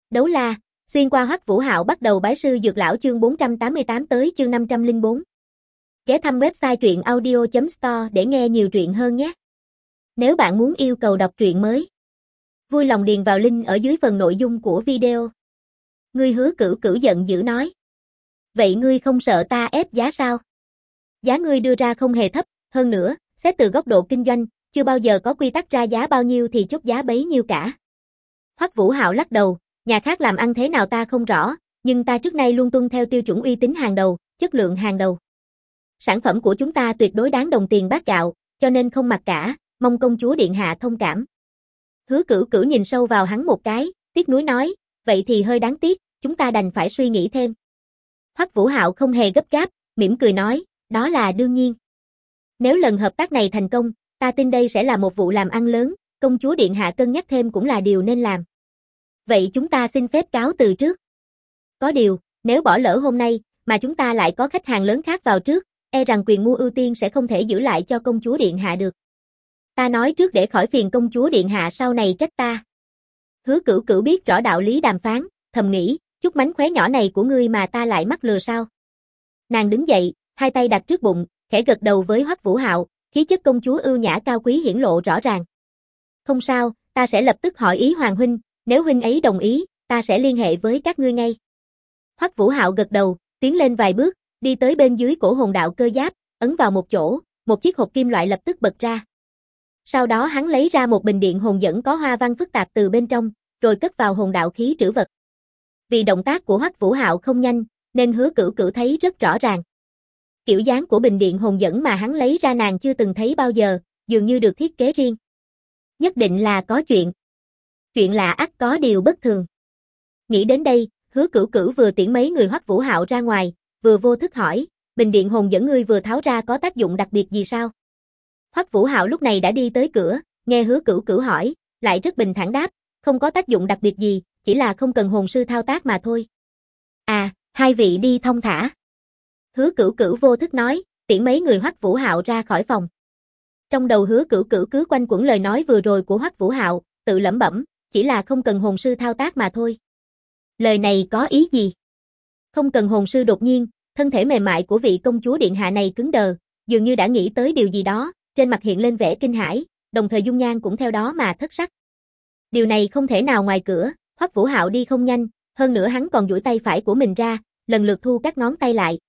Đấu la, xuyên qua Hoắc Vũ Hạo bắt đầu bái sư dược lão chương 488 tới chương 504. Ghé thăm website truyện audio.store để nghe nhiều truyện hơn nhé. Nếu bạn muốn yêu cầu đọc truyện mới, vui lòng điền vào link ở dưới phần nội dung của video. Ngươi Hứa Cửu Cửu giận dữ nói. Vậy ngươi không sợ ta ép giá sao? Giá ngươi đưa ra không hề thấp, hơn nữa, xét từ góc độ kinh doanh, chưa bao giờ có quy tắc ra giá bao nhiêu thì chốt giá bấy nhiêu cả. Hoắc Vũ Hạo lắc đầu, nhà khác làm ăn thế nào ta không rõ, nhưng ta trước nay luôn tuân theo tiêu chuẩn uy tín hàng đầu, chất lượng hàng đầu. Sản phẩm của chúng ta tuyệt đối đáng đồng tiền bát gạo, cho nên không mặc cả, mong công chúa điện hạ thông cảm. Hứa Cửu Cửu nhìn sâu vào hắn một cái, tiếc nuối nói, vậy thì hơi đáng tiếc, chúng ta đành phải suy nghĩ thêm. Hoắc Vũ Hạo không hề gấp gáp, mỉm cười nói, đó là đương nhiên. Nếu lần hợp tác này thành công, ta tin đây sẽ là một vụ làm ăn lớn, công chúa điện hạ cân nhắc thêm cũng là điều nên làm. Vậy chúng ta xin phép cáo từ trước. Có điều, nếu bỏ lỡ hôm nay, mà chúng ta lại có khách hàng lớn khác vào trước, e rằng quyền mua ưu tiên sẽ không thể giữ lại cho công chúa điện hạ được. Ta nói trước để khỏi phiền công chúa điện hạ sau này trách ta. Hứa Cửu Cửu biết rõ đạo lý đàm phán, thầm nghĩ, chút mánh khóe nhỏ này của ngươi mà ta lại mắc lừa sao. Nàng đứng dậy, hai tay đặt trước bụng, khẽ gật đầu với Hoắc Vũ Hạo, khí chất công chúa ưu nhã cao quý hiển lộ rõ ràng. Không sao, ta sẽ lập tức hỏi ý Hoàng huynh, nếu huynh ấy đồng ý, ta sẽ liên hệ với các ngươi ngay. Hoắc Vũ Hạo gật đầu, tiến lên vài bước, đi tới bên dưới cổ hồn đạo cơ giáp, ấn vào một chỗ, một chiếc hộp kim loại lập tức bật ra. Sau đó hắn lấy ra một bình điện hồn dẫn có hoa văn phức tạp từ bên trong, rồi cất vào hồn đạo khí trữ vật. Vì động tác của Hoắc Vũ Hạo không nhanh, nên Hứa Cửu Cửu thấy rất rõ ràng. Kiểu dáng của bình điện hồn dẫn mà hắn lấy ra nàng chưa từng thấy bao giờ, dường như được thiết kế riêng. Nhất định là có chuyện. Chuyện lạ ắt có điều bất thường. Nghĩ đến đây, Hứa Cửu Cửu vừa tiễn mấy người Hoắc Vũ Hạo ra ngoài, vừa vô thức hỏi, bình điện hồn dẫn ngươi vừa tháo ra có tác dụng đặc biệt gì sao? Hoắc Vũ Hạo lúc này đã đi tới cửa, nghe Hứa Cửu Cửu hỏi, lại rất bình thản đáp, không có tác dụng đặc biệt gì, chỉ là không cần hồn sư thao tác mà thôi. À, hai vị đi thong thả. Hứa Cửu Cửu vô thức nói, tiễn mấy người Hoắc Vũ Hạo ra khỏi phòng. Trong đầu Hứa Cửu Cửu cứ quanh quẩn lời nói vừa rồi của Hoắc Vũ Hạo, tự lẩm bẩm, chỉ là không cần hồn sư thao tác mà thôi. Lời này có ý gì? Không cần hồn sư đột nhiên, thân thể mềm mại của vị công chúa điện hạ này cứng đờ, dường như đã nghĩ tới điều gì đó, trên mặt hiện lên vẻ kinh hãi, đồng thời dung nhan cũng theo đó mà thất sắc. Điều này không thể nào ngoài cửa, Hoắc Vũ Hạo đi không nhanh, hơn nữa hắn còn duỗi tay phải của mình ra, lần lượt thu các ngón tay lại.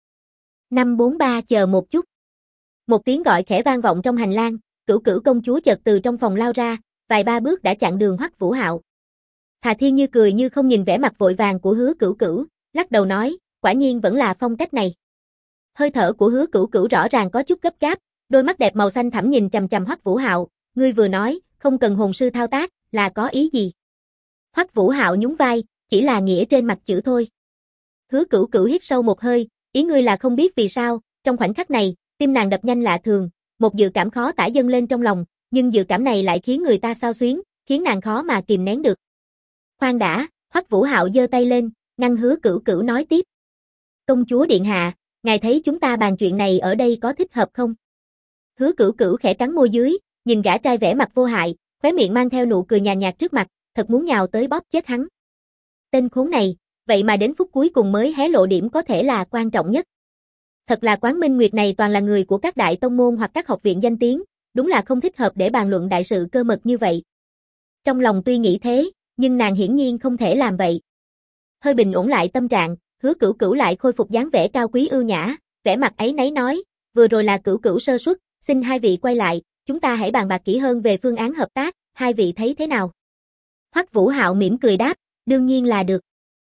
543 chờ một chút. Một tiếng gọi khẽ vang vọng trong hành lang, Cửu Cửu công chúa chợt từ trong phòng lao ra, vài ba bước đã chặn đường Hoắc Vũ Hạo. Hà Thiên Như cười như không nhìn vẻ mặt vội vàng của Hứa Cửu Cửu, lắc đầu nói, quả nhiên vẫn là phong cách này. Hơi thở của Hứa Cửu Cửu rõ ràng có chút gấp gáp, đôi mắt đẹp màu xanh thẳm nhìn chằm chằm Hoắc Vũ Hạo, ngươi vừa nói, không cần hồn sư thao tác, là có ý gì? Hoắc Vũ Hạo nhún vai, chỉ là nghĩa trên mặt chữ thôi. Hứa Cửu Cửu hít sâu một hơi, ý ngươi là không biết vì sao, trong khoảnh khắc này, tim nàng đập nhanh lạ thường, một dự cảm khó tả dâng lên trong lòng, nhưng dự cảm này lại khiến người ta xao xuyến, khiến nàng khó mà kìm nén được. Khoan đã, Hoắc Vũ Hạo giơ tay lên, ngăn Hứa Cửu Cửu nói tiếp. Công chúa điện hạ, ngài thấy chúng ta bàn chuyện này ở đây có thích hợp không? Hứa Cửu Cửu khẽ cắn môi dưới, nhìn gã trai vẻ mặt vô hại, khóe miệng mang theo nụ cười nhàn nhạt trước mặt, thật muốn nhào tới bóp chết hắn. Tên khốn này, vậy mà đến phút cuối cùng mới hé lộ điểm có thể là quan trọng nhất. Thật là Quán Minh Nguyệt này toàn là người của các đại tông môn hoặc các học viện danh tiếng, đúng là không thích hợp để bàn luận đại sự cơ mật như vậy. Trong lòng tuy nghĩ thế, nhưng nàng hiển nhiên không thể làm vậy. Hơi bình ổn lại tâm trạng, Hứa Cửu Cửu lại khôi phục dáng vẻ cao quý ưu nhã, vẻ mặt áy náy nói, vừa rồi là Cửu Cửu sơ suất, xin hai vị quay lại, chúng ta hãy bàn bạc kỹ hơn về phương án hợp tác, hai vị thấy thế nào? Hoắc Vũ Hạo mỉm cười đáp, đương nhiên là được.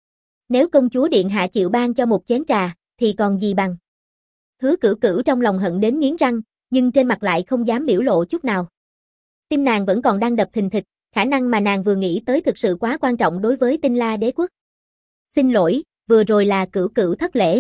Nếu công chúa điện hạ chịu ban cho một chén trà, thì còn gì bằng. Hứa Cửu Cửu trong lòng hận đến nghiến răng, nhưng trên mặt lại không dám biểu lộ chút nào. Tim nàng vẫn còn đang đập thình thịch, khả năng mà nàng vừa nghĩ tới thực sự quá quan trọng đối với Tinh La Đế quốc. Xin lỗi, vừa rồi là Cửu Cửu thất lễ.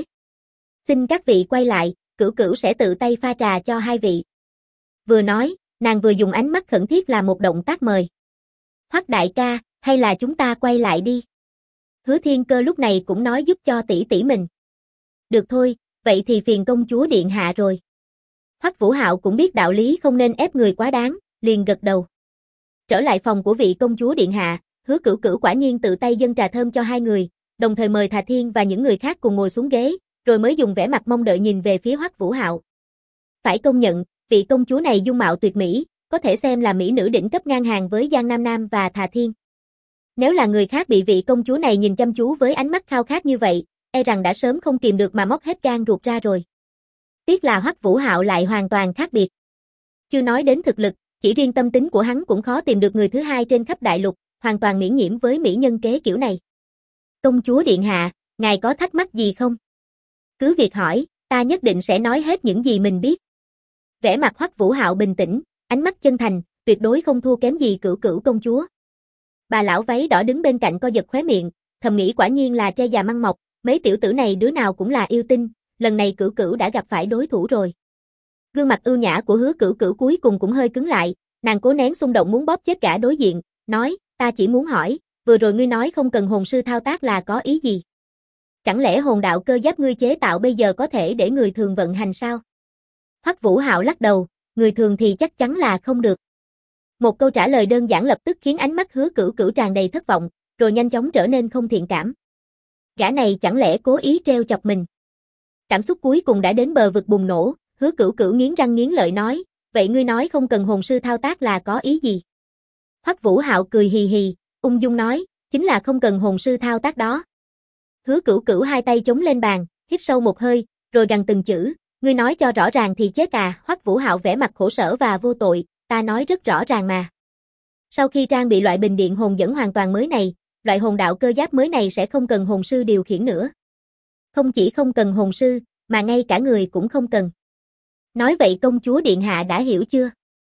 Xin các vị quay lại, Cửu Cửu sẽ tự tay pha trà cho hai vị. Vừa nói, nàng vừa dùng ánh mắt khẩn thiết làm một động tác mời. Hoắc đại ca, hay là chúng ta quay lại đi. Hứa Thiên Cơ lúc này cũng nói giúp cho tỷ tỷ mình. Được thôi, vậy thì phiền công chúa điện hạ rồi. Hoắc Vũ Hạo cũng biết đạo lý không nên ép người quá đáng, liền gật đầu. Trở lại phòng của vị công chúa điện hạ, Hứa Cửu Cửu quả nhiên tự tay dâng trà thơm cho hai người, đồng thời mời Thà Thiên và những người khác cùng ngồi xuống ghế, rồi mới dùng vẻ mặt mong đợi nhìn về phía Hoắc Vũ Hạo. Phải công nhận, vị công chúa này dung mạo tuyệt mỹ, có thể xem là mỹ nữ đỉnh cấp ngang hàng với Giang Nam Nam và Thà Thiên. Nếu là người khác bị vị công chúa này nhìn chăm chú với ánh mắt khao khát như vậy, e rằng đã sớm không kìm được mà móc hết gan ruột ra rồi. Tiếc là Hoắc Vũ Hạo lại hoàn toàn khác biệt. Chưa nói đến thực lực, chỉ riêng tâm tính của hắn cũng khó tìm được người thứ hai trên khắp đại lục, hoàn toàn miễn nhiễm với mỹ nhân kế kiểu này. Công chúa điện hạ, ngài có thắc mắc gì không? Cứ việc hỏi, ta nhất định sẽ nói hết những gì mình biết. Vẻ mặt Hoắc Vũ Hạo bình tĩnh, ánh mắt chân thành, tuyệt đối không thua kém gì Cửu Cửu công chúa. Bà lão váy đỏ đứng bên cạnh co giật khóe miệng, thầm nghĩ quả nhiên là tre già măng mọc, mấy tiểu tử này đứa nào cũng là yêu tinh, lần này Cửu Cửu đã gặp phải đối thủ rồi. Gương mặt ưu nhã của Hứa Cửu Cửu cuối cùng cũng hơi cứng lại, nàng cố nén xung động muốn bóp chết cả đối diện, nói, ta chỉ muốn hỏi, vừa rồi ngươi nói không cần hồn sư thao tác là có ý gì? Chẳng lẽ hồn đạo cơ giáp ngươi chế tạo bây giờ có thể để người thường vận hành sao? Hoắc Vũ Hạo lắc đầu, người thường thì chắc chắn là không được. Một câu trả lời đơn giản lập tức khiến ánh mắt Hứa Cửu Cửu tràn đầy thất vọng, rồi nhanh chóng trở nên không thiện cảm. Gã này chẳng lẽ cố ý trêu chọc mình? Cảm xúc cuối cùng đã đến bờ vực bùng nổ, Hứa Cửu Cửu nghiến răng nghiến lợi nói, vậy ngươi nói không cần hồn sư thao tác là có ý gì? Hoắc Vũ Hạo cười hì hì, ung dung nói, chính là không cần hồn sư thao tác đó. Hứa Cửu Cửu hai tay chống lên bàn, hít sâu một hơi, rồi gằn từng chữ, ngươi nói cho rõ ràng thì chết à? Hoắc Vũ Hạo vẻ mặt khổ sở và vô tội, ta nói rất rõ ràng mà. Sau khi trang bị loại bình điện hồn dẫn hoàn toàn mới này, loại hồn đạo cơ giáp mới này sẽ không cần hồn sư điều khiển nữa. Không chỉ không cần hồn sư, mà ngay cả người cũng không cần. Nói vậy công chúa điện hạ đã hiểu chưa?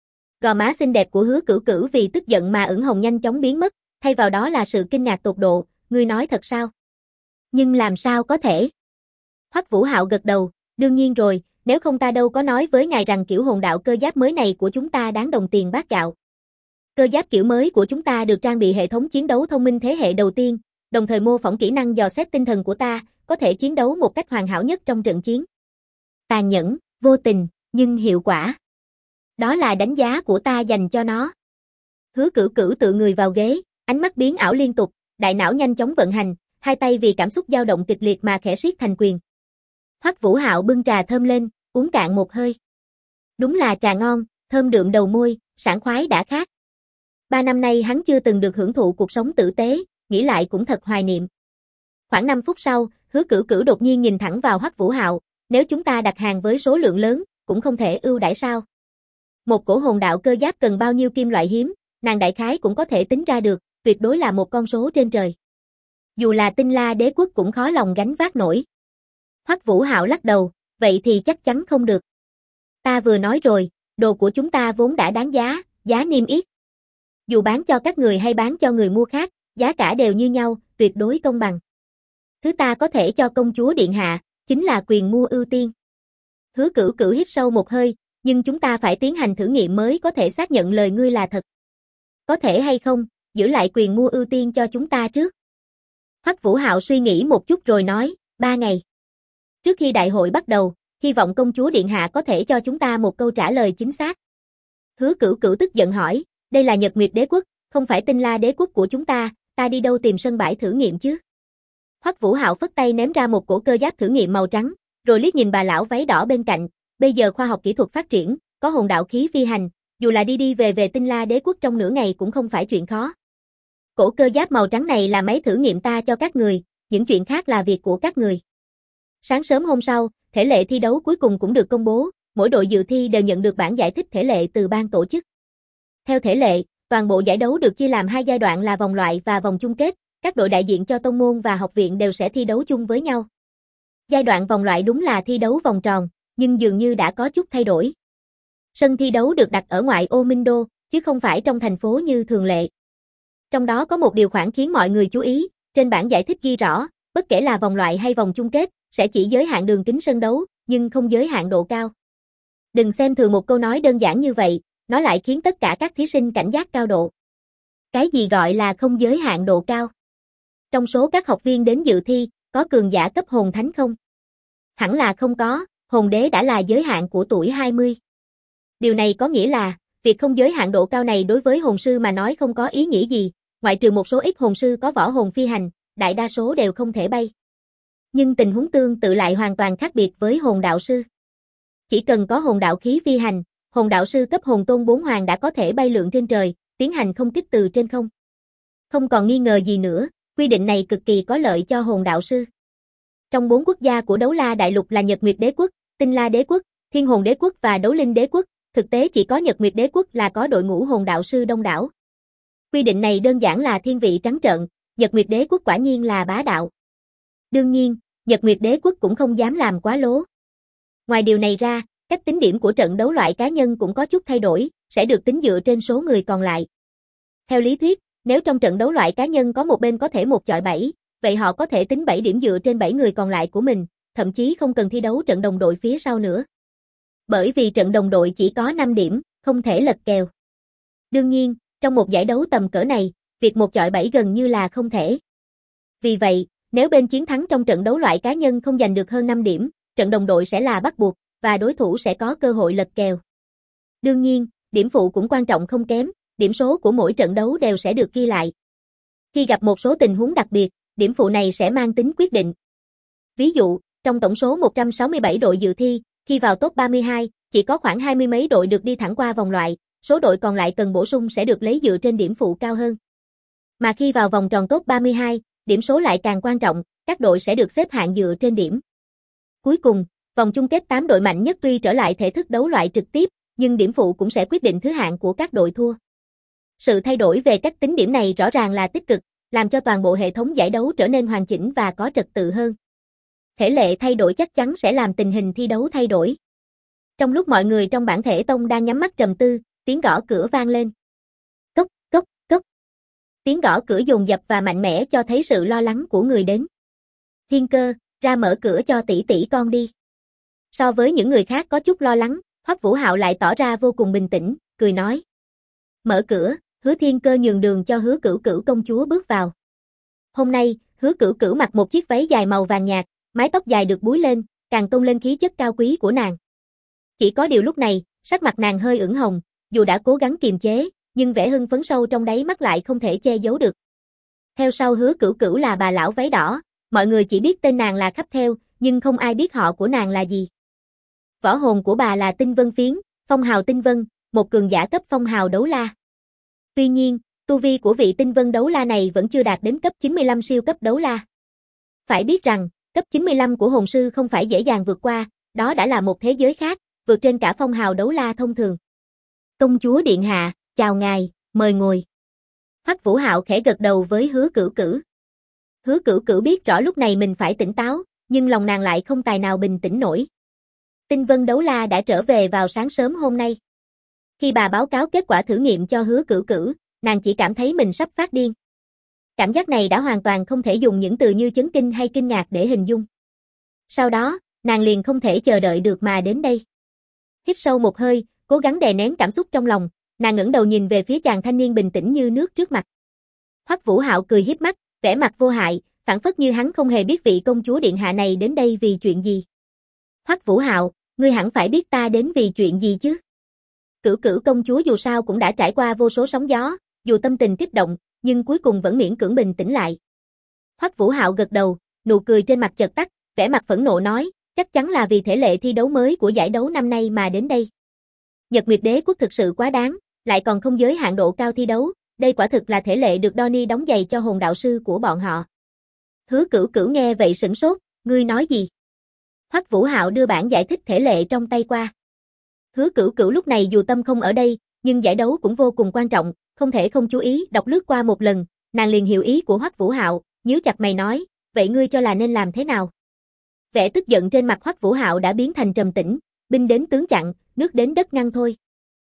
Gò má xinh đẹp của Hứa Cửu Cửu vì tức giận mà ửng hồng nhanh chóng biến mất, thay vào đó là sự kinh ngạc tột độ, ngươi nói thật sao? Nhưng làm sao có thể? Hoắc Vũ Hạo gật đầu, đương nhiên rồi, nếu không ta đâu có nói với ngài rằng kiểu hồn đạo cơ giáp mới này của chúng ta đáng đồng tiền bát gạo. Cơ giáp kiểu mới của chúng ta được trang bị hệ thống chiến đấu thông minh thế hệ đầu tiên, đồng thời mô phỏng kỹ năng dò xét tinh thần của ta, có thể chiến đấu một cách hoàn hảo nhất trong trận chiến. Tàn nhẫn, vô tình, nhưng hiệu quả. Đó là đánh giá của ta dành cho nó. Hứa Cửu Cửu tự người vào ghế, ánh mắt biến ảo liên tục, đại não nhanh chóng vận hành, hai tay vì cảm xúc dao động kịch liệt mà khẽ siết thành quyền. Hoắc Vũ Hạo bưng trà thơm lên, uống cạn một hơi. Đúng là trà ngon, thơm đượm đầu môi, sảng khoái đã khác. 3 năm nay hắn chưa từng được hưởng thụ cuộc sống tử tế, nghĩ lại cũng thật hoài niệm. Khoảng 5 phút sau, Hứa Cửu Cửu đột nhiên nhìn thẳng vào Hoắc Vũ Hạo, nếu chúng ta đặt hàng với số lượng lớn, cũng không thể ưu đãi sao? Một cổ hồn đạo cơ giáp cần bao nhiêu kim loại hiếm, nàng đại khái cũng có thể tính ra được, tuyệt đối là một con số trên trời. Dù là Tinh La Đế quốc cũng khó lòng gánh vác nổi. Hoắc Vũ Hạo lắc đầu, vậy thì chắc chắn không được. Ta vừa nói rồi, đồ của chúng ta vốn đã đáng giá, giá niêm yết. Dù bán cho các người hay bán cho người mua khác, giá cả đều như nhau, tuyệt đối công bằng. Thứ ta có thể cho công chúa điện hạ, chính là quyền mua ưu tiên. Hứa Cửu Cửu hít sâu một hơi, nhưng chúng ta phải tiến hành thử nghiệm mới có thể xác nhận lời ngươi là thật. Có thể hay không, giữ lại quyền mua ưu tiên cho chúng ta trước. Hoắc Vũ Hạo suy nghĩ một chút rồi nói, 3 ngày. Trước khi đại hội bắt đầu, hy vọng công chúa điện hạ có thể cho chúng ta một câu trả lời chính xác. Hứa Cửu Cửu tức giận hỏi, đây là Nhật Nguyệt Đế quốc, không phải Tinh La Đế quốc của chúng ta đi đâu tìm sân bãi thử nghiệm chứ? Hoắc Vũ Hạo phất tay ném ra một cổ cơ giáp thử nghiệm màu trắng, rồi liếc nhìn bà lão váy đỏ bên cạnh, bây giờ khoa học kỹ thuật phát triển, có hồn đạo khí phi hành, dù là đi về Tinh La Đế quốc trong nửa ngày cũng không phải chuyện khó. Cổ cơ giáp màu trắng này là máy thử nghiệm ta cho các người, những chuyện khác là việc của các người. Sáng sớm hôm sau, thể lệ thi đấu cuối cùng cũng được công bố, mỗi đội dự thi đều nhận được bản giải thích thể lệ từ ban tổ chức. Theo thể lệ, toàn bộ giải đấu được chia làm 2 giai đoạn là vòng loại và vòng chung kết, các đội đại diện cho tông môn và học viện đều sẽ thi đấu chung với nhau. Giai đoạn vòng loại đúng là thi đấu vòng tròn, nhưng dường như đã có chút thay đổi. Sân thi đấu được đặt ở ngoại ô Minh Đô, chứ không phải trong thành phố như thường lệ. Trong đó có một điều khoản khiến mọi người chú ý, trên bản giải thích ghi rõ, bất kể là vòng loại hay vòng chung kết, sẽ chỉ giới hạn đường kính sân đấu, nhưng không giới hạn độ cao. Đừng xem thường một câu nói đơn giản như vậy, nó lại khiến tất cả các thí sinh cảnh giác cao độ. Cái gì gọi là không giới hạn độ cao? Trong số các học viên đến dự thi, có cường giả cấp hồn thánh không? Hẳn là không có, hồn đế đã là giới hạn của tuổi 20. Điều này có nghĩa là, việc không giới hạn độ cao này đối với hồn sư mà nói không có ý nghĩa gì, ngoại trừ một số ít hồn sư có võ hồn phi hành, đại đa số đều không thể bay. Nhưng tình huống tương tự lại hoàn toàn khác biệt với hồn đạo sư. Chỉ cần có hồn đạo khí phi hành, hồn đạo sư cấp hồn tôn 4 hoàng đã có thể bay lượn trên trời, tiến hành không kích từ trên không. Không còn nghi ngờ gì nữa, quy định này cực kỳ có lợi cho hồn đạo sư. Trong 4 quốc gia của Đấu La Đại Lục là Nhật Nguyệt Đế Quốc, Tinh La Đế Quốc, Thiên Hồn Đế Quốc và Đấu Linh Đế Quốc, thực tế chỉ có Nhật Nguyệt Đế Quốc là có đội ngũ hồn đạo sư đông đảo. Quy định này đơn giản là thiên vị trắng trợn, Nhật Nguyệt Đế Quốc quả nhiên là bá đạo. Đương nhiên, Nhật Nguyệt Đế Quốc cũng không dám làm quá lố. Ngoài điều này ra, cách tính điểm của trận đấu loại cá nhân cũng có chút thay đổi, sẽ được tính dựa trên số người còn lại. Theo lý thuyết, nếu trong trận đấu loại cá nhân có một bên có thể 1 chọi 7, vậy họ có thể tính 7 điểm dựa trên 7 người còn lại của mình, thậm chí không cần thi đấu trận đồng đội phía sau nữa. Bởi vì trận đồng đội chỉ có 5 điểm, không thể lật kèo. Đương nhiên, trong một giải đấu tầm cỡ này, việc 1 chọi 7 gần như là không thể. Vì vậy, nếu bên chiến thắng trong trận đấu loại cá nhân không giành được hơn 5 điểm, trận đồng đội sẽ là bắt buộc, và đối thủ sẽ có cơ hội lật kèo. Đương nhiên, điểm phụ cũng quan trọng không kém, điểm số của mỗi trận đấu đều sẽ được ghi lại. Khi gặp một số tình huống đặc biệt, điểm phụ này sẽ mang tính quyết định. Ví dụ, trong tổng số 167 đội dự thi, khi vào top 32, chỉ có khoảng 20 mấy đội được đi thẳng qua vòng loại, số đội còn lại cần bổ sung sẽ được lấy dựa trên điểm phụ cao hơn. Mà khi vào vòng tròn top 32, điểm số lại càng quan trọng, các đội sẽ được xếp hạng dựa trên điểm. Cuối cùng, vòng chung kết 8 đội mạnh nhất tuy trở lại thể thức đấu loại trực tiếp, nhưng điểm phụ cũng sẽ quyết định thứ hạng của các đội thua. Sự thay đổi về cách tính điểm này rõ ràng là tích cực, làm cho toàn bộ hệ thống giải đấu trở nên hoàn chỉnh và có trật tự hơn. Thể lệ thay đổi chắc chắn sẽ làm tình hình thi đấu thay đổi. Trong lúc mọi người trong bản thể tông đang nhắm mắt trầm tư, tiếng gõ cửa vang lên. Cốc, cốc, cốc. Tiếng gõ cửa dồn dập và mạnh mẽ cho thấy sự lo lắng của người đến. Thiên Cơ, ra mở cửa cho tỷ tỷ con đi. So với những người khác có chút lo lắng, Hoắc Vũ Hạo lại tỏ ra vô cùng bình tĩnh, cười nói. Mở cửa, Hứa Thiên Cơ nhường đường cho Hứa Cửu Cửu công chúa bước vào. Hôm nay, Hứa Cửu Cửu mặc một chiếc váy dài màu vàng nhạt, mái tóc dài được búi lên, càng tôn lên khí chất cao quý của nàng. Chỉ có điều lúc này, sắc mặt nàng hơi ửng hồng, dù đã cố gắng kiềm chế, nhưng vẻ hưng phấn sâu trong đáy mắt lại không thể che giấu được. Theo sau Hứa Cửu Cửu là bà lão váy đỏ, mọi người chỉ biết tên nàng là Khắp Theo, nhưng không ai biết họ của nàng là gì. Võ hồn của bà là Tinh Vân Phiến, phong hào Tinh Vân, một cường giả cấp phong hào đấu la. Tuy nhiên, tu vi của vị Tinh Vân đấu la này vẫn chưa đạt đến cấp 95 siêu cấp đấu la. Phải biết rằng, cấp 95 của hồn sư không phải dễ dàng vượt qua, đó đã là một thế giới khác, vượt trên cả phong hào đấu la thông thường. Công chúa điện hạ, chào ngài, mời ngồi. Hoắc Vũ Hạo khẽ gật đầu với Hứa Cửu Cửu. Hứa Cửu Cửu biết rõ lúc này mình phải tỉnh táo, nhưng lòng nàng lại không tài nào bình tĩnh nổi. Tinh Vân đấu la đã trở về vào sáng sớm hôm nay. Khi bà báo cáo kết quả thử nghiệm cho Hứa Cửu Cửu, nàng chỉ cảm thấy mình sắp phát điên. Cảm giác này đã hoàn toàn không thể dùng những từ như chấn kinh hay kinh ngạc để hình dung. Sau đó, nàng liền không thể chờ đợi được mà đến đây. Hít sâu một hơi, cố gắng đè nén cảm xúc trong lòng, nàng ngẩng đầu nhìn về phía chàng thanh niên bình tĩnh như nước trước mặt. Hoắc Vũ Hạo cười hiếp mắt, vẻ mặt vô hại, phảng phất như hắn không hề biết vị công chúa điện hạ này đến đây vì chuyện gì. Hoắc Vũ Hạo, ngươi hẳn phải biết ta đến vì chuyện gì chứ? Cửu Cửu công chúa dù sao cũng đã trải qua vô số sóng gió, dù tâm tình kích động, nhưng cuối cùng vẫn miễn cưỡng bình tĩnh lại. Hoắc Vũ Hạo gật đầu, nụ cười trên mặt chợt tắt, vẻ mặt phẫn nộ nói, chắc chắn là vì thể lệ thi đấu mới của giải đấu năm nay mà đến đây. Nhật Nguyệt Đế Quốc thực sự quá đáng, lại còn không giới hạn độ cao thi đấu, đây quả thực là thể lệ được Donnie đóng giày cho hồn đạo sư của bọn họ. Hứa Cửu Cửu nghe vậy sửng sốt, ngươi nói gì? Hoắc Vũ Hạo đưa bản giải thích thể lệ trong tay qua. Hứa Cửu Cửu lúc này dù tâm không ở đây, nhưng giải đấu cũng vô cùng quan trọng, không thể không chú ý, đọc lướt qua một lần, nàng liền hiểu ý của Hoắc Vũ Hạo, nhíu chặt mày nói, vậy ngươi cho là nên làm thế nào? Vẻ tức giận trên mặt Hoắc Vũ Hạo đã biến thành trầm tĩnh, binh đến tướng chặn, nước đến đất ngăn thôi.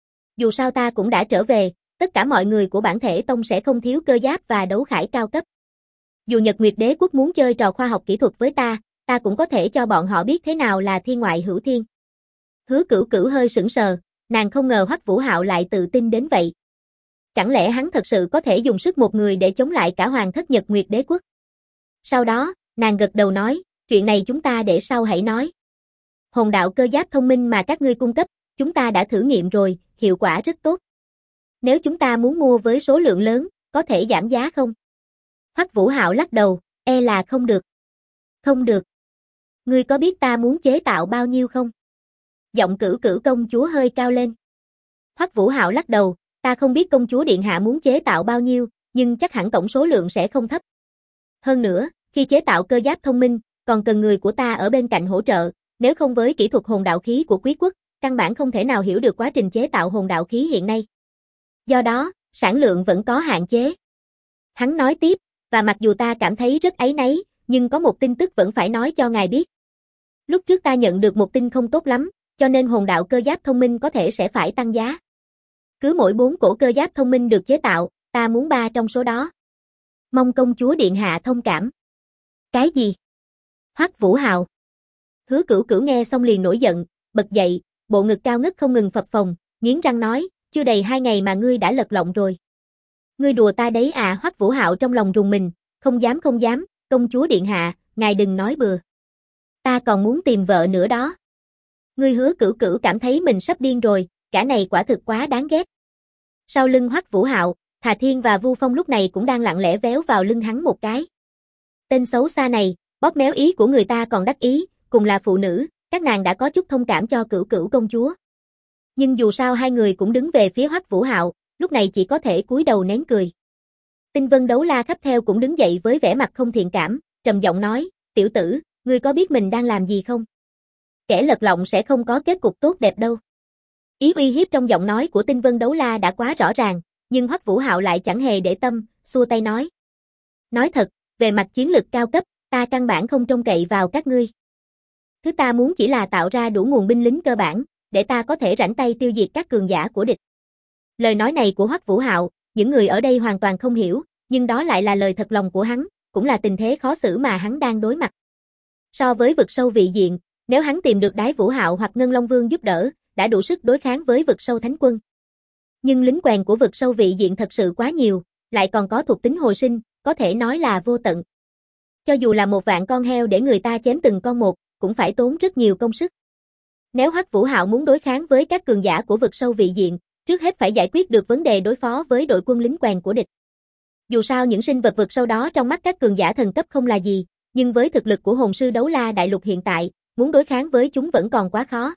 Dù sao ta cũng đã trở về, tất cả mọi người của bản thể tông sẽ không thiếu cơ giáp và đấu khải cao cấp. Dù Nhật Nguyệt Đế Quốc muốn chơi trò khoa học kỹ thuật với ta cũng có thể cho bọn họ biết thế nào là thiên ngoại hữu thiên. Hứa Cửu Cửu hơi sững sờ, nàng không ngờ Hoắc Vũ Hạo lại tự tin đến vậy. Chẳng lẽ hắn thật sự có thể dùng sức một người để chống lại cả hoàng thất Nhật Nguyệt Đế Quốc? Sau đó, nàng gật đầu nói, chuyện này chúng ta để sau hãy nói. Hồn đạo cơ giáp thông minh mà các ngươi cung cấp, chúng ta đã thử nghiệm rồi, hiệu quả rất tốt. Nếu chúng ta muốn mua với số lượng lớn, có thể giảm giá không? Hoắc Vũ Hạo lắc đầu, e là không được. Không được. Ngươi có biết ta muốn chế tạo bao nhiêu không? Giọng Cửu Cửu công chúa hơi cao lên. Hoắc Vũ Hạo lắc đầu, ta không biết công chúa điện hạ muốn chế tạo bao nhiêu, nhưng chắc hẳn tổng số lượng sẽ không thấp. Hơn nữa, khi chế tạo cơ giáp thông minh, còn cần người của ta ở bên cạnh hỗ trợ, nếu không với kỹ thuật hồn đạo khí của quý quốc, căn bản không thể nào hiểu được quá trình chế tạo hồn đạo khí hiện nay. Do đó, sản lượng vẫn có hạn chế. Hắn nói tiếp, và mặc dù ta cảm thấy rất áy náy, nhưng có một tin tức vẫn phải nói cho ngài biết. Lúc trước ta nhận được một tin không tốt lắm, cho nên hồn đạo cơ giáp thông minh có thể sẽ phải tăng giá. Cứ mỗi 4 cổ cơ giáp thông minh được chế tạo, ta muốn 3 trong số đó. Mong công chúa điện hạ thông cảm. Cái gì? Hoắc Vũ Hạo. Hứa Cửu Cửu nghe xong liền nổi giận, bật dậy, bộ ngực cao ngất không ngừng phập phồng, nghiến răng nói, chưa đầy 2 ngày mà ngươi đã lật lọng rồi. Ngươi đùa ta đấy à? Hoắc Vũ Hạo trong lòng rùng mình, không dám, công chúa điện hạ, ngài đừng nói bừa. Ta còn muốn tìm vợ nữa đó. Ngươi Hứa Cửu Cửu cảm thấy mình sắp điên rồi, cả này quả thực quá đáng ghét. Sau lưng Hoắc Vũ Hạo, Hà Thiên và Vu Phong lúc này cũng đang lặng lẽ véo vào lưng hắn một cái. Tên xấu xa này, bóp méo ý của người ta còn đắc ý, cùng là phụ nữ, các nàng đã có chút thông cảm cho Cửu Cửu công chúa. Nhưng dù sao hai người cũng đứng về phía Hoắc Vũ Hạo, lúc này chỉ có thể cúi đầu nén cười. Tinh Vân Đấu La khắp theo cũng đứng dậy với vẻ mặt không thiện cảm, trầm giọng nói, tiểu tử, ngươi có biết mình đang làm gì không? Kẻ lật lọng sẽ không có kết cục tốt đẹp đâu. Ý uy hiếp trong giọng nói của Tinh Vân Đấu La đã quá rõ ràng, nhưng Hoắc Vũ Hạo lại chẳng hề để tâm, xua tay nói. Nói thật, về mặt chiến lực cao cấp, ta căn bản không trông cậy vào các ngươi. Thứ ta muốn chỉ là tạo ra đủ nguồn binh lính cơ bản, để ta có thể rảnh tay tiêu diệt các cường giả của địch. Lời nói này của Hoắc Vũ Hạo, những người ở đây hoàn toàn không hiểu, nhưng đó lại là lời thật lòng của hắn, cũng là tình thế khó xử mà hắn đang đối mặt. So với vực sâu vị diện, nếu hắn tìm được Đái Vũ Hạo hoặc Ngân Long Vương giúp đỡ, đã đủ sức đối kháng với vực sâu thánh quân. Nhưng lính quèn của vực sâu vị diện thật sự quá nhiều, lại còn có thuộc tính hồi sinh, có thể nói là vô tận. Cho dù là 1.000 con heo để người ta chém từng con một, cũng phải tốn rất nhiều công sức. Nếu Hoắc Vũ Hạo muốn đối kháng với các cường giả của vực sâu vị diện, trước hết phải giải quyết được vấn đề đối phó với đội quân lính quèn của địch. Dù sao những sinh vật vực sâu đó trong mắt các cường giả thần cấp không là gì, nhưng với thực lực của hồn sư đấu la đại lục hiện tại, muốn đối kháng với chúng vẫn còn quá khó.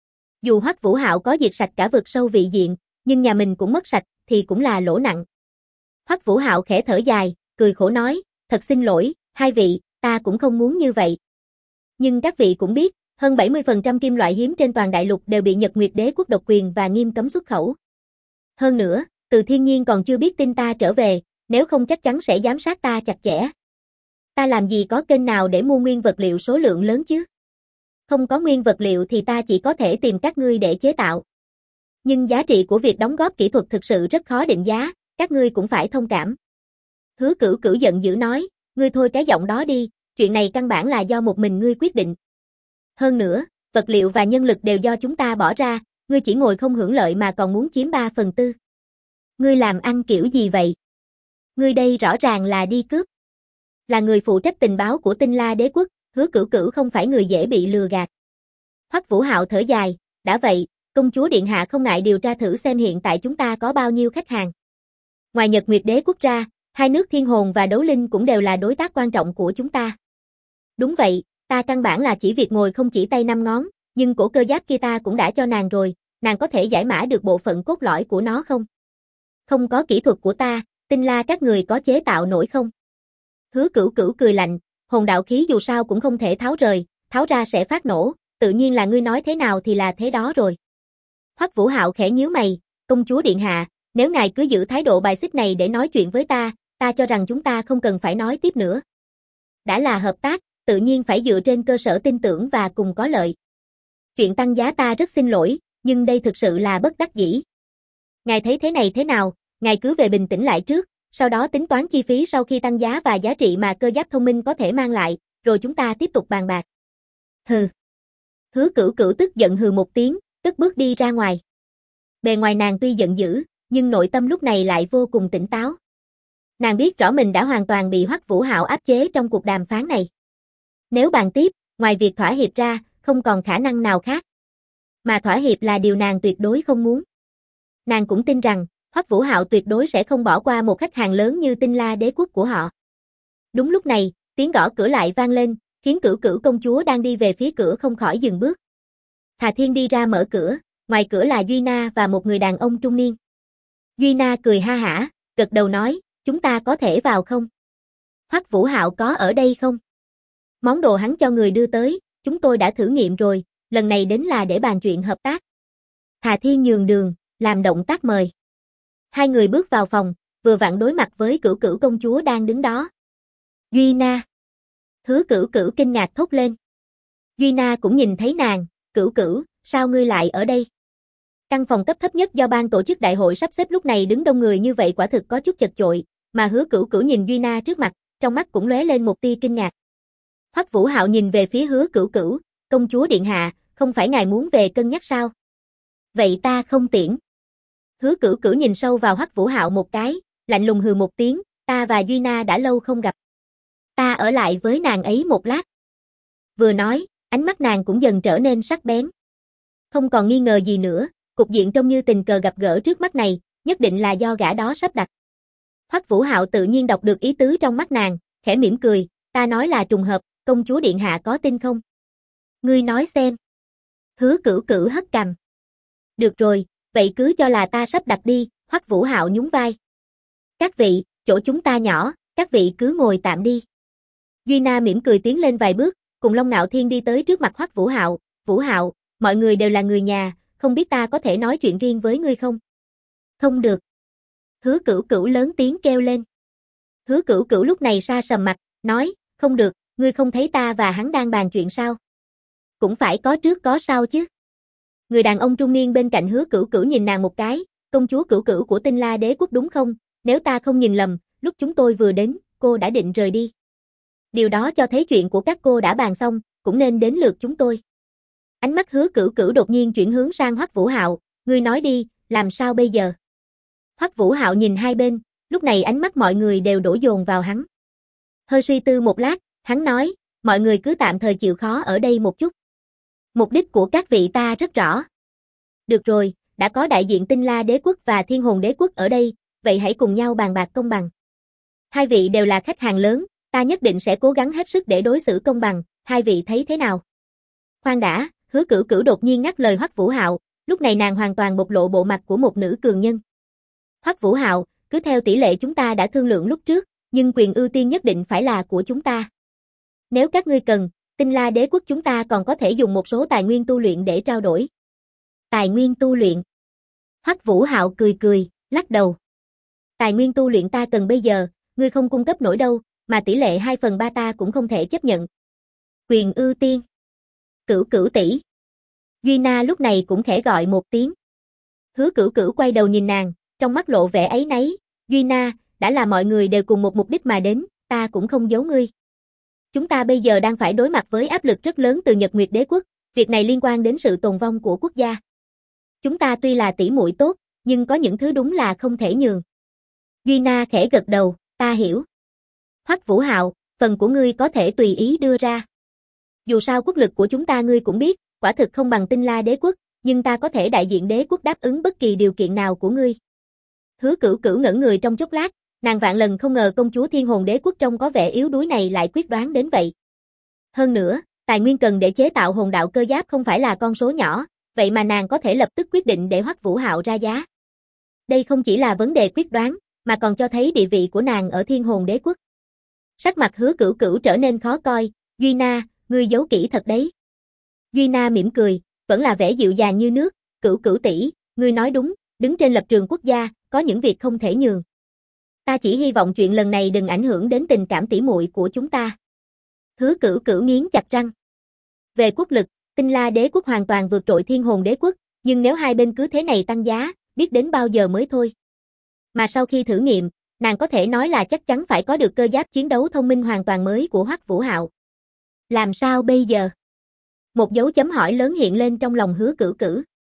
Dù Hoắc Vũ Hạo có diệt sạch cả vực sâu vị diện, nhưng nhà mình cũng mất sạch, thì cũng là lỗ nặng. Hoắc Vũ Hạo khẽ thở dài, cười khổ nói, thật xin lỗi, hai vị, ta cũng không muốn như vậy. Nhưng các vị cũng biết, hơn 70% kim loại hiếm trên toàn đại lục đều bị Nhật Nguyệt Đế quốc độc quyền và nghiêm cấm xuất khẩu. Hơn nữa, Từ Thiên Nhiên còn chưa biết tin ta trở về, nếu không chắc chắn sẽ giám sát ta chặt chẽ. Ta làm gì có kênh nào để mua nguyên vật liệu số lượng lớn chứ? Không có nguyên vật liệu thì ta chỉ có thể tìm các ngươi để chế tạo. Nhưng giá trị của việc đóng góp kỹ thuật thực sự rất khó định giá, các ngươi cũng phải thông cảm. Hứa Cửu Cửu giận dữ nói, ngươi thôi cái giọng đó đi, chuyện này căn bản là do một mình ngươi quyết định. Hơn nữa, vật liệu và nhân lực đều do chúng ta bỏ ra, ngươi chỉ ngồi không hưởng lợi mà còn muốn chiếm 3/4. Ngươi làm ăn kiểu gì vậy? Ngươi đây rõ ràng là đi cướp. Là người phụ trách tình báo của Tinh La Đế quốc, Hứa Cửu Cửu không phải người dễ bị lừa gạt. Hoắc Vũ Hạo thở dài, đã vậy, công chúa điện hạ không ngại điều tra thử xem hiện tại chúng ta có bao nhiêu khách hàng. Ngoài Nhật Nguyệt Đế quốc ra, hai nước Thiên Hồn và Đấu Linh cũng đều là đối tác quan trọng của chúng ta. Đúng vậy, ta căn bản là chỉ việc ngồi không chỉ tay năm ngón, nhưng cổ cơ giáp kia ta cũng đã cho nàng rồi, nàng có thể giải mã được bộ phận cốt lõi của nó không? Không có kỹ thuật của ta, Tinh La các người có chế tạo nổi không? Hứa Cửu Cửu cười lạnh, hồn đạo khí dù sao cũng không thể tháo rời, tháo ra sẽ phát nổ, tự nhiên là ngươi nói thế nào thì là thế đó rồi. Hoắc Vũ Hạo khẽ nhíu mày, công chúa điện hạ, nếu ngài cứ giữ thái độ bài xích này để nói chuyện với ta cho rằng chúng ta không cần phải nói tiếp nữa. Đã là hợp tác, tự nhiên phải dựa trên cơ sở tin tưởng và cùng có lợi. Chuyện tăng giá ta rất xin lỗi, nhưng đây thực sự là bất đắc dĩ. Ngài thấy thế này thế nào, ngài cứ về bình tĩnh lại trước, sau đó tính toán chi phí sau khi tăng giá và giá trị mà cơ giáp thông minh có thể mang lại, rồi chúng ta tiếp tục bàn bạc. Hừ. Hứa Cửu Cửu tức giận hừ một tiếng, cất bước đi ra ngoài. Bề ngoài nàng tuy giận dữ, nhưng nội tâm lúc này lại vô cùng tỉnh táo. Nàng biết rõ mình đã hoàn toàn bị Hoắc Vũ Hạo áp chế trong cuộc đàm phán này. Nếu bàn tiếp, ngoài việc thỏa hiệp ra, không còn khả năng nào khác. Mà thỏa hiệp là điều nàng tuyệt đối không muốn. Nàng cũng tin rằng, Hoắc Vũ Hạo tuyệt đối sẽ không bỏ qua một khách hàng lớn như Tinh La Đế quốc của họ. Đúng lúc này, tiếng gõ cửa lại vang lên, khiến Cửu Cửu công chúa đang đi về phía cửa không khỏi dừng bước. Hà Thiên đi ra mở cửa, ngoài cửa là Duy Na và một người đàn ông trung niên. Duy Na cười ha hả, gật đầu nói, chúng ta có thể vào không? Hoắc Vũ Hạo có ở đây không? Món đồ hắn cho người đưa tới, chúng tôi đã thử nghiệm rồi, lần này đến là để bàn chuyện hợp tác. Hà Thiên nhường đường, làm động tác mời. Hai người bước vào phòng, vừa vặn đối mặt với Cửu Cửu công chúa đang đứng đó. Duy Na. Hứa Cửu Cửu kinh ngạc thốt lên. Duy Na cũng nhìn thấy nàng, Cửu Cửu, sao ngươi lại ở đây? Căn phòng cấp thấp nhất do ban tổ chức đại hội sắp xếp lúc này đứng đông người như vậy quả thực có chút chật chội, mà Hứa Cửu Cửu nhìn Duy Na trước mặt, trong mắt cũng lóe lên một tia kinh ngạc. Hoắc Vũ Hạo nhìn về phía Hứa Cửu Cửu, công chúa điện hạ, không phải ngài muốn về cân nhắc sao? Vậy ta không tiễn. Hứa Cửu Cửu nhìn sâu vào Hoắc Vũ Hạo một cái, lạnh lùng hừ một tiếng, ta và Duy Na đã lâu không gặp. Ta ở lại với nàng ấy một lát. Vừa nói, ánh mắt nàng cũng dần trở nên sắc bén. Không còn nghi ngờ gì nữa, cục diện trông như tình cờ gặp gỡ trước mắt này, nhất định là do gã đó sắp đặt. Hoắc Vũ Hạo tự nhiên đọc được ý tứ trong mắt nàng, khẽ mỉm cười, ta nói là trùng hợp, công chúa điện hạ có tin không? Ngươi nói xem. Hứa Cửu Cửu hất cằm. Được rồi, vậy cứ cho là ta sắp đặt đi, Hoắc Vũ Hạo nhún vai. Các vị, chỗ chúng ta nhỏ, các vị cứ ngồi tạm đi. Duy Na mỉm cười tiến lên vài bước, cùng Long Nạo Thiên đi tới trước mặt Hoắc Vũ Hạo, Vũ Hạo, mọi người đều là người nhà, không biết ta có thể nói chuyện riêng với ngươi không? Không được. Hứa Cửu Cửu lớn tiếng kêu lên. Hứa Cửu Cửu lúc này sa sầm mặt, nói, không được, ngươi không thấy ta và hắn đang bàn chuyện sao? Cũng phải có trước có sau chứ. Người đàn ông trung niên bên cạnh Hứa Cửu Cửu nhìn nàng một cái, công chúa Cửu Cửu của Tinh La Đế quốc đúng không? Nếu ta không nhìn lầm, lúc chúng tôi vừa đến, cô đã định rời đi. Điều đó cho thấy chuyện của các cô đã bàn xong, cũng nên đến lượt chúng tôi. Ánh mắt Hứa Cửu Cửu đột nhiên chuyển hướng sang Hoắc Vũ Hạo, ngươi nói đi, làm sao bây giờ? Hoắc Vũ Hạo nhìn hai bên, lúc này ánh mắt mọi người đều đổ dồn vào hắn. Hơi suy tư một lát, hắn nói, mọi người cứ tạm thời chịu khó ở đây một chút. Mục đích của các vị ta rất rõ. Được rồi, đã có đại diện Tinh La Đế quốc và Thiên Hồn Đế quốc ở đây, vậy hãy cùng nhau bàn bạc công bằng. Hai vị đều là khách hàng lớn, ta nhất định sẽ cố gắng hết sức để đối xử công bằng, hai vị thấy thế nào? Khoan đã, Hứa Cửu Cửu đột nhiên ngắt lời Hoắc Vũ Hạo, lúc này nàng hoàn toàn bộc lộ bộ mặt của một nữ cường nhân. Hoắc Vũ Hạo, cứ theo tỷ lệ chúng ta đã thương lượng lúc trước, nhưng quyền ưu tiên nhất định phải là của chúng ta. Nếu các ngươi cần, Tinh La Đế quốc chúng ta còn có thể dùng một số tài nguyên tu luyện để trao đổi. Tài nguyên tu luyện. Hoắc Vũ Hạo cười cười, lắc đầu. Tài nguyên tu luyện ta cần bây giờ, ngươi không cung cấp nổi đâu, mà tỷ lệ 2/3 ta cũng không thể chấp nhận. Quyền ưu tiên. Cửu Cửu tỷ. Duy Na lúc này cũng khẽ gọi một tiếng. Hứa Cửu Cửu quay đầu nhìn nàng, trong mắt lộ vẻ áy náy, Duy Na, đã là mọi người đều cùng một mục đích mà đến, ta cũng không giấu ngươi. Chúng ta bây giờ đang phải đối mặt với áp lực rất lớn từ Nhật Nguyệt Đế quốc, việc này liên quan đến sự tồn vong của quốc gia. Chúng ta tuy là tỷ muội tốt, nhưng có những thứ đúng là không thể nhường. Duy Na khẽ gật đầu, ta hiểu. Hoắc Vũ Hạo, phần của ngươi có thể tùy ý đưa ra. Dù sao quốc lực của chúng ta ngươi cũng biết, quả thực không bằng Tinh La Đế quốc, nhưng ta có thể đại diện đế quốc đáp ứng bất kỳ điều kiện nào của ngươi. Hứa Cửu Cửu ngẩn người trong chốc lát, nàng vạn lần không ngờ công chúa Thiên Hồn Đế quốc trông có vẻ yếu đuối này lại quyết đoán đến vậy. Hơn nữa, tài nguyên cần để chế tạo hồn đạo cơ giáp không phải là con số nhỏ, vậy mà nàng có thể lập tức quyết định để Hoắc Vũ Hạo ra giá. Đây không chỉ là vấn đề quyết đoán, mà còn cho thấy địa vị của nàng ở Thiên Hồn Đế quốc. Sắc mặt Hứa Cửu Cửu trở nên khó coi, Duy Na, ngươi giấu kỹ thật đấy. Duy Na mỉm cười, vẫn là vẻ dịu dàng như nước, Cửu Cửu tỷ, ngươi nói đúng, đứng trên lập trường quốc gia, có những việc không thể nhường. Ta chỉ hy vọng chuyện lần này đừng ảnh hưởng đến tình cảm tỷ muội của chúng ta. Hứa Cửu Cửu nghiến chặt răng. Về quốc lực, Tinh La Đế quốc hoàn toàn vượt trội Thiên Hồn Đế quốc, nhưng nếu hai bên cứ thế này tăng giá, biết đến bao giờ mới thôi. Mà sau khi thử nghiệm, nàng có thể nói là chắc chắn phải có được cơ giáp chiến đấu thông minh hoàn toàn mới của Hoắc Vũ Hạo. Làm sao bây giờ? Một dấu chấm hỏi lớn hiện lên trong lòng Hứa Cửu Cửu.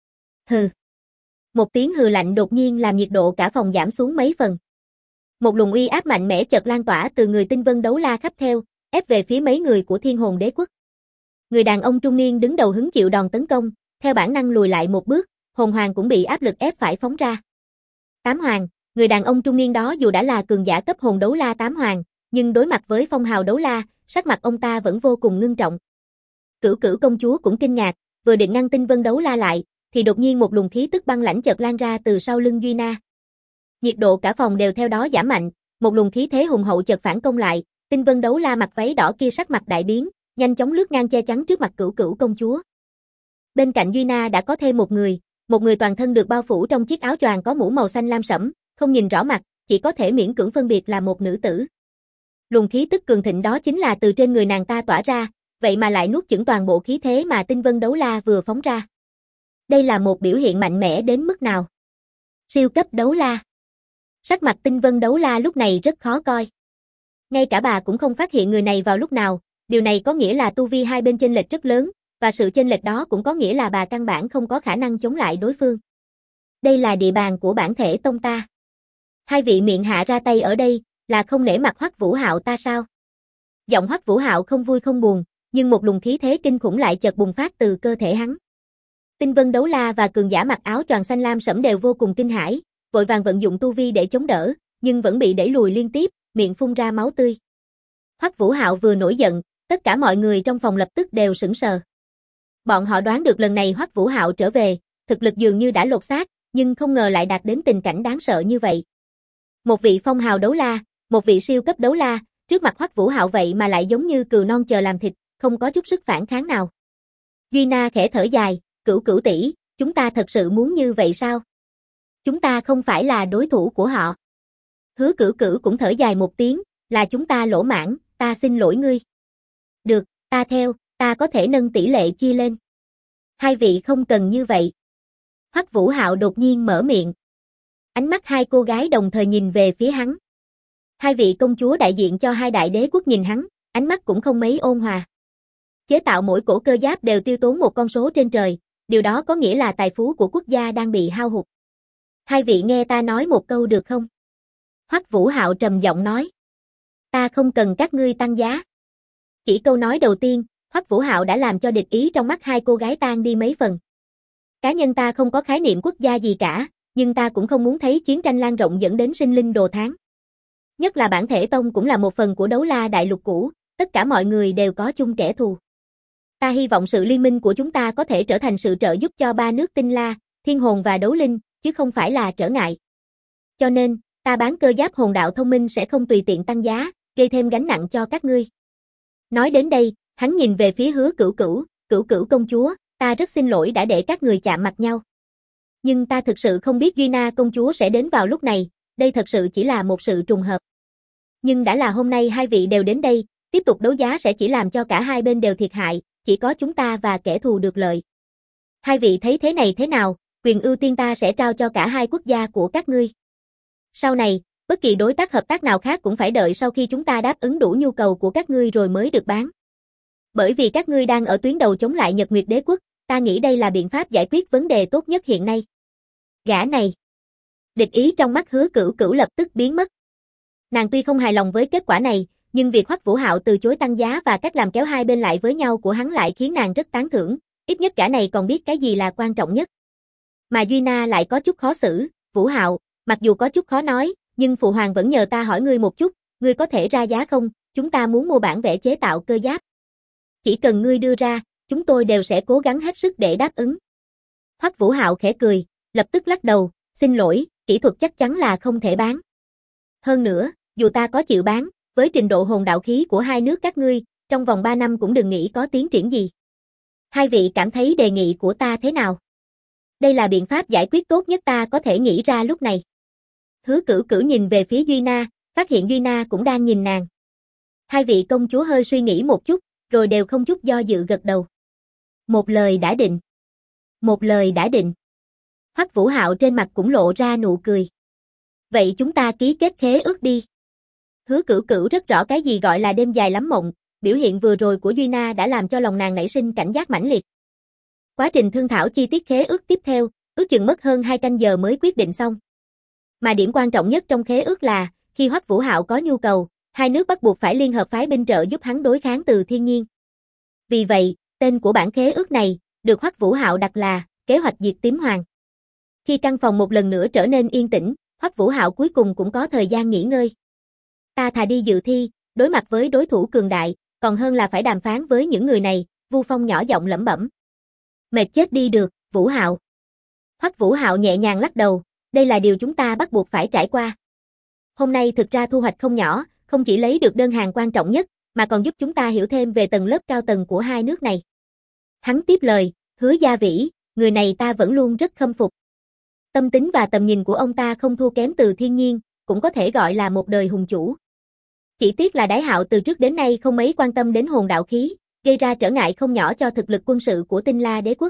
Hừ. Một tiếng hừ lạnh đột nhiên làm nhiệt độ cả phòng giảm xuống mấy phần. Một luồng uy áp mạnh mẽ chợt lan tỏa từ người Tinh Vân Đấu La khắp theo, ép về phía mấy người của Thiên Hồn Đế quốc. Người đàn ông trung niên đứng đầu hứng chịu đòn tấn công, theo bản năng lùi lại một bước, hồn hoàng cũng bị áp lực ép phải phóng ra. Tám hoàng, người đàn ông trung niên đó dù đã là cường giả cấp hồn đấu la tám hoàng, nhưng đối mặt với phong hào đấu la, sắc mặt ông ta vẫn vô cùng ngưng trọng. Cửu Cửu công chúa cũng kinh ngạc, vừa định ngăn Tinh Vân đấu la lại, thì đột nhiên một luồng khí tức băng lãnh chợt lan ra từ sau lưng Duy Na. Nhiệt độ cả phòng đều theo đó giảm mạnh, một luồng khí thế hùng hậu chợt phản công lại, Tinh Vân đấu la mặc váy đỏ kia sắc mặt đại biến, nhanh chóng lướt ngang che chắn trước mặt Cửu Cửu công chúa. Bên cạnh Duy Na đã có thêm một người toàn thân được bao phủ trong chiếc áo choàng có mũ màu xanh lam sẫm, không nhìn rõ mặt, chỉ có thể miễn cưỡng phân biệt là một nữ tử. Luồng khí tức cường thịnh đó chính là từ trên người nàng ta tỏa ra, vậy mà lại nuốt chửng toàn bộ khí thế mà Tinh Vân đấu la vừa phóng ra. Đây là một biểu hiện mạnh mẽ đến mức nào? Siêu cấp đấu la. Sắc mặt Tinh Vân đấu la lúc này rất khó coi. Ngay cả bà cũng không phát hiện người này vào lúc nào, điều này có nghĩa là tu vi hai bên chênh lệch rất lớn, và sự chênh lệch đó cũng có nghĩa là bà căn bản không có khả năng chống lại đối phương. Đây là địa bàn của bản thể tông ta. Hai vị miệng hạ ra tay ở đây, là không nể mặt Hoắc Vũ Hạo ta sao? Giọng Hoắc Vũ Hạo không vui không buồn, nhưng một luồng khí thế kinh khủng lại chợt bùng phát từ cơ thể hắn. Tinh Vân đấu la và cường giả mặc áo choàng xanh lam sẫm đều vô cùng kinh hãi, vội vàng vận dụng tu vi để chống đỡ, nhưng vẫn bị đẩy lùi liên tiếp, miệng phun ra máu tươi. Hoắc Vũ Hạo vừa nổi giận, tất cả mọi người trong phòng lập tức đều sững sờ. Bọn họ đoán được lần này Hoắc Vũ Hạo trở về, thực lực dường như đã lột xác, nhưng không ngờ lại đạt đến tình cảnh đáng sợ như vậy. Một vị phong hào đấu la, một vị siêu cấp đấu la, trước mặt Hoắc Vũ Hạo vậy mà lại giống như cừu non chờ làm thịt, không có chút sức phản kháng nào. Duy Na khẽ thở dài, Cửu Cửu tỷ, chúng ta thật sự muốn như vậy sao? Chúng ta không phải là đối thủ của họ. Hứa Cửu Cửu cũng thở dài một tiếng, là chúng ta lỗ mãng, ta xin lỗi ngươi. Được, ta theo, ta có thể nâng tỷ lệ chia lên. Hai vị không cần như vậy. Hoắc Vũ Hạo đột nhiên mở miệng. Ánh mắt hai cô gái đồng thời nhìn về phía hắn. Hai vị công chúa đại diện cho hai đại đế quốc nhìn hắn, ánh mắt cũng không mấy ôn hòa. Chế tạo mỗi cổ cơ giáp đều tiêu tốn một con số trên trời, điều đó có nghĩa là tài phú của quốc gia đang bị hao hụt. Hai vị nghe ta nói một câu được không? Hoắc Vũ Hạo trầm giọng nói. Ta không cần các ngươi tăng giá. Chỉ câu nói đầu tiên, Hoắc Vũ Hạo đã làm cho địch ý trong mắt hai cô gái tan đi mấy phần. Cá nhân ta không có khái niệm quốc gia gì cả, nhưng ta cũng không muốn thấy chiến tranh lan rộng dẫn đến sinh linh đồ thán. Nhất là bản thể tông cũng là một phần của đấu la đại lục cũ, tất cả mọi người đều có chung kẻ thù. Ta hy vọng sự liên minh của chúng ta có thể trở thành sự trợ giúp cho ba nước Tinh La, Thiên Hồn và Đấu Linh, chứ không phải là trở ngại. Cho nên, ta bán cơ giáp hồn đạo thông minh sẽ không tùy tiện tăng giá, gây thêm gánh nặng cho các ngươi. Nói đến đây, hắn nhìn về phía Hứa Cửu Cửu, Cửu Cửu công chúa, ta rất xin lỗi đã để các người chạm mặt nhau. Nhưng ta thực sự không biết Duy Na công chúa sẽ đến vào lúc này, đây thật sự chỉ là một sự trùng hợp. Nhưng đã là hôm nay hai vị đều đến đây, tiếp tục đấu giá sẽ chỉ làm cho cả hai bên đều thiệt hại, chỉ có chúng ta và kẻ thù được lợi. Hai vị thấy thế này thế nào, quyền ưu tiên ta sẽ trao cho cả hai quốc gia của các ngươi. Sau này, bất kỳ đối tác hợp tác nào khác cũng phải đợi sau khi chúng ta đáp ứng đủ nhu cầu của các ngươi rồi mới được bán. Bởi vì các ngươi đang ở tuyến đầu chống lại Nhật Nguyệt Đế quốc, ta nghĩ đây là biện pháp giải quyết vấn đề tốt nhất hiện nay. Gã này. Địch ý trong mắt Hứa Cửu Cửu lập tức biến mất. Nàng tuy không hài lòng với kết quả này, nhưng việc Hoắc Vũ Hạo từ chối tăng giá và cách làm kéo hai bên lại với nhau của hắn lại khiến nàng rất tán thưởng, ít nhất gã này còn biết cái gì là quan trọng nhất. Mà Duy Na lại có chút khó xử, Vũ Hạo, mặc dù có chút khó nói, nhưng phụ hoàng vẫn nhờ ta hỏi ngươi một chút, ngươi có thể ra giá không, chúng ta muốn mua bản vẽ chế tạo cơ giáp. Chỉ cần ngươi đưa ra, chúng tôi đều sẽ cố gắng hết sức để đáp ứng. Hoắc Vũ Hạo khẽ cười, lập tức lắc đầu, xin lỗi, kỹ thuật chắc chắn là không thể bán. Hơn nữa, dù ta có chịu bán, với trình độ hồn đạo khí của hai nước các ngươi, trong vòng 3 năm cũng đừng nghĩ có tiến triển gì. Hai vị cảm thấy đề nghị của ta thế nào? Đây là biện pháp giải quyết tốt nhất ta có thể nghĩ ra lúc này. Hứa Cửu Cửu nhìn về phía Duy Na, phát hiện Duy Na cũng đang nhìn nàng. Hai vị công chúa hơi suy nghĩ một chút, rồi đều không chút do dự gật đầu. Một lời đã định. Một lời đã định. Hoắc Vũ Hạo trên mặt cũng lộ ra nụ cười. Vậy chúng ta ký kết khế ước đi. Hứa Cửu Cửu rất rõ cái gì gọi là đêm dài lắm mộng, biểu hiện vừa rồi của Duy Na đã làm cho lòng nàng nảy sinh cảnh giác mãnh liệt. Quá trình thương thảo chi tiết khế ước tiếp theo, ước chừng mất hơn 2 canh giờ mới quyết định xong. Mà điểm quan trọng nhất trong khế ước là, khi Hoắc Vũ Hạo có nhu cầu, hai nước bắt buộc phải liên hợp phái binh trợ giúp hắn đối kháng Từ Thiên Nhiên. Vì vậy, tên của bản khế ước này, được Hoắc Vũ Hạo đặt là, kế hoạch diệt Tím Hoàng. Khi căn phòng một lần nữa trở nên yên tĩnh, Hoắc Vũ Hạo cuối cùng cũng có thời gian nghỉ ngơi. Ta thà đi dự thi, đối mặt với đối thủ cường đại, còn hơn là phải đàm phán với những người này, Vu Phong nhỏ giọng lẩm bẩm. Mệt chết đi được, Vũ Hạo. Hoắc Vũ Hạo nhẹ nhàng lắc đầu, đây là điều chúng ta bắt buộc phải trải qua. Hôm nay thực ra thu hoạch không nhỏ, không chỉ lấy được đơn hàng quan trọng nhất, mà còn giúp chúng ta hiểu thêm về tầng lớp cao tầng của hai nước này. Hắn tiếp lời, Hứa Gia Vĩ, người này ta vẫn luôn rất khâm phục. Tâm tính và tầm nhìn của ông ta không thua kém Từ Thiên Nhiên, cũng có thể gọi là một đời hùng chủ. Chỉ tiếc là Đái Hạo từ trước đến nay không mấy quan tâm đến hồn đạo khí, gây ra trở ngại không nhỏ cho thực lực quân sự của Tinh La Đế quốc.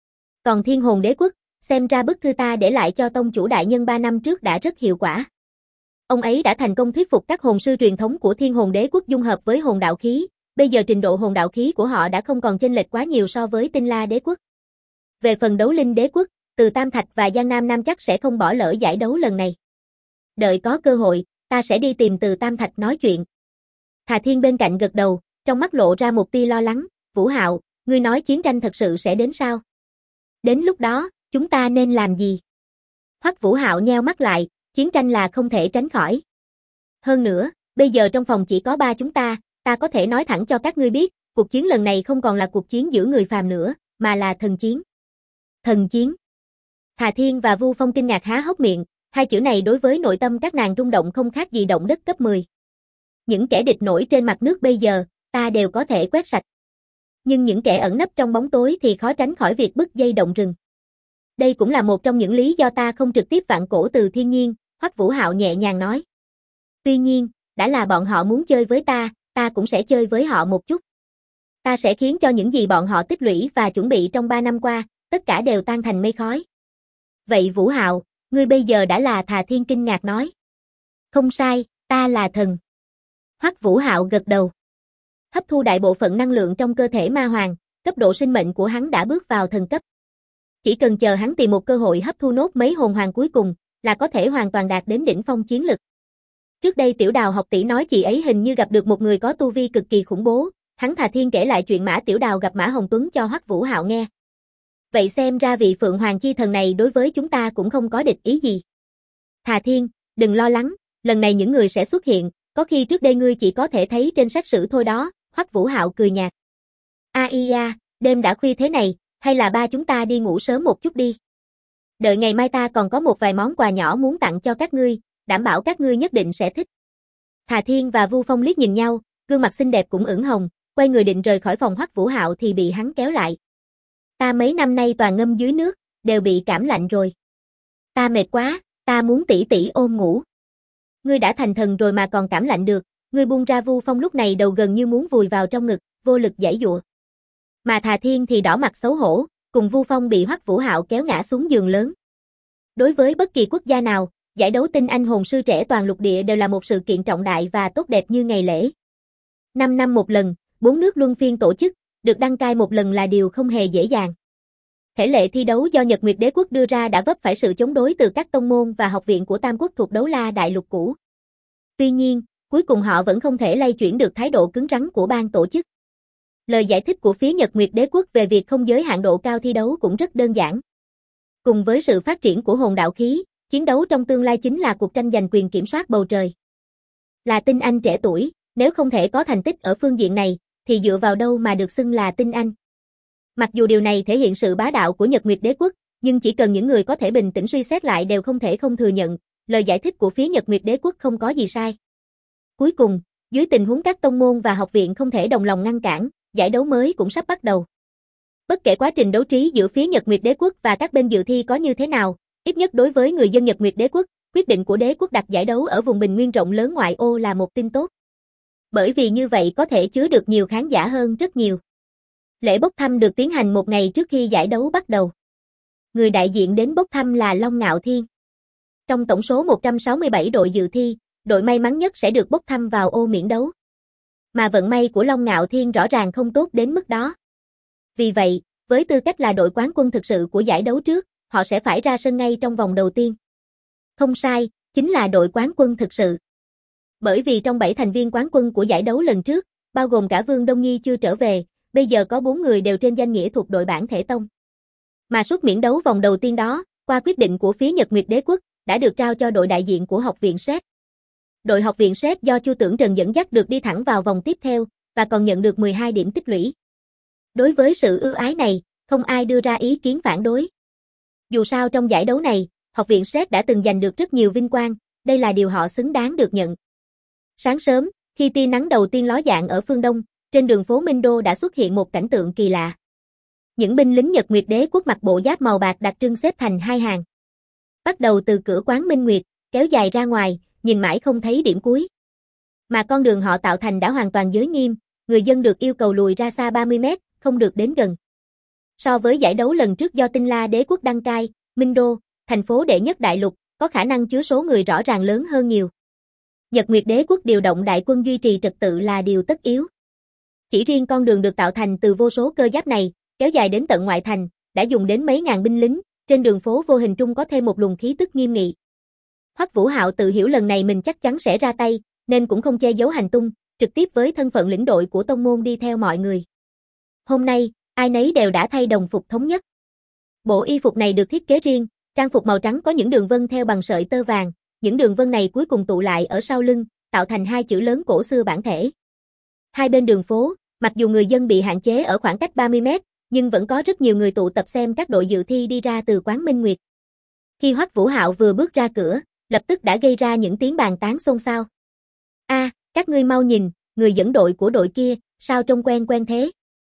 Còn Thiên Hồn Đế quốc, xem ra bức thư ta để lại cho tông chủ đại nhân 3 năm trước đã rất hiệu quả. Ông ấy đã thành công thuyết phục các hồn sư truyền thống của Thiên Hồn Đế quốc dung hợp với hồn đạo khí, bây giờ trình độ hồn đạo khí của họ đã không còn chênh lệch quá nhiều so với Tinh La Đế quốc. Về phần Đấu Linh Đế quốc, Từ Tam Thạch và Giang Nam Nam chắc sẽ không bỏ lỡ giải đấu lần này. Đợi có cơ hội, ta sẽ đi tìm Từ Tam Thạch nói chuyện. Thà Thiên bên cạnh gật đầu, trong mắt lộ ra một tia lo lắng, Vũ Hạo, ngươi nói chiến tranh thật sự sẽ đến sao? Đến lúc đó, chúng ta nên làm gì? Hoắc Vũ Hạo nheo mắt lại, chiến tranh là không thể tránh khỏi. Hơn nữa, bây giờ trong phòng chỉ có 3 chúng ta có thể nói thẳng cho các ngươi biết, cuộc chiến lần này không còn là cuộc chiến giữa người phàm nữa, mà là thần chiến. Thần chiến. Thà Thiên và Vu Phong kinh ngạc há hốc miệng, hai chữ này đối với nội tâm các nàng rung động không khác gì động đất cấp 10. Những kẻ địch nổi trên mặt nước bây giờ, ta đều có thể quét sạch. Nhưng những kẻ ẩn nấp trong bóng tối thì khó tránh khỏi việc bứt dây động rừng. Đây cũng là một trong những lý do ta không trực tiếp vạn cổ Từ Thiên Nhiên, Hoắc Vũ Hạo nhẹ nhàng nói. Tuy nhiên, đã là bọn họ muốn chơi với ta cũng sẽ chơi với họ một chút. Ta sẽ khiến cho những gì bọn họ tích lũy và chuẩn bị trong 3 năm qua, tất cả đều tan thành mây khói. Vậy Vũ Hạo, ngươi bây giờ đã là Thà Thiên kinh ngạc nói. Không sai, ta là thần. Hoắc Vũ Hạo gật đầu. Hấp thu đại bộ phận năng lượng trong cơ thể ma hoàng, cấp độ sinh mệnh của hắn đã bước vào thần cấp. Chỉ cần chờ hắn tìm một cơ hội hấp thu nốt mấy hồn hoàng cuối cùng, là có thể hoàn toàn đạt đến đỉnh phong chiến lực. Trước đây Tiểu Đào học tỷ nói chị ấy hình như gặp được một người có tu vi cực kỳ khủng bố, hắn Thà Thiên kể lại chuyện Mã Tiểu Đào gặp Mã Hồng Tuấn cho Hoắc Vũ Hạo nghe. Vậy xem ra vị Phượng Hoàng chi thần này đối với chúng ta cũng không có địch ý gì. Thà Thiên, đừng lo lắng, lần này những người sẽ xuất hiện, có khi trước đây ngươi chỉ có thể thấy trên sách sử thôi đó, Hoắc Vũ Hạo cười nhạt. Đêm đã khuya thế này, hay là ba chúng ta đi ngủ sớm một chút đi. Đợi ngày mai ta còn có một vài món quà nhỏ muốn tặng cho các ngươi, đảm bảo các ngươi nhất định sẽ thích. Thà Thiên và Vu Phong liếc nhìn nhau, gương mặt xinh đẹp cũng ửng hồng, quay người định rời khỏi phòng Hoắc Vũ Hạo thì bị hắn kéo lại. Ta mấy năm nay toàn ngâm dưới nước, đều bị cảm lạnh rồi. Ta mệt quá, ta muốn tỉ tỉ ôm ngủ. Ngươi đã thành thần rồi mà còn cảm lạnh được, ngươi buông ra. Vu Phong lúc này đầu gần như muốn vùi vào trong ngực, vô lực giãy giụa. Mà Thà Thiên thì đỏ mặt xấu hổ, cùng Vu Phong bị Hoắc Vũ Hạo kéo ngã xuống giường lớn. Đối với bất kỳ quốc gia nào, giải đấu tinh anh hồn sư trẻ toàn lục địa đều là một sự kiện trọng đại và tốt đẹp như ngày lễ. 5 năm một lần, 4 nước luân phiên tổ chức, được đăng cai một lần là điều không hề dễ dàng. Thể lệ thi đấu do Nhật Nguyệt Đế quốc đưa ra đã vấp phải sự chống đối từ các tông môn và học viện của Tam quốc thuộc Đấu La Đại Lục cũ. Tuy nhiên, cuối cùng họ vẫn không thể lay chuyển được thái độ cứng rắn của ban tổ chức. Lời giải thích của phía Nhật Nguyệt Đế quốc về việc không giới hạn độ cao thi đấu cũng rất đơn giản. Cùng với sự phát triển của hồn đạo khí, chiến đấu trong tương lai chính là cuộc tranh giành quyền kiểm soát bầu trời. Là tinh anh trẻ tuổi, nếu không thể có thành tích ở phương diện này, thì dựa vào đâu mà được xưng là tinh anh? Mặc dù điều này thể hiện sự bá đạo của Nhật Nguyệt Đế quốc, nhưng chỉ cần những người có thể bình tĩnh suy xét lại đều không thể không thừa nhận, lời giải thích của phía Nhật Nguyệt Đế quốc không có gì sai. Cuối cùng, dưới tình huống các tông môn và học viện không thể đồng lòng ngăn cản, giải đấu mới cũng sắp bắt đầu. Bất kể quá trình đấu trí giữa phía Nhật Nguyệt Đế quốc và các bên dự thi có như thế nào, ít nhất đối với người dân Nhật Nguyệt Đế quốc, quyết định của đế quốc đặt giải đấu ở vùng bình nguyên rộng lớn ngoại ô là một tin tốt. Bởi vì như vậy có thể chứa được nhiều khán giả hơn rất nhiều. Lễ bốc thăm được tiến hành một ngày trước khi giải đấu bắt đầu. Người đại diện đến bốc thăm là Long Ngạo Thiên. Trong tổng số 167 đội dự thi, đội may mắn nhất sẽ được bốc thăm vào ô miễn đấu. Mà vận may của Long Ngạo Thiên rõ ràng không tốt đến mức đó. Vì vậy, với tư cách là đội quán quân thực sự của giải đấu trước, họ sẽ phải ra sân ngay trong vòng đầu tiên. Không sai, chính là đội quán quân thực sự. Bởi vì trong 7 thành viên quán quân của giải đấu lần trước, bao gồm cả Vương Đông Nhi chưa trở về, bây giờ có 4 người đều trên danh nghĩa thuộc đội bản thể tông. Mà suốt miễn đấu vòng đầu tiên đó, qua quyết định của phía Nhật Nguyệt Đế quốc, đã được trao cho đội đại diện của học viện SET. Đội học viện SET do Chu Tưởng Trần dẫn dắt được đi thẳng vào vòng tiếp theo, và còn nhận được 12 điểm tích lũy. Đối với sự ưu ái này, không ai đưa ra ý kiến phản đối. Dù sao trong giải đấu này, học viện SET đã từng giành được rất nhiều vinh quang, đây là điều họ xứng đáng được nhận. Sáng sớm, khi tia nắng đầu tiên ló dạng ở phương Đông, trên đường phố Minh Đô đã xuất hiện một cảnh tượng kỳ lạ. Những binh lính Nhật Nguyệt Đế quốc mặc bộ giáp màu bạc đặc trưng xếp thành hai hàng. Bắt đầu từ cửa quán Minh Nguyệt, kéo dài ra ngoài, nhìn mãi không thấy điểm cuối. Mà con đường họ tạo thành đã hoàn toàn giới nghiêm, người dân được yêu cầu lùi ra xa 30 mét, không được đến gần. So với giải đấu lần trước do Tinh La Đế quốc đăng cai, Minh Đô, thành phố đệ nhất đại lục, có khả năng chứa số người rõ ràng lớn hơn nhiều. Nhật Nguyệt Đế quốc điều động đại quân duy trì trật tự là điều tất yếu. Chỉ riêng con đường được tạo thành từ vô số cơ giáp này, kéo dài đến tận ngoại thành, đã dùng đến mấy ngàn binh lính, trên đường phố vô hình trung có thêm một luồng khí tức nghiêm nghị. Hoắc Vũ Hạo tự hiểu lần này mình chắc chắn sẽ ra tay, nên cũng không che giấu hành tung, trực tiếp với thân phận lĩnh đội của tông môn đi theo mọi người. Hôm nay, ai nấy đều đã thay đồng phục thống nhất. Bộ y phục này được thiết kế riêng, trang phục màu trắng có những đường vân theo bằng sợi tơ vàng, những đường vân này cuối cùng tụ lại ở sau lưng, tạo thành hai chữ lớn cổ xưa bản thể. Hai bên đường phố, mặc dù người dân bị hạn chế ở khoảng cách 30 mét, nhưng vẫn có rất nhiều người tụ tập xem các đội dự thi đi ra từ quán Minh Nguyệt. Khi Hoắc Vũ Hạo vừa bước ra cửa, lập tức đã gây ra những tiếng bàn tán xôn xao. Các ngươi mau nhìn, người dẫn đội của đội kia, sao trông quen quen thế?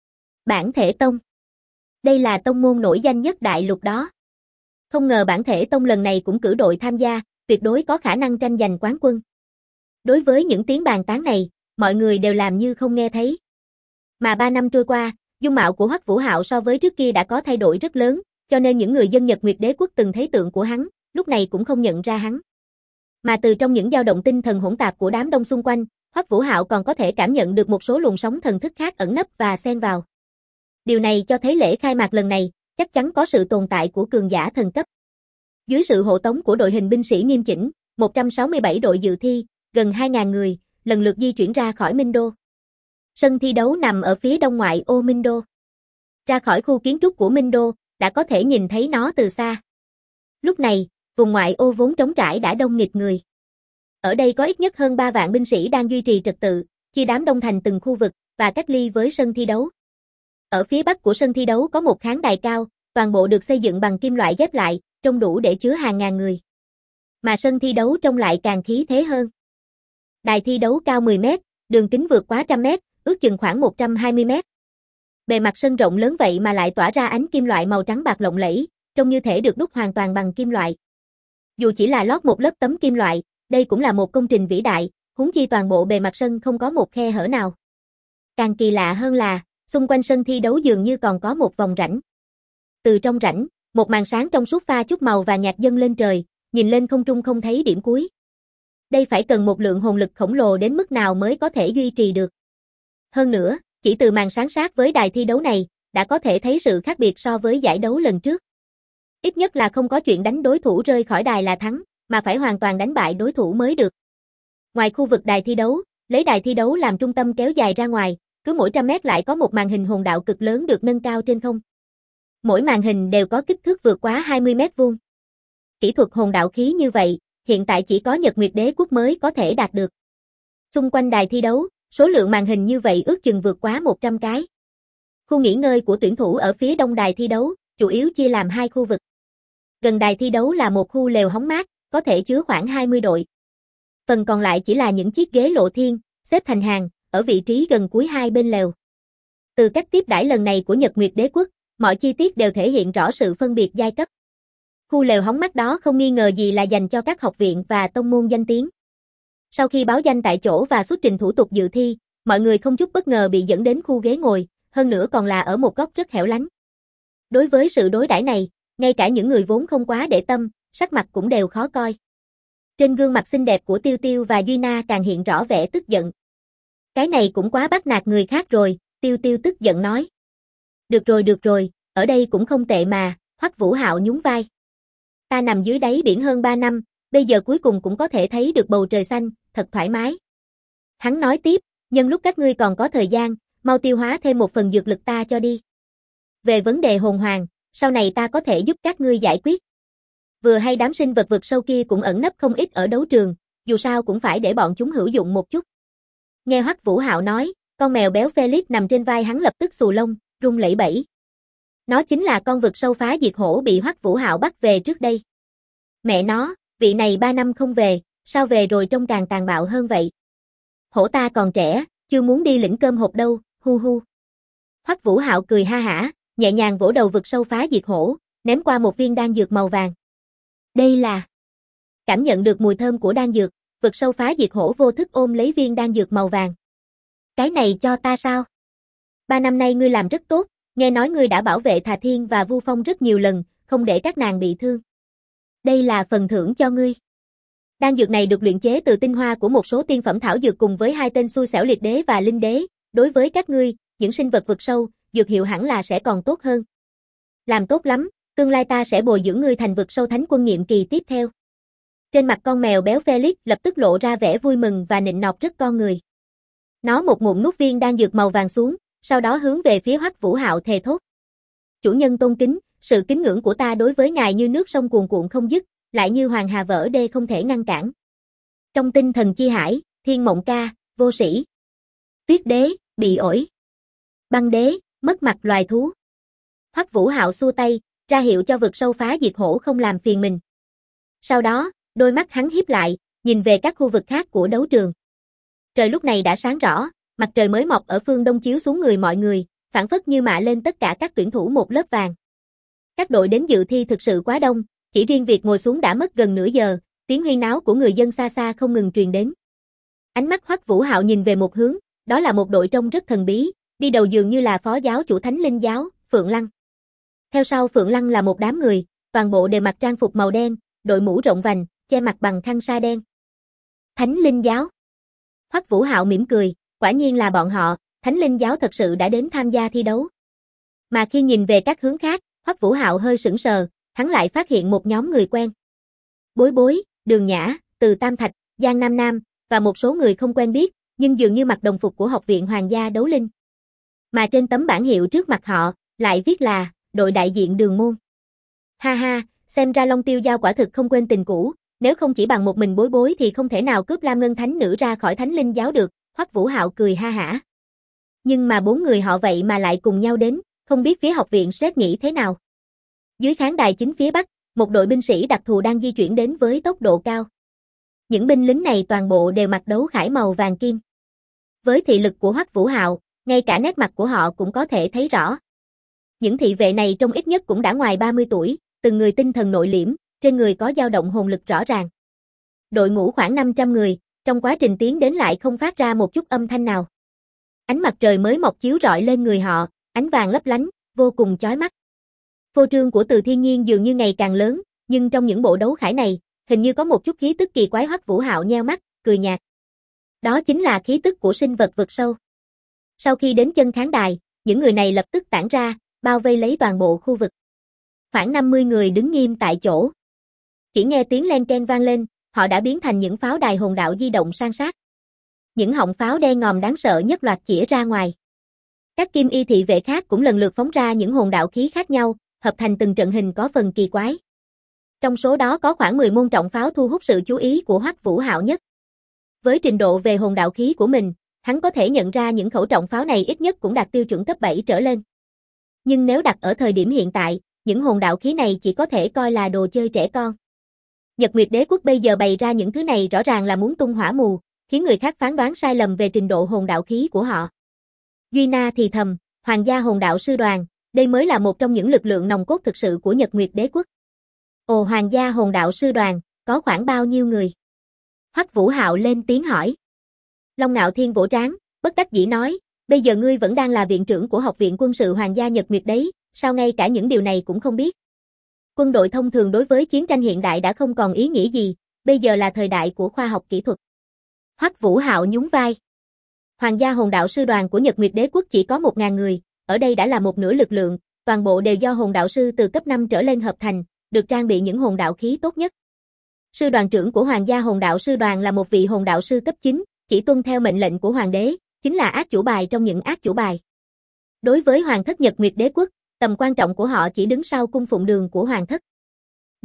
Bản thể tông. Đây là tông môn nổi danh nhất đại lục đó. Không ngờ bản thể tông lần này cũng cử đội tham gia, tuyệt đối có khả năng tranh giành quán quân. Đối với những tiếng bàn tán này, mọi người đều làm như không nghe thấy. Mà 3 năm trôi qua, dung mạo của Hoắc Vũ Hạo so với trước kia đã có thay đổi rất lớn, cho nên những người dân Nhật Nguyệt Đế quốc từng thấy tượng của hắn, lúc này cũng không nhận ra hắn. Mà từ trong những dao động tinh thần hỗn tạp của đám đông xung quanh, Hoắc Vũ Hạo còn có thể cảm nhận được một số luồng sóng thần thức khác ẩn nấp và xen vào. Điều này cho thấy lễ khai mạc lần này, chắc chắn có sự tồn tại của cường giả thần cấp. Dưới sự hộ tống của đội hình binh sĩ nghiêm chỉnh, 167 đội dự thi, gần 2.000 người, lần lượt di chuyển ra khỏi Minh Đô. Sân thi đấu nằm ở phía đông ngoại ô Minh Đô. Ra khỏi khu kiến trúc của Minh Đô, đã có thể nhìn thấy nó từ xa. Lúc này, vùng ngoại ô vốn trống trải đã đông nghịt người. Ở đây có ít nhất hơn 3 vạn binh sĩ đang duy trì trật tự, chia đám đông thành từng khu vực, và cách ly với sân thi đấu. Ở phía bắc của sân thi đấu có một khán đài cao, toàn bộ được xây dựng bằng kim loại ghép lại, trông đủ để chứa hàng ngàn người. Mà sân thi đấu trông lại càng khí thế hơn. Đài thi đấu cao 10 mét, đường kính vượt quá 100 mét, ước chừng khoảng 120 mét. Bề mặt sân rộng lớn vậy mà lại tỏa ra ánh kim loại màu trắng bạc lộng lẫy, trông như thể được đúc hoàn toàn bằng kim loại. Dù chỉ là lót một lớp tấm kim loại, đây cũng là một công trình vĩ đại, huống chi toàn bộ bề mặt sân không có một khe hở nào. Càng kỳ lạ hơn là, xung quanh sân thi đấu dường như còn có một vòng rãnh. Từ trong rãnh, một màn sáng trong suốt pha chút màu và nhạt dâng lên trời, nhìn lên không trung không thấy điểm cuối. Đây phải cần một lượng hồn lực khổng lồ đến mức nào mới có thể duy trì được. Hơn nữa, chỉ từ màn sáng sát với đài thi đấu này, đã có thể thấy sự khác biệt so với giải đấu lần trước. Ít nhất là không có chuyện đánh đối thủ rơi khỏi đài là thắng, mà phải hoàn toàn đánh bại đối thủ mới được. Ngoài khu vực đài thi đấu, lấy đài thi đấu làm trung tâm kéo dài ra ngoài, cứ mỗi 100 mét lại có một màn hình hồn đạo cực lớn được nâng cao trên không. Mỗi màn hình đều có kích thước vượt quá 20 mét vuông. Kỹ thuật hồn đạo khí như vậy, hiện tại chỉ có Nhật Nguyệt Đế quốc mới có thể đạt được. Xung quanh đài thi đấu, số lượng màn hình như vậy ước chừng vượt quá 100 cái. Khu nghỉ ngơi của tuyển thủ ở phía đông đài thi đấu, chủ yếu chia làm hai khu vực. Gần đài thi đấu là một khu lều hóng mát, có thể chứa khoảng 20 đội. Phần còn lại chỉ là những chiếc ghế lộ thiên, xếp thành hàng, ở vị trí gần cuối hai bên lều. Từ cách tiếp đãi lần này của Nhật Nguyệt Đế quốc, mọi chi tiết đều thể hiện rõ sự phân biệt giai cấp. Khu lều hóng mát đó không nghi ngờ gì là dành cho các học viện và tông môn danh tiếng. Sau khi báo danh tại chỗ và xuất trình thủ tục dự thi, mọi người không chút bất ngờ bị dẫn đến khu ghế ngồi, hơn nữa còn là ở một góc rất hẻo lánh. Đối với sự đối đãi này, ngay cả những người vốn không quá để tâm, sắc mặt cũng đều khó coi. Trên gương mặt xinh đẹp của Tiêu Tiêu và Duy Na càng hiện rõ vẻ tức giận. Cái này cũng quá bắt nạt người khác rồi, Tiêu Tiêu tức giận nói. Được rồi, ở đây cũng không tệ mà, Hoắc Vũ Hạo nhún vai. Ta nằm dưới đáy biển hơn 3 năm, bây giờ cuối cùng cũng có thể thấy được bầu trời xanh, thật thoải mái. Hắn nói tiếp, nhân lúc các ngươi còn có thời gian, mau tiêu hóa thêm một phần dược lực ta cho đi. Về vấn đề hồn hoàng, sau này ta có thể giúp các ngươi giải quyết. Vừa hay đám sinh vật vực sâu kia cũng ẩn nấp không ít ở đấu trường, dù sao cũng phải để bọn chúng hữu dụng một chút. Nghe Hoắc Vũ Hạo nói, con mèo béo Felix nằm trên vai hắn lập tức xù lông, run lẩy bẩy. Nó chính là con vực sâu phá diệt hổ bị Hoắc Vũ Hạo bắt về trước đây. Mẹ nó, vị này 3 năm không về, sao về rồi trông càng tàn bạo hơn vậy? Hổ ta còn trẻ, chưa muốn đi lĩnh cơm hộp đâu, hu hu. Hoắc Vũ Hạo cười ha hả, nhẹ nhàng vỗ đầu vực sâu phá diệt hổ, ném qua một viên đan dược màu vàng. Đây là... Cảm nhận được mùi thơm của đan dược, vực sâu phá diệt hổ vô thức ôm lấy viên đan dược màu vàng. Cái này cho ta sao? 3 năm nay ngươi làm rất tốt, nghe nói ngươi đã bảo vệ Thà Thiên và Vu Phong rất nhiều lần, không để các nàng bị thương. Đây là phần thưởng cho ngươi. Đan dược này được luyện chế từ tinh hoa của một số tiên phẩm thảo dược cùng với 2 tên xui xẻo liệt đế và linh đế, đối với các ngươi, những sinh vật vực sâu, dược hiệu hẳn là sẽ còn tốt hơn. Làm tốt lắm, tương lai ta sẽ bồi dưỡng ngươi thành vực sâu thánh quân nhiệm kỳ tiếp theo. Trên mặt con mèo béo Felix lập tức lộ ra vẻ vui mừng và nịnh nọt rất con người. Nó một ngụm nuốt viên đan dược màu vàng xuống, sau đó hướng về phía Hoắc Vũ Hạo thề thốt. Chủ nhân tôn kính, sự kính ngưỡng của ta đối với ngài như nước sông cuồn cuộn không dứt, lại như hoàng hà vỡ đê không thể ngăn cản. Trong tinh thần chi hải, Thiên Mộng Ca, vô sĩ. Tuyết đế, bị ổi. Băng đế, mất mặt loài thú. Hoắc Vũ Hạo xua tay, ra hiệu cho vực sâu phá diệt hổ không làm phiền mình. Sau đó, đôi mắt hắn híp lại, nhìn về các khu vực khác của đấu trường. Trời lúc này đã sáng rõ, mặt trời mới mọc ở phương đông chiếu xuống người mọi người, phảng phất như mạ lên tất cả các tuyển thủ một lớp vàng. Các đội đến dự thi thực sự quá đông, chỉ riêng việc ngồi xuống đã mất gần nửa giờ, tiếng huyên náo của người dân xa xa không ngừng truyền đến. Ánh mắt Hoắc Vũ Hạo nhìn về một hướng, đó là một đội trông rất thần bí, đi đầu dường như là phó giáo chủ Thánh Linh giáo, Phượng Lăng. Theo sau Phượng Lăng là một đám người, toàn bộ đều mặc trang phục màu đen, đội mũ rộng vành, che mặt bằng khăn sa đen. Thánh Linh giáo. Hoắc Vũ Hạo mỉm cười, quả nhiên là bọn họ, Thánh Linh giáo thật sự đã đến tham gia thi đấu. Mà khi nhìn về các hướng khác, Hoắc Vũ Hạo hơi sững sờ, hắn lại phát hiện một nhóm người quen. Bối Bối, Đường Nhã, Từ Tam Thạch, Giang Nam Nam, và một số người không quen biết, nhưng dường như mặc đồng phục của Học viện Hoàng gia Đấu Linh. Mà trên tấm bảng hiệu trước mặt họ, lại viết là, đội đại diện Đường môn. Ha ha, xem ra Long Tiêu Giao quả thực không quên tình cũ, nếu không chỉ bằng một mình Bối Bối thì không thể nào cướp Lam Ngân Thánh Nữ ra khỏi Thánh Linh giáo được, Hoắc Vũ Hạo cười ha hả. Nhưng mà 4 người họ vậy mà lại cùng nhau đến, không biết phía học viện sẽ nghĩ thế nào. Dưới khán đài chính phía bắc, một đội binh sĩ đặc thù đang di chuyển đến với tốc độ cao. Những binh lính này toàn bộ đều mặc đấu khải màu vàng kim. Với thị lực của Hoắc Vũ Hạo, ngay cả nét mặt của họ cũng có thể thấy rõ. Những thị vệ này trông ít nhất cũng đã ngoài 30 tuổi, từng người tinh thần nội liễm, trên người có dao động hồn lực rõ ràng. Đội ngũ khoảng 500 người, trong quá trình tiến đến lại không phát ra một chút âm thanh nào. Ánh mặt trời mới mọc chiếu rọi lên người họ, ánh vàng lấp lánh, vô cùng chói mắt. Phô trương của Từ Thiên Nhiên dường như ngày càng lớn, nhưng trong những bộ đấu khải này, hình như có một chút khí tức kỳ quái. Hoắc Vũ Hạo nheo mắt, cười nhạt. Đó chính là khí tức của sinh vật vực sâu. Sau khi đến chân khán đài, những người này lập tức tản ra, bao vây lấy toàn bộ khu vực. Khoảng 50 người đứng nghiêm tại chỗ. Chỉ nghe tiếng len keng vang lên, họ đã biến thành những pháo đài hồn đạo di động san sát. Những họng pháo đen ngòm đáng sợ nhất loạt chĩa ra ngoài. Các kim y thị vệ khác cũng lần lượt phóng ra những hồn đạo khí khác nhau, hợp thành từng trận hình có phần kỳ quái. Trong số đó có khoảng 10 môn trọng pháo thu hút sự chú ý của Hoắc Vũ Hạo nhất. Với trình độ về hồn đạo khí của mình, hắn có thể nhận ra những khẩu trọng pháo này ít nhất cũng đạt tiêu chuẩn cấp 7 trở lên. Nhưng nếu đặt ở thời điểm hiện tại, những hồn đạo khí này chỉ có thể coi là đồ chơi trẻ con. Nhật Nguyệt Đế quốc bây giờ bày ra những thứ này rõ ràng là muốn tung hỏa mù, khiến người khác phán đoán sai lầm về trình độ hồn đạo khí của họ. Duy Na thì thầm, Hoàng gia hồn đạo sư đoàn, đây mới là một trong những lực lượng nòng cốt thực sự của Nhật Nguyệt Đế quốc. Ồ, Hoàng gia hồn đạo sư đoàn, có khoảng bao nhiêu người? Hoắc Vũ Hạo lên tiếng hỏi. Long Nạo Thiên vỗ trán, bất đắc dĩ nói, bây giờ ngươi vẫn đang là viện trưởng của Học viện Quân sự Hoàng gia Nhật Nguyệt đấy, sao ngay cả những điều này cũng không biết? Quân đội thông thường đối với chiến tranh hiện đại đã không còn ý nghĩa gì, bây giờ là thời đại của khoa học kỹ thuật. Hoắc Vũ Hạo nhún vai. Hoàng gia hồn đạo sư đoàn của Nhật Nguyệt Đế quốc chỉ có 1000 người, ở đây đã là một nửa lực lượng, toàn bộ đều do hồn đạo sư từ cấp 5 trở lên hợp thành, được trang bị những hồn đạo khí tốt nhất. Sư đoàn trưởng của Hoàng gia hồn đạo sư đoàn là một vị hồn đạo sư cấp 9, chỉ tuân theo mệnh lệnh của hoàng đế, chính là ác chủ bài trong những ác chủ bài. Đối với Hoàng thất Nhật Nguyệt Đế quốc, tầm quan trọng của họ chỉ đứng sau cung phụng đường của Hoàng thất.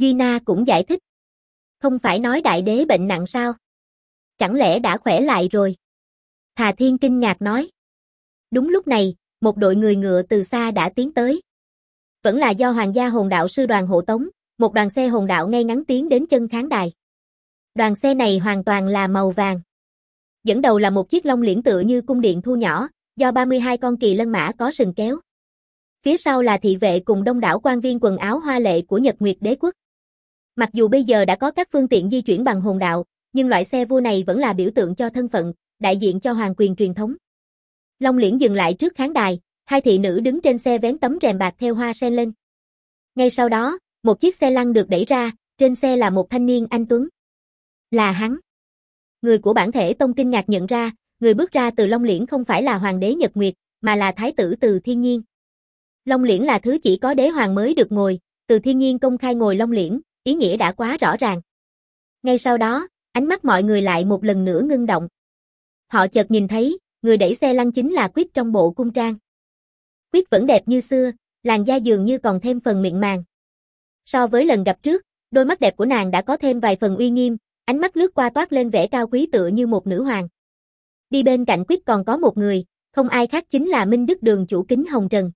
Duy Na cũng giải thích. Không phải nói đại đế bệnh nặng sao? Chẳng lẽ đã khỏe lại rồi? Thà Thiên kinh ngạc nói. Đúng lúc này, một đội người ngựa từ xa đã tiến tới. Vẫn là do Hoàng gia hồn đạo sư đoàn hộ tống, một đoàn xe hồn đạo ngay ngắn tiến đến chân khán đài. Đoàn xe này hoàn toàn là màu vàng. Dẫn đầu là một chiếc long liễn tựa như cung điện thu nhỏ, do 32 con kỳ lân mã có sừng kéo. Phía sau là thị vệ cùng đông đảo quan viên quần áo hoa lệ của Nhật Nguyệt Đế quốc. Mặc dù bây giờ đã có các phương tiện di chuyển bằng hồn đạo, nhưng loại xe vua này vẫn là biểu tượng cho thân phận, đại diện cho hoàng quyền truyền thống. Long liễn dừng lại trước khán đài, hai thị nữ đứng trên xe vén tấm rèm bạc theo hoa sen lên. Ngay sau đó, một chiếc xe lăn được đẩy ra, trên xe là một thanh niên anh tuấn. Là hắn. Người của bản thể tông kinh ngạc nhận ra, người bước ra từ Long liễn không phải là hoàng đế Nhật Nguyệt, mà là thái tử Từ Thiên Nhiên. Long liễn là thứ chỉ có đế hoàng mới được ngồi, Từ Thiên Nhiên công khai ngồi Long liễn, ý nghĩa đã quá rõ ràng. Ngay sau đó, ánh mắt mọi người lại một lần nữa ngưng động. Họ chợt nhìn thấy, người đẩy xe lăn chính là Quyết trong bộ cung trang. Quyết vẫn đẹp như xưa, làn da dường như còn thêm phần mịn màng. So với lần gặp trước, đôi mắt đẹp của nàng đã có thêm vài phần uy nghiêm, ánh mắt lướt qua toát lên vẻ cao quý tựa như một nữ hoàng. Đi bên cạnh Quyết còn có một người, không ai khác chính là Minh Đức Đường chủ Kính Hồng Trần.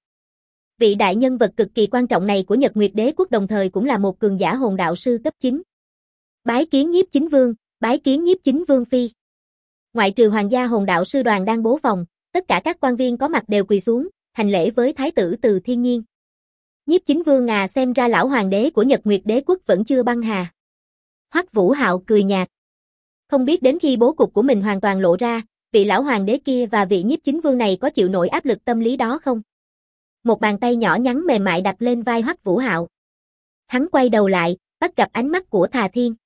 Vị đại nhân vật cực kỳ quan trọng này của Nhật Nguyệt Đế quốc đồng thời cũng là một cường giả hồn đạo sư cấp 9. Bái kiến Nhiếp Chính Vương, bái kiến Nhiếp Chính Vương phi. Ngoại trừ Hoàng gia hồn đạo sư đoàn đang bố phòng, tất cả các quan viên có mặt đều quỳ xuống, hành lễ với thái tử Từ Thiên Nhiên. Nhiếp Chính Vương à, xem ra lão hoàng đế của Nhật Nguyệt Đế quốc vẫn chưa băng hà. Hoắc Vũ Hạo cười nhạt. Không biết đến khi bố cục của mình hoàn toàn lộ ra, vị lão hoàng đế kia và vị Nhiếp Chính Vương này có chịu nổi áp lực tâm lý đó không? Một bàn tay nhỏ nhắn mềm mại đặt lên vai Hoắc Vũ Hạo. Hắn quay đầu lại, bắt gặp ánh mắt của Thà Thiên.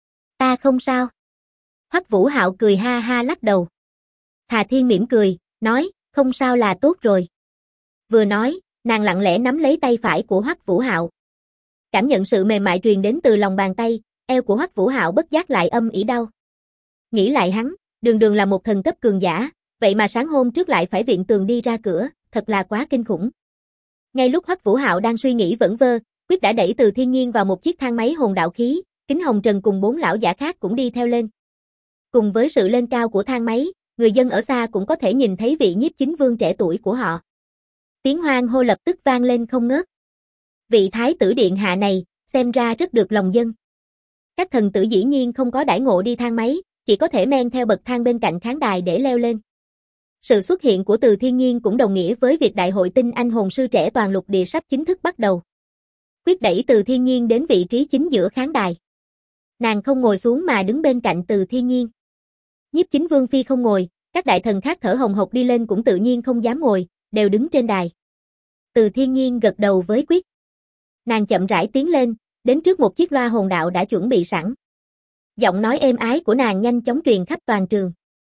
Ta không sao. Hoắc Vũ Hạo cười ha ha lắc đầu. Thà Thiên mỉm cười, nói, không sao là tốt rồi. Vừa nói, nàng lặng lẽ nắm lấy tay phải của Hoắc Vũ Hạo. Cảm nhận sự mềm mại truyền đến từ lòng bàn tay, eo của Hoắc Vũ Hạo bất giác lại âm ỉ đau. Nghĩ lại hắn, đường đường là một thần cấp cường giả, vậy mà sáng hôm trước lại phải viện tường đi ra cửa, thật là quá kinh khủng. Ngay lúc Hoắc Vũ Hạo đang suy nghĩ vẩn vơ, Quyết đã đẩy Từ Thiên Nhiên vào một chiếc thang máy hồn đạo khí, Kính Hồng Trần cùng 4 lão giả khác cũng đi theo lên. Cùng với sự lên cao của thang máy, người dân ở xa cũng có thể nhìn thấy vị Nhiếp Chính Vương trẻ tuổi của họ. Tiếng hoan hô lập tức vang lên không ngớt. Vị thái tử điện hạ này, xem ra rất được lòng dân. Các thần tử dĩ nhiên không có đãi ngộ đi thang máy, chỉ có thể men theo bậc thang bên cạnh khán đài để leo lên. Sự xuất hiện của Từ Thiên Nhiên cũng đồng nghĩa với việc đại hội tinh anh hồn sư trẻ toàn lục địa sắp chính thức bắt đầu. Quyết đẩy Từ Thiên Nhiên đến vị trí chính giữa khán đài. Nàng không ngồi xuống mà đứng bên cạnh Từ Thiên Nhiên. Nhiếp Chính Vương phi không ngồi, các đại thần khác thở hồng hộc đi lên cũng tự nhiên không dám ngồi, đều đứng trên đài. Từ Thiên Nhiên gật đầu với Quyết. Nàng chậm rãi tiến lên, đến trước một chiếc loa hồn đạo đã chuẩn bị sẵn. Giọng nói êm ái của nàng nhanh chóng truyền khắp toàn trường.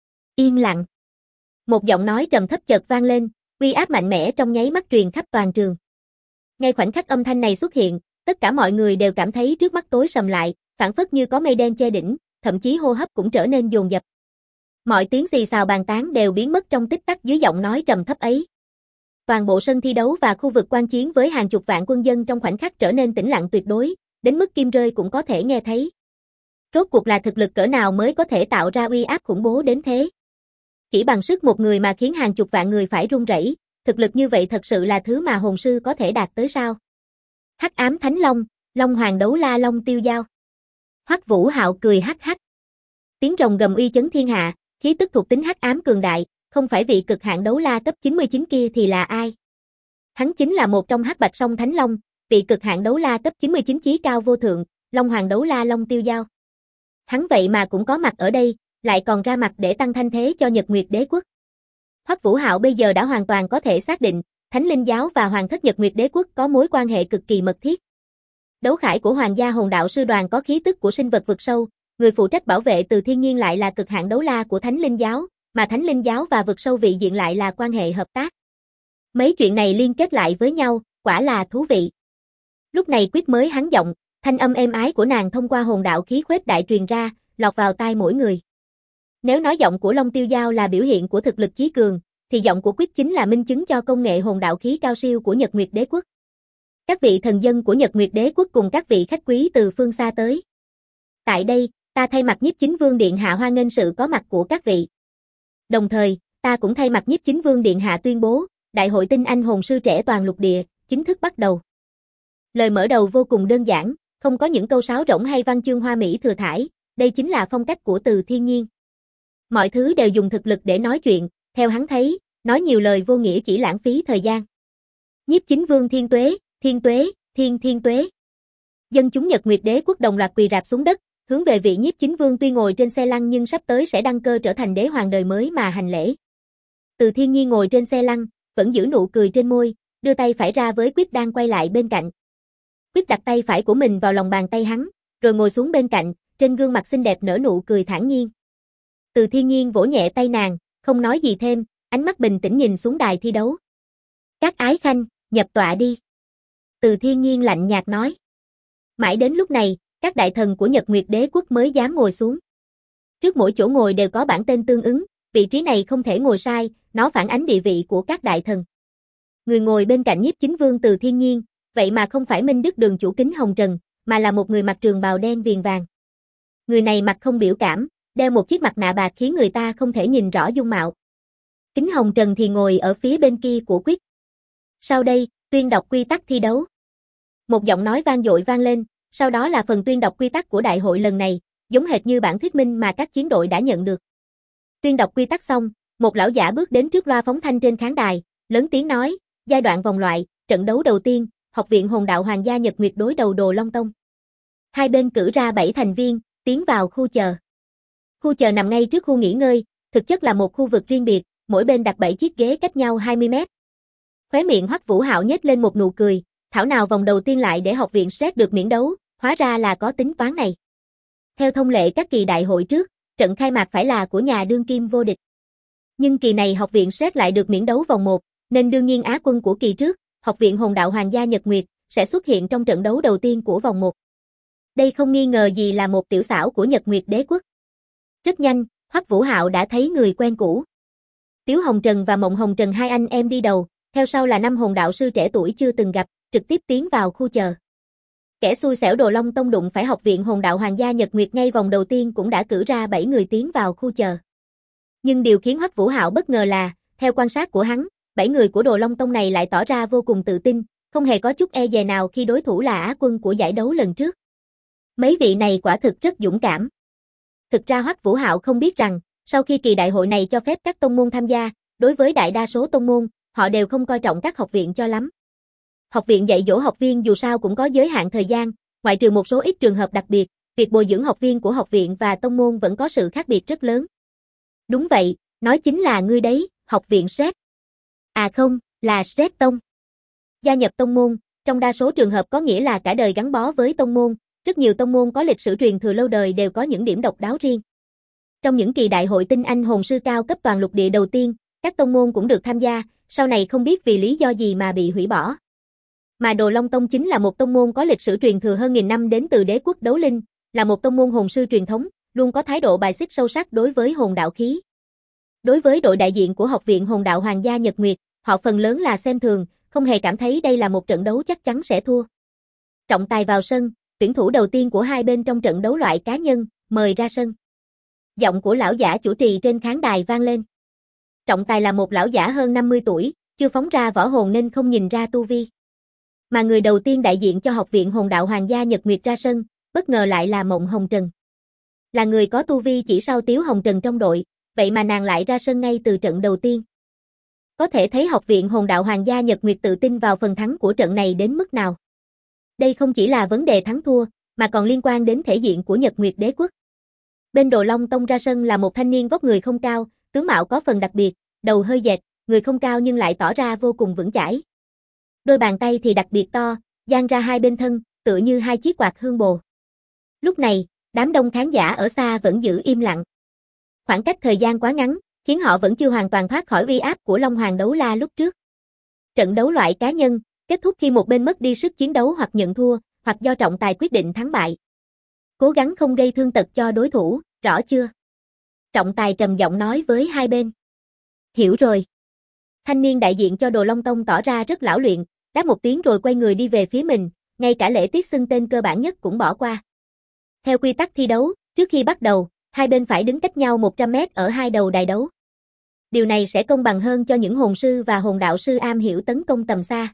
Yên lặng. Một giọng nói trầm thấp chợt vang lên, uy áp mạnh mẽ trong nháy mắt truyền khắp toàn trường. Ngay khoảnh khắc âm thanh này xuất hiện, tất cả mọi người đều cảm thấy trước mắt tối sầm lại, phảng phất như có mây đen che đỉnh, thậm chí hô hấp cũng trở nên dồn dập. Mọi tiếng xì xào bàn tán đều biến mất trong tích tắc dưới giọng nói trầm thấp ấy. Toàn bộ sân thi đấu và khu vực quan chiến với hàng chục vạn quân dân trong khoảnh khắc trở nên tĩnh lặng tuyệt đối, đến mức kim rơi cũng có thể nghe thấy. Rốt cuộc là thực lực cỡ nào mới có thể tạo ra uy áp khủng bố đến thế? Chỉ bằng sức một người mà khiến hàng chục vạn người phải run rẩy, thực lực như vậy thật sự là thứ mà hồn sư có thể đạt tới sao? Hắc ám thánh long, Long Hoàng đấu la long tiêu dao. Hoắc Vũ Hạo cười hắc hắc. Tiếng rồng gầm uy chấn thiên hạ, khí tức thuộc tính hắc ám cường đại, không phải vị cực hạn đấu la cấp 99 kia thì là ai? Hắn chính là một trong Hắc Bạch Song Thánh Long, vị cực hạn đấu la cấp 99 chí cao vô thượng, Long Hoàng đấu la long tiêu dao. Hắn vậy mà cũng có mặt ở đây, lại còn ra mặt để tăng thanh thế cho Nhật Nguyệt Đế quốc. Hoắc Vũ Hạo bây giờ đã hoàn toàn có thể xác định, Thánh Linh giáo và Hoàng thất Nhật Nguyệt Đế quốc có mối quan hệ cực kỳ mật thiết. Đấu khải của Hoàng gia hồn đạo sư đoàn có khí tức của sinh vật vực sâu, người phụ trách bảo vệ Từ Thiên Nhiên lại là cực hạn đấu la của Thánh Linh giáo, mà Thánh Linh giáo và vực sâu vị diện lại là quan hệ hợp tác. Mấy chuyện này liên kết lại với nhau, quả là thú vị. Lúc này Quyết mới hắn giọng, thanh âm êm ái của nàng thông qua hồn đạo khí khuếch đại truyền ra, lọt vào tai mỗi người. Nếu nói giọng của Long Tiêu Dao là biểu hiện của thực lực chí cường, thì giọng của Quyết chính là minh chứng cho công nghệ hồn đạo khí cao siêu của Nhật Nguyệt Đế quốc. Các vị thần dân của Nhật Nguyệt Đế quốc cùng các vị khách quý từ phương xa tới. Tại đây, ta thay mặt Nhiếp Chính Vương Điện Hạ hoan nghênh sự có mặt của các vị. Đồng thời, ta cũng thay mặt Nhiếp Chính Vương Điện Hạ tuyên bố, Đại hội tinh anh hồn sư trẻ toàn lục địa, chính thức bắt đầu. Lời mở đầu vô cùng đơn giản, không có những câu sáo rỗng hay văn chương hoa mỹ thừa thãi, đây chính là phong cách của Từ Thiên Nhiên. Mọi thứ đều dùng thực lực để nói chuyện, theo hắn thấy, nói nhiều lời vô nghĩa chỉ lãng phí thời gian. Nhiếp Chính Vương thiên tuế, thiên tuế, thiên tuế. Dân chúng Nhật Nguyệt Đế quốc đồng loạt quỳ rạp xuống đất, hướng về vị Nhiếp Chính Vương tuy ngồi trên xe lăn nhưng sắp tới sẽ đăng cơ trở thành đế hoàng đời mới mà hành lễ. Từ Thiên Nhiên ngồi trên xe lăn, vẫn giữ nụ cười trên môi, đưa tay phải ra với Quyết đang quay lại bên cạnh. Quyết đặt tay phải của mình vào lòng bàn tay hắn, rồi ngồi xuống bên cạnh, trên gương mặt xinh đẹp nở nụ cười thản nhiên. Từ Thiên Nhiên vỗ nhẹ tay nàng, không nói gì thêm, ánh mắt bình tĩnh nhìn xuống đài thi đấu. Các ái khanh, nhập tọa đi. Từ Thiên Nhiên lạnh nhạt nói. Mãi đến lúc này, các đại thần của Nhật Nguyệt Đế quốc mới dám ngồi xuống. Trước mỗi chỗ ngồi đều có bảng tên tương ứng, vị trí này không thể ngồi sai, nó phản ánh địa vị của các đại thần. Người ngồi bên cạnh Nhiếp Chính Vương Từ Thiên Nhiên, vậy mà không phải Minh Đức Đường chủ Kính Hồng Trần, mà là một người mặc trường bào đen viền vàng. Người này mặt không biểu cảm, đeo một chiếc mặt nạ bạc khiến người ta không thể nhìn rõ dung mạo. Kính Hồng Trần thì ngồi ở phía bên kia của Quyết. Sau đây, tuyên đọc quy tắc thi đấu. Một giọng nói vang dội vang lên, sau đó là phần tuyên đọc quy tắc của đại hội lần này, giống hệt như bản thuyết minh mà các chiến đội đã nhận được. Tuyên đọc quy tắc xong, một lão giả bước đến trước loa phóng thanh trên khán đài, lớn tiếng nói, giai đoạn vòng loại, trận đấu đầu tiên, Học viện Hồn Đạo Hoàng gia Nhật Nguyệt đối đầu Đồ Long Tông. Hai bên cử ra 7 thành viên, tiến vào khu chờ. Khu chờ nằm ngay trước khu nghỉ ngơi, thực chất là một khu vực riêng biệt, mỗi bên đặt 7 chiếc ghế cách nhau 20 mét. Khóe miệng Hoắc Vũ Hạo nhếch lên một nụ cười, thảo nào vòng đầu tiên lại để học viện Stress được miễn đấu, hóa ra là có tính toán này. Theo thông lệ các kỳ đại hội trước, trận khai mạc phải là của nhà đương kim vô địch. Nhưng kỳ này học viện Stress lại được miễn đấu vòng 1, nên đương nhiên á quân của kỳ trước, Học viện Hồn Đạo Hoàng gia Nhật Nguyệt, sẽ xuất hiện trong trận đấu đầu tiên của vòng 1. Đây không nghi ngờ gì là một tiểu xảo của Nhật Nguyệt Đế quốc. Rất nhanh, Hoắc Vũ Hạo đã thấy người quen cũ. Tiếu Hồng Trần và Mộng Hồng Trần hai anh em đi đầu, theo sau là 5 hồn đạo sư trẻ tuổi chưa từng gặp, trực tiếp tiến vào khu chờ. Kẻ xui xẻo Đồ Long Tông đụng phải Học viện Hồn Đạo Hoàng gia Nhật Nguyệt ngay vòng đầu tiên cũng đã cử ra 7 người tiến vào khu chờ. Nhưng điều khiến Hoắc Vũ Hạo bất ngờ là, theo quan sát của hắn, 7 người của Đồ Long Tông này lại tỏ ra vô cùng tự tin, không hề có chút e dè nào khi đối thủ là á quân của giải đấu lần trước. Mấy vị này quả thực rất dũng cảm. Thực ra Hoắc Vũ Hạo không biết rằng, sau khi kỳ đại hội này cho phép các tông môn tham gia, đối với đại đa số tông môn, họ đều không coi trọng các học viện cho lắm. Học viện dạy dỗ học viên dù sao cũng có giới hạn thời gian, ngoại trừ một số ít trường hợp đặc biệt, việc bồi dưỡng học viên của học viện và tông môn vẫn có sự khác biệt rất lớn. Đúng vậy, nói chính là ngươi đấy, học viện Stress. À không, là Stress Tông. Gia nhập tông môn, trong đa số trường hợp có nghĩa là cả đời gắn bó với tông môn, rất nhiều tông môn có lịch sử truyền thừa lâu đời đều có những điểm độc đáo riêng. Trong những kỳ đại hội tinh anh hồn sư cao cấp toàn lục địa đầu tiên, các tông môn cũng được tham gia, sau này không biết vì lý do gì mà bị hủy bỏ. Mà Đồ Long Tông chính là một tông môn có lịch sử truyền thừa hơn nghìn năm đến từ đế quốc Đấu Linh, là một tông môn hồn sư truyền thống, luôn có thái độ bài xích sâu sắc đối với hồn đạo khí. Đối với đội đại diện của Học viện Hồn Đạo Hoàng gia Nhật Nguyệt, họ phần lớn là xem thường, không hề cảm thấy đây là một trận đấu chắc chắn sẽ thua. Trọng tài vào sân, tuyển thủ đầu tiên của hai bên trong trận đấu loại cá nhân, mời ra sân. Giọng của lão giả chủ trì trên khán đài vang lên. Trọng tài là một lão giả hơn 50 tuổi, chưa phóng ra võ hồn nên không nhìn ra tu vi. Mà người đầu tiên đại diện cho Học viện Hồn Đạo Hoàng gia Nhật Nguyệt ra sân, bất ngờ lại là Mộng Hồng Trần. Là người có tu vi chỉ sau Tiếu Hồng Trần trong đội, vậy mà nàng lại ra sân ngay từ trận đầu tiên. Có thể thấy Học viện Hồn Đạo Hoàng gia Nhật Nguyệt tự tin vào phần thắng của trận này đến mức nào. Đây không chỉ là vấn đề thắng thua, mà còn liên quan đến thể diện của Nhật Nguyệt Đế quốc. Bên Đồ Long Tông ra sân là một thanh niên vóc người không cao, tướng mạo có phần đặc biệt, đầu hơi dẹt, người không cao nhưng lại tỏ ra vô cùng vững chãi. Đôi bàn tay thì đặc biệt to, dang ra hai bên thân, tựa như hai chiếc quạt hương bồ. Lúc này, đám đông khán giả ở xa vẫn giữ im lặng. Khoảng cách thời gian quá ngắn, khiến họ vẫn chưa hoàn toàn thoát khỏi uy áp của Long Hoàng Đấu La lúc trước. Trận đấu loại cá nhân, kết thúc khi một bên mất đi sức chiến đấu hoặc nhận thua, hoặc do trọng tài quyết định thắng bại. Cố gắng không gây thương tật cho đối thủ, rõ chưa? Trọng tài trầm giọng nói với hai bên. Hiểu rồi. Thanh niên đại diện cho Đồ Long Tông tỏ ra rất lão luyện, đáp một tiếng rồi quay người đi về phía mình, ngay cả lễ tiết xưng tên cơ bản nhất cũng bỏ qua. Theo quy tắc thi đấu, trước khi bắt đầu, hai bên phải đứng cách nhau 100 mét ở hai đầu đài đấu. Điều này sẽ công bằng hơn cho những hồn sư và hồn đạo sư am hiểu tấn công tầm xa.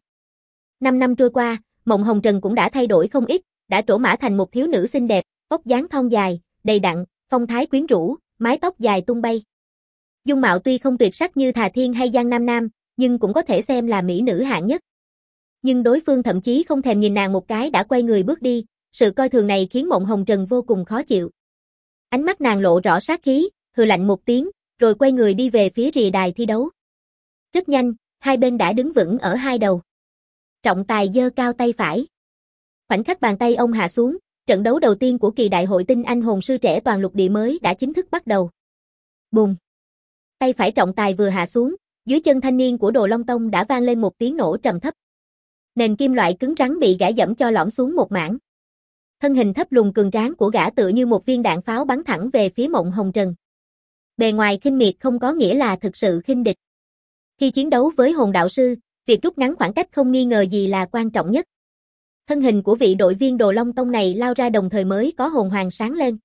5 năm trôi qua, Mộng Hồng Trần cũng đã thay đổi không ít, đã trổ mã thành một thiếu nữ xinh đẹp, vóc dáng thon dài, đầy đặn, phong thái quyến rũ, mái tóc dài tung bay. Dung mạo tuy không tuyệt sắc như Thà Thiên hay Giang Nam Nam, nhưng cũng có thể xem là mỹ nữ hạng nhất. Nhưng đối phương thậm chí không thèm nhìn nàng một cái đã quay người bước đi, sự coi thường này khiến Mộng Hồng Trần vô cùng khó chịu. Ánh mắt nàng lộ rõ sát khí, hừ lạnh một tiếng, rồi quay người đi về phía rìa đài thi đấu. Rất nhanh, hai bên đã đứng vững ở hai đầu. Trọng tài giơ cao tay phải. Khoảnh khắc bàn tay ông hạ xuống, trận đấu đầu tiên của kỳ đại hội tinh anh hồn sư trẻ toàn lục địa mới đã chính thức bắt đầu. Bùng! Tay phải trọng tài vừa hạ xuống, dưới chân thanh niên của Đồ Long Tông đã vang lên một tiếng nổ trầm thấp. Nền kim loại cứng rắn bị gã dẫm cho lõm xuống một mảng. Thân hình thấp lùn cường tráng của gã tựa như một viên đạn pháo bắn thẳng về phía Mộng Hồng Trần. Bề ngoài khinh miệt không có nghĩa là thực sự khinh địch. Khi chiến đấu với hồn đạo sư, việc rút ngắn khoảng cách không nghi ngờ gì là quan trọng nhất. Thân hình của vị đội viên Đồ Long Tông này lao ra đồng thời mới có hồn hoàng sáng lên.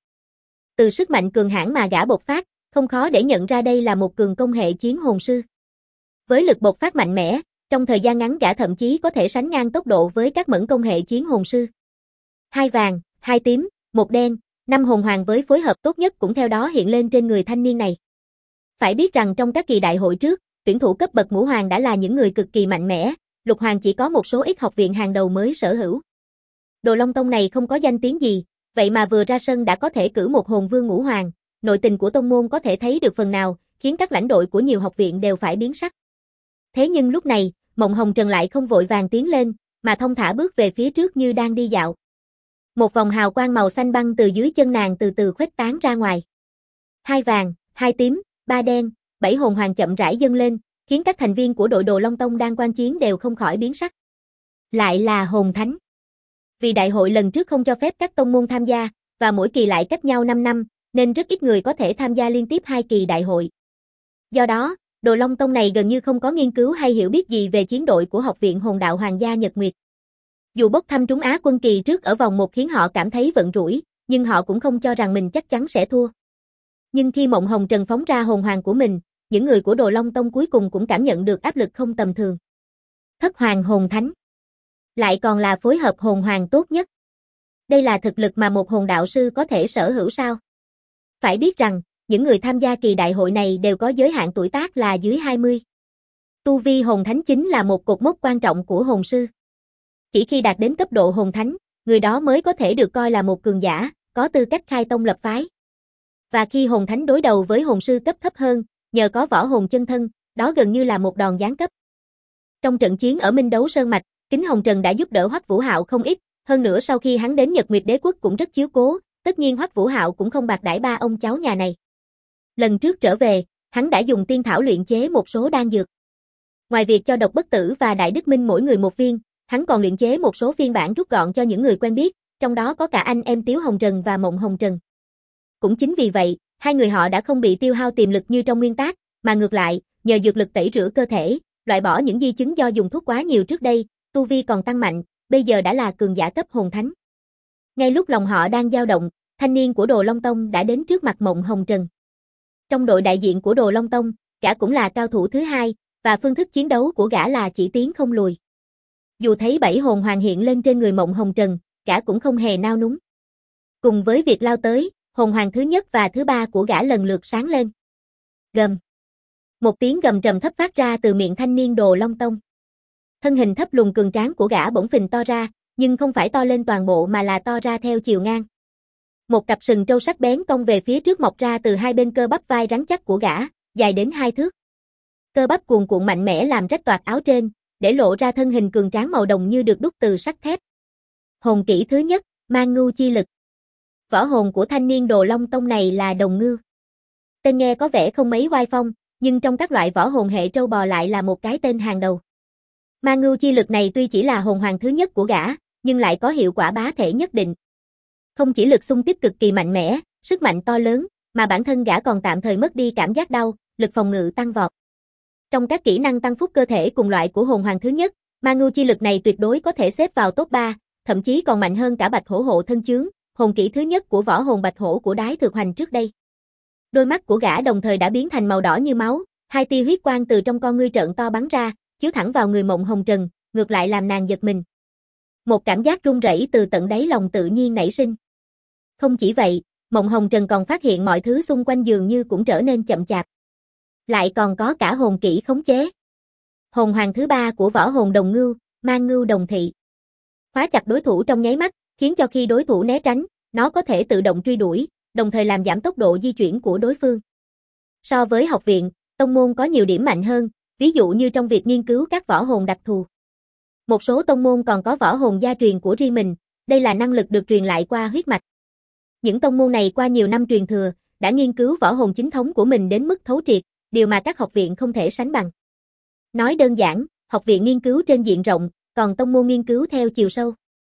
Từ sức mạnh cường hãn mà gã bộc phát, không khó để nhận ra đây là một cường công hệ chiến hồn sư. Với lực bộc phát mạnh mẽ, trong thời gian ngắn gã thậm chí có thể sánh ngang tốc độ với các mẫn công hệ chiến hồn sư. 2 vàng, 2 tím, 1 đen, 5 hồn hoàng với phối hợp tốt nhất cũng theo đó hiện lên trên người thanh niên này. Phải biết rằng trong các kỳ đại hội trước, tuyển thủ cấp bậc ngũ hoàng đã là những người cực kỳ mạnh mẽ, lục hoàng chỉ có một số ít học viện hàng đầu mới sở hữu. Đồ Long Tông này không có danh tiếng gì, vậy mà vừa ra sân đã có thể cử một hồn vương ngũ hoàng, nội tình của tông môn có thể thấy được phần nào, khiến các lãnh đội của nhiều học viện đều phải biến sắc. Thế nhưng lúc này, Mộng Hồng Trần lại không vội vàng tiến lên, mà thong thả bước về phía trước như đang đi dạo. Một vòng hào quang màu xanh băng từ dưới chân nàng từ từ khuếch tán ra ngoài. 2 vàng, 2 tím, 3 đen, 7 hồn hoàng chậm rãi dâng lên, khiến các thành viên của đội Đồ Long Tông đang quan chiến đều không khỏi biến sắc. Lại là hồn thánh. Vì đại hội lần trước không cho phép các tông môn tham gia, và mỗi kỳ lại cách nhau 5 năm, nên rất ít người có thể tham gia liên tiếp 2 kỳ đại hội. Do đó, Đồ Long Tông này gần như không có nghiên cứu hay hiểu biết gì về chiến đội của Học viện Hồn đạo Hoàng gia Nhật Nguyệt. Dù bốc thăm trúng Á quân kỳ trước ở vòng 1 khiến họ cảm thấy vận rủi, nhưng họ cũng không cho rằng mình chắc chắn sẽ thua. Nhưng khi Mộng Hồng Trần phóng ra hồn hoàng của mình, những người của Đồ Long Tông cuối cùng cũng cảm nhận được áp lực không tầm thường. Thất hoàng hồn thánh. Lại còn là phối hợp hồn hoàng tốt nhất. Đây là thực lực mà một hồn đạo sư có thể sở hữu sao? Phải biết rằng, những người tham gia kỳ đại hội này đều có giới hạn tuổi tác là dưới 20. Tu vi hồn thánh chính là một cột mốc quan trọng của hồn sư. Chỉ khi đạt đến cấp độ hồn thánh, người đó mới có thể được coi là một cường giả, có tư cách khai tông lập phái. Và khi hồn thánh đối đầu với hồn sư cấp thấp hơn, nhờ có võ hồn chân thân, đó gần như là một đòn giáng cấp. Trong trận chiến ở Minh Đấu Sơn Mạch, Kính Hồng Trần đã giúp đỡ Hoắc Vũ Hạo không ít, hơn nữa sau khi hắn đến Nhật Nguyệt Đế Quốc cũng rất chiếu cố, tất nhiên Hoắc Vũ Hạo cũng không bạc đãi ba ông cháu nhà này. Lần trước trở về, hắn đã dùng tiên thảo luyện chế một số đan dược. Ngoài việc cho Độc Bất Tử và Đại Đức Minh mỗi người một viên, hắn còn luyện chế một số phiên bản rút gọn cho những người quen biết, trong đó có cả anh em Tiếu Hồng Trần và Mộng Hồng Trần. Cũng chính vì vậy, hai người họ đã không bị tiêu hao tiềm lực như trong nguyên tác, mà ngược lại, nhờ dược lực tẩy rửa cơ thể, loại bỏ những di chứng do dùng thuốc quá nhiều trước đây, tu vi còn tăng mạnh, bây giờ đã là cường giả cấp hồn thánh. Ngay lúc lòng họ đang dao động, thanh niên của Đồ Long Tông đã đến trước mặt Mộng Hồng Trần. Trong đội đại diện của Đồ Long Tông, gã cũng là cao thủ thứ hai, và phương thức chiến đấu của gã là chỉ tiến không lùi. Dù thấy 7 hồn hoàng hiện lên trên người Mộng Hồng Trần, gã cũng không hề nao núng. Cùng với việc lao tới, hồn hoàng thứ nhất và thứ ba của gã lần lượt sáng lên. Gầm. Một tiếng gầm trầm thấp phát ra từ miệng thanh niên Đồ Long Tông. Thân hình thấp lùn cường tráng của gã bỗng phình to ra, nhưng không phải to lên toàn bộ mà là to ra theo chiều ngang. Một cặp sừng trâu sắc bén cong về phía trước mọc ra từ hai bên cơ bắp vai rắn chắc của gã, dài đến 2 thước. Cơ bắp cuồn cuộn mạnh mẽ làm rách toạc áo trên, để lộ ra thân hình cường tráng màu đồng như được đúc từ sắt thép. Hồn kỹ thứ nhất, Man Ngưu chi lực. Võ hồn của thanh niên Đồ Long Tông này là đồng ngưu. Tên nghe có vẻ không mấy oai phong, nhưng trong các loại võ hồn hệ trâu bò lại là một cái tên hàng đầu. Man Ngưu chi lực này tuy chỉ là hồn hoàng thứ nhất của gã, nhưng lại có hiệu quả bá thể nhất định. Không chỉ lực xung kích cực kỳ mạnh mẽ, sức mạnh to lớn, mà bản thân gã còn tạm thời mất đi cảm giác đau, lực phòng ngự tăng vọt. Trong các kỹ năng tăng phúc cơ thể cùng loại của hồn hoàng thứ nhất, Ma ngưu chi lực này tuyệt đối có thể xếp vào top 3, thậm chí còn mạnh hơn cả Bạch Hổ hộ thân chướng, hồn kỹ thứ nhất của võ hồn Bạch Hổ của Đái Thược Hoành trước đây. Đôi mắt của gã đồng thời đã biến thành màu đỏ như máu, hai tia huyết quang từ trong con ngươi trợn to bắn ra, chiếu thẳng vào người Mộng Hồng Trần, ngược lại làm nàng giật mình. Một cảm giác run rẩy từ tận đáy lòng tự nhiên nảy sinh. Không chỉ vậy, Mộng Hồng Trần còn phát hiện mọi thứ xung quanh dường như cũng trở nên chậm chạp. Lại còn có cả hồn kỹ khống chế. Hồn hoàng thứ 3 của võ hồn đồng ngưu, Ma Ngưu Đồng Thị. Khóa chặt đối thủ trong nháy mắt, khiến cho khi đối thủ né tránh, nó có thể tự động truy đuổi, đồng thời làm giảm tốc độ di chuyển của đối phương. So với học viện, tông môn có nhiều điểm mạnh hơn, ví dụ như trong việc nghiên cứu các võ hồn đặc thù. Một số tông môn còn có võ hồn gia truyền của riêng mình, đây là năng lực được truyền lại qua huyết mạch. Những tông môn này qua nhiều năm truyền thừa, đã nghiên cứu võ hồn chính thống của mình đến mức thấu triệt, điều mà các học viện không thể sánh bằng. Nói đơn giản, học viện nghiên cứu trên diện rộng, còn tông môn nghiên cứu theo chiều sâu.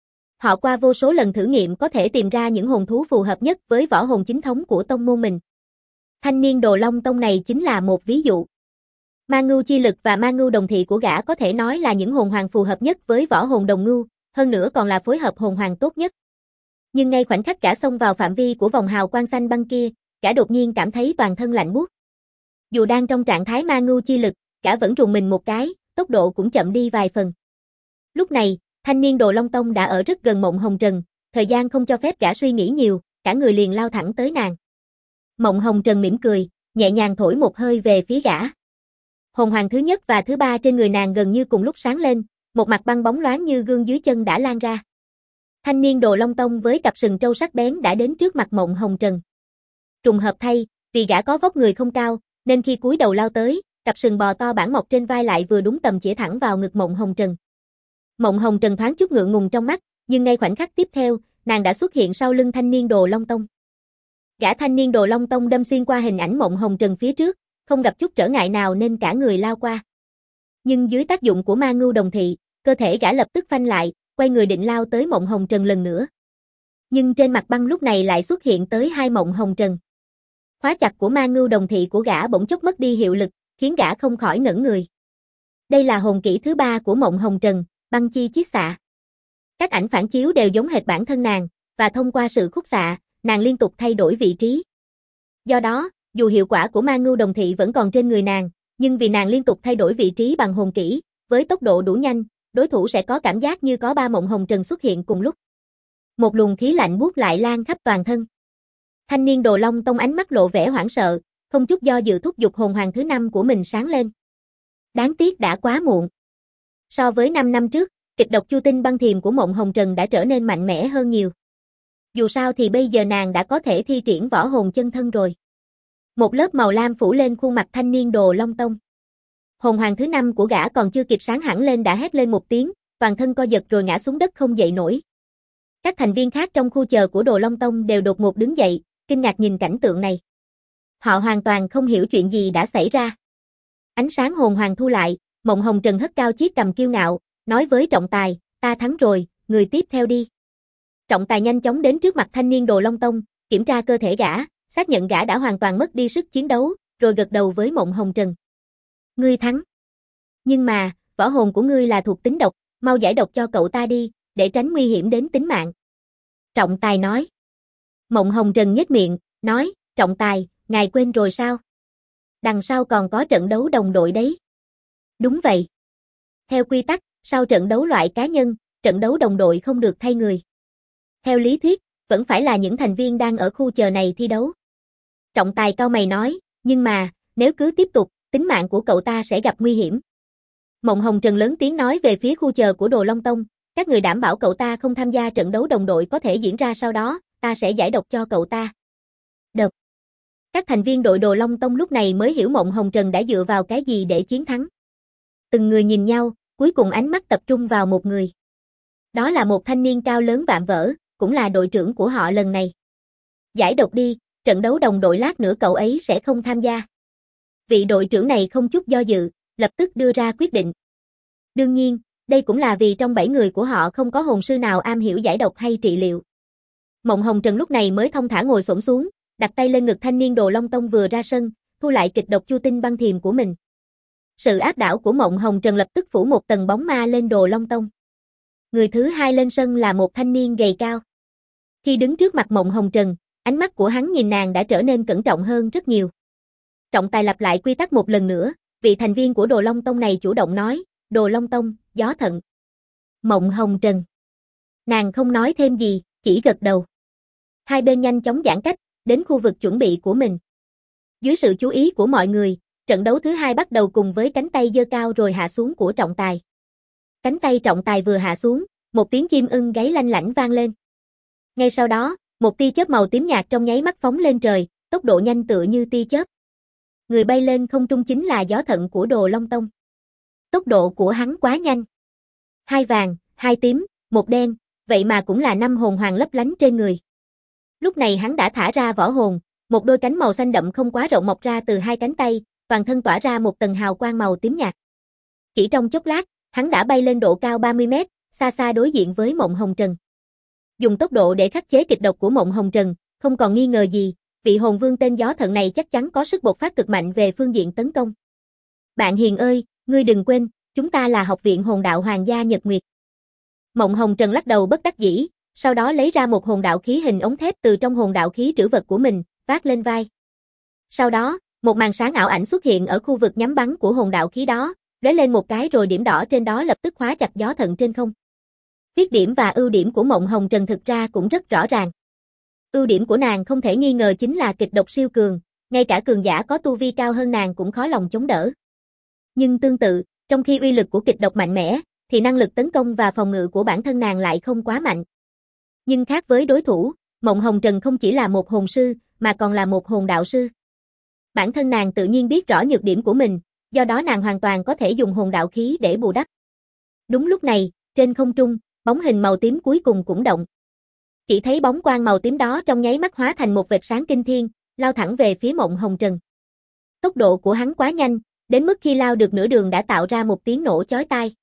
Họ qua vô số lần thử nghiệm có thể tìm ra những hồn thú phù hợp nhất với võ hồn chính thống của tông môn mình. Thanh niên Đồ Long Tông này chính là một ví dụ. Ma ngưu chi lực và ma ngưu đồng thị của gã có thể nói là những hồn hoàng phù hợp nhất với võ hồn đồng ngưu, hơn nữa còn là phối hợp hồn hoàng tốt nhất. Nhưng ngay khoảnh khắc gã xông vào phạm vi của vòng hào quang xanh băng kia, gã đột nhiên cảm thấy toàn thân lạnh buốt. Dù đang trong trạng thái ma ngưu chi lực, gã vẫn rùng mình một cái, tốc độ cũng chậm đi vài phần. Lúc này, thanh niên Đồ Long Tông đã ở rất gần Mộng Hồng Trần, thời gian không cho phép gã suy nghĩ nhiều, cả người liền lao thẳng tới nàng. Mộng Hồng Trần mỉm cười, nhẹ nhàng thổi một hơi về phía gã. Hồn hoàng thứ nhất và thứ 3 trên người nàng gần như cùng lúc sáng lên, một mặt băng bóng loáng như gương dưới chân đã lan ra. Thanh niên Đồ Long Tông với cặp sừng trâu sắc bén đã đến trước mặt Mộng Hồng Trần. Trùng hợp thay, vì gã có vóc người không cao, nên khi cúi đầu lao tới, cặp sừng bò to bản mọc trên vai lại vừa đúng tầm chĩa thẳng vào ngực Mộng Hồng Trần. Mộng Hồng Trần thoáng chút ngượng ngùng trong mắt, nhưng ngay khoảnh khắc tiếp theo, nàng đã xuất hiện sau lưng thanh niên Đồ Long Tông. Gã thanh niên Đồ Long Tông đâm xuyên qua hình ảnh Mộng Hồng Trần phía trước, không gặp chút trở ngại nào nên cả người lao qua. Nhưng dưới tác dụng của ma ngưu đồng thị, cơ thể gã lập tức phanh lại, quay người định lao tới Mộng Hồng Trần lần nữa. Nhưng trên mặt băng lúc này lại xuất hiện tới hai Mộng Hồng Trần. Khóa chặt của ma ngưu đồng thị của gã bỗng chốc mất đi hiệu lực, khiến gã không khỏi ngẩn người. Đây là hồn kỹ thứ 3 của Mộng Hồng Trần, băng chi chiết xạ. Các ảnh phản chiếu đều giống hệt bản thân nàng, và thông qua sự khúc xạ, nàng liên tục thay đổi vị trí. Do đó, dù hiệu quả của ma ngưu đồng thị vẫn còn trên người nàng, nhưng vì nàng liên tục thay đổi vị trí bằng hồn kỹ, với tốc độ đủ nhanh, đối thủ sẽ có cảm giác như có 3 Mộng Hồng Trần xuất hiện cùng lúc. Một luồng khí lạnh buốt lại lan khắp toàn thân. Thanh niên Đồ Long Tông ánh mắt lộ vẻ hoảng sợ, không chút do dự thúc giục hồn hoàng thứ 5 của mình sáng lên. Đáng tiếc đã quá muộn. So với 5 năm trước, kịch độc chu tinh băng thiềm của Mộng Hồng Trần đã trở nên mạnh mẽ hơn nhiều. Dù sao thì bây giờ nàng đã có thể thi triển võ hồn chân thân rồi. Một lớp màu lam phủ lên khuôn mặt thanh niên Đồ Long Tông. Hồn hoàng thứ 5 của gã còn chưa kịp sáng hẳn lên đã hét lên một tiếng, toàn thân co giật rồi ngã xuống đất không dậy nổi. Các thành viên khác trong khu chờ của Đồ Long Tông đều đột ngột đứng dậy, kinh ngạc nhìn cảnh tượng này. Họ hoàn toàn không hiểu chuyện gì đã xảy ra. Ánh sáng hồn hoàng thu lại, Mộng Hồng Trần hất cao chiếc cằm kiêu ngạo, nói với trọng tài, ta thắng rồi, người tiếp theo đi. Trọng tài nhanh chóng đến trước mặt thanh niên Đồ Long Tông, kiểm tra cơ thể gã, xác nhận gã đã hoàn toàn mất đi sức chiến đấu, rồi gật đầu với Mộng Hồng Trần. Ngươi thắng. Nhưng mà, võ hồn của ngươi là thuộc tính độc, mau giải độc cho cậu ta đi, để tránh nguy hiểm đến tính mạng. Trọng tài nói. Mộng Hồng Trần nhếch miệng, nói, trọng tài, ngài quên rồi sao? Đằng sau còn có trận đấu đồng đội đấy. Đúng vậy. Theo quy tắc, sau trận đấu loại cá nhân, trận đấu đồng đội không được thay người. Theo lý thuyết, vẫn phải là những thành viên đang ở khu chờ này thi đấu. Trọng tài cau mày nói, nhưng mà, nếu cứ tiếp tục, tính mạng của cậu ta sẽ gặp nguy hiểm. Mộng Hồng Trần lớn tiếng nói về phía khu chờ của Đồ Long Tông, các người đảm bảo cậu ta không tham gia trận đấu đồng đội có thể diễn ra sau đó, ta sẽ giải độc cho cậu ta. Độc. Các thành viên đội Đồ Long Tông lúc này mới hiểu Mộng Hồng Trần đã dựa vào cái gì để chiến thắng. Từng người nhìn nhau, cuối cùng ánh mắt tập trung vào một người. Đó là một thanh niên cao lớn vạm vỡ, cũng là đội trưởng của họ lần này. Giải độc đi, trận đấu đồng đội lát nữa cậu ấy sẽ không tham gia. Vị đội trưởng này không chút do dự, lập tức đưa ra quyết định. Đương nhiên, đây cũng là vì trong 7 người của họ không có hồn sư nào am hiểu giải độc hay trị liệu. Mộng Hồng Trần lúc này mới thong thả ngồi xổm xuống, đặt tay lên ngực thanh niên Đồ Long Tông vừa ra sân, thu lại kịch độc chu tinh băng thiềm của mình. Sự áp đảo của Mộng Hồng Trần lập tức phủ một tầng bóng ma lên Đồ Long Tông. Người thứ hai lên sân là một thanh niên gầy cao. Khi đứng trước mặt Mộng Hồng Trần, ánh mắt của hắn nhìn nàng đã trở nên cẩn trọng hơn rất nhiều. Trọng tài lặp lại quy tắc một lần nữa, vị thành viên của Đồ Long Tông này chủ động nói, Đồ Long Tông, gió thận. Mộng Hồng Trần. Nàng không nói thêm gì, chỉ gật đầu. Hai bên nhanh chóng giãn cách, đến khu vực chuẩn bị của mình. Dưới sự chú ý của mọi người, trận đấu thứ hai bắt đầu cùng với cánh tay giơ cao rồi hạ xuống của trọng tài. Cánh tay trọng tài vừa hạ xuống, một tiếng chim ưng gáy lanh lảnh vang lên. Ngay sau đó, một tia chớp màu tím nhạt trong nháy mắt phóng lên trời, tốc độ nhanh tựa như tia chớp. Người bay lên không trung chính là gió thận của Đồ Long Tông. Tốc độ của hắn quá nhanh. 2 vàng, 2 tím, 1 đen, vậy mà cũng là 5 hồn hoàng lấp lánh trên người. Lúc này hắn đã thả ra võ hồn, một đôi cánh màu xanh đậm không quá rộng mọc ra từ hai cánh tay, toàn thân tỏa ra một tầng hào quang màu tím nhạt. Chỉ trong chốc lát, hắn đã bay lên độ cao 30 mét, xa xa đối diện với Mộng Hồng Trần. Dùng tốc độ để khắc chế kịch độc của Mộng Hồng Trần, không còn nghi ngờ gì, vị hồn vương tên gió thận này chắc chắn có sức bộc phát cực mạnh về phương diện tấn công. Bạn hiền ơi, ngươi đừng quên, chúng ta là học viện hồn đạo Hoàng gia Nhật Nguyệt. Mộng Hồng Trần lắc đầu bất đắc dĩ, sau đó lấy ra một hồn đạo khí hình ống thép từ trong hồn đạo khí trữ vật của mình, vác lên vai. Sau đó, một màn sáng ảo ảnh xuất hiện ở khu vực nhắm bắn của hồn đạo khí đó, lóe lên một cái rồi điểm đỏ trên đó lập tức khóa chặt gió thận trên không. Khuyết điểm và ưu điểm của Mộng Hồng Trần thực ra cũng rất rõ ràng. Ưu điểm của nàng không thể nghi ngờ chính là kịch độc siêu cường, ngay cả cường giả có tu vi cao hơn nàng cũng khó lòng chống đỡ. Nhưng tương tự, trong khi uy lực của kịch độc mạnh mẽ, thì năng lực tấn công và phòng ngự của bản thân nàng lại không quá mạnh. Nhưng khác với đối thủ, Mộng Hồng Trần không chỉ là một hồn sư, mà còn là một hồn đạo sư. Bản thân nàng tự nhiên biết rõ nhược điểm của mình, do đó nàng hoàn toàn có thể dùng hồn đạo khí để bù đắp. Đúng lúc này, trên không trung, bóng hình màu tím cuối cùng cũng động. Chỉ thấy bóng quang màu tím đó trong nháy mắt hóa thành một vệt sáng kinh thiên, lao thẳng về phía Mộng Hồng Trần. Tốc độ của hắn quá nhanh, đến mức khi lao được nửa đường đã tạo ra một tiếng nổ chói tai.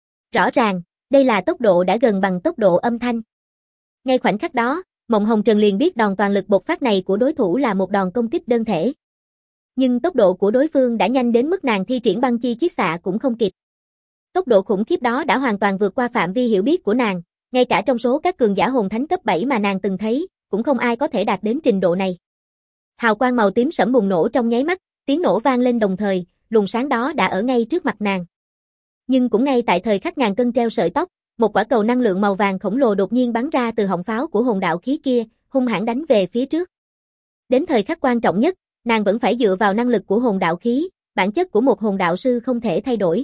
Rõ ràng, đây là tốc độ đã gần bằng tốc độ âm thanh. Ngay khoảnh khắc đó, Mộng Hồng Trần liền biết đòn toàn lực bộc phát này của đối thủ là một đòn công kích đơn thể. Nhưng tốc độ của đối phương đã nhanh đến mức nàng thi triển băng chi chiết xạ cũng không kịp. Tốc độ khủng khiếp đó đã hoàn toàn vượt qua phạm vi hiểu biết của nàng, ngay cả trong số các cường giả hồn thánh cấp 7 mà nàng từng thấy, cũng không ai có thể đạt đến trình độ này. Hào quang màu tím sẫm bùng nổ trong nháy mắt, tiếng nổ vang lên đồng thời, luồng sáng đó đã ở ngay trước mặt nàng. Nhưng cũng ngay tại thời khắc ngàn cân treo sợi tóc, một quả cầu năng lượng màu vàng khổng lồ đột nhiên bắn ra từ họng pháo của hồn đạo khí kia, hung hãn đánh về phía trước. Đến thời khắc quan trọng nhất, nàng vẫn phải dựa vào năng lực của hồn đạo khí, bản chất của một hồn đạo sư không thể thay đổi.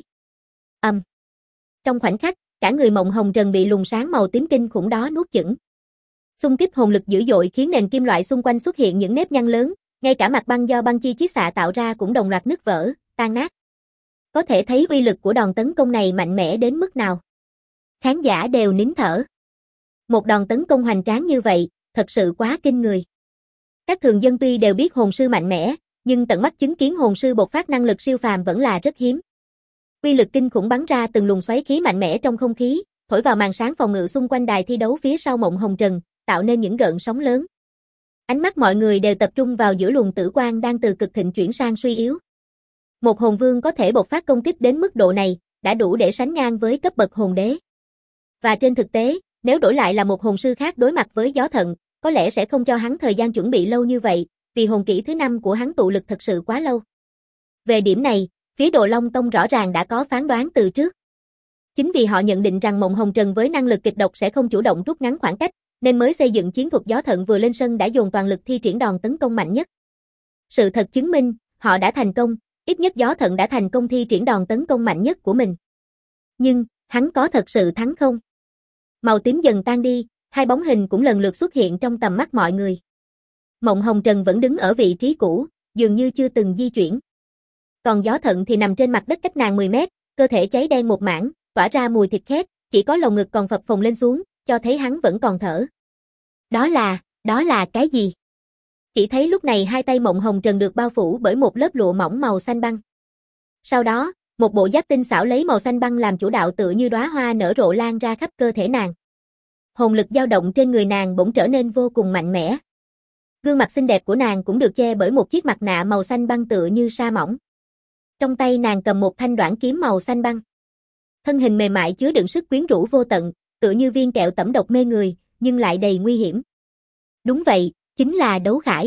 Trong khoảnh khắc, cả người Mộng Hồng Trần bị luồng sáng màu tím kinh khủng đó nuốt chửng. Xung kích hồn lực dữ dội khiến nền kim loại xung quanh xuất hiện những nếp nhăn lớn, ngay cả mặt băng do băng chi chiết xạ tạo ra cũng đồng loạt nứt vỡ, tan nát. Có thể thấy uy lực của đòn tấn công này mạnh mẽ đến mức nào. Khán giả đều nín thở. Một đòn tấn công hoành tráng như vậy, thật sự quá kinh người. Các thường dân tuy đều biết hồn sư mạnh mẽ, nhưng tận mắt chứng kiến hồn sư bộc phát năng lực siêu phàm vẫn là rất hiếm. Uy lực kinh khủng bắn ra từng luồng xoáy khí mạnh mẽ trong không khí, thổi vào màn sáng phòng ngự xung quanh đài thi đấu phía sau Mộng Hồng Trần, tạo nên những gợn sóng lớn. Ánh mắt mọi người đều tập trung vào giữa luồng tử quang đang từ cực thịnh chuyển sang suy yếu. Một hồn vương có thể bộc phát công kích đến mức độ này, đã đủ để sánh ngang với cấp bậc hồn đế. Và trên thực tế, nếu đổi lại là một hồn sư khác đối mặt với gió thận, có lẽ sẽ không cho hắn thời gian chuẩn bị lâu như vậy, vì hồn kỹ thứ 5 của hắn tụ lực thật sự quá lâu. Về điểm này, phía Đồ Long Tông rõ ràng đã có phán đoán từ trước. Chính vì họ nhận định rằng Mộng Hồng Trần với năng lực kịch độc sẽ không chủ động rút ngắn khoảng cách, nên mới xây dựng chiến thuật gió thận vừa lên sân đã dồn toàn lực thi triển đòn tấn công mạnh nhất. Sự thật chứng minh, họ đã thành công, ít nhất gió thận đã thành công thi triển đòn tấn công mạnh nhất của mình. Nhưng, hắn có thật sự thắng không? Màu tím dần tan đi, hai bóng hình cũng lần lượt xuất hiện trong tầm mắt mọi người. Mộng Hồng Trần vẫn đứng ở vị trí cũ, dường như chưa từng di chuyển. Còn gió thận thì nằm trên mặt đất cách nàng 10 mét, cơ thể cháy đen một mảng, tỏa ra mùi thịt khét, chỉ có lồng ngực còn phập phồng lên xuống, cho thấy hắn vẫn còn thở. Đó là cái gì? Chỉ thấy lúc này hai tay Mộng Hồng Trần được bao phủ bởi một lớp lụa mỏng màu xanh băng. Sau đó, một bộ giáp tinh xảo lấy màu xanh băng làm chủ đạo tựa như đóa hoa nở rộ lan ra khắp cơ thể nàng. Hồn lực dao động trên người nàng bỗng trở nên vô cùng mạnh mẽ. Gương mặt xinh đẹp của nàng cũng được che bởi một chiếc mặt nạ màu xanh băng tựa như sa mỏng. Trong tay nàng cầm một thanh đoản kiếm màu xanh băng. Thân hình mềm mại chứa đựng sức quyến rũ vô tận, tựa như viên kẹo tẩm độc mê người, nhưng lại đầy nguy hiểm. Đúng vậy, chính là đấu khải.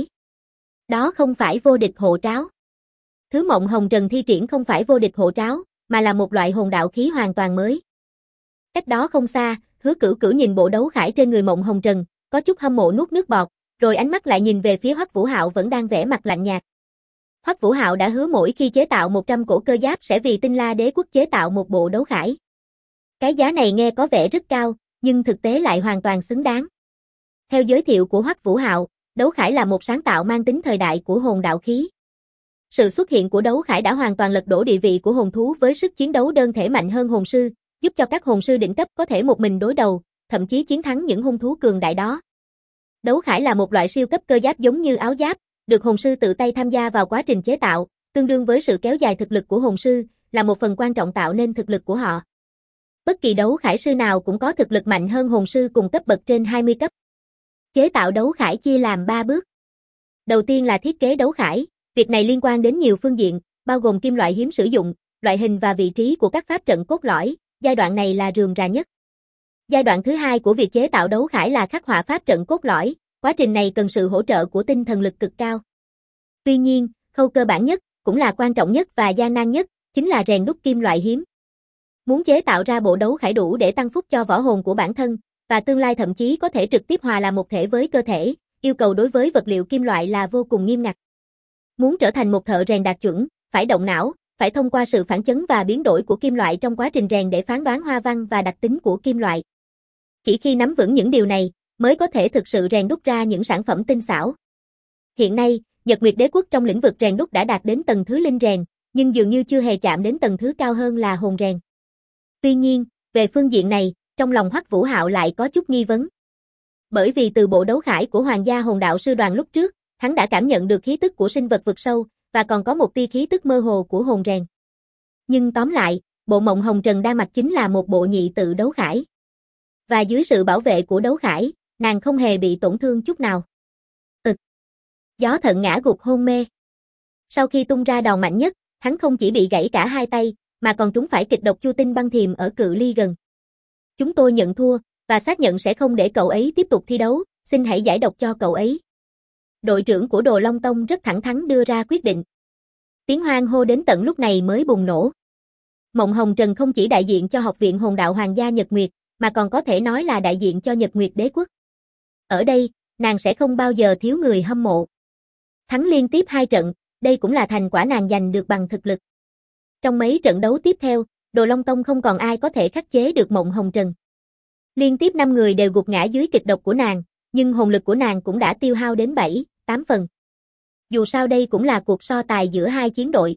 Đó không phải vô địch hộ tráo. Thứ Mộng Hồng Trần thi triển không phải vô địch hộ tráo, mà là một loại hồn đạo khí hoàn toàn mới. Cách đó không xa, Hứa Cửu Cửu nhìn bộ đấu khải trên người Mộng Hồng Trần, có chút hâm mộ nuốt nước bọt, rồi ánh mắt lại nhìn về phía Hoắc Vũ Hạo vẫn đang vẻ mặt lạnh nhạt. Hoắc Vũ Hạo đã hứa mỗi khi chế tạo 100 cổ cơ giáp sẽ vì Tinh La Đế quốc chế tạo một bộ đấu khải. Cái giá này nghe có vẻ rất cao, nhưng thực tế lại hoàn toàn xứng đáng. Theo giới thiệu của Hoắc Vũ Hạo, đấu khải là một sáng tạo mang tính thời đại của hồn đạo khí. Sự xuất hiện của đấu khải đã hoàn toàn lật đổ địa vị của hồn thú với sức chiến đấu đơn thể mạnh hơn hồn sư, giúp cho các hồn sư đỉnh cấp có thể một mình đối đầu, thậm chí chiến thắng những hung thú cường đại đó. Đấu khải là một loại siêu cấp cơ giáp giống như áo giáp, được hồn sư tự tay tham gia vào quá trình chế tạo, tương đương với sự kéo dài thực lực của hồn sư, là một phần quan trọng tạo nên thực lực của họ. Bất kỳ đấu khải sư nào cũng có thực lực mạnh hơn hồn sư cùng cấp bậc trên 20 cấp. Chế tạo đấu khải chia làm 3 bước. Đầu tiên là thiết kế đấu khải, việc này liên quan đến nhiều phương diện, bao gồm kim loại hiếm sử dụng, loại hình và vị trí của các pháp trận cốt lõi, giai đoạn này là rườm rà nhất. Giai đoạn thứ hai của việc chế tạo đấu khải là khắc họa pháp trận cốt lõi, quá trình này cần sự hỗ trợ của tinh thần lực cực cao. Tuy nhiên, khâu cơ bản nhất, cũng là quan trọng nhất và gian nan nhất, chính là rèn đúc kim loại hiếm. Muốn chế tạo ra bộ đấu khải đủ để tăng phúc cho võ hồn của bản thân, và tương lai thậm chí có thể trực tiếp hòa làm một thể với cơ thể, yêu cầu đối với vật liệu kim loại là vô cùng nghiêm ngặt. Muốn trở thành một thợ rèn đạt chuẩn, phải động não, phải thông qua sự phản chấn và biến đổi của kim loại trong quá trình rèn để phán đoán hoa văn và đặc tính của kim loại. Chỉ khi nắm vững những điều này, mới có thể thực sự rèn đúc ra những sản phẩm tinh xảo. Hiện nay, Nhật Nguyệt Đế quốc trong lĩnh vực rèn đúc đã đạt đến tầng thứ linh rèn, nhưng dường như chưa hề chạm đến tầng thứ cao hơn là hồn rèn. Tuy nhiên, về phương diện này, trong lòng Hoắc Vũ Hạo lại có chút nghi vấn. Bởi vì từ bộ đấu khải của Hoàng gia Hồn Đạo Sư Đoàn lúc trước, hắn đã cảm nhận được khí tức của sinh vật vực sâu, và còn có một tia khí tức mơ hồ của hồn rèn. Nhưng tóm lại, bộ Mộng Hồng Trần đang mặc chính là một bộ nhị tự đấu khải. Và dưới sự bảo vệ của đấu khải, nàng không hề bị tổn thương chút nào. Gió Thận ngã gục hôn mê. Sau khi tung ra đòn mạnh nhất, hắn không chỉ bị gãy cả hai tay, mà còn trúng phải kịch độc chu tinh băng thiềm ở cự ly gần. Chúng tôi nhận thua, và xác nhận sẽ không để cậu ấy tiếp tục thi đấu, xin hãy giải độc cho cậu ấy. Đội trưởng của Đồ Long Tông rất thẳng thắn đưa ra quyết định. Tiếng hoan hô đến tận lúc này mới bùng nổ. Mộng Hồng Trần không chỉ đại diện cho Học viện Hồn Đạo Hoàng gia Nhật Nguyệt, mà còn có thể nói là đại diện cho Nhật Nguyệt Đế quốc. Ở đây, nàng sẽ không bao giờ thiếu người hâm mộ. Thắng liên tiếp 2 trận, đây cũng là thành quả nàng giành được bằng thực lực. Trong mấy trận đấu tiếp theo, Đồ Long Tông không còn ai có thể khắc chế được Mộng Hồng Trần. Liên tiếp 5 người đều gục ngã dưới kịch độc của nàng, nhưng hồn lực của nàng cũng đã tiêu hao đến 7-8 phần. Dù sao đây cũng là cuộc so tài giữa hai chiến đội.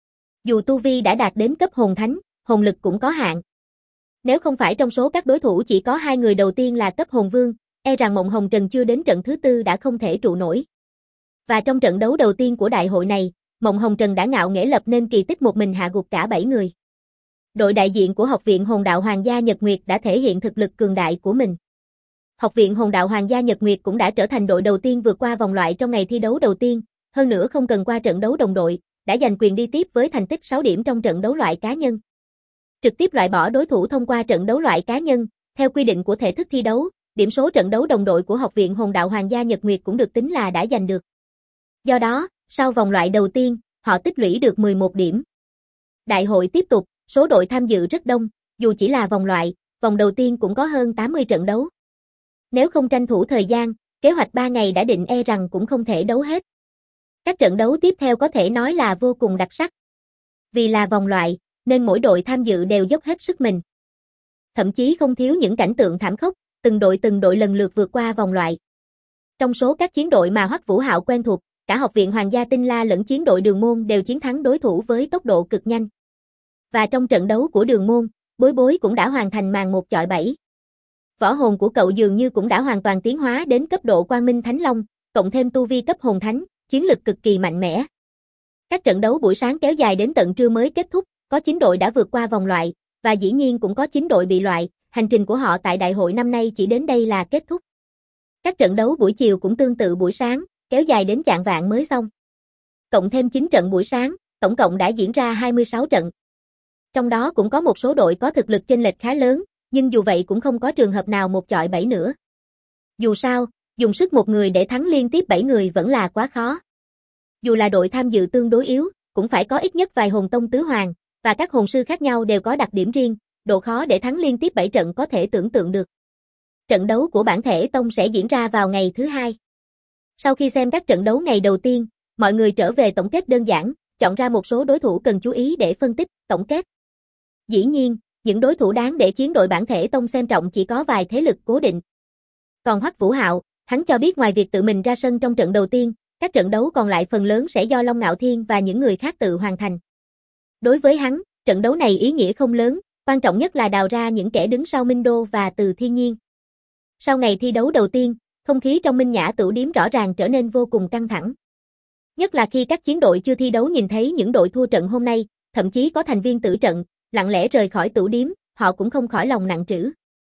Dù tu vi đã đạt đến cấp hồn thánh, hồn lực cũng có hạn. Nếu không phải trong số các đối thủ chỉ có 2 người đầu tiên là cấp hồn vương, e rằng Mộng Hồng Trần chưa đến trận thứ 4 đã không thể trụ nổi. Và trong trận đấu đầu tiên của đại hội này, Mộng Hồng Trần đã ngạo nghễ lập nên kỳ tích một mình hạ gục cả 7 người. Đội đại diện của Học viện Hồn Đạo Hoàng gia Nhật Nguyệt đã thể hiện thực lực cường đại của mình. Học viện Hồn Đạo Hoàng gia Nhật Nguyệt cũng đã trở thành đội đầu tiên vượt qua vòng loại trong ngày thi đấu đầu tiên, hơn nữa không cần qua trận đấu đồng đội, đã giành quyền đi tiếp với thành tích 6 điểm trong trận đấu loại cá nhân. Trực tiếp loại bỏ đối thủ thông qua trận đấu loại cá nhân, theo quy định của thể thức thi đấu, điểm số trận đấu đồng đội của Học viện Hồn Đạo Hoàng gia Nhật Nguyệt cũng được tính là đã giành được. Do đó, sau vòng loại đầu tiên, họ tích lũy được 11 điểm. Đại hội tiếp tục, số đội tham dự rất đông, dù chỉ là vòng loại, vòng đầu tiên cũng có hơn 80 trận đấu. Nếu không tranh thủ thời gian, kế hoạch 3 ngày đã định e rằng cũng không thể đấu hết. Các trận đấu tiếp theo có thể nói là vô cùng đặc sắc. Vì là vòng loại, nên mỗi đội tham dự đều dốc hết sức mình. Thậm chí không thiếu những cảnh tượng thảm khốc, từng đội lần lượt vượt qua vòng loại. Trong số các chiến đội mà Hoắc Vũ Hạo quen thuộc, cả Học viện Hoàng gia Tinh La lẫn chiến đội Đường Môn đều chiến thắng đối thủ với tốc độ cực nhanh. Và trong trận đấu của Đường Môn, Bối Bối cũng đã hoàn thành màn 1 chọi 7. Võ hồn của cậu dường như cũng đã hoàn toàn tiến hóa đến cấp độ Quang Minh Thánh Long, cộng thêm tu vi cấp hồn thánh, chiến lực cực kỳ mạnh mẽ. Các trận đấu buổi sáng kéo dài đến tận trưa mới kết thúc, có 9 đội đã vượt qua vòng loại, và dĩ nhiên cũng có 9 đội bị loại, hành trình của họ tại đại hội năm nay chỉ đến đây là kết thúc. Các trận đấu buổi chiều cũng tương tự buổi sáng, kéo dài đến chạng vạng mới xong. Cộng thêm 9 trận buổi sáng, tổng cộng đã diễn ra 26 trận. Trong đó cũng có một số đội có thực lực chênh lệch khá lớn, nhưng dù vậy cũng không có trường hợp nào một chọi 7 nữa. Dù sao, dùng sức một người để thắng liên tiếp 7 người vẫn là quá khó. Dù là đội tham dự tương đối yếu, cũng phải có ít nhất vài hồn tông tứ hoàng, và các hồn sư khác nhau đều có đặc điểm riêng, độ khó để thắng liên tiếp 7 trận có thể tưởng tượng được. Trận đấu của bản thể tông sẽ diễn ra vào ngày thứ hai. Sau khi xem các trận đấu ngày đầu tiên, mọi người trở về tổng kết đơn giản, chọn ra một số đối thủ cần chú ý để phân tích, tổng kết. Dĩ nhiên, những đối thủ đáng để chiến đội bản thể tông xem trọng chỉ có vài thế lực cố định. Còn Hoắc Vũ Hạo, hắn cho biết ngoài việc tự mình ra sân trong trận đầu tiên, các trận đấu còn lại phần lớn sẽ do Long Ngạo Thiên và những người khác tự hoàn thành. Đối với hắn, trận đấu này ý nghĩa không lớn, quan trọng nhất là đào ra những kẻ đứng sau Minh Đô và Từ Thiên Nhiên. Sau ngày thi đấu đầu tiên, không khí trong Minh Nhã Tửu Điếm rõ ràng trở nên vô cùng căng thẳng. Nhất là khi các chiến đội chưa thi đấu nhìn thấy những đội thua trận hôm nay, thậm chí có thành viên tử trận, lặng lẽ rời khỏi tửu điếm, họ cũng không khỏi lòng nặng trĩu.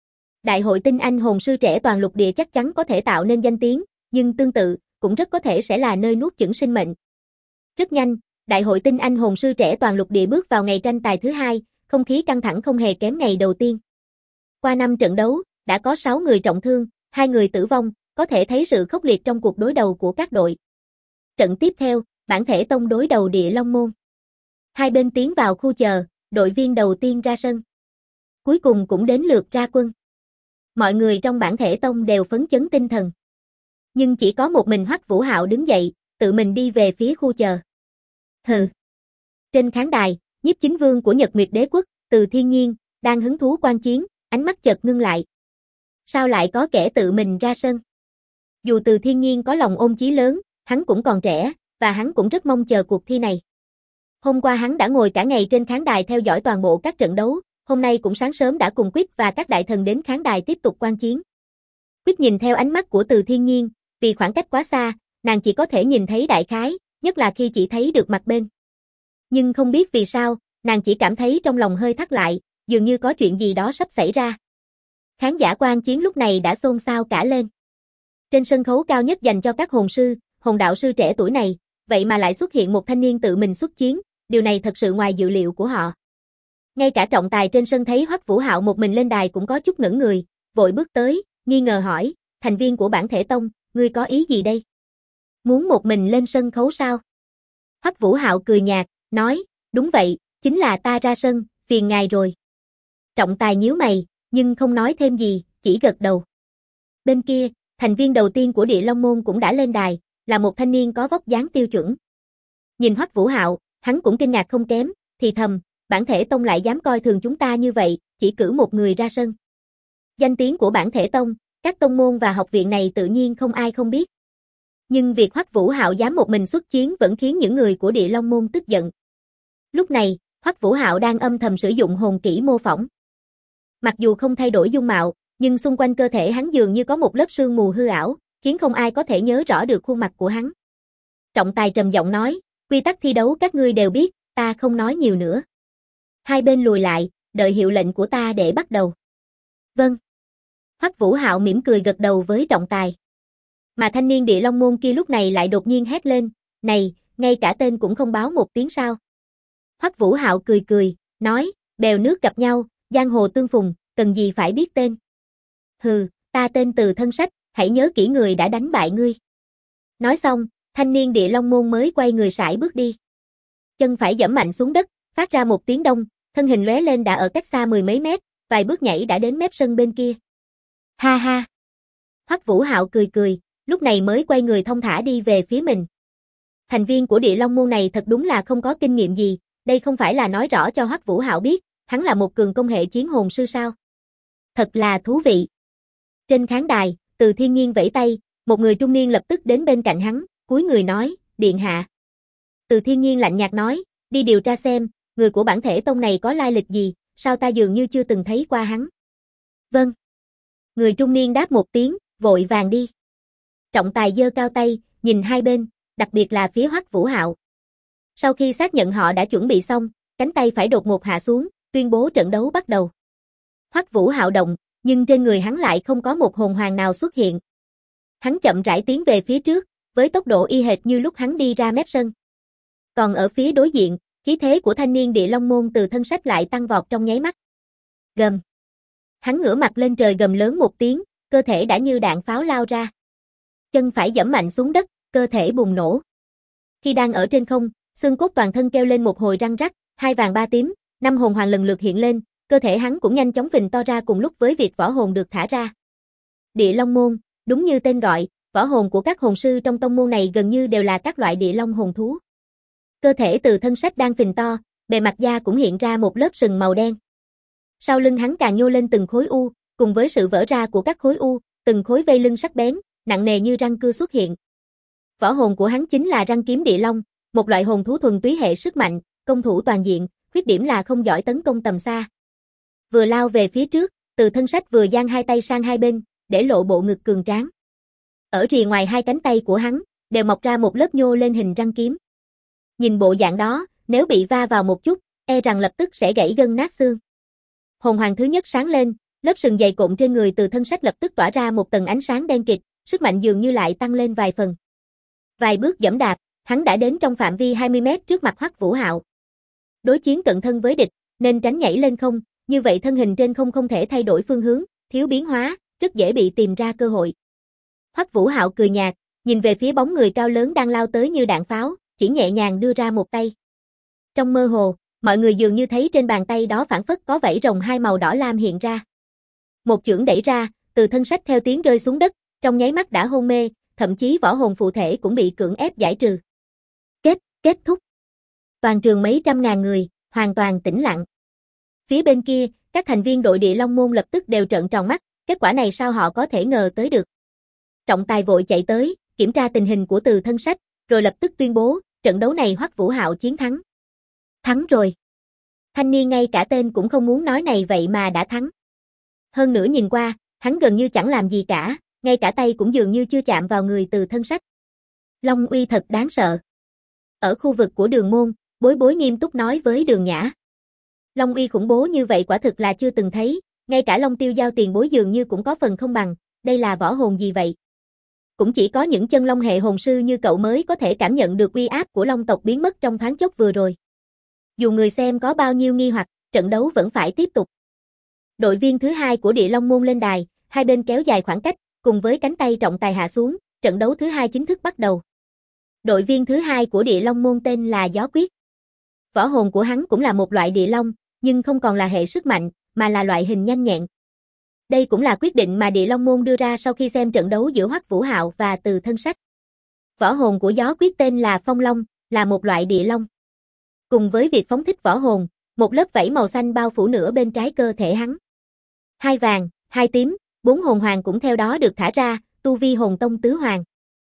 Đại hội tinh anh hồn sư trẻ toàn lục địa chắc chắn có thể tạo nên danh tiếng, nhưng tương tự, cũng rất có thể sẽ là nơi nuốt chửng sinh mệnh. Rất nhanh, Đại hội tinh anh hồn sư trẻ toàn lục địa bước vào ngày tranh tài thứ hai, không khí căng thẳng không hề kém ngày đầu tiên. Qua 5 trận đấu, đã có 6 người trọng thương, 2 người tử vong, có thể thấy sự khốc liệt trong cuộc đối đầu của các đội. Trận tiếp theo, bản thể tông đối đầu Địa Long Môn. Hai bên tiến vào khu chờ, đội viên đầu tiên ra sân. Cuối cùng cũng đến lượt ra quân. Mọi người trong bản thể tông đều phấn chấn tinh thần. Nhưng chỉ có một mình Hoắc Vũ Hạo đứng dậy, tự mình đi về phía khu chờ. Hừ. Trên khán đài, Nhiếp Chính Vương của Nhật Nguyệt Đế Quốc, Từ Thiên Nhiên, đang hứng thú quan chiến, ánh mắt chợt ngưng lại. Sao lại có kẻ tự mình ra sân? Dù Từ Thiên Nhiên có lòng ôm chí lớn, hắn cũng còn trẻ, và hắn cũng rất mong chờ cuộc thi này. Hôm qua hắn đã ngồi cả ngày trên khán đài theo dõi toàn bộ các trận đấu, hôm nay cũng sáng sớm đã cùng Quyết và các đại thần đến khán đài tiếp tục quan chiến. Quyết nhìn theo ánh mắt của Từ Thiên Nhiên, vì khoảng cách quá xa, nàng chỉ có thể nhìn thấy đại khái, nhất là khi chỉ thấy được mặt bên. Nhưng không biết vì sao, nàng chỉ cảm thấy trong lòng hơi thắt lại, dường như có chuyện gì đó sắp xảy ra. Khán giả quan chiến lúc này đã xôn xao cả lên. Trên sân khấu cao nhất dành cho các hồn sư, hồn đạo sư trẻ tuổi này, vậy mà lại xuất hiện một thanh niên tự mình xuất chiến, điều này thật sự ngoài dự liệu của họ. Ngay cả trọng tài trên sân thấy Hoắc Vũ Hạo một mình lên đài cũng có chút ngẩn người, vội bước tới, nghi ngờ hỏi, thành viên của bản thể tông, ngươi có ý gì đây? Muốn một mình lên sân khấu sao? Hoắc Vũ Hạo cười nhạt, nói, đúng vậy, chính là ta ra sân, phiền ngài rồi. Trọng tài nhíu mày, nhưng không nói thêm gì, chỉ gật đầu. Bên kia, thành viên đầu tiên của Địa Long Môn cũng đã lên đài, là một thanh niên có vóc dáng tiêu chuẩn. Nhìn Hoắc Vũ Hạo, hắn cũng kinh ngạc không kém, thì thầm, bản thể tông lại dám coi thường chúng ta như vậy, chỉ cử một người ra sân. Danh tiếng của bản thể tông, các tông môn và học viện này tự nhiên không ai không biết. Nhưng việc Hoắc Vũ Hạo dám một mình xuất chiến vẫn khiến những người của Địa Long Môn tức giận. Lúc này, Hoắc Vũ Hạo đang âm thầm sử dụng hồn kỹ mô phỏng. Mặc dù không thay đổi dung mạo, nhưng xung quanh cơ thể hắn dường như có một lớp sương mù hư ảo, khiến không ai có thể nhớ rõ được khuôn mặt của hắn. Trọng tài trầm giọng nói, quy tắc thi đấu các ngươi đều biết, ta không nói nhiều nữa. Hai bên lùi lại, đợi hiệu lệnh của ta để bắt đầu. Vâng. Hoắc Vũ Hạo mỉm cười gật đầu với trọng tài. Mà thanh niên Địa Long Môn kia lúc này lại đột nhiên hét lên, này, ngay cả tên cũng không báo một tiếng sao. Hoắc Vũ Hạo cười cười, nói, bèo nước gặp nhau, giang hồ tương phùng, cần gì phải biết tên. Hừ, ta tên Từ Thân Sách, hãy nhớ kỹ người đã đánh bại ngươi. Nói xong, thanh niên Địa Long Môn mới quay người sải bước đi. Chân phải giẫm mạnh xuống đất, phát ra một tiếng đông, thân hình lóe lên đã ở cách xa 10 mấy mét, vài bước nhảy đã đến mép sân bên kia. Ha ha. Hoắc Vũ Hạo cười cười, lúc này mới quay người thong thả đi về phía mình. Thành viên của Địa Long Môn này thật đúng là không có kinh nghiệm gì, đây không phải là nói rõ cho Hoắc Vũ Hạo biết, hắn là một cường công hệ chiến hồn sư sao? Thật là thú vị. Trên khán đài, Từ Thiên Nhiên vẫy tay, một người trung niên lập tức đến bên cạnh hắn, cúi người nói, điện hạ. Từ Thiên Nhiên lạnh nhạt nói, đi điều tra xem, người của bản thể tông này có lai lịch gì, sao ta dường như chưa từng thấy qua hắn. Vâng. Người trung niên đáp một tiếng, vội vàng đi. Trọng tài giơ cao tay, nhìn hai bên, đặc biệt là phía Hoắc Vũ Hạo. Sau khi xác nhận họ đã chuẩn bị xong, cánh tay phải đột ngột hạ xuống, tuyên bố trận đấu bắt đầu. Hoắc Vũ Hạo động, nhưng trên người hắn lại không có một hồn hoàng nào xuất hiện. Hắn chậm rãi tiến về phía trước, với tốc độ y hệt như lúc hắn đi ra mép sân. Còn ở phía đối diện, khí thế của thanh niên Địa Long môn Từ Thân Sách lại tăng vọt trong nháy mắt. Gầm. Hắn ngửa mặt lên trời gầm lớn một tiếng, cơ thể đã như đạn pháo lao ra. Chân phải giẫm mạnh xuống đất, cơ thể bùng nổ. Khi đang ở trên không, xương cốt toàn thân kêu lên một hồi răng rắc, 2 vàng 3 tím, 5 hồn hoàng lần lượt hiện lên, cơ thể hắn cũng nhanh chóng phình to ra cùng lúc với việc võ hồn được thả ra. Địa Long môn, đúng như tên gọi, võ hồn của các hồn sư trong tông môn này gần như đều là các loại địa long hồn thú. Cơ thể Từ Thân Sách đang phình to, bề mặt da cũng hiện ra một lớp sừng màu đen. Sau lưng hắn càng nhô lên từng khối u, cùng với sự vỡ ra của các khối u, từng khối vây lưng sắc bén, nặng nề như răng cưa xuất hiện. Võ hồn của hắn chính là răng kiếm địa long, một loại hồn thú thuần túy hệ sức mạnh, công thủ toàn diện, khuyết điểm là không giỏi tấn công tầm xa. Vừa lao về phía trước, Từ Thân Sách vừa dang hai tay sang hai bên, để lộ bộ ngực cường tráng. Ở rìa ngoài hai cánh tay của hắn, đều mọc ra một lớp nhô lên hình răng kiếm. Nhìn bộ dạng đó, nếu bị va vào một chút, e rằng lập tức sẽ gãy gân nát xương. Hồn hoàng thứ nhất sáng lên, lớp sừng dày cộm trên người Từ Thân Sách lập tức tỏa ra một tầng ánh sáng đen kịt, sức mạnh dường như lại tăng lên vài phần. Vài bước giẫm đạp, hắn đã đến trong phạm vi 20 mét trước mặt Hoắc Vũ Hạo. Đối chiến cận thân với địch, nên tránh nhảy lên không, như vậy thân hình trên không không thể thay đổi phương hướng, thiếu biến hóa, rất dễ bị tìm ra cơ hội. Hoắc Vũ Hạo cười nhạt, nhìn về phía bóng người cao lớn đang lao tới như đạn pháo, chỉ nhẹ nhàng đưa ra một tay. Trong mơ hồ, mọi người dường như thấy trên bàn tay đó phảng phất có vảy rồng hai màu đỏ lam hiện ra. Một chưởng đẩy ra, Từ Thân Sách theo tiếng rơi xuống đất, trong nháy mắt đã hôn mê, thậm chí võ hồn phụ thể cũng bị cưỡng ép giải trừ. Kết thúc. Toàn trường mấy trăm ngàn người, hoàn toàn tĩnh lặng. Phía bên kia, các thành viên đội Địa Long môn lập tức đều trợn tròn mắt, kết quả này sao họ có thể ngờ tới được. Trọng tài vội chạy tới, kiểm tra tình hình của Từ Thân Sách, rồi lập tức tuyên bố, trận đấu này Hoắc Vũ Hạo chiến thắng. Thắng rồi. Thanh niên ngay cả tên cũng không muốn nói này vậy mà đã thắng. Hơn nữa nhìn qua, hắn gần như chẳng làm gì cả, ngay cả tay cũng dường như chưa chạm vào người Từ Thân Sách. Long uy thật đáng sợ. Ở khu vực của Đường môn, Bối Bối nghiêm túc nói với Đường Nhã. Long uy khủng bố như vậy quả thực là chưa từng thấy, ngay cả Long Tiêu Giao tiền bối dường như cũng có phần không bằng, đây là võ hồn gì vậy? Cũng chỉ có những chân long hệ hồn sư như cậu mới có thể cảm nhận được uy áp của long tộc biến mất trong thoáng chốc vừa rồi. Dù người xem có bao nhiêu nghi hoặc, trận đấu vẫn phải tiếp tục. Đội viên thứ hai của Địa Long môn lên đài, hai bên kéo dài khoảng cách, cùng với cánh tay trọng tài hạ xuống, trận đấu thứ hai chính thức bắt đầu. Đội viên thứ hai của Địa Long môn tên là Gió Quyết. Võ hồn của hắn cũng là một loại địa long, nhưng không còn là hệ sức mạnh, mà là loại hình nhanh nhẹn. Đây cũng là quyết định mà Địa Long môn đưa ra sau khi xem trận đấu giữa Hoắc Vũ Hạo và Từ Thân Sách. Võ hồn của Gió Quyết tên là Phong Long, là một loại địa long. Cùng với việc phóng thích võ hồn, một lớp vảy màu xanh bao phủ nửa bên trái cơ thể hắn. 2 vàng, 2 tím, 4 hồn hoàng cũng theo đó được thả ra, tu vi hồn tông tứ hoàng.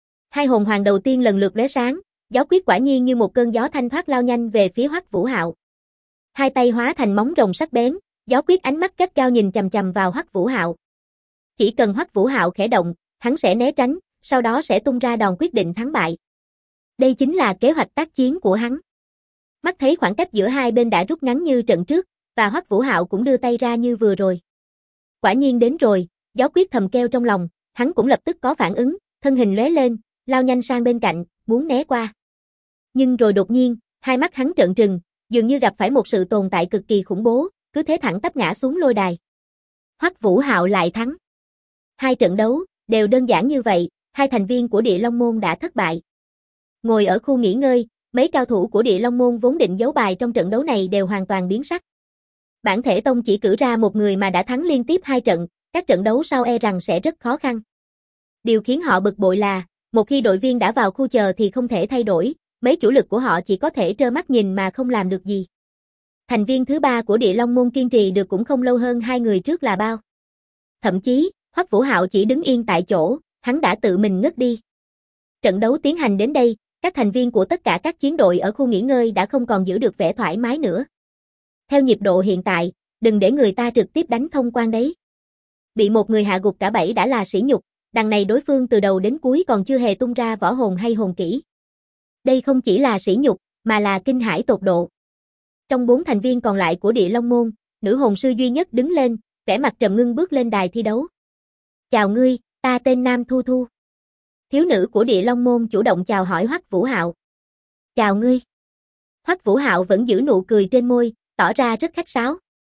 2 hồn hoàng đầu tiên lần lượt lóe sáng, Gió Quyết quả nhiên như một cơn gió thanh thoát lao nhanh về phía Hoắc Vũ Hạo. Hai tay hóa thành móng rồng sắc bén, Gió Quyết ánh mắt gắt gao nhìn chằm chằm vào Hoắc Vũ Hạo. Chỉ cần Hoắc Vũ Hạo khẽ động, hắn sẽ né tránh, sau đó sẽ tung ra đòn quyết định thắng bại. Đây chính là kế hoạch tác chiến của hắn. Mắt thấy khoảng cách giữa hai bên đã rút ngắn như trận trước, và Hoắc Vũ Hạo cũng đưa tay ra như vừa rồi. Quả nhiên đến rồi, Gió Quyết thầm kêu trong lòng, hắn cũng lập tức có phản ứng, thân hình lóe lên, lao nhanh sang bên cạnh, muốn né qua. Nhưng rồi đột nhiên, hai mắt hắn trợn trừng, dường như gặp phải một sự tồn tại cực kỳ khủng bố, cứ thế thẳng tắp ngã xuống lôi đài. Hoắc Vũ Hạo lại thắng. Hai trận đấu, đều đơn giản như vậy, hai thành viên của Địa Long môn đã thất bại. Ngồi ở khu nghỉ ngơi, mấy cao thủ của Địa Long môn vốn định giấu bài trong trận đấu này đều hoàn toàn biến sắc. Bản thể tông chỉ cử ra một người mà đã thắng liên tiếp 2 trận, các trận đấu sau e rằng sẽ rất khó khăn. Điều khiến họ bực bội là, một khi đội viên đã vào khu chờ thì không thể thay đổi, mấy chủ lực của họ chỉ có thể trơ mắt nhìn mà không làm được gì. Thành viên thứ 3 của Địa Long môn kiên trì được cũng không lâu hơn 2 người trước là bao. Thậm chí, Hoắc Vũ Hạo chỉ đứng yên tại chỗ, hắn đã tự mình ngất đi. Trận đấu tiến hành đến đây, các thành viên của tất cả các chiến đội ở khu nghỉ ngơi đã không còn giữ được vẻ thoải mái nữa. Theo nhịp độ hiện tại, đừng để người ta trực tiếp đánh thông quan đấy. Bị một người hạ gục cả 7 đã là sỉ nhục, đằng này đối phương từ đầu đến cuối còn chưa hề tung ra võ hồn hay hồn kỹ. Đây không chỉ là sỉ nhục, mà là kinh hãi tột độ. Trong 4 thành viên còn lại của Địa Long môn, nữ hồn sư duy nhất đứng lên, vẻ mặt trầm ngưng bước lên đài thi đấu. Chào ngươi, ta tên Nam Thu Thu. Thiếu nữ của Địa Long môn chủ động chào hỏi Hoắc Vũ Hạo. Chào ngươi. Hoắc Vũ Hạo vẫn giữ nụ cười trên môi, tỏ ra rất khách sáo.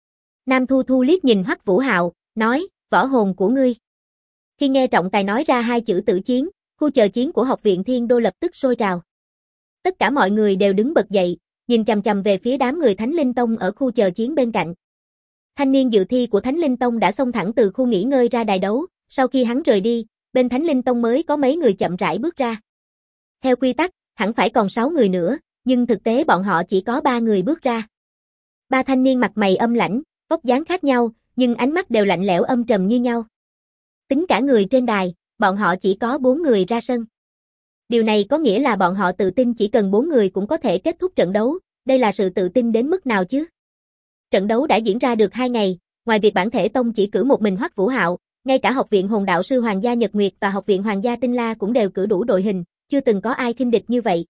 Nam Thu Thu liếc nhìn Hoắc Vũ Hạo, nói, võ hồn của ngươi. Khi nghe trọng tài nói ra hai chữ tử chiến, khu chờ chiến của học viện Thiên Đô lập tức sôi trào. Tất cả mọi người đều đứng bật dậy, nhìn chằm chằm về phía đám người Thánh Linh Tông ở khu chờ chiến bên cạnh. Thanh niên dự thi của Thánh Linh Tông đã xông thẳng từ khu nghỉ ngơi ra đài đấu, sau khi hắn rời đi, bên Thánh Linh Tông mới có mấy người chậm rãi bước ra. Theo quy tắc, hẳn phải còn 6 người nữa, nhưng thực tế bọn họ chỉ có 3 người bước ra. 3 thanh niên mặt mày âm lãnh, vóc dáng khác nhau, nhưng ánh mắt đều lạnh lẽo âm trầm như nhau. Tính cả người trên đài, bọn họ chỉ có 4 người ra sân. Điều này có nghĩa là bọn họ tự tin chỉ cần 4 người cũng có thể kết thúc trận đấu, đây là sự tự tin đến mức nào chứ? Trận đấu đã diễn ra được 2 ngày, ngoài việc bản thể tông chỉ cử một mình Hoắc Vũ Hạo, ngay cả học viện Hồn Đạo sư Hoàng gia Nhật Nguyệt và học viện Hoàng gia Tinh La cũng đều cử đủ đội hình, chưa từng có ai khinh địch như vậy.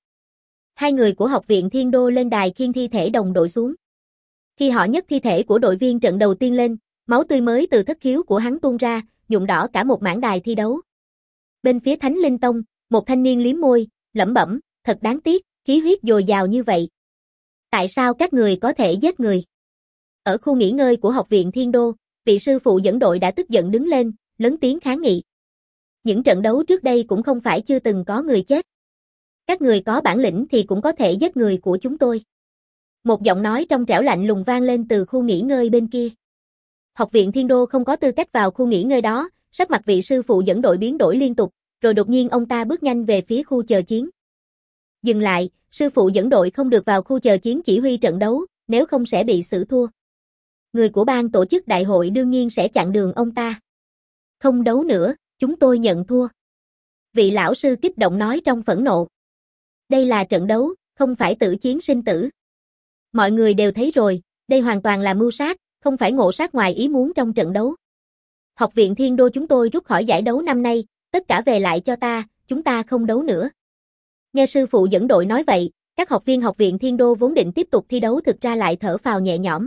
2 người của học viện Thiên Đô lên đài khiêng thi thể đồng đội xuống. Khi họ nhấc thi thể của đội viên trận đầu tiên lên, máu tươi mới từ thất khiếu của hắn tuôn ra, nhuộm đỏ cả một mảng đài thi đấu. Bên phía Thánh Linh Tông, một thanh niên liếm môi, lẩm bẩm, thật đáng tiếc, khí huyết dồi dào như vậy. Tại sao các người có thể giết người? Ở khu nghỉ ngơi của học viện Thiên Đô, vị sư phụ dẫn đội đã tức giận đứng lên, lớn tiếng kháng nghị. Những trận đấu trước đây cũng không phải chưa từng có người chết. Các người có bản lĩnh thì cũng có thể giết người của chúng tôi. Một giọng nói trong trẻo lạnh lùng vang lên từ khu nghỉ ngơi bên kia. Học viện Thiên Đô không có tư cách vào khu nghỉ ngơi đó, sắc mặt vị sư phụ dẫn đội biến đổi liên tục, rồi đột nhiên ông ta bước nhanh về phía khu chờ chiến. Dừng lại, sư phụ dẫn đội không được vào khu chờ chiến chỉ huy trận đấu, nếu không sẽ bị xử thua. Người của ban tổ chức đại hội đương nhiên sẽ chặn đường ông ta. Không đấu nữa, chúng tôi nhận thua. Vị lão sư kích động nói trong phẫn nộ. Đây là trận đấu, không phải tử chiến sinh tử. Mọi người đều thấy rồi, đây hoàn toàn là mưu sát, không phải ngộ sát ngoài ý muốn trong trận đấu. Học viện Thiên Đô chúng tôi rút khỏi giải đấu năm nay, tất cả về lại cho ta, chúng ta không đấu nữa. Nghe sư phụ dẫn đội nói vậy, các học viên học viện Thiên Đô vốn định tiếp tục thi đấu thực ra lại thở phào nhẹ nhõm.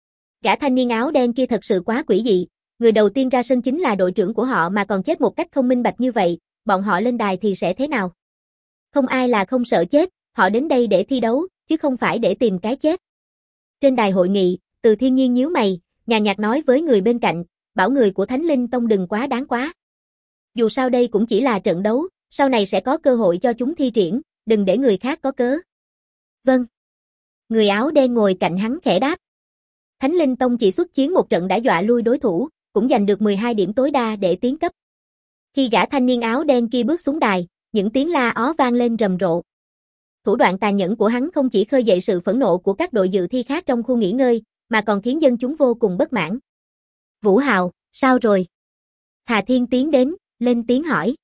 Gã thanh niên áo đen kia thật sự quá quỷ dị, người đầu tiên ra sân chính là đội trưởng của họ mà còn chết một cách không minh bạch như vậy, bọn họ lên đài thì sẽ thế nào? Không ai là không sợ chết, họ đến đây để thi đấu, chứ không phải để tìm cái chết. Trên đài hội nghị, Từ Thiên Nhiên nhíu mày, nhàn nhạt nói với người bên cạnh, bảo người của Thánh Linh Tông đừng quá đáng quá. Dù sao đây cũng chỉ là trận đấu, sau này sẽ có cơ hội cho chúng thi triển, đừng để người khác có cớ. Vâng. Người áo đen ngồi cạnh hắn khẽ đáp. Thánh Linh Tông chỉ xuất chiến một trận đã dọa lui đối thủ, cũng giành được 12 điểm tối đa để tiến cấp. Khi gã thanh niên áo đen kia bước xuống đài, những tiếng la ó vang lên rầm rộ. Thủ đoạn tàn nhẫn của hắn không chỉ khơi dậy sự phẫn nộ của các đội dự thi khác trong khu nghỉ ngơi, mà còn khiến dân chúng vô cùng bất mãn. Vũ Hạo, sao rồi? Hà Thiên tiến đến, lên tiếng hỏi.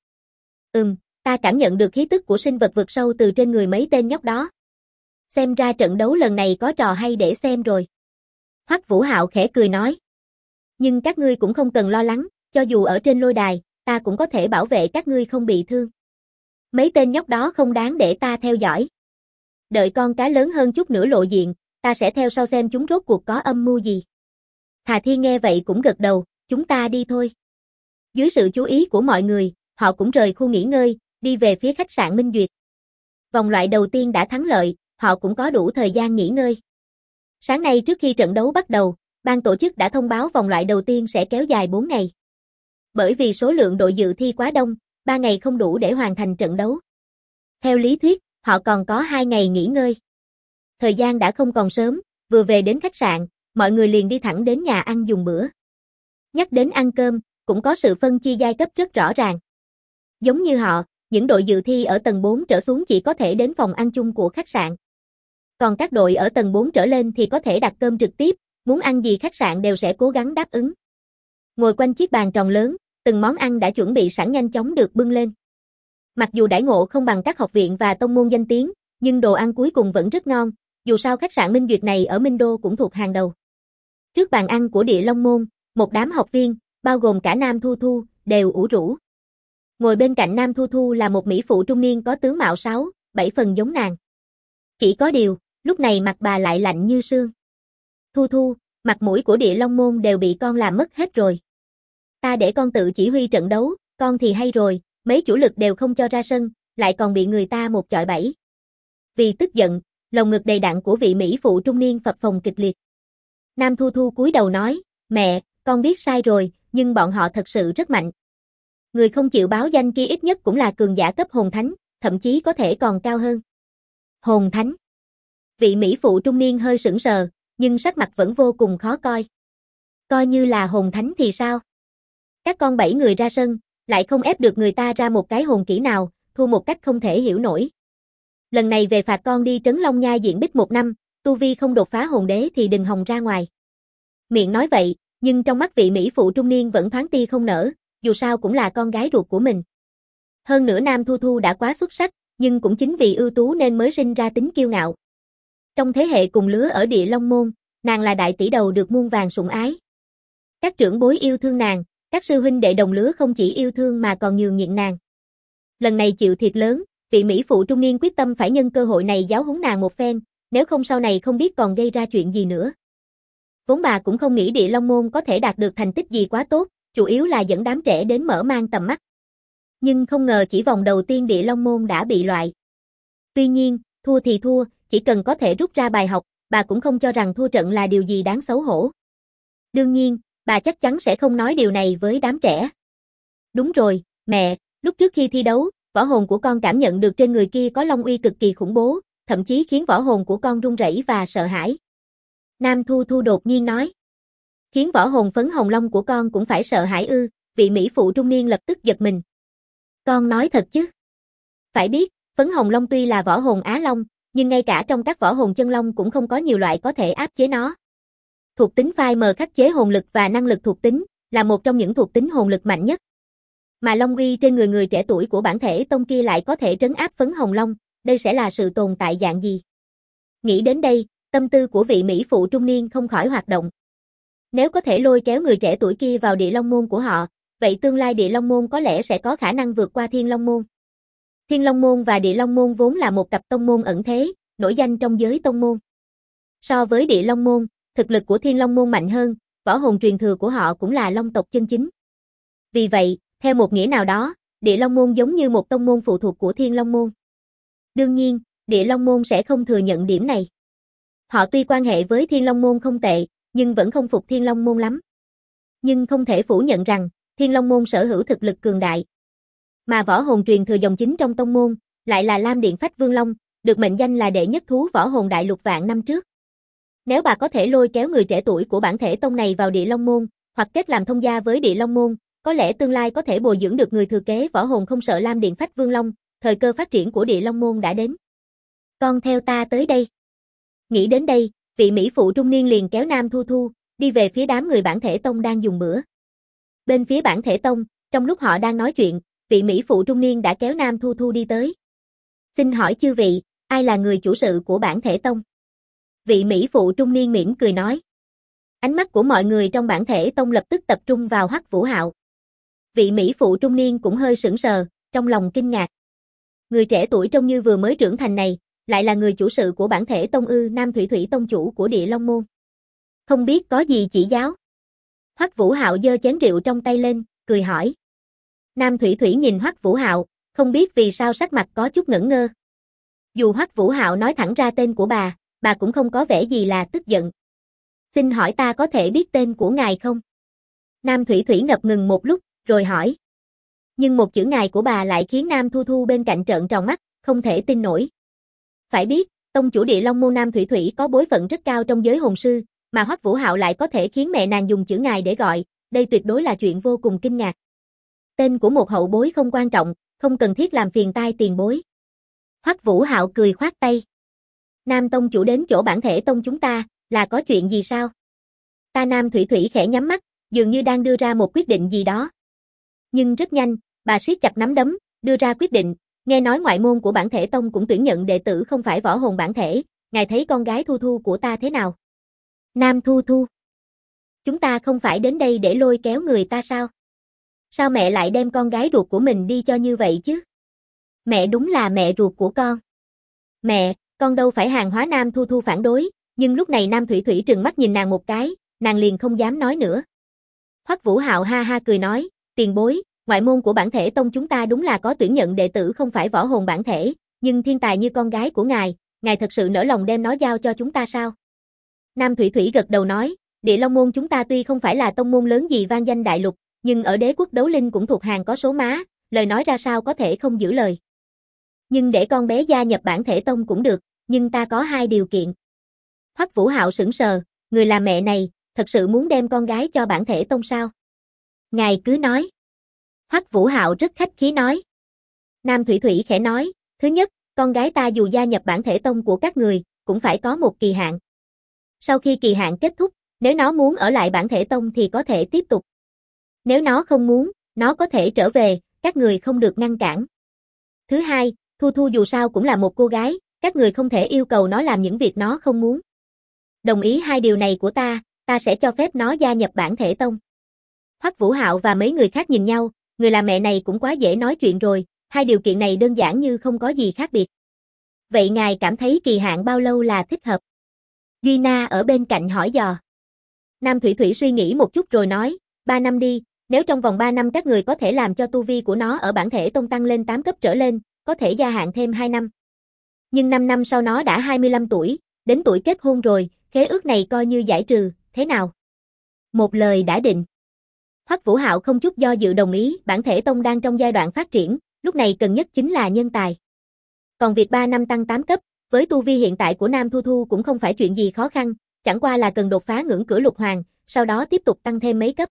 Ta cảm nhận được khí tức của sinh vật vực sâu từ trên người mấy tên nhóc đó. Xem ra trận đấu lần này có trò hay để xem rồi. Hoắc Vũ Hạo khẽ cười nói. Nhưng các ngươi cũng không cần lo lắng, cho dù ở trên lôi đài, ta cũng có thể bảo vệ các ngươi không bị thương. Mấy tên nhóc đó không đáng để ta theo dõi. Đợi con cá lớn hơn chút nữa lộ diện, ta sẽ theo sau xem chúng rốt cuộc có âm mưu gì. Hà Thiên nghe vậy cũng gật đầu, chúng ta đi thôi. Dưới sự chú ý của mọi người, họ cũng rời khu nghỉ ngơi, đi về phía khách sạn Minh Duyệt. Vòng loại đầu tiên đã thắng lợi, họ cũng có đủ thời gian nghỉ ngơi. Sáng nay trước khi trận đấu bắt đầu, ban tổ chức đã thông báo vòng loại đầu tiên sẽ kéo dài 4 ngày. Bởi vì số lượng đội dự thi quá đông, 3 ngày không đủ để hoàn thành trận đấu. Theo lý thuyết, họ còn có 2 ngày nghỉ ngơi. Thời gian đã không còn sớm, vừa về đến khách sạn, mọi người liền đi thẳng đến nhà ăn dùng bữa. Nhắc đến ăn cơm, cũng có sự phân chia giai cấp rất rõ ràng. Giống như họ, những đội dự thi ở tầng 4 trở xuống chỉ có thể đến phòng ăn chung của khách sạn. Còn các đội ở tầng 4 trở lên thì có thể đặt cơm trực tiếp, muốn ăn gì khách sạn đều sẽ cố gắng đáp ứng. Ngồi quanh chiếc bàn tròn lớn, từng món ăn đã chuẩn bị sẵn nhanh chóng được bưng lên. Mặc dù đãi ngộ không bằng các học viện và tông môn danh tiếng, nhưng đồ ăn cuối cùng vẫn rất ngon, dù sao khách sạn Minh Duyệt này ở Minh Đô cũng thuộc hàng đầu. Trước bàn ăn của Địa Long Môn, một đám học viên, bao gồm cả Nam Thu Thu, đều ủ rũ. Ngồi bên cạnh Nam Thu Thu là một mỹ phụ trung niên có tướng mạo 6-7 phần giống nàng. Chỉ có điều, lúc này mặt bà lại lạnh như sương. Thu Thu, mặt mũi của Địa Long Môn đều bị con làm mất hết rồi. Ta để con tự chỉ huy trận đấu, con thì hay rồi, mấy chủ lực đều không cho ra sân, lại còn bị người ta một chọi 7. Vì tức giận, Lồng ngực đầy đặn của vị mỹ phụ trung niên phập phồng kịch liệt. Nam Thu Thu cúi đầu nói, mẹ, con biết sai rồi, nhưng bọn họ thật sự rất mạnh. Người không chịu báo danh kia ít nhất cũng là cường giả cấp hồn thánh, thậm chí có thể còn cao hơn. Hồn thánh. Vị mỹ phụ trung niên hơi sững sờ, nhưng sắc mặt vẫn vô cùng khó coi. Coi như là hồn thánh thì sao? Các con 7 người ra sân, lại không ép được người ta ra một cái hồn kỹ nào, thua một cách không thể hiểu nổi. Lần này về phạt con đi Trấn Long Nha diện bích 1 năm, tu vi không đột phá hồn đế thì đừng hòng ra ngoài. Miệng nói vậy, nhưng trong mắt vị mỹ phụ trung niên vẫn thoáng tia không nở, dù sao cũng là con gái ruột của mình. Hơn nữa Nam Thu Thu đã quá xuất sắc, nhưng cũng chính vì ưu tú nên mới sinh ra tính kiêu ngạo. Trong thế hệ cùng lứa ở Địa Long Môn, nàng là đại tỷ đầu được muôn vàn sủng ái. Các trưởng bối yêu thương nàng, các sư huynh đệ đồng lứa không chỉ yêu thương mà còn nhường nhịn nàng. Lần này chịu thiệt lớn, vị mỹ phụ trung niên quyết tâm phải nhân cơ hội này giáo huấn nàng một phen, nếu không sau này không biết còn gây ra chuyện gì nữa. Vốn bà cũng không nghĩ Địa Long Môn có thể đạt được thành tích gì quá tốt, chủ yếu là dẫn đám trẻ đến mở mang tầm mắt. Nhưng không ngờ chỉ vòng đầu tiên Địa Long Môn đã bị loại. Tuy nhiên, thua thì thua, chỉ cần có thể rút ra bài học, bà cũng không cho rằng thua trận là điều gì đáng xấu hổ. Đương nhiên, bà chắc chắn sẽ không nói điều này với đám trẻ. Đúng rồi, mẹ, lúc trước khi thi đấu, võ hồn của con cảm nhận được trên người kia có long uy cực kỳ khủng bố, thậm chí khiến võ hồn của con run rẩy và sợ hãi. Nam Thu Thu đột nhiên nói. Khiến võ hồn phấn hồng long của con cũng phải sợ hãi ư, vị mỹ phụ trung niên lập tức giật mình. Con nói thật chứ? Phải biết, phấn hồng long tuy là võ hồn Á Long, nhưng ngay cả trong các võ hồn chân long cũng không có nhiều loại có thể áp chế nó. Thuộc tính phai mờ khắc chế hồn lực và năng lực thuộc tính, là một trong những thuộc tính hồn lực mạnh nhất. Mà long uy trên người trẻ tuổi của bản thể tông kia lại có thể trấn áp phấn hồng long, đây sẽ là sự tồn tại dạng gì? Nghĩ đến đây, tâm tư của vị mỹ phụ trung niên không khỏi hoạt động. Nếu có thể lôi kéo người trẻ tuổi kia vào Địa Long Môn của họ, vậy tương lai Địa Long Môn có lẽ sẽ có khả năng vượt qua Thiên Long Môn. Thiên Long Môn và Địa Long Môn vốn là một cặp tông môn ẩn thế, nổi danh trong giới tông môn. So với Địa Long Môn, thực lực của Thiên Long Môn mạnh hơn, võ hồn truyền thừa của họ cũng là long tộc chân chính. Vì vậy, theo một nghĩa nào đó, Địa Long Môn giống như một tông môn phụ thuộc của Thiên Long Môn. Đương nhiên, Địa Long Môn sẽ không thừa nhận điểm này. Họ tuy quan hệ với Thiên Long Môn không tệ, nhưng vẫn không phục Thiên Long Môn lắm. Nhưng không thể phủ nhận rằng, Thiên Long Môn sở hữu thực lực cường đại. Mà võ hồn truyền thừa dòng chính trong tông môn, lại là Lam Điện Phách Vương Long, được mệnh danh là đệ nhất thú võ hồn đại lục vạn năm trước. Nếu bà có thể lôi kéo người trẻ tuổi của bản thể tông này vào Địa Long Môn, hoặc kết làm thông gia với Địa Long Môn, có lẽ tương lai có thể bồi dưỡng được người thừa kế võ hồn không sợ Lam Điện Phách Vương Long, thời cơ phát triển của Địa Long Môn đã đến. Con theo ta tới đây. Nghĩ đến đây, vị mỹ phụ trung niên liền kéo Nam Thu Thu, đi về phía đám người bản thể tông đang dùng bữa. Bên phía bản thể tông, trong lúc họ đang nói chuyện, vị mỹ phụ trung niên đã kéo Nam Thu Thu đi tới. Xin hỏi chư vị, ai là người chủ sự của bản thể tông? Vị mỹ phụ trung niên mỉm cười nói. Ánh mắt của mọi người trong bản thể tông lập tức tập trung vào Hoắc Vũ Hạo. Vị mỹ phụ trung niên cũng hơi sững sờ, trong lòng kinh ngạc. Người trẻ tuổi trông như vừa mới trưởng thành này, lại là người chủ sự của bản thể tông ư? Nam Thủy Thủy tông chủ của Địa Long Môn. Không biết có gì chỉ giáo? Hoắc Vũ Hạo giơ chén rượu trong tay lên, cười hỏi. Nam Thủy Thủy nhìn Hoắc Vũ Hạo, không biết vì sao sắc mặt có chút ngẩn ngơ. Dù Hoắc Vũ Hạo nói thẳng ra tên của bà cũng không có vẻ gì là tức giận. Xin hỏi ta có thể biết tên của ngài không? Nam Thủy Thủy ngập ngừng một lúc, rồi hỏi. Nhưng một chữ ngài của bà lại khiến Nam Thu Thu bên cạnh trợn tròn mắt, không thể tin nổi. Phải biết, tông chủ Địa Long Môn Nam Thủy Thủy có bối phận rất cao trong giới hồn sư, mà Hoắc Vũ Hạo lại có thể khiến mẹ nàng dùng chữ ngài để gọi, đây tuyệt đối là chuyện vô cùng kinh ngạc. Tên của một hậu bối không quan trọng, không cần thiết làm phiền tai tiền bối. Hoắc Vũ Hạo cười khoát tay. Nam tông chủ đến chỗ bản thể tông chúng ta, là có chuyện gì sao? Ta Nam Thủy Thủy khẽ nhắm mắt, dường như đang đưa ra một quyết định gì đó. Nhưng rất nhanh, bà siết chặt nắm đấm, đưa ra quyết định, nghe nói ngoại môn của bản thể tông cũng tuyển nhận đệ tử không phải võ hồn bản thể, ngài thấy con gái Thu Thu của ta thế nào? Nam Thu Thu. Chúng ta không phải đến đây để lôi kéo người ta sao? Sao mẹ lại đem con gái ruột của mình đi cho như vậy chứ? Mẹ đúng là mẹ ruột của con. Mẹ, con đâu phải hàng hóa. Nam Thu Thu phản đối, nhưng lúc này Nam Thủy Thủy trừng mắt nhìn nàng một cái, nàng liền không dám nói nữa. Hoắc Vũ Hạo ha ha cười nói, tiền bối, ngoại môn của bản thể tông chúng ta đúng là có tuyển nhận đệ tử không phải võ hồn bản thể, nhưng thiên tài như con gái của ngài, ngài thật sự nỡ lòng đem nó giao cho chúng ta sao? Nam Thủy Thủy gật đầu nói, Địa Long môn chúng ta tuy không phải là tông môn lớn gì vang danh đại lục, nhưng ở đế quốc đấu linh cũng thuộc hàng có số má, lời nói ra sao có thể không giữ lời. Nhưng để con bé gia nhập bản thể tông cũng được, nhưng ta có 2 điều kiện. Hoắc Vũ Hạo sững sờ, người làm mẹ này, thật sự muốn đem con gái cho bản thể tông sao? Ngài cứ nói. Hoắc Vũ Hạo rất khách khí nói. Nam Thủy Thủy khẽ nói, thứ nhất, con gái ta dù gia nhập bản thể tông của các người, cũng phải có một kỳ hạn. Sau khi kỳ hạn kết thúc, nếu nó muốn ở lại bản thể tông thì có thể tiếp tục. Nếu nó không muốn, nó có thể trở về, các người không được ngăn cản. Thứ hai, Thu Thu dù sao cũng là một cô gái, các người không thể yêu cầu nó làm những việc nó không muốn. Đồng ý 2 điều này của ta sẽ cho phép nó gia nhập bản thể tông. Hoắc Vũ Hạo và mấy người khác nhìn nhau, người làm mẹ này cũng quá dễ nói chuyện rồi, 2 điều kiện này đơn giản như không có gì khác biệt. Vậy ngài cảm thấy kỳ hạn bao lâu là thích hợp? Duy Na ở bên cạnh hỏi dò. Nam Thủy Thủy suy nghĩ một chút rồi nói, 3 năm đi, nếu trong vòng 3 năm các người có thể làm cho tu vi của nó ở bản thể tông tăng lên 8 cấp trở lên, có thể gia hạn thêm 2 năm. Nhưng 5 năm sau nó đã 25 tuổi, đến tuổi kết hôn rồi, khế ước này coi như giải trừ, thế nào? Một lời đã định. Hoắc Vũ Hạo không chút do dự đồng ý, bản thể tông đang trong giai đoạn phát triển, lúc này cần nhất chính là nhân tài. Còn việc 3 năm tăng 8 cấp, với tu vi hiện tại của Nam Thu Thu cũng không phải chuyện gì khó khăn, chẳng qua là cần đột phá ngưỡng cửa lục hoàng, sau đó tiếp tục tăng thêm mấy cấp.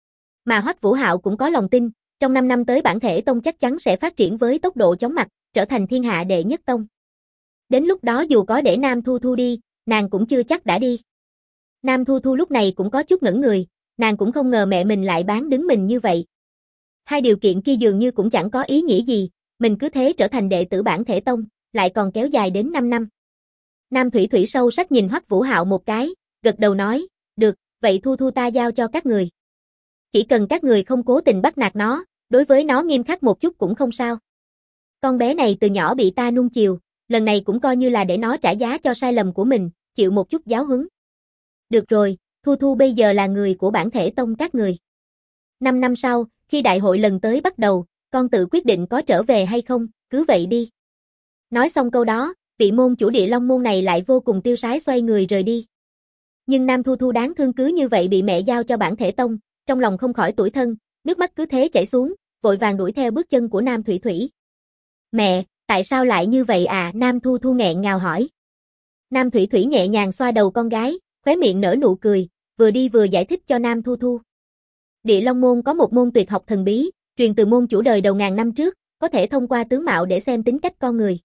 Mà Hoắc Vũ Hạo cũng có lòng tin, trong 5 năm tới bản thể tông chắc chắn sẽ phát triển với tốc độ chóng mặt, trở thành thiên hạ đệ nhất tông. Đến lúc đó dù có để Nam Thu Thu đi, nàng cũng chưa chắc đã đi. Nam Thu Thu lúc này cũng có chút ngẩn người, nàng cũng không ngờ mẹ mình lại bán đứng mình như vậy. 2 điều kiện kia dường như cũng chẳng có ý nghĩa gì, mình cứ thế trở thành đệ tử bản thể tông, lại còn kéo dài đến 5 năm. Nam Thủy Thủy sâu sắc nhìn Hoắc Vũ Hạo một cái, gật đầu nói, được, vậy Thu Thu ta giao cho các người. Chỉ cần các người không cố tình bắt nạt nó, đối với nó nghiêm khắc một chút cũng không sao. Con bé này từ nhỏ bị ta nuông chiều, lần này cũng coi như là để nó trả giá cho sai lầm của mình, chịu một chút giáo huấn. Được rồi, Thu Thu bây giờ là người của bản thể tông các người. 5 năm sau, khi đại hội lần tới bắt đầu, con tự quyết định có trở về hay không, cứ vậy đi. Nói xong câu đó, vị môn chủ Địa Long môn này lại vô cùng tiêu sái xoay người rời đi. Nhưng Nam Thu Thu đáng thương cứ như vậy bị mẹ giao cho bản thể tông, trong lòng không khỏi tủi thân, nước mắt cứ thế chảy xuống, vội vàng đuổi theo bước chân của Nam Thủy Thủy. Mẹ, tại sao lại như vậy à? Nam Thu Thu nghẹn ngào hỏi. Nam Thủy Thủy nhẹ nhàng xoa đầu con gái, khóe miệng nở nụ cười, vừa đi vừa giải thích cho Nam Thu Thu. Địa Long môn có một môn tuyệt học thần bí, truyền từ môn chủ đời đầu ngàn năm trước, có thể thông qua tướng mạo để xem tính cách con người.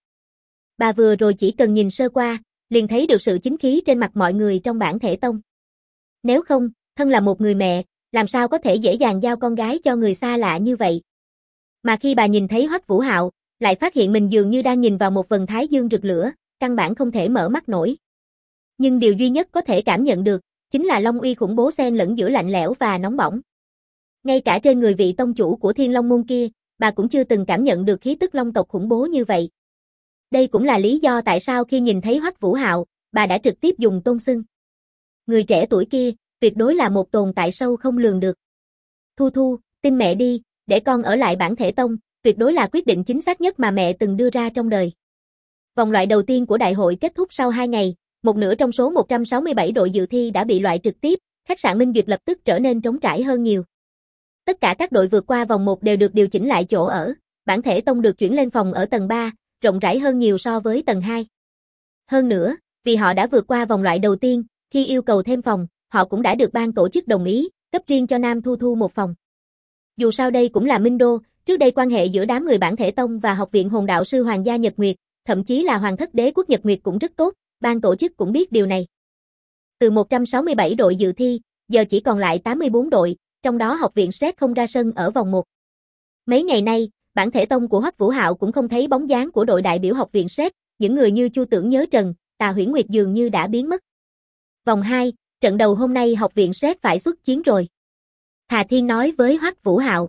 Bà vừa rồi chỉ cần nhìn sơ qua, liền thấy được sự chính khí trên mặt mọi người trong bản thể tông. Nếu không, thân là một người mẹ, làm sao có thể dễ dàng giao con gái cho người xa lạ như vậy. Mà khi bà nhìn thấy Hoắc Vũ Hạo, lại phát hiện mình dường như đang nhìn vào một vầng thái dương rực lửa, căn bản không thể mở mắt nổi. Nhưng điều duy nhất có thể cảm nhận được, chính là long uy khủng bố xen lẫn giữa lạnh lẽo và nóng bỏng. Ngay cả trên người vị tông chủ của Thiên Long môn kia, bà cũng chưa từng cảm nhận được khí tức long tộc khủng bố như vậy. Đây cũng là lý do tại sao khi nhìn thấy Hoắc Vũ Hạo, bà đã trực tiếp dùng tôn xưng. Người trẻ tuổi kia, tuyệt đối là một tồn tại sâu không lường được. Thu Thu, tin mẹ đi, để con ở lại bản thể tông, tuyệt đối là quyết định chính xác nhất mà mẹ từng đưa ra trong đời. Vòng loại đầu tiên của đại hội kết thúc sau 2 ngày, một nửa trong số 167 đội dự thi đã bị loại trực tiếp, khách sạn Minh Duyệt lập tức trở nên trống trải hơn nhiều. Tất cả các đội vượt qua vòng 1 đều được điều chỉnh lại chỗ ở, bản thể tông được chuyển lên phòng ở tầng 3, rộng rãi hơn nhiều so với tầng 2. Hơn nữa, vì họ đã vượt qua vòng loại đầu tiên, khi yêu cầu thêm phòng, họ cũng đã được ban tổ chức đồng ý, cấp riêng cho Nam Thu Thu một phòng. Dù sao đây cũng là Minh Đô, trước đây quan hệ giữa đám người bản thể tông và học viện hồn đạo sư Hoàng gia Nhật Nguyệt, thậm chí là Hoàng thất đế quốc Nhật Nguyệt cũng rất tốt, ban tổ chức cũng biết điều này. Từ 167 đội dự thi, giờ chỉ còn lại 84 đội, trong đó học viện Sret không ra sân ở vòng 1. Mấy ngày nay, bản thể tông của Hoắc Vũ Hạo cũng không thấy bóng dáng của đội đại biểu học viện Sret, những người như Chu Tưởng Nhớ Trần, Tà Huyễn Nguyệt dường như đã biến mất. Vòng 2, trận đầu hôm nay học viện Sret phải xuất chiến rồi. Hà Thiên nói với Hoắc Vũ Hạo.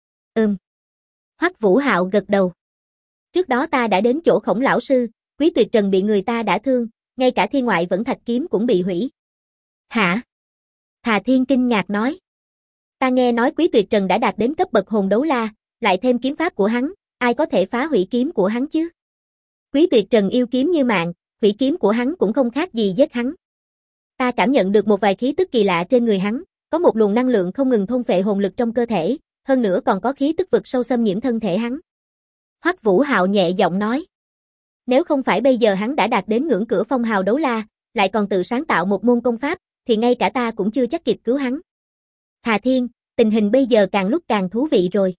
Hoắc Vũ Hạo gật đầu. Trước đó ta đã đến chỗ Khổng lão sư, Quý Tuyệt Trần bị người ta đã thương, ngay cả Thiên Ngoại Vẫn Thạch kiếm cũng bị hủy. Hả? Hà Thiên kinh ngạc nói. Ta nghe nói Quý Tuyệt Trần đã đạt đến cấp bậc hồn đấu la, lại thêm kiếm pháp của hắn, ai có thể phá hủy kiếm của hắn chứ? Quý Tuyệt Trần yêu kiếm như mạng, hủy kiếm của hắn cũng không khác gì giết hắn. Ta cảm nhận được một vài khí tức kỳ lạ trên người hắn, có một luồng năng lượng không ngừng thôn phệ hồn lực trong cơ thể, hơn nữa còn có khí tức vực sâu xâm nhiễm thân thể hắn. Hoắc Vũ Hạo nhẹ giọng nói. Nếu không phải bây giờ hắn đã đạt đến ngưỡng cửa phong hào đấu la, lại còn tự sáng tạo một môn công pháp, thì ngay cả ta cũng chưa chắc kịp cứu hắn. Hà Thiên, tình hình bây giờ càng lúc càng thú vị rồi.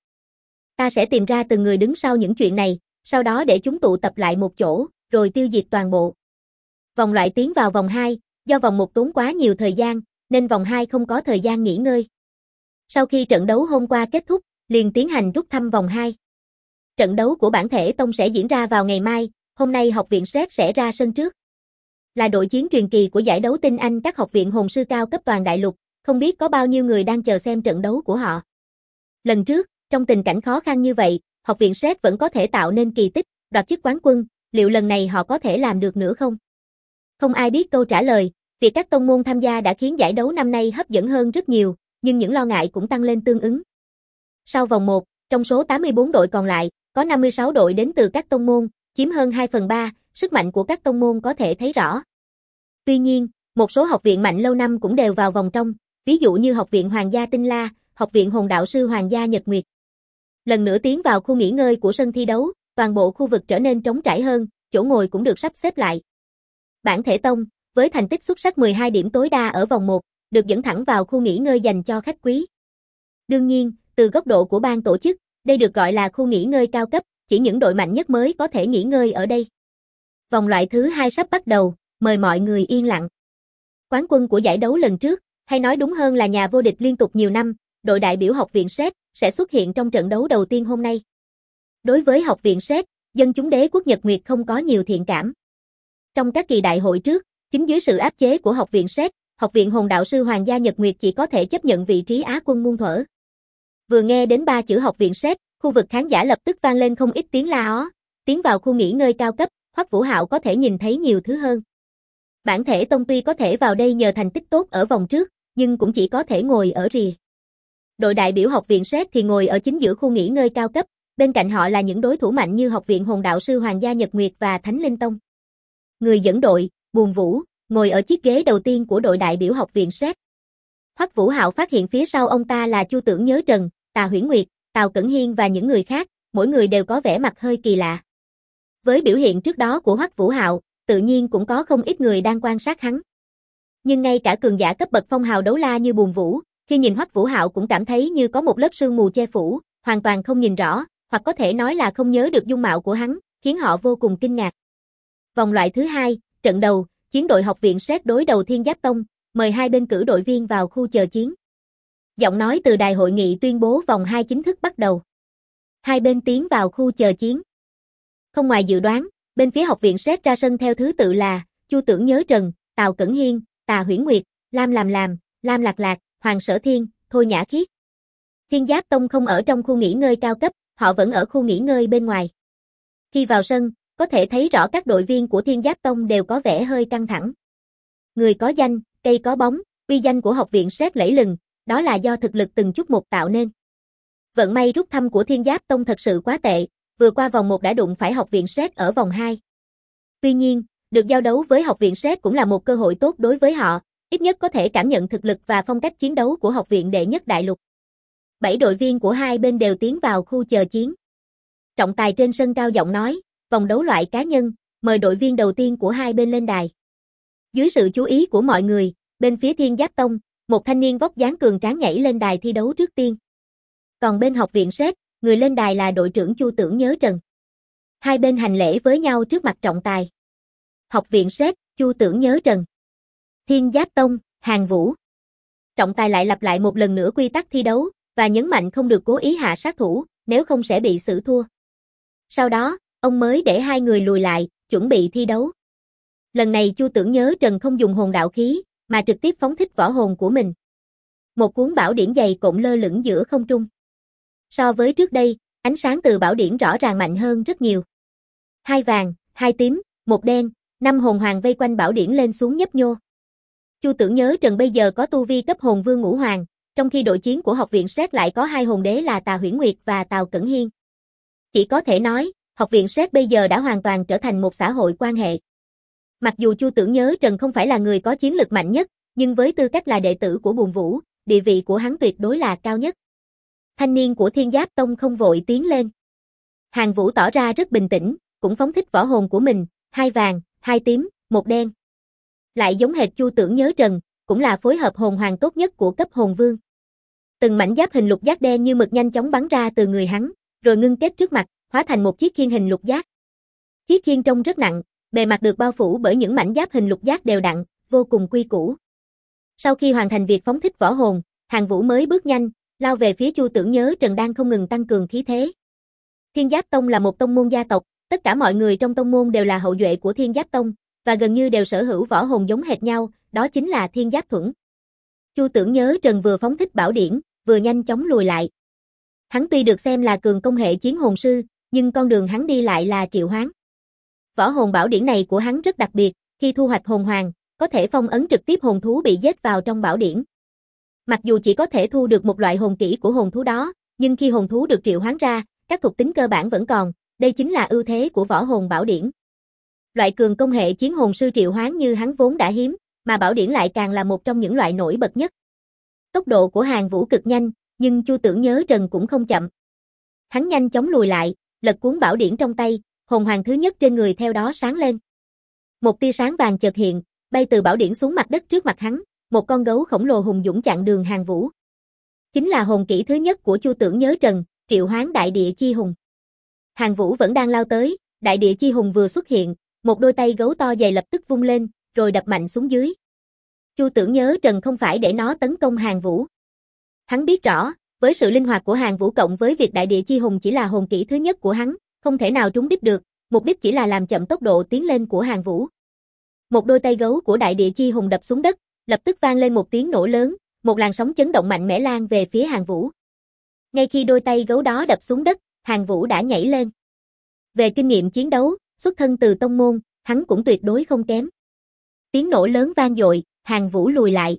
Ta sẽ tìm ra từng người đứng sau những chuyện này, sau đó để chúng tụ tập lại một chỗ, rồi tiêu diệt toàn bộ. Vòng loại tiến vào vòng 2, do vòng 1 tốn quá nhiều thời gian, nên vòng 2 không có thời gian nghỉ ngơi. Sau khi trận đấu hôm qua kết thúc, liền tiến hành rút thăm vòng 2. Trận đấu của bản thể tông sẽ diễn ra vào ngày mai, hôm nay học viện SRED sẽ ra sân trước. Là đội chiến truyền kỳ của giải đấu tinh anh các học viện hồn sư cao cấp toàn đại lục, không biết có bao nhiêu người đang chờ xem trận đấu của họ. Lần trước, trong tình cảnh khó khăn như vậy, học viện SRED vẫn có thể tạo nên kỳ tích, đoạt chức quán quân, liệu lần này họ có thể làm được nữa không? Không ai biết câu trả lời, việc các tông môn tham gia đã khiến giải đấu năm nay hấp dẫn hơn rất nhiều, nhưng những lo ngại cũng tăng lên tương ứng. Sau vòng 1, trong số 84 đội còn lại, có 56 đội đến từ các tông môn, chiếm hơn 2/3, sức mạnh của các tông môn có thể thấy rõ. Tuy nhiên, một số học viện mạnh lâu năm cũng đều vào vòng trong, ví dụ như Học viện Hoàng gia Tinh La, Học viện Hồn đạo sư Hoàng gia Nhật Nguyệt. Lần nữa tiến vào khu nghỉ ngơi của sân thi đấu, toàn bộ khu vực trở nên trống trải hơn, chỗ ngồi cũng được sắp xếp lại. Bản thể tông, với thành tích xuất sắc 12 điểm tối đa ở vòng 1, được dẫn thẳng vào khu nghỉ ngơi dành cho khách quý. Đương nhiên, từ góc độ của ban tổ chức, đây được gọi là khu nghỉ ngơi cao cấp, chỉ những đội mạnh nhất mới có thể nghỉ ngơi ở đây. Vòng loại thứ 2 sắp bắt đầu, mời mọi người yên lặng. Quán quân của giải đấu lần trước, hay nói đúng hơn là nhà vô địch liên tục nhiều năm, đội đại biểu học viện SRED sẽ xuất hiện trong trận đấu đầu tiên hôm nay. Đối với học viện SRED, dân chúng đế quốc Nhật Nguyệt không có nhiều thiện cảm. Trong các kỳ đại hội trước, chính dưới sự áp chế của học viện SRED, Học viện Hồn đạo sư Hoàng gia Nhật Nguyệt chỉ có thể chấp nhận vị trí Á quân muôn thuở. Vừa nghe đến 3 chữ học viện SRED, khu vực khán giả lập tức vang lên không ít tiếng la ó. Tiến vào khu nghỉ ngơi cao cấp, Hoắc Vũ Hạo có thể nhìn thấy nhiều thứ hơn. Bản thể tông tuy có thể vào đây nhờ thành tích tốt ở vòng trước, nhưng cũng chỉ có thể ngồi ở rìa. Đội đại biểu học viện SRED thì ngồi ở chính giữa khu nghỉ ngơi cao cấp, bên cạnh họ là những đối thủ mạnh như Học viện Hồn đạo sư Hoàng gia Nhật Nguyệt và Thánh Linh Tông. Người dẫn đội, Buồn Vũ, ngồi ở chiếc ghế đầu tiên của đội đại biểu học viện SRED. Hoắc Vũ Hạo phát hiện phía sau ông ta là Chu Tưởng Nhớ Trần, Tà Huyễn Nguyệt, Tào Cẩn Hiên và những người khác, mỗi người đều có vẻ mặt hơi kỳ lạ. Với biểu hiện trước đó của Hoắc Vũ Hạo, tự nhiên cũng có không ít người đang quan sát hắn. Nhưng ngay cả cường giả cấp bậc phong hào đấu la như Buồn Vũ, khi nhìn Hoắc Vũ Hạo cũng cảm thấy như có một lớp sương mù che phủ, hoàn toàn không nhìn rõ, hoặc có thể nói là không nhớ được dung mạo của hắn, khiến họ vô cùng kinh ngạc. Vòng loại thứ 2, trận đầu, chiến đội học viện SRED đối đầu Thiên Giáp Tông, mời hai bên cử đội viên vào khu chờ chiến. Giọng nói từ đài hội nghị tuyên bố vòng 2 chính thức bắt đầu. Hai bên tiến vào khu chờ chiến. Không ngoài dự đoán, bên phía học viện SRED ra sân theo thứ tự là Chu Tưởng Nhớ Trần, Tào Cẩn Hiên, Tà Huyễn Nguyệt, Lam Làm, Lam Lạc Lạc, Hoàng Sở Thiên, Thôi Nhã Khiết. Thiên Giáp Tông không ở trong khu nghỉ ngơi cao cấp, họ vẫn ở khu nghỉ ngơi bên ngoài. Khi vào sân, có thể thấy rõ các đội viên của Thiên Giáp Tông đều có vẻ hơi căng thẳng. Người có danh, cây có bóng, uy danh của học viện SRED lẫy lừng, đó là do thực lực từng chút một tạo nên. Vận may rút thăm của Thiên Giáp Tông thật sự quá tệ, vừa qua vòng 1 đã đụng phải học viện SRED ở vòng 2. Tuy nhiên, được giao đấu với học viện SRED cũng là một cơ hội tốt đối với họ, ít nhất có thể cảm nhận thực lực và phong cách chiến đấu của học viện đệ nhất đại lục. 7 đội viên của hai bên đều tiến vào khu chờ chiến. Trọng tài trên sân cao giọng nói, vòng đấu loại cá nhân, mời đội viên đầu tiên của hai bên lên đài. Dưới sự chú ý của mọi người, bên phía Thiên Giáp Tông, một thanh niên vóc dáng cường tráng nhảy lên đài thi đấu trước tiên. Còn bên học viện SRED, người lên đài là đội trưởng Chu Tưởng Nhớ Trần. Hai bên hành lễ với nhau trước mặt trọng tài. Học viện SRED, Chu Tưởng Nhớ Trần. Thiên Giáp Tông, Hàn Vũ. Trọng tài lại lặp lại một lần nữa quy tắc thi đấu, và nhấn mạnh không được cố ý hạ sát thủ, nếu không sẽ bị xử thua. Sau đó, ông mới để hai người lùi lại, chuẩn bị thi đấu. Lần này Chu Tưởng Nhớ Trần không dùng hồn đạo khí, mà trực tiếp phóng thích võ hồn của mình. Một cuốn bảo điển dày cộm lơ lửng giữa không trung. So với trước đây, ánh sáng từ bảo điển rõ ràng mạnh hơn rất nhiều. 2 vàng, 2 tím, 1 đen, 5 hồn hoàng vây quanh bảo điển lên xuống nhấp nhô. Chu Tưởng Nhớ Trần bây giờ có tu vi cấp hồn vương ngũ hoàng, trong khi đội chiến của học viện SRED lại có 2 hồn đế là Tà Huyễn Nguyệt và Tào Cẩn Hiên. Chỉ có thể nói, học viện SRED bây giờ đã hoàn toàn trở thành một xã hội quan hệ. Mặc dù Chu Tưởng Nhớ Trần không phải là người có chiến lực mạnh nhất, nhưng với tư cách là đệ tử của Bùn Vũ, địa vị của hắn tuyệt đối là cao nhất. Thanh niên của Thiên Giáp Tông không vội tiến lên. Hàn Vũ tỏ ra rất bình tĩnh, cũng phóng thích võ hồn của mình, 2 vàng, 2 tím, 1 đen. Lại giống hệt Chu Tưởng Nhớ Trần, cũng là phối hợp hồn hoàng tốt nhất của cấp hồn vương. Từng mảnh giáp hình lục giác đen như mực nhanh chóng bắn ra từ người hắn, rồi ngưng kết trước mặt, hóa thành một chiếc khiên hình lục giác. Chiếc khiên trông rất nặng, bề mặt được bao phủ bởi những mảnh giáp hình lục giác đều đặn, vô cùng quy củ. Sau khi hoàn thành việc phóng thích võ hồn, Hàn Vũ mới bước nhanh, lao về phía Chu Tưởng Nhớ Trần đang không ngừng tăng cường khí thế. Thiên Giáp Tông là một tông môn gia tộc, tất cả mọi người trong tông môn đều là hậu duệ của Thiên Giáp Tông, và gần như đều sở hữu võ hồn giống hệt nhau, đó chính là Thiên Giáp Thuẫn. Chu Tưởng Nhớ Trần vừa phóng thích bảo điển, vừa nhanh chóng lùi lại. Hắn tuy được xem là cường công hệ chiến hồn sư, nhưng con đường hắn đi lại là triệu hoán. Võ hồn bảo điển này của hắn rất đặc biệt, khi thu hoạch hồn hoàng, có thể phong ấn trực tiếp hồn thú bị giết vào trong bảo điển. Mặc dù chỉ có thể thu được một loại hồn kỹ của hồn thú đó, nhưng khi hồn thú được triệu hoán ra, các thuộc tính cơ bản vẫn còn, đây chính là ưu thế của võ hồn bảo điển. Loại cường công hệ chiến hồn sư triệu hoán như hắn vốn đã hiếm, mà bảo điển lại càng là một trong những loại nổi bật nhất. Tốc độ của Hàn Vũ cực nhanh, nhưng Chu Tưởng Nhớ Trần cũng không chậm. Hắn nhanh chóng lùi lại, lật cuốn bảo điển trong tay, hồn hoàng thứ nhất trên người theo đó sáng lên. Một tia sáng vàng chợt hiện, bay từ bảo điển xuống mặt đất trước mặt hắn, một con gấu khổng lồ hùng dũng chặn đường Hàn Vũ. Chính là hồn kỹ thứ nhất của Chu Tưởng Nhớ Trần, triệu hoán đại địa chi hùng. Hàn Vũ vẫn đang lao tới, đại địa chi hùng vừa xuất hiện, một đôi tay gấu to dày lập tức vung lên, rồi đập mạnh xuống dưới. Chu Tưởng Nhớ Trần không phải để nó tấn công Hàn Vũ. Hắn biết rõ, với sự linh hoạt của Hàn Vũ cộng với việc đại địa chi hùng chỉ là hồn kỹ thứ nhất của hắn, không thể nào trúng đích được, mục đích chỉ là làm chậm tốc độ tiến lên của Hàn Vũ. Một đôi tay gấu của đại địa chi hùng đập xuống đất, lập tức vang lên một tiếng nổ lớn, một làn sóng chấn động mạnh mẽ lan về phía Hàn Vũ. Ngay khi đôi tay gấu đó đập xuống đất, Hàn Vũ đã nhảy lên. Về kinh nghiệm chiến đấu, xuất thân từ tông môn, hắn cũng tuyệt đối không kém. Tiếng nổ lớn vang dội, Hàn Vũ lùi lại.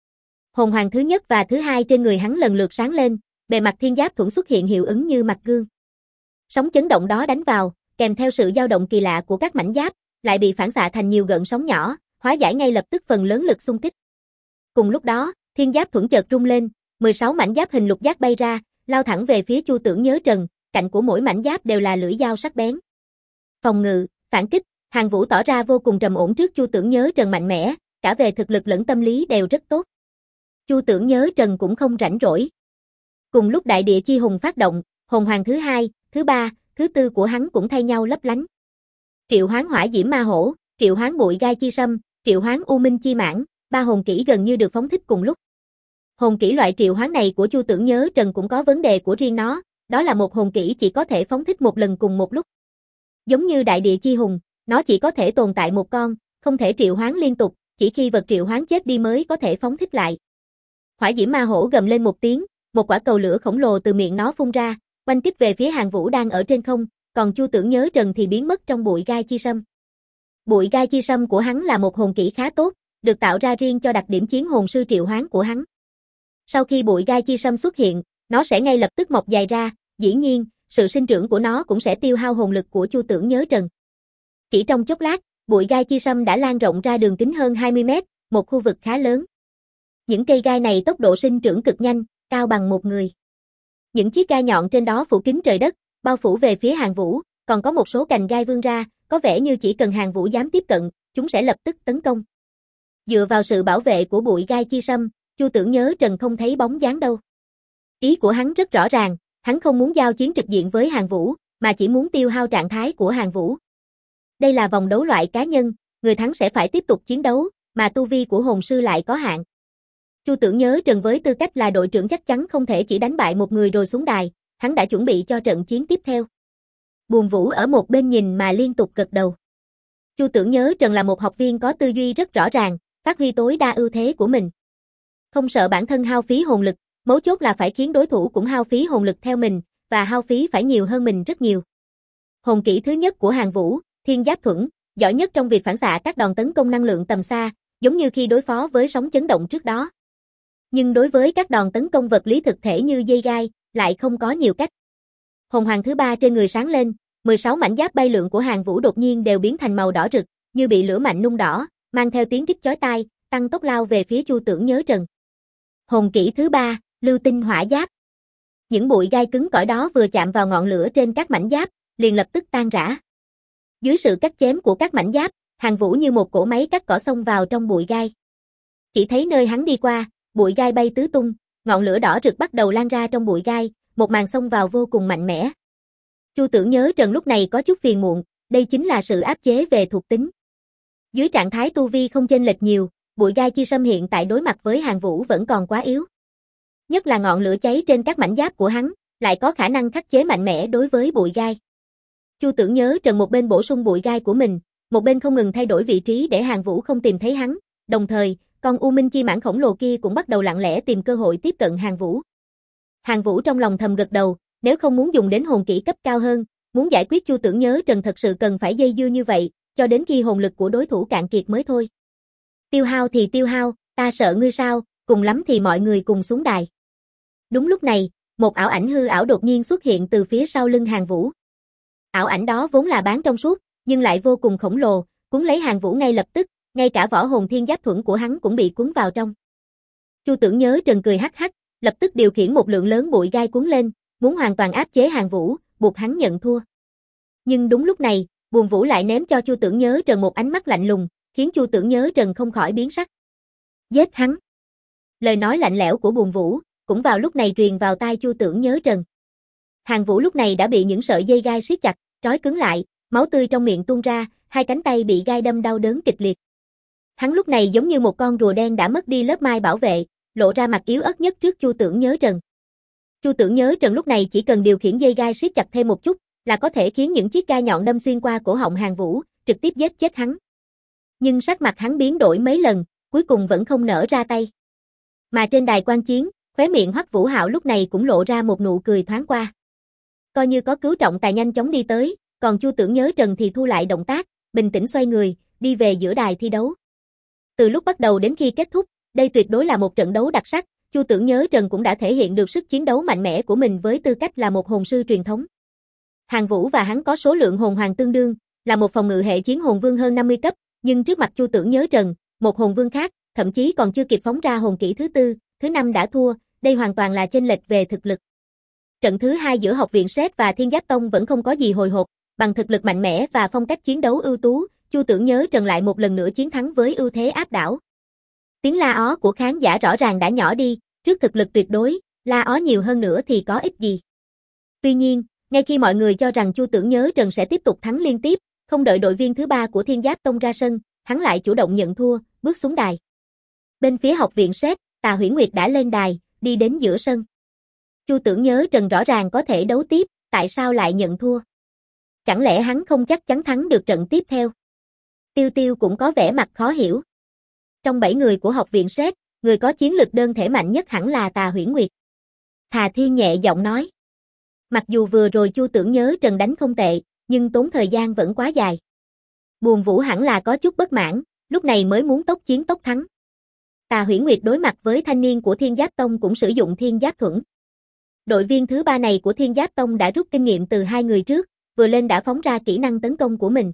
Hồn hoàng thứ nhất và thứ hai trên người hắn lần lượt sáng lên, bề mặt thiên giáp thuẫn xuất hiện hiệu ứng như mặt gương. Sóng chấn động đó đánh vào, kèm theo sự dao động kỳ lạ của các mảnh giáp, lại bị phản xạ thành nhiều gợn sóng nhỏ, hóa giải ngay lập tức phần lớn lực xung kích. Cùng lúc đó, thiên giáp thuẫn chợt rung lên, 16 mảnh giáp hình lục giác bay ra, lao thẳng về phía Chu Tưởng Nhớ Trần, cạnh của mỗi mảnh giáp đều là lưỡi dao sắc bén. Phòng ngự, phản kích, Hàn Vũ tỏ ra vô cùng trầm ổn trước Chu Tưởng Nhớ Trần mạnh mẽ, cả về thực lực lẫn tâm lý đều rất tốt. Chu Tưởng Nhớ Trần cũng không rảnh rỗi. Cùng lúc đại địa chi hùng phát động, hồn hoàng thứ hai, thứ ba, thứ tư của hắn cũng thay nhau lấp lánh. Triệu hoán hỏa diễm ma hổ, triệu hoán bụi gai chi sâm, triệu hoán u minh chi mãng, ba hồn kỹ gần như được phóng thích cùng lúc. Hồn kỹ loại triệu hoán này của Chu Tưởng Nhớ Trần cũng có vấn đề của riêng nó, đó là một hồn kỹ chỉ có thể phóng thích một lần cùng một lúc. Giống như đại địa chi hùng, nó chỉ có thể tồn tại một con, không thể triệu hoán liên tục, chỉ khi vật triệu hoán chết đi mới có thể phóng thích lại. Hỏa diễm ma hổ gầm lên một tiếng, một quả cầu lửa khổng lồ từ miệng nó phun ra, oanh kích về phía Hàn Vũ đang ở trên không, còn Chu Tưởng Nhớ Trần thì biến mất trong bụi gai chi sâm. Bụi gai chi sâm của hắn là một hồn kỹ khá tốt, được tạo ra riêng cho đặc điểm chiến hồn sư triệu hoán của hắn. Sau khi bụi gai chi sâm xuất hiện, nó sẽ ngay lập tức mọc dài ra, dĩ nhiên, sự sinh trưởng của nó cũng sẽ tiêu hao hồn lực của Chu Tưởng Nhớ Trần. Chỉ trong chốc lát, bụi gai chi sâm đã lan rộng ra đường kính hơn 20 mét, một khu vực khá lớn. Những cây gai này tốc độ sinh trưởng cực nhanh, cao bằng một người. Những chiếc gai nhọn trên đó phủ kín trời đất, bao phủ về phía Hàn Vũ, còn có một số cành gai vươn ra, có vẻ như chỉ cần Hàn Vũ dám tiếp cận, chúng sẽ lập tức tấn công. Dựa vào sự bảo vệ của bụi gai chi sâm, Chu Tưởng Nhớ Trần không thấy bóng dáng đâu. Ý của hắn rất rõ ràng, hắn không muốn giao chiến trực diện với Hàn Vũ, mà chỉ muốn tiêu hao trạng thái của Hàn Vũ. Đây là vòng đấu loại cá nhân, người thắng sẽ phải tiếp tục chiến đấu, mà tu vi của hồn sư lại có hạn. Chu Tưởng Nhớ Trần với tư cách là đội trưởng chắc chắn không thể chỉ đánh bại một người rồi xuống đài, hắn đã chuẩn bị cho trận chiến tiếp theo. Bùn Vũ ở một bên nhìn mà liên tục gật đầu. Chu Tưởng Nhớ Trần là một học viên có tư duy rất rõ ràng, phát huy tối đa ưu thế của mình. Không sợ bản thân hao phí hồn lực, mấu chốt là phải khiến đối thủ cũng hao phí hồn lực theo mình, và hao phí phải nhiều hơn mình rất nhiều. Hồn kỹ thứ nhất của Hàn Vũ, Thiên Giáp Thuẫn, giỏi nhất trong việc phản xạ các đòn tấn công năng lượng tầm xa, giống như khi đối phó với sóng chấn động trước đó. Nhưng đối với các đòn tấn công vật lý thực thể như dây gai, lại không có nhiều cách. Hồn hoàng thứ ba trên người sáng lên, 16 mảnh giáp bay lượn của Hàn Vũ đột nhiên đều biến thành màu đỏ rực, như bị lửa mạnh nung đỏ, mang theo tiếng rít chói tai, tăng tốc lao về phía Chu Tưởng Nhớ Trần. Hồn kỹ thứ 3, Lưu Tinh Hỏa Giáp. Những bụi gai cứng cỏi đó vừa chạm vào ngọn lửa trên các mảnh giáp, liền lập tức tan rã. Dưới sự cắt chém của các mảnh giáp, Hàn Vũ như một cỗ máy cắt cỏ xông vào trong bụi gai. Chỉ thấy nơi hắn đi qua, bụi gai bay tứ tung, ngọn lửa đỏ rực bắt đầu lan ra trong bụi gai, một màn xông vào vô cùng mạnh mẽ. Chu Tưởng Nhớ Trần lúc này có chút phiền muộn, đây chính là sự áp chế về thuộc tính. Dưới trạng thái tu vi không chênh lệch nhiều, bụi gai chi sâm hiện tại đối mặt với Hàn Vũ vẫn còn quá yếu. Nhất là ngọn lửa cháy trên các mảnh giáp của hắn, lại có khả năng khắc chế mạnh mẽ đối với bụi gai. Chu Tưởng Nhớ Trần một bên bổ sung bụi gai của mình, một bên không ngừng thay đổi vị trí để Hàn Vũ không tìm thấy hắn, đồng thời, con U Minh Chi Mãng khổng lồ kia cũng bắt đầu lặng lẽ tìm cơ hội tiếp cận Hàn Vũ. Hàn Vũ trong lòng thầm gật đầu, nếu không muốn dùng đến hồn kỹ cấp cao hơn, muốn giải quyết Chu Tưởng Nhớ Trần thật sự cần phải dây dưa như vậy, cho đến khi hồn lực của đối thủ cạn kiệt mới thôi. Tiêu hao thì tiêu hao, ta sợ ngươi sao, cùng lắm thì mọi người cùng xuống đài. Đúng lúc này, một ảo ảnh hư ảo đột nhiên xuất hiện từ phía sau lưng Hàn Vũ. Ảo ảnh đó vốn là bán trong suốt, nhưng lại vô cùng khổng lồ, cuốn lấy Hàn Vũ ngay lập tức, ngay cả võ hồn thiên giáp thuẫn của hắn cũng bị cuốn vào trong. Chu Tưởng Nhớ Trần cười hắc hắc, lập tức điều khiển một lượng lớn bụi gai cuốn lên, muốn hoàn toàn áp chế Hàn Vũ, buộc hắn nhận thua. Nhưng đúng lúc này, Bùn Vũ lại ném cho Chu Tưởng Nhớ Trần một ánh mắt lạnh lùng, khiến Chu Tưởng Nhớ Trần không khỏi biến sắc. Giết hắn. Lời nói lạnh lẽo của Bùn Vũ, cũng vào lúc này truyền vào tai Chu Tưởng Nhớ Trần. Hàn Vũ lúc này đã bị những sợi dây gai siết chặt, trói cứng lại, máu tươi trong miệng tuôn ra, hai cánh tay bị gai đâm đau đớn kịch liệt. Hắn lúc này giống như một con rùa đen đã mất đi lớp mai bảo vệ, lộ ra mặt yếu ớt nhất trước Chu Tưởng Nhớ Trần. Chu Tưởng Nhớ Trần lúc này chỉ cần điều khiển dây gai siết chặt thêm một chút, là có thể khiến những chiếc gai nhọn đâm xuyên qua cổ họng Hàn Vũ, trực tiếp giết chết hắn. Nhưng sắc mặt hắn biến đổi mấy lần, cuối cùng vẫn không nỡ ra tay. Mà trên đài quan chiến, khóe miệng Hoắc Vũ Hạo lúc này cũng lộ ra một nụ cười thoáng qua. Coi như có cứu trọng tài nhanh chóng đi tới, còn Chu Tưởng Nhớ Trần thì thu lại động tác, bình tĩnh xoay người, đi về giữa đài thi đấu. Từ lúc bắt đầu đến khi kết thúc, đây tuyệt đối là một trận đấu đặc sắc, Chu Tưởng Nhớ Trần cũng đã thể hiện được sức chiến đấu mạnh mẽ của mình với tư cách là một hồn sư truyền thống. Hàn Vũ và hắn có số lượng hồn hoàng tương đương, là một phòng ngự hệ chiến hồn vương hơn 50 cấp, nhưng trước mặt Chu Tưởng Nhớ Trần, một hồn vương khác, thậm chí còn chưa kịp phóng ra hồn kỹ thứ 4, thứ 5 đã thua, đây hoàn toàn là chênh lệch về thực lực. Trận thứ 2 giữa Học viện Sét và Thiên Giáp Tông vẫn không có gì hồi hộp, bằng thực lực mạnh mẽ và phong cách chiến đấu ưu tú, Chu Tưởng Nhớ Trần lại một lần nữa chiến thắng với ưu thế áp đảo. Tiếng la ó của khán giả rõ ràng đã nhỏ đi, trước thực lực tuyệt đối, la ó nhiều hơn nữa thì có ích gì. Tuy nhiên, ngay khi mọi người cho rằng Chu Tưởng Nhớ Trần sẽ tiếp tục thắng liên tiếp, không đợi đội viên thứ 3 của Thiên Giáp Tông ra sân, hắn lại chủ động nhận thua, bước xuống đài. Bên phía Học viện Sét, Tà Huyễn Nguyệt đã lên đài, đi đến giữa sân. Chu Tưởng Nhớ Trần rõ ràng có thể đấu tiếp, tại sao lại nhận thua? Chẳng lẽ hắn không chắc chắn thắng được trận tiếp theo? Tiêu Tiêu cũng có vẻ mặt khó hiểu. Trong 7 người của Học viện Sét, người có chiến lực đơn thể mạnh nhất hẳn là Tà Huyễn Nguyệt. Hà Thiên nhẹ giọng nói. Mặc dù vừa rồi Chu Tưởng Nhớ Trần đánh không tệ, nhưng tốn thời gian vẫn quá dài. Bùn Vũ hẳn là có chút bất mãn, lúc này mới muốn tốc chiến tốc thắng. Tà Huyễn Nguyệt đối mặt với thanh niên của Thiên Giáp Tông cũng sử dụng Thiên Giáp Thuẫn. Đội viên thứ 3 này của Thiên Giáp Tông đã rút kinh nghiệm từ 2 người trước, vừa lên đã phóng ra kỹ năng tấn công của mình.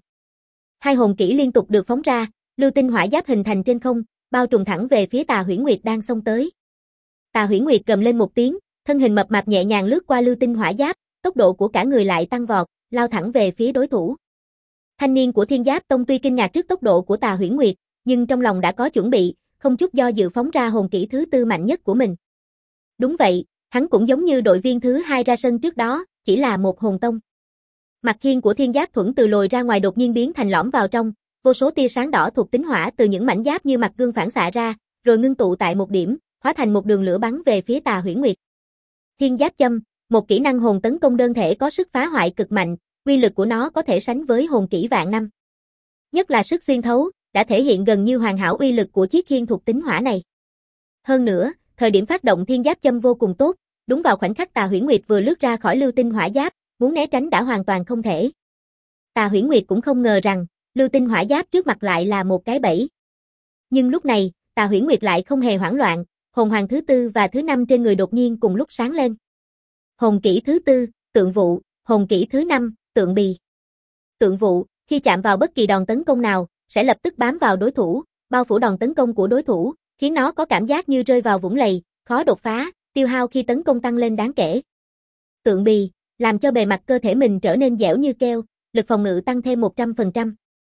2 hồn kỹ liên tục được phóng ra, lưu tinh hỏa giáp hình thành trên không, bao trùm thẳng về phía Tà Huyễn Nguyệt đang xông tới. Tà Huyễn Nguyệt gầm lên một tiếng, thân hình mập mạp nhẹ nhàng lướt qua lưu tinh hỏa giáp, tốc độ của cả người lại tăng vọt, lao thẳng về phía đối thủ. Thanh niên của Thiên Giáp Tông tuy kinh ngạc trước tốc độ của Tà Huyễn Nguyệt, nhưng trong lòng đã có chuẩn bị, không chút do dự phóng ra hồn kỹ thứ 4 mạnh nhất của mình. Đúng vậy, hắn cũng giống như đội viên thứ 2 ra sân trước đó, chỉ là một hồn tông. Mặt khiên của Thiên Giáp Thuẫn từ lồi ra ngoài đột nhiên biến thành lõm vào trong, vô số tia sáng đỏ thuộc tính hỏa từ những mảnh giáp như mặt gương phản xạ ra, rồi ngưng tụ tại một điểm, hóa thành một đường lửa bắn về phía Tà Huyễn Nguyệt. Thiên Giáp Châm, một kỹ năng hồn tấn công đơn thể có sức phá hoại cực mạnh, uy lực của nó có thể sánh với hồn kỹ vạn năm. Nhất là sức xuyên thấu, đã thể hiện gần như hoàn hảo uy lực của chiếc khiên thuộc tính hỏa này. Hơn nữa, thời điểm phát động Thiên Giáp Châm vô cùng tốt, đúng vào khoảnh khắc Tà Huyễn Nguyệt vừa lướt ra khỏi lưu tinh hỏa giáp, muốn né tránh đã hoàn toàn không thể. Tà Huyễn Nguyệt cũng không ngờ rằng, lưu tinh hỏa giáp trước mặt lại là một cái bẫy. Nhưng lúc này, Tà Huyễn Nguyệt lại không hề hoảng loạn, hồn hoàng thứ 4 và thứ 5 trên người đột nhiên cùng lúc sáng lên. Hồn kỹ thứ 4, Tượng Vụ, hồn kỹ thứ 5, Tượng Bì. Tượng Vụ, khi chạm vào bất kỳ đòn tấn công nào, sẽ lập tức bám vào đối thủ, bao phủ đòn tấn công của đối thủ, khiến nó có cảm giác như rơi vào vũng lầy, khó đột phá, tiêu hao khi tấn công tăng lên đáng kể. Tượng bì, làm cho bề mặt cơ thể mình trở nên dẻo như keo, lực phòng ngự tăng thêm 100%.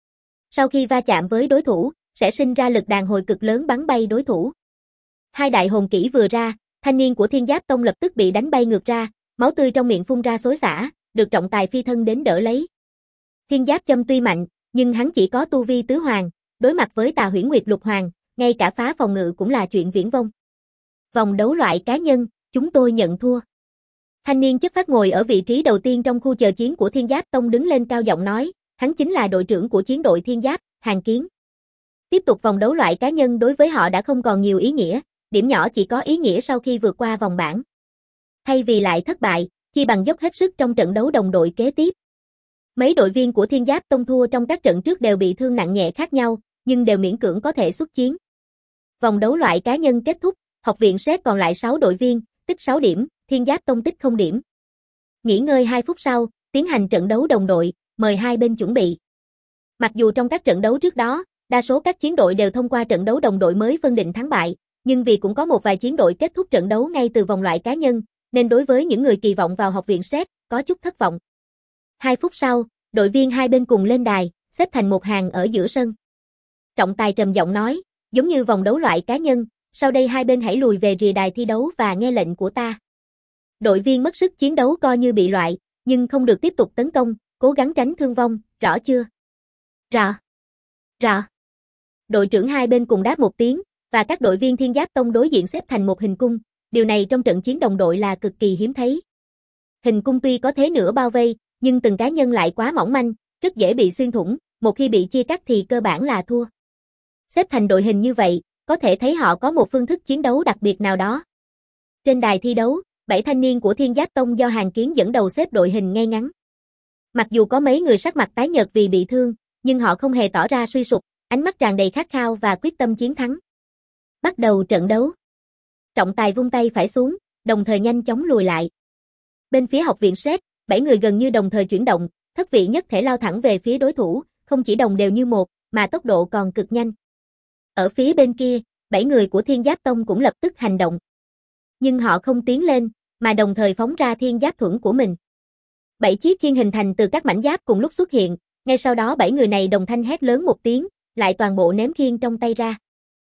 Sau khi va chạm với đối thủ, sẽ sinh ra lực đàn hồi cực lớn bắn bay đối thủ. Hai đại hồn kỹ vừa ra, thanh niên của Thiên Giáp Tông lập tức bị đánh bay ngược ra, máu tươi trong miệng phun ra xối xả, được trọng tài phi thân đến đỡ lấy. Thiên Giáp Châm tuy mạnh, nhưng hắn chỉ có tu vi tứ hoàng, đối mặt với Tà Huyễn Nguyệt Lục Hoàng, ngay cả phá phòng ngự cũng là chuyện viển vông. Vòng đấu loại cá nhân, chúng tôi nhận thua. Thanh niên chất phát ngồi ở vị trí đầu tiên trong khu chờ chiến của Thiên Giáp Tông đứng lên cao giọng nói, hắn chính là đội trưởng của chiến đội Thiên Giáp, Hàn Kiến. Tiếp tục vòng đấu loại cá nhân đối với họ đã không còn nhiều ý nghĩa, điểm nhỏ chỉ có ý nghĩa sau khi vượt qua vòng bảng. Thay vì lại thất bại, chi bằng dốc hết sức trong trận đấu đồng đội kế tiếp. Mấy đội viên của Thiên Giáp Tông thua trong các trận trước đều bị thương nặng nhẹ khác nhau, nhưng đều miễn cưỡng có thể xuất chiến. Vòng đấu loại cá nhân kết thúc, học viện SET còn lại 6 đội viên, tích 6 điểm, Thiên Giáp Tông tích 0 điểm. Nghỉ ngơi 2 phút sau, tiến hành trận đấu đồng đội, mời hai bên chuẩn bị. Mặc dù trong các trận đấu trước đó, đa số các chiến đội đều thông qua trận đấu đồng đội mới phân định thắng bại, nhưng vì cũng có một vài chiến đội kết thúc trận đấu ngay từ vòng loại cá nhân, nên đối với những người kỳ vọng vào học viện SET, có chút thất vọng. 2 phút sau, đội viên hai bên cùng lên đài, xếp thành một hàng ở giữa sân. Trọng tài trầm giọng nói, giống như vòng đấu loại cá nhân, sau đây hai bên hãy lùi về rìa đài thi đấu và nghe lệnh của ta. Đội viên mất sức chiến đấu coi như bị loại, nhưng không được tiếp tục tấn công, cố gắng tránh thương vong, rõ chưa? Rõ. Rõ. Đội trưởng hai bên cùng đáp một tiếng, và các đội viên Thiên Giáp Tông đối diện xếp thành một hình cung, điều này trong trận chiến đồng đội là cực kỳ hiếm thấy. Hình cung tuy có thế nửa bao vây, nhưng từng cá nhân lại quá mỏng manh, rất dễ bị xuyên thủng, một khi bị chia cắt thì cơ bản là thua. Xếp thành đội hình như vậy, có thể thấy họ có một phương thức chiến đấu đặc biệt nào đó. Trên đài thi đấu, 7 thanh niên của Thiên Giáp Tông do Hàn Kiến dẫn đầu xếp đội hình ngay ngắn. Mặc dù có mấy người sắc mặt tái nhợt vì bị thương, nhưng họ không hề tỏ ra suy sụp, ánh mắt tràn đầy khát khao và quyết tâm chiến thắng. Bắt đầu trận đấu. Trọng tài vung tay phải xuống, đồng thời nhanh chóng lùi lại. Bên phía học viện SET, 7 người gần như đồng thời chuyển động, thất vị nhất thể lao thẳng về phía đối thủ, không chỉ đồng đều như một, mà tốc độ còn cực nhanh. Ở phía bên kia, 7 người của Thiên Giáp Tông cũng lập tức hành động. Nhưng họ không tiến lên, mà đồng thời phóng ra thiên giáp thuẫn của mình. 7 chiếc khiên hình thành từ các mảnh giáp cùng lúc xuất hiện, ngay sau đó 7 người này đồng thanh hét lớn một tiếng, lại toàn bộ ném khiên trong tay ra.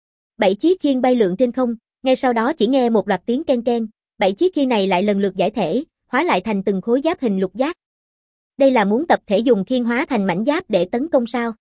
7 chiếc khiên bay lượn trên không, ngay sau đó chỉ nghe một loạt tiếng ken ken, 7 chiếc khiên này lại lần lượt giải thể, hóa lại thành từng khối giáp hình lục giác. Đây là muốn tập thể dùng khiên hóa thành mảnh giáp để tấn công sao?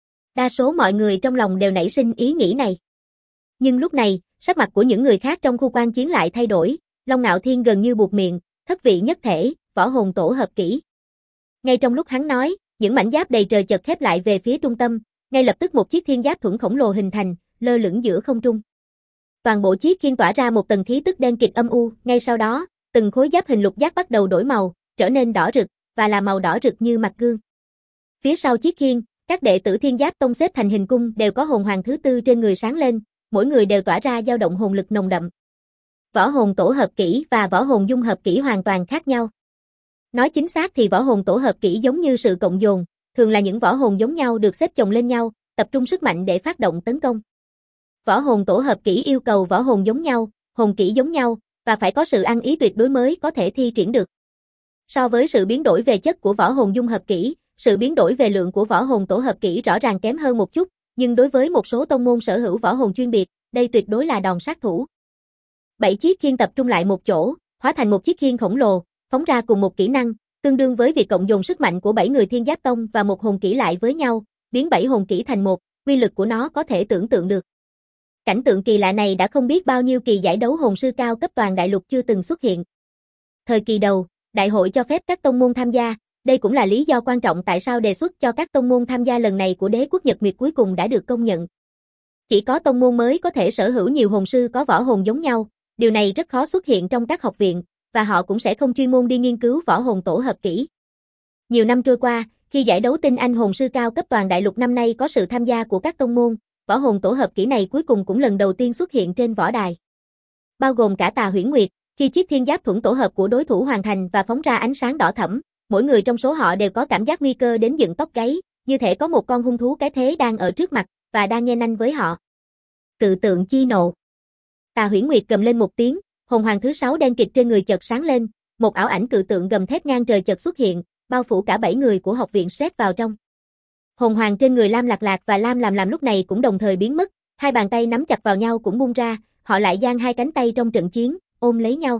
Đa số mọi người trong lòng đều nảy sinh ý nghĩ này. Nhưng lúc này, sắc mặt của những người khác trong khu quan chiến lại thay đổi, Long Ngạo Thiên gần như buột miệng, thất vị nhất thể, võ hồn tổ hợp kỹ. Ngay trong lúc hắn nói, những mảnh giáp đầy trời chợt khép lại về phía trung tâm, ngay lập tức một chiếc thiên giáp thuẫn khổng lồ hình thành, lơ lửng giữa không trung. Toàn bộ chiếc khiên tỏa ra một tầng khí tức đen kịt âm u, ngay sau đó, từng khối giáp hình lục giác bắt đầu đổi màu, trở nên đỏ rực, và là màu đỏ rực như mặt gương. Phía sau chiếc khiên, các đệ tử Thiên Giáp Tông xếp thành hình cung đều có hồn hoàng thứ tư trên người sáng lên, mỗi người đều tỏa ra dao động hồn lực nồng đậm. Võ hồn tổ hợp kỹ và võ hồn dung hợp kỹ hoàn toàn khác nhau. Nói chính xác thì võ hồn tổ hợp kỹ giống như sự cộng dồn, thường là những võ hồn giống nhau được xếp chồng lên nhau, tập trung sức mạnh để phát động tấn công. Võ hồn tổ hợp kỹ yêu cầu võ hồn giống nhau, hồn kỹ giống nhau, và phải có sự ăn ý tuyệt đối mới có thể thi triển được. So với sự biến đổi về chất của võ hồn dung hợp kỹ, sự biến đổi về lượng của võ hồn tổ hợp kỹ rõ ràng kém hơn một chút, nhưng đối với một số tông môn sở hữu võ hồn chuyên biệt, đây tuyệt đối là đòn sát thủ. 7 chiếc khiên tập trung lại một chỗ, hóa thành một chiếc khiên khổng lồ, phóng ra cùng một kỹ năng, tương đương với việc cộng dồn sức mạnh của 7 người Thiên Giáp Tông và một hồn kỹ lại với nhau, biến 7 hồn kỹ thành một, uy lực của nó có thể tưởng tượng được. Cảnh tượng kỳ lạ này đã không biết bao nhiêu kỳ giải đấu hồn sư cao cấp toàn đại lục chưa từng xuất hiện. Thời kỳ đầu, đại hội cho phép các tông môn tham gia, đây cũng là lý do quan trọng tại sao đề xuất cho các tông môn tham gia lần này của Đế quốc Nhật Nguyệt cuối cùng đã được công nhận. Chỉ có tông môn mới có thể sở hữu nhiều hồn sư có võ hồn giống nhau, điều này rất khó xuất hiện trong các học viện, và họ cũng sẽ không chuyên môn đi nghiên cứu võ hồn tổ hợp kỹ. Nhiều năm trôi qua, khi giải đấu tinh anh hồn sư cao cấp toàn đại lục năm nay có sự tham gia của các tông môn, võ hồn tổ hợp kỹ này cuối cùng cũng lần đầu tiên xuất hiện trên võ đài. Bao gồm cả Tà Huyễn Nguyệt, khi chiếc thiên giáp thuẫn tổ hợp của đối thủ hoàn thành và phóng ra ánh sáng đỏ thẫm, mỗi người trong số họ đều có cảm giác nguy cơ đến dựng tóc gáy, như thể có một con hung thú cái thế đang ở trước mặt, và đang nhe nanh với họ. Cự tượng chi nộ. Tà Huyễn Nguyệt gầm lên một tiếng, hồn hoàng thứ 6 đen kịt trên người chợt sáng lên, một ảo ảnh cự tượng gầm thét ngang trời chợt xuất hiện, bao phủ cả 7 người của học viện Sret vào trong. Hồn hoàng trên người Lam Lạc Lạc và Lam Làm lúc này cũng đồng thời biến mất, hai bàn tay nắm chặt vào nhau cũng bung ra, họ lại giang hai cánh tay trong trận chiến, ôm lấy nhau.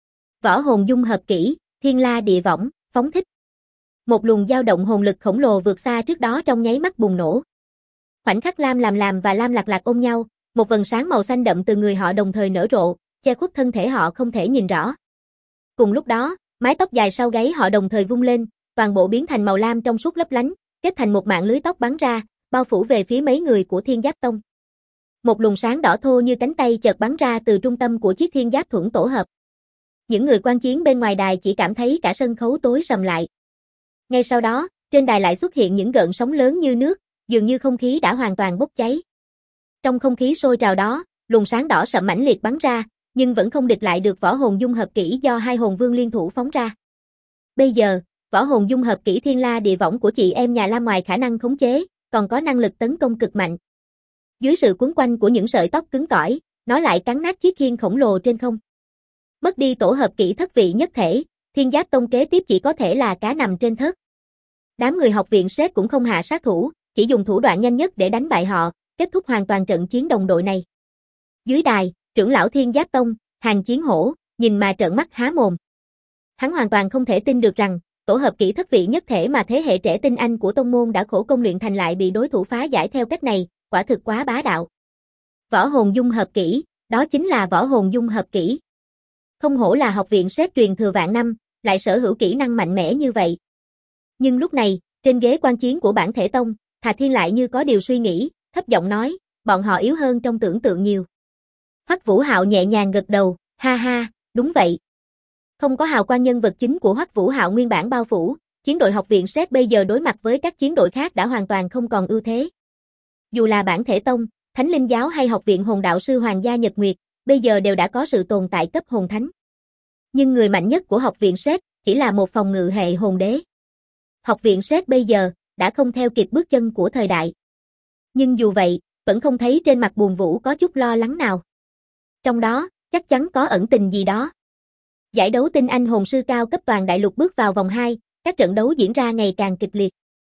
Võ hồn dung hợp kỹ, Thiên La Địa Võng, phóng thích. Một luồng dao động hồn lực khổng lồ vượt xa trước đó trong nháy mắt bùng nổ. Khoảnh khắc Lam Làm và Lam Lạc Lạc ôm nhau, một vầng sáng màu xanh đậm từ người họ đồng thời nở rộ, che khuất thân thể họ không thể nhìn rõ. Cùng lúc đó, mái tóc dài sau gáy họ đồng thời vung lên, toàn bộ biến thành màu lam trong suốt lấp lánh, kết thành một mạng lưới tóc bắn ra, bao phủ về phía mấy người của Thiên Giáp Tông. Một luồng sáng đỏ thô như cánh tay chợt bắn ra từ trung tâm của chiếc Thiên Giáp Thuẫn tổ hợp. Những người quan chiến bên ngoài đài chỉ cảm thấy cả sân khấu tối sầm lại. Ngay sau đó, trên đài lại xuất hiện những gợn sóng lớn như nước, dường như không khí đã hoàn toàn bốc cháy. Trong không khí sôi trào đó, luồng sáng đỏ sậm mãnh liệt bắn ra, nhưng vẫn không địch lại được võ hồn dung hợp kỹ do hai hồn vương liên thủ phóng ra. Bây giờ, võ hồn dung hợp kỹ Thiên La Địa Võng của chị em nhà Lam ngoài khả năng khống chế, còn có năng lực tấn công cực mạnh. Dưới sự quấn quanh của những sợi tóc cứng cỏi, nó lại cắn nát chiếc khiên khổng lồ trên không. Mất đi tổ hợp kỹ thất vị nhất thể, Thiên Giáp Tông kế tiếp chỉ có thể là cá nằm trên thớt. Đám người học viện Sret cũng không hạ sát thủ, chỉ dùng thủ đoạn nhanh nhất để đánh bại họ, kết thúc hoàn toàn trận chiến đồng đội này. Dưới đài, trưởng lão Thiên Giáp Tông, Hàng Chiến Hổ, nhìn mà trợn mắt há mồm. Hắn hoàn toàn không thể tin được rằng, tổ hợp kỹ thất vị nhất thể mà thế hệ trẻ tinh anh của tông môn đã khổ công luyện thành lại bị đối thủ phá giải theo cách này, quả thực quá bá đạo. Võ hồn dung hợp kỹ, đó chính là võ hồn dung hợp kỹ. Không hổ là học viện Sret truyền thừa vạn năm, lại sở hữu kỹ năng mạnh mẽ như vậy. Nhưng lúc này, trên ghế quan chiến của bản thể tông, Hà Thiên lại như có điều suy nghĩ, thấp giọng nói, bọn họ yếu hơn trong tưởng tượng nhiều. Hoắc Vũ Hạo nhẹ nhàng gật đầu, ha ha, đúng vậy. Không có hào quang nhân vật chính của Hoắc Vũ Hạo nguyên bản bao phủ, chiến đội học viện Sret bây giờ đối mặt với các chiến đội khác đã hoàn toàn không còn ưu thế. Dù là bản thể tông, Thánh Linh Giáo hay học viện hồn đạo sư Hoàng gia Nhật Nguyệt, bây giờ đều đã có sự tồn tại cấp hồn thánh. Nhưng người mạnh nhất của học viện Sret chỉ là một phòng ngự hệ hồn đế. Học viện Sret bây giờ đã không theo kịp bước chân của thời đại. Nhưng dù vậy, vẫn không thấy trên mặt Buồn Vũ có chút lo lắng nào. Trong đó, chắc chắn có ẩn tình gì đó. Giải đấu tinh anh hồn sư cao cấp toàn đại lục bước vào vòng 2, các trận đấu diễn ra ngày càng kịch liệt.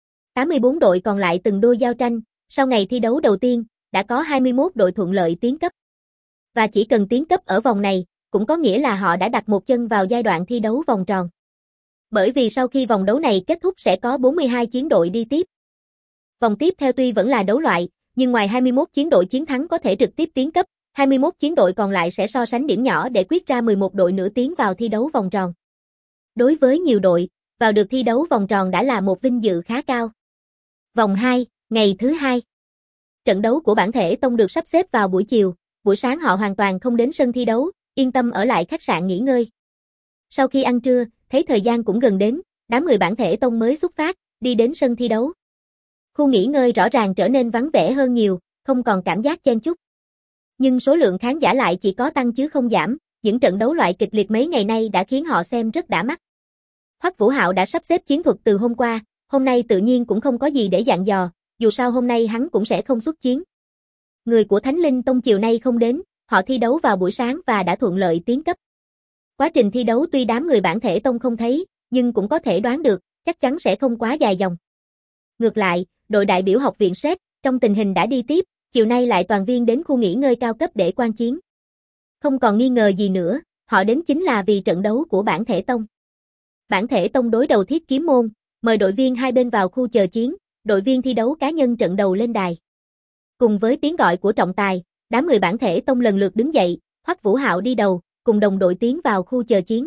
84 đội còn lại từng đôi giao tranh, sau ngày thi đấu đầu tiên, đã có 21 đội thuận lợi tiến cấp. Và chỉ cần tiến cấp ở vòng này, cũng có nghĩa là họ đã đặt một chân vào giai đoạn thi đấu vòng tròn. Bởi vì sau khi vòng đấu này kết thúc sẽ có 42 chiến đội đi tiếp. Vòng tiếp theo tuy vẫn là đấu loại, nhưng ngoài 21 chiến đội chiến thắng có thể trực tiếp tiến cấp, 21 chiến đội còn lại sẽ so sánh điểm nhỏ để quyết ra 11 đội nữa tiến vào thi đấu vòng tròn. Đối với nhiều đội, vào được thi đấu vòng tròn đã là một vinh dự khá cao. Vòng 2, ngày thứ 2. Trận đấu của bản thể tông được sắp xếp vào buổi chiều, buổi sáng họ hoàn toàn không đến sân thi đấu, yên tâm ở lại khách sạn nghỉ ngơi. Sau khi ăn trưa, thấy thời gian cũng gần đến, đám người bản thể tông mới xuất phát, đi đến sân thi đấu. Khu nghỉ ngơi rõ ràng trở nên vắng vẻ hơn nhiều, không còn cảm giác chen chúc. Nhưng số lượng khán giả lại chỉ có tăng chứ không giảm, những trận đấu loại kịch liệt mấy ngày nay đã khiến họ xem rất đã mắt. Hoắc Vũ Hạo đã sắp xếp chiến thuật từ hôm qua, hôm nay tự nhiên cũng không có gì để dặn dò, dù sao hôm nay hắn cũng sẽ không xuất chiến. Người của Thánh Linh Tông chiều nay không đến, họ thi đấu vào buổi sáng và đã thuận lợi tiến cấp. Quá trình thi đấu tuy đám người bản thể tông không thấy, nhưng cũng có thể đoán được, chắc chắn sẽ không quá dài dòng. Ngược lại, đội đại biểu học viện Sret, trong tình hình đã đi tiếp, chiều nay lại toàn viên đến khu nghỉ ngơi cao cấp để quan chiến. Không còn nghi ngờ gì nữa, họ đến chính là vì trận đấu của bản thể tông. Bản thể tông đối đầu Thiết Kiếm Môn, mời đội viên hai bên vào khu chờ chiến, đội viên thi đấu cá nhân trận đầu lên đài. Cùng với tiếng gọi của trọng tài, đám người bản thể tông lần lượt đứng dậy, Hoắc Vũ Hạo đi đầu, cùng đồng đội tiến vào khu chờ chiến.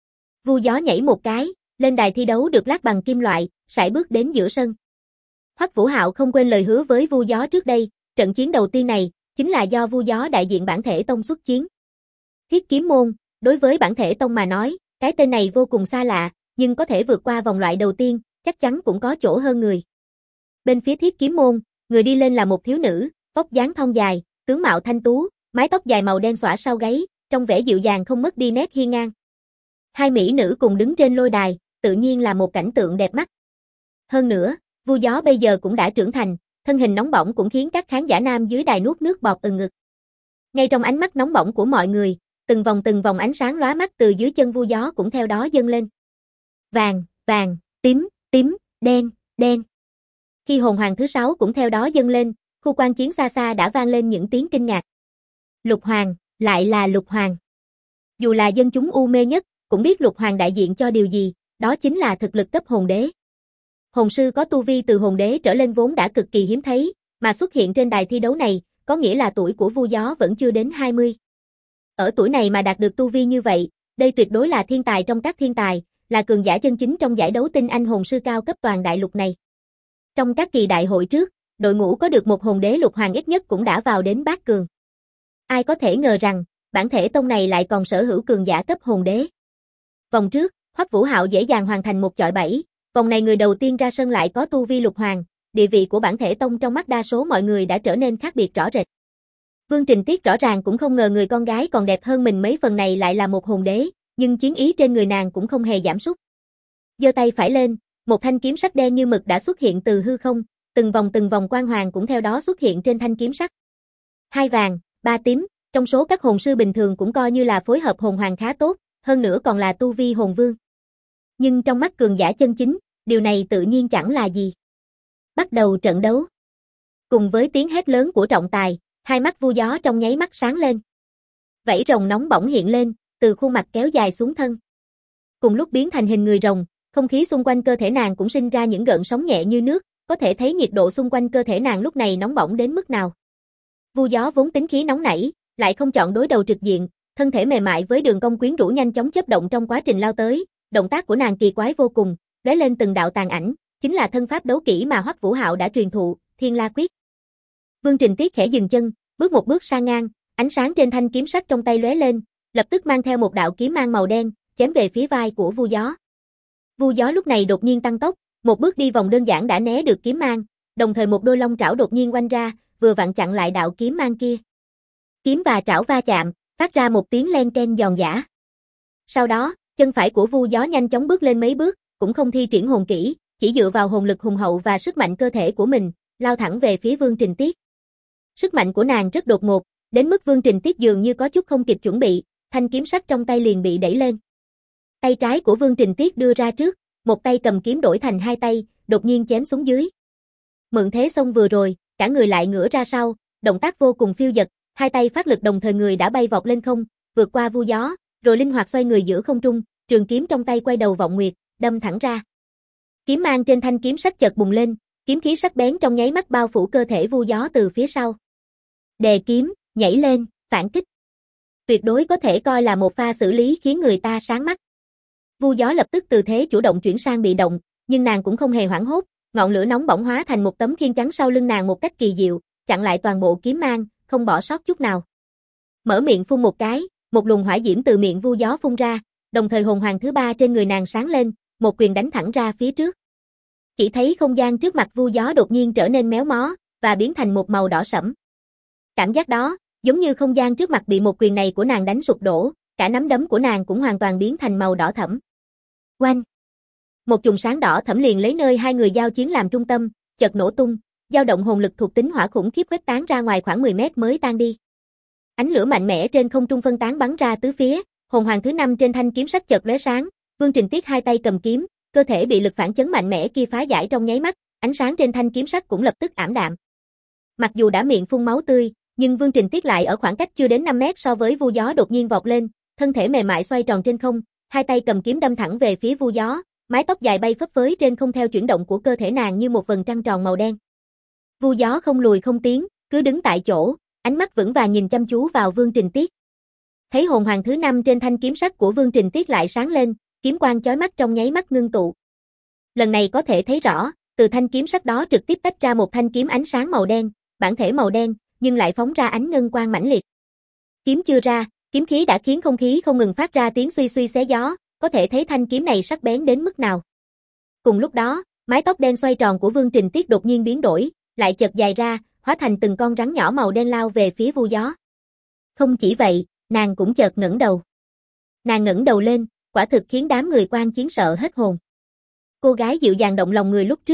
Vu Gió nhảy một cái, lên đài thi đấu được lát bằng kim loại, sải bước đến giữa sân. Hoắc Vũ Hạo không quên lời hứa với Vu Gió trước đây, trận chiến đầu tiên này chính là do Vu Gió đại diện bản thể tông xuất chiến. Thiết Kiếm Môn, đối với bản thể tông mà nói, cái tên này vô cùng xa lạ, nhưng có thể vượt qua vòng loại đầu tiên, chắc chắn cũng có chỗ hơn người. Bên phía Thiết Kiếm Môn, người đi lên là một thiếu nữ, vóc dáng thon dài, tướng mạo thanh tú, mái tóc dài màu đen xõa sau gáy, trông vẻ dịu dàng không mất đi nét hiên ngang. Hai mỹ nữ cùng đứng trên lôi đài, tự nhiên là một cảnh tượng đẹp mắt. Hơn nữa, Vu Gió bây giờ cũng đã trưởng thành, thân hình nóng bỏng cũng khiến các khán giả nam dưới đài nuốt nước bọt ngực. Ngay trong ánh mắt nóng bỏng của mọi người, từng vòng ánh sáng lóa mắt từ dưới chân Vu Gió cũng theo đó dâng lên. Vàng, vàng, tím, tím, đen, đen. Khi hồn hoàng thứ 6 cũng theo đó dâng lên, khu quan chiến xa xa đã vang lên những tiếng kinh ngạc. Lục hoàng, lại là lục hoàng. Dù là dân chúng u mê nhất, cũng biết lục hoàng đại diện cho điều gì, đó chính là thực lực cấp hồn đế. Hồn sư có tu vi từ hồn đế trở lên vốn đã cực kỳ hiếm thấy, mà xuất hiện trên đài thi đấu này, có nghĩa là tuổi của Vu Gió vẫn chưa đến 20. Ở tuổi này mà đạt được tu vi như vậy, đây tuyệt đối là thiên tài trong các thiên tài, là cường giả chân chính trong giải đấu tinh anh hồn sư cao cấp toàn đại lục này. Trong các kỳ đại hội trước, đội ngũ có được một hồn đế lục hoàng ít nhất cũng đã vào đến bát cường. Ai có thể ngờ rằng, bản thể tông này lại còn sở hữu cường giả cấp hồn đế. Vòng trước, Hoắc Vũ Hạo dễ dàng hoàn thành một chọi 7, vòng này người đầu tiên ra sân lại có tu vi lục hoàng, địa vị của bản thể tông trong mắt đa số mọi người đã trở nên khác biệt rõ rệt. Vương Trình Tiết rõ ràng cũng không ngờ người con gái còn đẹp hơn mình mấy phần này lại là một hồn đế, nhưng chiến ý trên người nàng cũng không hề giảm sút. Giơ tay phải lên, một thanh kiếm sắc đen như mực đã xuất hiện từ hư không, từng vòng quang hoàng cũng theo đó xuất hiện trên thanh kiếm sắc. 2 vàng, 3 tím, trong số các hồn sư bình thường cũng coi như là phối hợp hồn hoàng khá tốt, hơn nữa còn là tu vi hồn vương. Nhưng trong mắt cường giả chân chính, điều này tự nhiên chẳng là gì. Bắt đầu trận đấu. Cùng với tiếng hét lớn của trọng tài, hai mắt Vu Gió trong nháy mắt sáng lên. Vảy rồng nóng bỏng hiện lên, từ khuôn mặt kéo dài xuống thân. Cùng lúc biến thành hình người rồng, không khí xung quanh cơ thể nàng cũng sinh ra những gợn sóng nhẹ như nước, có thể thấy nhiệt độ xung quanh cơ thể nàng lúc này nóng bỏng đến mức nào. Vu Gió vốn tính khí nóng nảy, lại không chọn đối đầu trực diện, thân thể mềm mại với đường cong quyến rũ nhanh chóng chớp động trong quá trình lao tới, động tác của nàng kỳ quái vô cùng, lóe lên từng đạo tàn ảnh, chính là thân pháp đấu kỹ mà Hoắc Vũ Hạo đã truyền thụ, Thiên La Quyết. Vương Trình Tiết khẽ dừng chân, bước một bước sang ngang, ánh sáng trên thanh kiếm sắc trong tay lóe lên, lập tức mang theo một đạo kiếm mang màu đen, chém về phía vai của Vu Gió. Vu Gió lúc này đột nhiên tăng tốc, một bước đi vòng đơn giản đã né được kiếm mang, đồng thời một đôi long trảo đột nhiên oanh ra, vừa vặn chặn lại đạo kiếm mang kia. Kiếm và trảo va chạm, phát ra một tiếng len ken giòn giã. Sau đó, chân phải của Vu Gió nhanh chóng bước lên mấy bước, cũng không thi triển hồn kỹ, chỉ dựa vào hồn lực hùng hậu và sức mạnh cơ thể của mình, lao thẳng về phía Vương Trình Tiết. Sức mạnh của nàng rất đột ngột, đến mức Vương Trình Tiết dường như có chút không kịp chuẩn bị, thanh kiếm sắc trong tay liền bị đẩy lên. Tay trái của Vương Trình Tiết đưa ra trước, một tay cầm kiếm đổi thành hai tay, đột nhiên chém xuống dưới. Mượn thế xông vừa rồi, cả người lại ngửa ra sau, động tác vô cùng phiêu dật, hai tay phát lực đồng thời người đã bay vọt lên không, vượt qua Vu Gió, rồi linh hoạt xoay người giữa không trung, trường kiếm trong tay quay đầu vọng nguyệt, đâm thẳng ra. Kiếm mang trên thanh kiếm sắc chợt bùng lên, kiếm khí sắc bén trong nháy mắt bao phủ cơ thể Vu Gió từ phía sau. Đè kiếm, nhảy lên, phản kích. Tuyệt đối có thể coi là một pha xử lý khiến người ta sáng mắt. Vu Gió lập tức từ thế chủ động chuyển sang bị động, nhưng nàng cũng không hề hoảng hốt, ngọn lửa nóng bỏng hóa thành một tấm khiên trắng sau lưng nàng một cách kỳ diệu, chặn lại toàn bộ kiếm mang, không bỏ sót chút nào. Mở miệng phun một cái, một luồng hỏa diễm từ miệng Vu Gió phun ra, đồng thời hồn hoàng thứ 3 trên người nàng sáng lên, một quyền đánh thẳng ra phía trước. Chỉ thấy không gian trước mặt Vu Gió đột nhiên trở nên méo mó, và biến thành một màu đỏ sẫm. Cảm giác đó, giống như không gian trước mặt bị một quyền này của nàng đánh sụp đổ, cả nắm đấm của nàng cũng hoàn toàn biến thành màu đỏ thẫm. Oanh! Một chùm sáng đỏ thẫm liền lấy nơi hai người giao chiến làm trung tâm, chợt nổ tung, dao động hồn lực thuộc tính hỏa khủng khiếp khuếch tán ra ngoài khoảng 10 mét mới tan đi. Ánh lửa mạnh mẽ trên không trung phân tán bắn ra tứ phía, hồn hoàng thứ 5 trên thanh kiếm sắc chợt lóe sáng, Vương Trình Tiết hai tay cầm kiếm, cơ thể bị lực phản chấn mạnh mẽ kia phá giải trong nháy mắt, ánh sáng trên thanh kiếm sắc cũng lập tức ảm đạm. Mặc dù đã miệng phun máu tươi, nhưng Vương Trình Tiết lại ở khoảng cách chưa đến 5 mét so với Vu Gió đột nhiên vọt lên, thân thể mềm mại xoay tròn trên không, hai tay cầm kiếm đâm thẳng về phía Vu Gió, mái tóc dài bay phấp phới trên không theo chuyển động của cơ thể nàng như một vầng trăng tròn màu đen. Vu Gió không lùi không tiến, cứ đứng tại chỗ, ánh mắt vững vàng nhìn chăm chú vào Vương Trình Tiết. Thấy hồn hoàng thứ 5 trên thanh kiếm sắc của Vương Trình Tiết lại sáng lên, kiếm quang chói mắt trong nháy mắt ngưng tụ. Lần này có thể thấy rõ, từ thanh kiếm sắc đó trực tiếp tách ra một thanh kiếm ánh sáng màu đen, bản thể màu đen, nhưng lại phóng ra ánh ngân quang mãnh liệt. Kiếm chưa ra, kiếm khí đã khiến không khí không ngừng phát ra tiếng suy suy xé gió, có thể thấy thanh kiếm này sắc bén đến mức nào. Cùng lúc đó, mái tóc đen xoay tròn của Vương Trình Tiết đột nhiên biến đổi, lại chợt dài ra, hóa thành từng con rắn nhỏ màu đen lao về phía Vu Gió. Không chỉ vậy, nàng cũng chợt ngẩng đầu. Nàng ngẩng đầu lên, quả thực khiến đám người quan chiến sợ hết hồn. Cô gái dịu dàng động lòng người lúc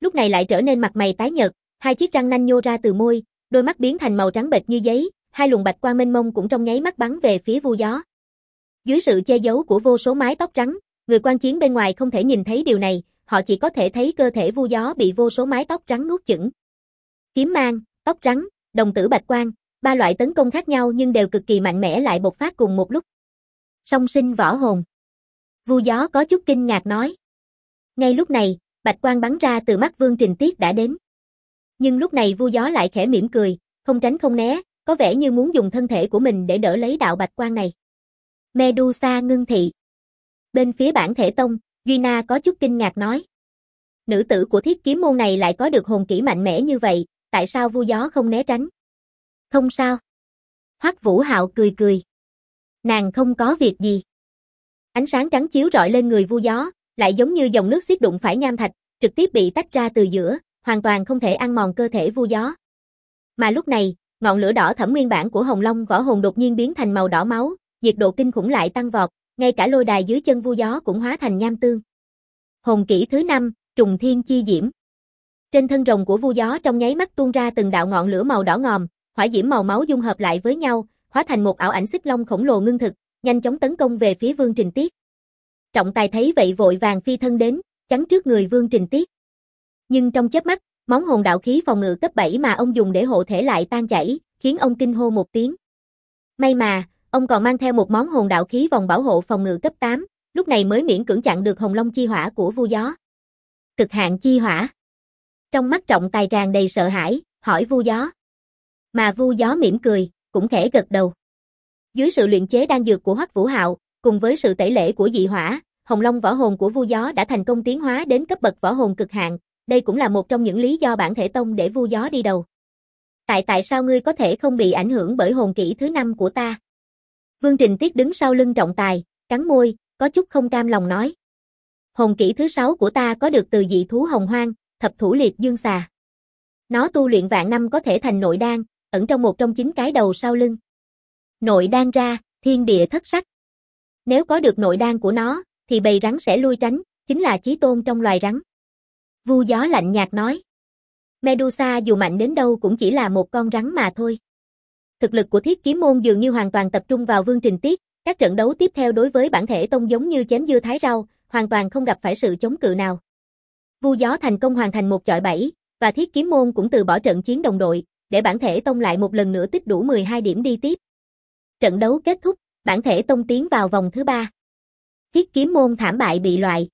lúc này lại trở nên mặt mày tái nhợt, hai chiếc răng nanh nhô ra từ môi, đôi mắt biến thành màu trắng bệch như giấy, hai luồng bạch quang mênh mông cũng trong nháy mắt bắn về phía Vu Gió. Dưới sự che giấu của vô số mái tóc trắng, người quan chiến bên ngoài không thể nhìn thấy điều này, họ chỉ có thể thấy cơ thể Vu Gió bị vô số mái tóc trắng nuốt chửng. Kiếm mang, tóc trắng, đồng tử bạch quang, ba loại tấn công khác nhau nhưng đều cực kỳ mạnh mẽ lại bộc phát cùng một lúc. Song sinh võ hồn. Vu Gió có chút kinh ngạc nói. Ngay lúc này, bạch quang bắn ra từ mắt Vương Trình Tiết đã đến. Nhưng lúc này Vu Gió lại khẽ mỉm cười, không tránh không né, có vẻ như muốn dùng thân thể của mình để đỡ lấy đạo bạch quang này. Medusa ngưng thị. Bên phía bản thể tông, Gina có chút kinh ngạc nói. Nữ tử của Thiết Kiếm môn này lại có được hồn kỹ mạnh mẽ như vậy, tại sao Vu Gió không né tránh? Không sao. Hoắc Vũ Hạo cười cười. Nàng không có việc gì. Ánh sáng trắng chiếu rọi lên người Vu Gió, lại giống như dòng nước xiết đụng phải nham thạch, trực tiếp bị tách ra từ giữa, hoàn toàn không thể ăn mòn cơ thể Vu Gió. Mà lúc này, ngọn lửa đỏ thẫm nguyên bản của Hồng Long võ hồn đột nhiên biến thành màu đỏ máu, nhiệt độ kinh khủng lại tăng vọt, ngay cả lôi đài dưới chân Vu Gió cũng hóa thành nham tương. Hồn kỹ thứ 5, Trùng Thiên Chi Diễm. Trên thân rồng của Vu Gió trong nháy mắt tuôn ra từng đạo ngọn lửa màu đỏ ngòm, hỏa diễm màu máu dung hợp lại với nhau, hóa thành một ảo ảnh xích long khổng lồ ngưng thực, nhanh chóng tấn công về phía Vương Trình Tiết. Trọng tài thấy vậy vội vàng phi thân đến, chắn trước người Vương Trình Tiết. Nhưng trong chớp mắt, món hồn đạo khí phòng ngự cấp 7 mà ông dùng để hộ thể lại tan chảy, khiến ông kinh hô một tiếng. May mà, ông còn mang theo một món hồn đạo khí vòng bảo hộ phòng ngự cấp 8, lúc này mới miễn cưỡng chặn được Hồng Long chi hỏa của Vu Gió. Cực hạn chi hỏa. Trong mắt trọng tài tràn đầy sợ hãi, hỏi Vu Gió. Mà Vu Gió mỉm cười, cũng khẽ gật đầu. Dưới sự luyện chế đan dược của Hoắc Vũ Hạo, cùng với sự tẩy lễ của dị hỏa, Hồng Long võ hồn của Vu Gió đã thành công tiến hóa đến cấp bậc võ hồn cực hạn, đây cũng là một trong những lý do bản thể tông để Vu Gió đi đầu. Tại sao ngươi có thể không bị ảnh hưởng bởi hồn kỹ thứ 5 của ta? Vương Trình Tiết đứng sau lưng trọng tài, cắn môi, có chút không cam lòng nói. Hồn kỹ thứ 6 của ta có được từ dị thú hồng hoang, thập thủ liệt dương xà. Nó tu luyện vạn năm có thể thành nội đan, ẩn trong một trong 9 cái đầu sau lưng. Nội đan ra, thiên địa thất sắc. Nếu có được nội đan của nó, thì bầy rắn sẽ lui tránh, chính là chí tôn trong loài rắn. Vu Gió lạnh nhạt nói. Medusa dù mạnh đến đâu cũng chỉ là một con rắn mà thôi. Thực lực của Thiết Kiếm môn dường như hoàn toàn tập trung vào Vương Trình Tiết, các trận đấu tiếp theo đối với bản thể tông giống như chém dưa thái rau, hoàn toàn không gặp phải sự chống cự nào. Vu Gió thành công hoàn thành một chọi 7, và Thiết Kiếm môn cũng từ bỏ trận chiến đồng đội, để bản thể tông lại một lần nữa tích đủ 12 điểm đi tiếp. Trận đấu kết thúc, bản thể tông tiến vào vòng thứ 3. Thiết Kiếm môn thảm bại bị loại.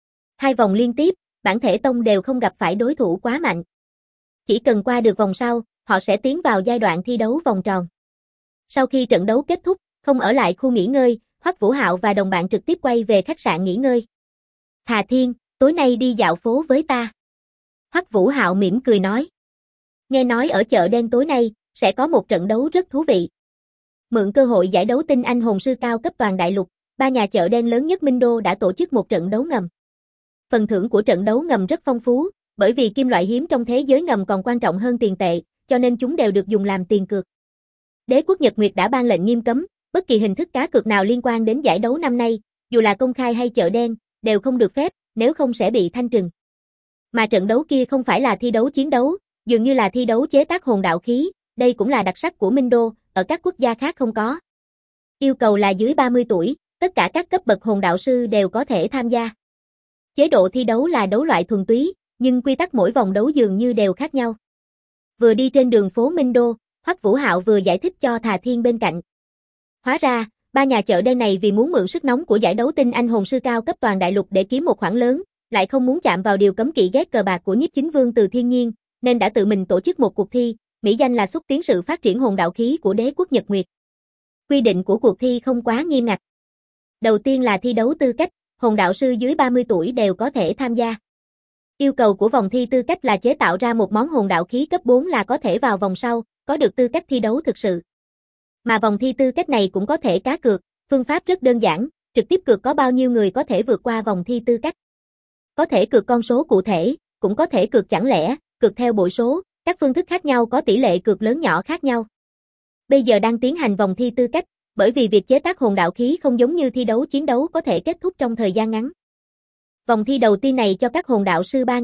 2 vòng liên tiếp, bản thể tông đều không gặp phải đối thủ quá mạnh. Chỉ cần qua được vòng sau, họ sẽ tiến vào giai đoạn thi đấu vòng tròn. Sau khi trận đấu kết thúc, không ở lại khu nghỉ ngơi, Hoắc Vũ Hạo và đồng bạn trực tiếp quay về khách sạn nghỉ ngơi. Thà Thiên, tối nay đi dạo phố với ta. Hoắc Vũ Hạo mỉm cười nói. Nghe nói ở chợ đen tối nay, sẽ có một trận đấu rất thú vị. Mượn cơ hội giải đấu tinh anh hồn sư cao cấp toàn đại lục, 3 nhà chợ đen lớn nhất Minh Đô đã tổ chức một trận đấu ngầm. Phần thưởng của trận đấu ngầm rất phong phú, bởi vì kim loại hiếm trong thế giới ngầm còn quan trọng hơn tiền tệ, cho nên chúng đều được dùng làm tiền cược. Đế quốc Nhật Nguyệt đã ban lệnh nghiêm cấm, bất kỳ hình thức cá cược nào liên quan đến giải đấu năm nay, dù là công khai hay chợ đen, đều không được phép, nếu không sẽ bị thanh trừng. Mà trận đấu kia không phải là thi đấu chiến đấu, dường như là thi đấu chế tác hồn đạo khí, đây cũng là đặc sắc của Minh Đô, ở các quốc gia khác không có. Yêu cầu là dưới 30 tuổi, tất cả các cấp bậc hồn đạo sư đều có thể tham gia. Chế độ thi đấu là đấu loại thuần túy, nhưng quy tắc mỗi vòng đấu dường như đều khác nhau. Vừa đi trên đường phố Minh Đô, Hoắc Vũ Hạo vừa giải thích cho Thà Thiên bên cạnh. Hóa ra, 3 nhà chợ đen này vì muốn mượn sức nóng của giải đấu tinh anh hồn sư cao cấp toàn đại lục để kiếm một khoản lớn, lại không muốn chạm vào điều cấm kỵ ghét cờ bạc của Nhiếp Chính Vương Từ Thiên Nhiên, nên đã tự mình tổ chức một cuộc thi, mỹ danh là xúc tiến sự phát triển hồn đạo khí của đế quốc Nhật Nguyệt. Quy định của cuộc thi không quá nghiêm ngặt. Đầu tiên là thi đấu tư cách, hồn đạo sư dưới 30 tuổi đều có thể tham gia. Yêu cầu của vòng thi tư cách là chế tạo ra một món hồn đạo khí cấp 4 là có thể vào vòng sau, có được tư cách thi đấu thực sự. Mà vòng thi tư cách này cũng có thể cá cược, phương pháp rất đơn giản, trực tiếp cược có bao nhiêu người có thể vượt qua vòng thi tư cách. Có thể cược con số cụ thể, cũng có thể cược chẳng lẻ, cược theo bội số, các phương thức khác nhau có tỷ lệ cược lớn nhỏ khác nhau. Bây giờ đang tiến hành vòng thi tư cách, bởi vì việc chế tác hồn đạo khí không giống như thi đấu chiến đấu có thể kết thúc trong thời gian ngắn. Vòng thi đầu tiên này cho các hồn đạo sư 3 ngày,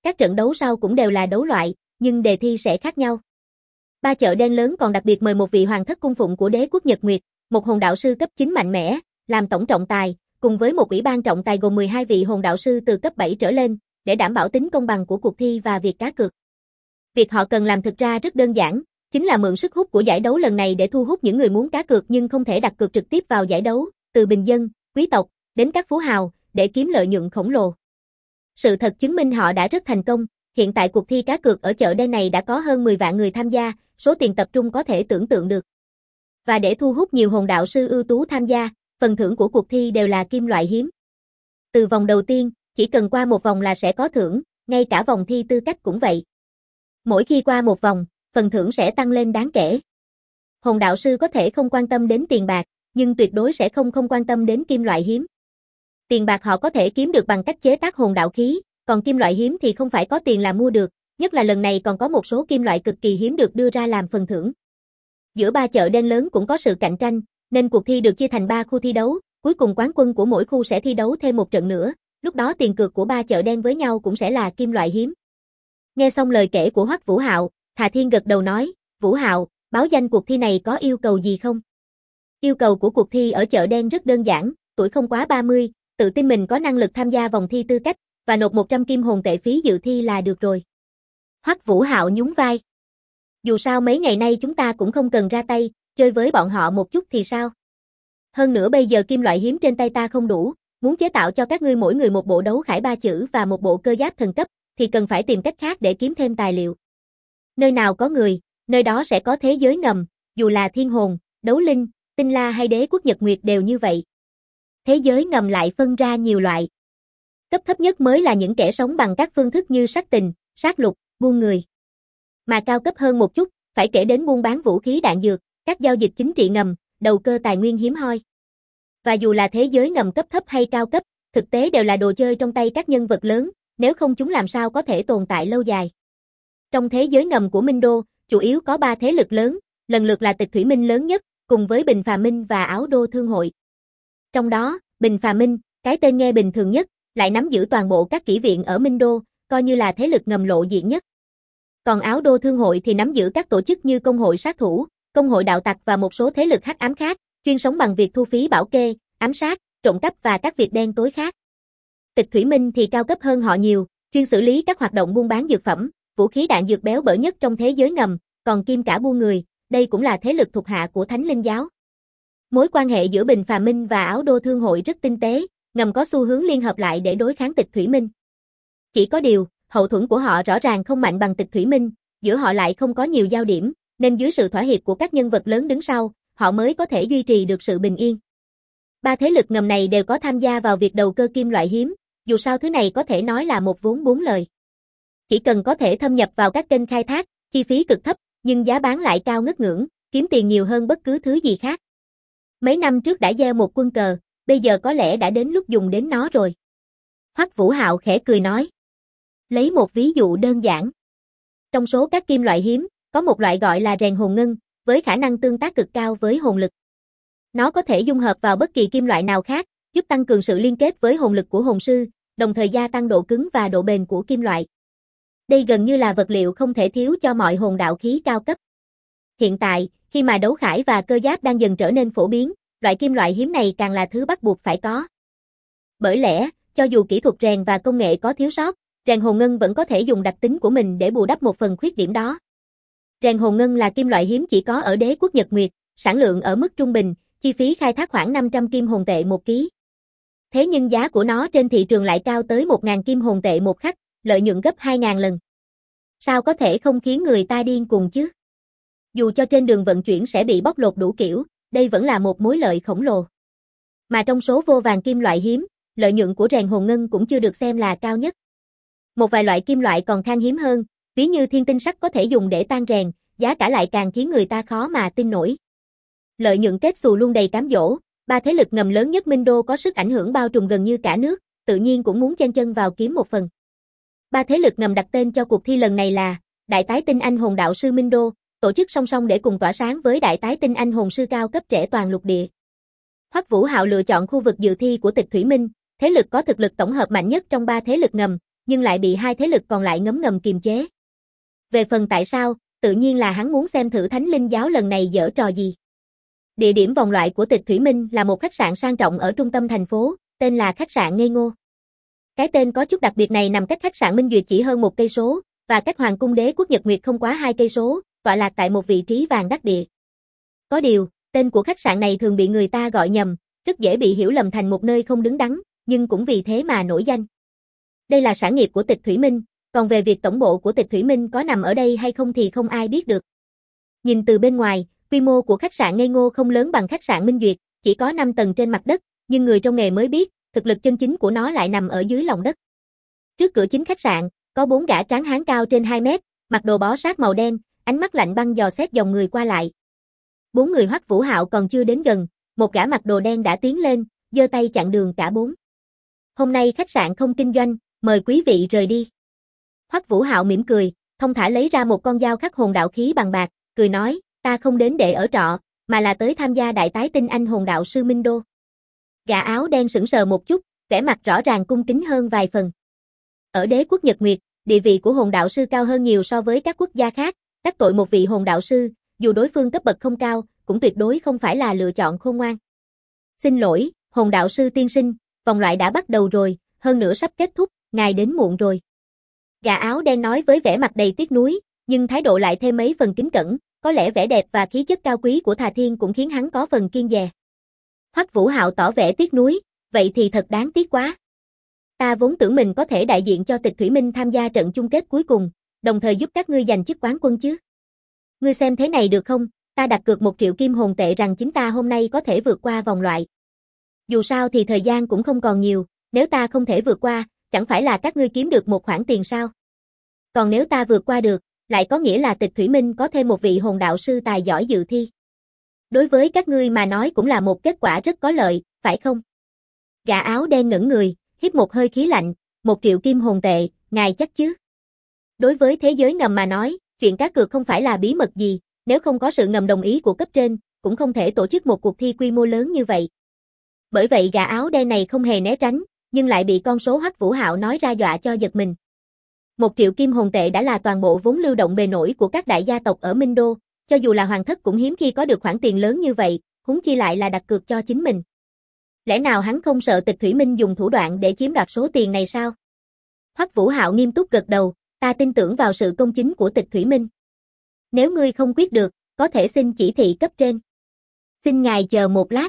Các trận đấu sau cũng đều là đấu loại, nhưng đề thi sẽ khác nhau. Ba chợ đen lớn còn đặc biệt mời một vị hoàng thất cung phụng của đế quốc Nhật Nguyệt, một hồn đạo sư cấp 9 mạnh mẽ, làm tổng trọng tài, cùng với một ủy ban trọng tài gồm 12 vị hồn đạo sư từ cấp 7 trở lên, để đảm bảo tính công bằng của cuộc thi và việc cá cược. Việc họ cần làm thực ra rất đơn giản, chính là mượn sức hút của giải đấu lần này để thu hút những người muốn cá cược nhưng không thể đặt cược trực tiếp vào giải đấu, từ bình dân, quý tộc, đến các phú hào, để kiếm lợi nhuận khổng lồ. Sự thật chứng minh họ đã rất thành công, hiện tại cuộc thi cá cược ở chợ đen này đã có hơn 10 vạn người tham gia, số tiền tập trung có thể tưởng tượng được. Và để thu hút nhiều hồn đạo sư ưu tú tham gia, phần thưởng của cuộc thi đều là kim loại hiếm. Từ vòng đầu tiên, chỉ cần qua một vòng là sẽ có thưởng, ngay cả vòng thi tư cách cũng vậy. Mỗi khi qua một vòng, phần thưởng sẽ tăng lên đáng kể. Hồn đạo sư có thể không quan tâm đến tiền bạc, nhưng tuyệt đối sẽ không quan tâm đến kim loại hiếm. Tiền bạc họ có thể kiếm được bằng cách chế tác hồn đạo khí, còn kim loại hiếm thì không phải có tiền là mua được, nhất là lần này còn có một số kim loại cực kỳ hiếm được đưa ra làm phần thưởng. Giữa ba chợ đen lớn cũng có sự cạnh tranh, nên cuộc thi được chia thành 3 khu thi đấu, cuối cùng quán quân của mỗi khu sẽ thi đấu thêm một trận nữa, lúc đó tiền cược của ba chợ đen với nhau cũng sẽ là kim loại hiếm. Nghe xong lời kể của Hoắc Vũ Hạo, Thà Thiên gật đầu nói, Vũ Hạo, báo danh cuộc thi này có yêu cầu gì không? Yêu cầu của cuộc thi ở chợ đen rất đơn giản, tuổi không quá 30, tự tin mình có năng lực tham gia vòng thi tư cách, và nộp 100 kim hồn tệ phí dự thi là được rồi. Hoắc Vũ Hạo nhún vai. Dù sao mấy ngày nay chúng ta cũng không cần ra tay, chơi với bọn họ một chút thì sao? Hơn nữa bây giờ kim loại hiếm trên tay ta không đủ, muốn chế tạo cho các ngươi mỗi người một bộ đấu khải 3 chữ và một bộ cơ giáp thần cấp, thì cần phải tìm cách khác để kiếm thêm tài liệu. Nơi nào có người, nơi đó sẽ có thế giới ngầm, dù là thiên hồn, đấu linh, tinh la hay đế quốc Nhật Nguyệt đều như vậy. Thế giới ngầm lại phân ra nhiều loại. Cấp thấp nhất mới là những kẻ sống bằng các phương thức như sát tình, sát lục, buôn người. Mà cao cấp hơn một chút, phải kể đến buôn bán vũ khí đạn dược, các giao dịch chính trị ngầm, đầu cơ tài nguyên hiếm hoi. Và dù là thế giới ngầm cấp thấp hay cao cấp, thực tế đều là đồ chơi trong tay các nhân vật lớn, nếu không chúng làm sao có thể tồn tại lâu dài. Trong thế giới ngầm của Minh Đô, chủ yếu có 3 thế lực lớn, lần lượt là Tịch Thủy Minh lớn nhất, cùng với Bình Phà Minh và Áo Đô Thương Hội. Trong đó, Bình Phà Minh, cái tên nghe bình thường nhất, lại nắm giữ toàn bộ các kỹ viện ở Minh Đô, coi như là thế lực ngầm lộ diện nhất. Còn Áo Đô Thương Hội thì nắm giữ các tổ chức như Công hội sát thủ, Công hội đạo tặc và một số thế lực hắc ám khác, chuyên sống bằng việc thu phí bảo kê, ám sát, trộm cắp và các việc đen tối khác. Tịch Thủy Minh thì cao cấp hơn họ nhiều, chuyên xử lý các hoạt động buôn bán dược phẩm, vũ khí đạn dược béo bở nhất trong thế giới ngầm, còn kim cả buôn người, đây cũng là thế lực thuộc hạ của Thánh Linh giáo. Mối quan hệ giữa Bình Phà Minh và Áo Đô Thương Hội rất tinh tế, ngầm có xu hướng liên hợp lại để đối kháng Tịch Thủy Minh. Chỉ có điều, hậu thuẫn của họ rõ ràng không mạnh bằng Tịch Thủy Minh, giữa họ lại không có nhiều giao điểm, nên dưới sự thỏa hiệp của các nhân vật lớn đứng sau, họ mới có thể duy trì được sự bình yên. 3 thế lực ngầm này đều có tham gia vào việc đầu cơ kim loại hiếm, dù sao thứ này có thể nói là một vốn 4 lời. Chỉ cần có thể thâm nhập vào các kênh khai thác, chi phí cực thấp, nhưng giá bán lại cao ngất ngưỡng, kiếm tiền nhiều hơn bất cứ thứ gì khác. Mấy năm trước đã gieo một quân cờ, bây giờ có lẽ đã đến lúc dùng đến nó rồi. Hoắc Vũ Hạo khẽ cười nói. Lấy một ví dụ đơn giản. Trong số các kim loại hiếm, có một loại gọi là rèn hồn ngân, với khả năng tương tác cực cao với hồn lực. Nó có thể dung hợp vào bất kỳ kim loại nào khác, giúp tăng cường sự liên kết với hồn lực của hồn sư, đồng thời gia tăng độ cứng và độ bền của kim loại. Đây gần như là vật liệu không thể thiếu cho mọi hồn đạo khí cao cấp. Hiện tại, khi mà đấu khải và cơ giáp đang dần trở nên phổ biến, loại kim loại hiếm này càng là thứ bắt buộc phải có. Bởi lẽ, cho dù kỹ thuật rèn và công nghệ có thiếu sót, rèn hồn ngân vẫn có thể dùng đặc tính của mình để bù đắp một phần khuyết điểm đó. Rèn hồn ngân là kim loại hiếm chỉ có ở đế quốc Nhật Nguyệt, sản lượng ở mức trung bình, chi phí khai thác khoảng 500 kim hồn tệ một ký. Thế nhưng giá của nó trên thị trường lại cao tới 1.000 kim hồn tệ một khắc, lợi nhuận gấp 2.000 lần. Sao có thể không khiến người ta điên cuồng chứ? Dù cho trên đường vận chuyển sẽ bị bóc lột đủ kiểu, đây vẫn là một mối lợi khổng lồ. Mà trong số vô vàn kim loại hiếm, lợi nhuận của rèn hồn ngân cũng chưa được xem là cao nhất. Một vài loại kim loại còn khan hiếm hơn, ví như thiên tinh sắt có thể dùng để tan rèn, giá cả lại càng khiến người ta khó mà tin nổi. Lợi nhuận kết xù luôn đầy cám dỗ, 3 thế lực ngầm lớn nhất Minh Đô có sức ảnh hưởng bao trùm gần như cả nước, tự nhiên cũng muốn chen chân vào kiếm một phần. 3 thế lực ngầm đặt tên cho cuộc thi lần này là Đại Tái Tinh Anh Hồn Đạo Sư Minh Đô, tổ chức song song để cùng tỏa sáng với Đại Tái Tinh Anh Hồn Sư cao cấp trẻ toàn lục địa. Hoắc Vũ Hạo lựa chọn khu vực dự thi của Tịch Thủy Minh, thế lực có thực lực tổng hợp mạnh nhất trong 3 thế lực ngầm, nhưng lại bị hai thế lực còn lại ngấm ngầm kiềm chế. Về phần tại sao, tự nhiên là hắn muốn xem thử Thánh Linh giáo lần này giở trò gì. Địa điểm vòng loại của Tịch Thủy Minh là một khách sạn sang trọng ở trung tâm thành phố, tên là khách sạn Ngây Ngô. Cái tên có chút đặc biệt này nằm cách khách sạn Minh Duyệt chỉ hơn 1 cây số, và cách Hoàng cung Đế quốc Nhật Nguyệt không quá 2 cây số, tọa lạc tại một vị trí vàng đắc địa. Có điều, tên của khách sạn này thường bị người ta gọi nhầm, rất dễ bị hiểu lầm thành một nơi không đứng đắn, nhưng cũng vì thế mà nổi danh. Đây là sản nghiệp của Tịch Thủy Minh, còn về việc tổng bộ của Tịch Thủy Minh có nằm ở đây hay không thì không ai biết được. Nhìn từ bên ngoài, quy mô của khách sạn Ngây Ngô không lớn bằng khách sạn Minh Duyệt, chỉ có 5 tầng trên mặt đất, nhưng người trong nghề mới biết, thực lực chân chính của nó lại nằm ở dưới lòng đất. Trước cửa chính khách sạn, có 4 gã tráng hán cao trên 2 mét, mặc đồ bó sát màu đen, ánh mắt lạnh băng dò xét dòng người qua lại. 4 người Hoắc Vũ Hạo còn chưa đến gần, một gã mặc đồ đen đã tiến lên, giơ tay chặn đường cả 4. Hôm nay khách sạn không kinh doanh, mời quý vị rời đi. Hoắc Vũ Hạo mỉm cười, thông thả lấy ra một con dao khắc hồn đạo khí bằng bạc, cười nói, ta không đến để ở trọ, mà là tới tham gia đại tái tinh anh hồn đạo sư Minh Đô. Gã áo đen sững sờ một chút, vẻ mặt rõ ràng cung kính hơn vài phần. Ở đế quốc Nhật Nguyệt, địa vị của hồn đạo sư cao hơn nhiều so với các quốc gia khác, đắc tội một vị hồn đạo sư, dù đối phương cấp bậc không cao, cũng tuyệt đối không phải là lựa chọn khôn ngoan. Xin lỗi, hồn đạo sư tiên sinh, vòng loại đã bắt đầu rồi, hơn nữa sắp kết thúc, ngài đến muộn rồi. Gã áo đen nói với vẻ mặt đầy tiếc nuối, nhưng thái độ lại thêm mấy phần kính cẩn, có lẽ vẻ đẹp và khí chất cao quý của Thà Thiên cũng khiến hắn có phần kiêng dè. Hoắc Vũ Hạo tỏ vẻ tiếc nuối, vậy thì thật đáng tiếc quá. Ta vốn tưởng mình có thể đại diện cho Tịch Thủy Minh tham gia trận chung kết cuối cùng, đồng thời giúp các ngươi giành chức quán quân chứ. Ngươi xem thế này được không, ta đặt cược 1 triệu kim hồn tệ rằng chính ta hôm nay có thể vượt qua vòng loại. Dù sao thì thời gian cũng không còn nhiều, nếu ta không thể vượt qua, chẳng phải là các ngươi kiếm được một khoản tiền sao? Còn nếu ta vượt qua được, lại có nghĩa là Tịch Thủy Minh có thêm một vị hồn đạo sư tài giỏi dự thi. Đối với các ngươi mà nói cũng là một kết quả rất có lợi, phải không? Gã áo đen ngẩng người, hít một hơi khí lạnh, 1 triệu kim hồn tệ, ngài chắc chứ? Đối với thế giới ngầm mà nói, chuyện cá cược không phải là bí mật gì, nếu không có sự ngầm đồng ý của cấp trên, cũng không thể tổ chức một cuộc thi quy mô lớn như vậy. Bởi vậy gã áo đen này không hề né tránh, nhưng lại bị con số Hoắc Vũ Hạo nói ra dọa cho giật mình. 1 triệu kim hồn tệ đã là toàn bộ vốn lưu động bề nổi của các đại gia tộc ở Minh Đô, cho dù là hoàng thất cũng hiếm khi có được khoản tiền lớn như vậy, huống chi lại là đặt cược cho chính mình. Lẽ nào hắn không sợ Tịch Thủy Minh dùng thủ đoạn để chiếm đoạt số tiền này sao? Hoắc Vũ Hạo nghiêm túc gật đầu, ta tin tưởng vào sự công chính của Tịch Thủy Minh. Nếu ngươi không quyết được, có thể xin chỉ thị cấp trên. Xin ngài chờ một lát.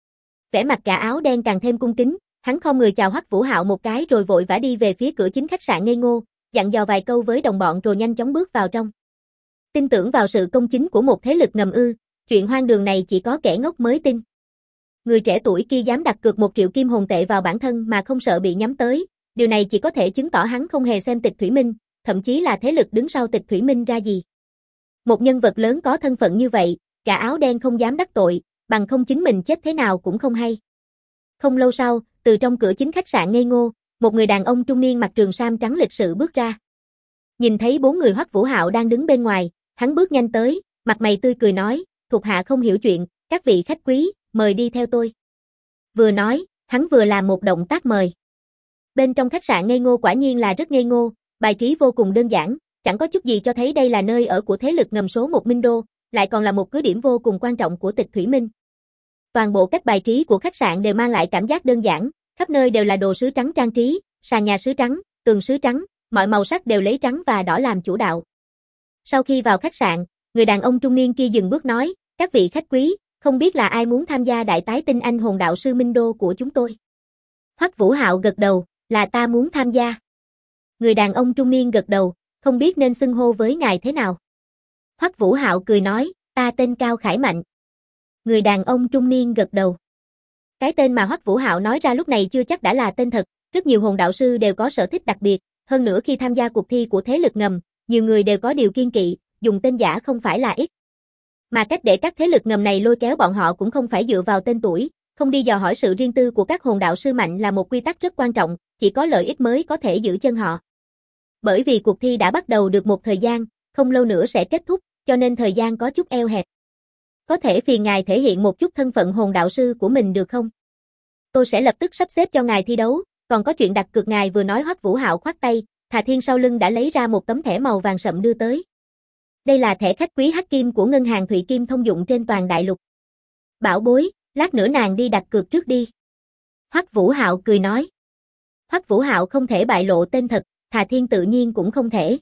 Vẻ mặt gã áo đen càng thêm cung kính, hắn khom người chào Hoắc Vũ Hạo một cái rồi vội vã đi về phía cửa chính khách sạn Ngây Ngô, dặn dò vài câu với đồng bọn rồi nhanh chóng bước vào trong. Tin tưởng vào sự công chính của một thế lực ngầm ư, chuyện hoang đường này chỉ có kẻ ngốc mới tin. Người trẻ tuổi kia dám đặt cược 1 triệu kim hồn tệ vào bản thân mà không sợ bị nhắm tới, điều này chỉ có thể chứng tỏ hắn không hề xem Tịch Thủy Minh, thậm chí là thế lực đứng sau Tịch Thủy Minh ra gì. Một nhân vật lớn có thân phận như vậy, gã áo đen không dám đắc tội, bằng không chính mình chết thế nào cũng không hay. Không lâu sau, từ trong cửa chính khách sạn Ngây Ngô, một người đàn ông trung niên mặc trường sam trắng lịch sự bước ra. Nhìn thấy 4 người Hoắc Vũ Hạo đang đứng bên ngoài, hắn bước nhanh tới, mặt mày tươi cười nói, thuộc hạ không hiểu chuyện, các vị khách quý, mời đi theo tôi. Vừa nói, hắn vừa làm một động tác mời. Bên trong khách sạn Ngây Ngô quả nhiên là rất ngây ngô, bài trí vô cùng đơn giản, chẳng có chút gì cho thấy đây là nơi ở của thế lực ngầm số 1 Minh Đô, lại còn là một cứ điểm vô cùng quan trọng của Tịch Thủy Minh. Toàn bộ cách bài trí của khách sạn đều mang lại cảm giác đơn giản, khắp nơi đều là đồ sứ trắng trang trí, sàn nhà sứ trắng, tường sứ trắng, mọi màu sắc đều lấy trắng và đỏ làm chủ đạo. Sau khi vào khách sạn, người đàn ông trung niên kia dừng bước nói, các vị khách quý, không biết là ai muốn tham gia đại tái tinh anh hồn đạo sư Minh Đô của chúng tôi. Hoắc Vũ Hạo gật đầu, là ta muốn tham gia. Người đàn ông trung niên gật đầu, không biết nên xưng hô với ngài thế nào. Hoắc Vũ Hạo cười nói, ta tên Cao Khải Mạnh. Người đàn ông trung niên gật đầu. Cái tên mà Hoắc Vũ Hạo nói ra lúc này chưa chắc đã là tên thật, rất nhiều hồn đạo sư đều có sở thích đặc biệt, hơn nữa khi tham gia cuộc thi của thế lực ngầm, nhiều người đều có điều kiêng kỵ, dùng tên giả không phải là ít. Mà cách để các thế lực ngầm này lôi kéo bọn họ cũng không phải dựa vào tên tuổi, không đi dò hỏi sự riêng tư của các hồn đạo sư mạnh là một quy tắc rất quan trọng, chỉ có lợi ích mới có thể giữ chân họ. Bởi vì cuộc thi đã bắt đầu được một thời gian, không lâu nữa sẽ kết thúc, cho nên thời gian có chút eo hẹp. Có thể phiền ngài thể hiện một chút thân phận hồn đạo sư của mình được không? Tôi sẽ lập tức sắp xếp cho ngài thi đấu, Còn có chuyện đặt cược ngài vừa nói. Hoắc Vũ Hạo khoát tay, Thà Thiên sau lưng đã lấy ra một tấm thẻ màu vàng sậm đưa tới. Đây là thẻ khách quý hắc kim của ngân hàng Thụy Kim thông dụng trên toàn đại lục. Bảo bối, lát nữa nàng đi đặt cược trước đi. Hoắc Vũ Hạo cười nói. Hoắc Vũ Hạo không thể bại lộ tên thật, Thà Thiên tự nhiên cũng không thể.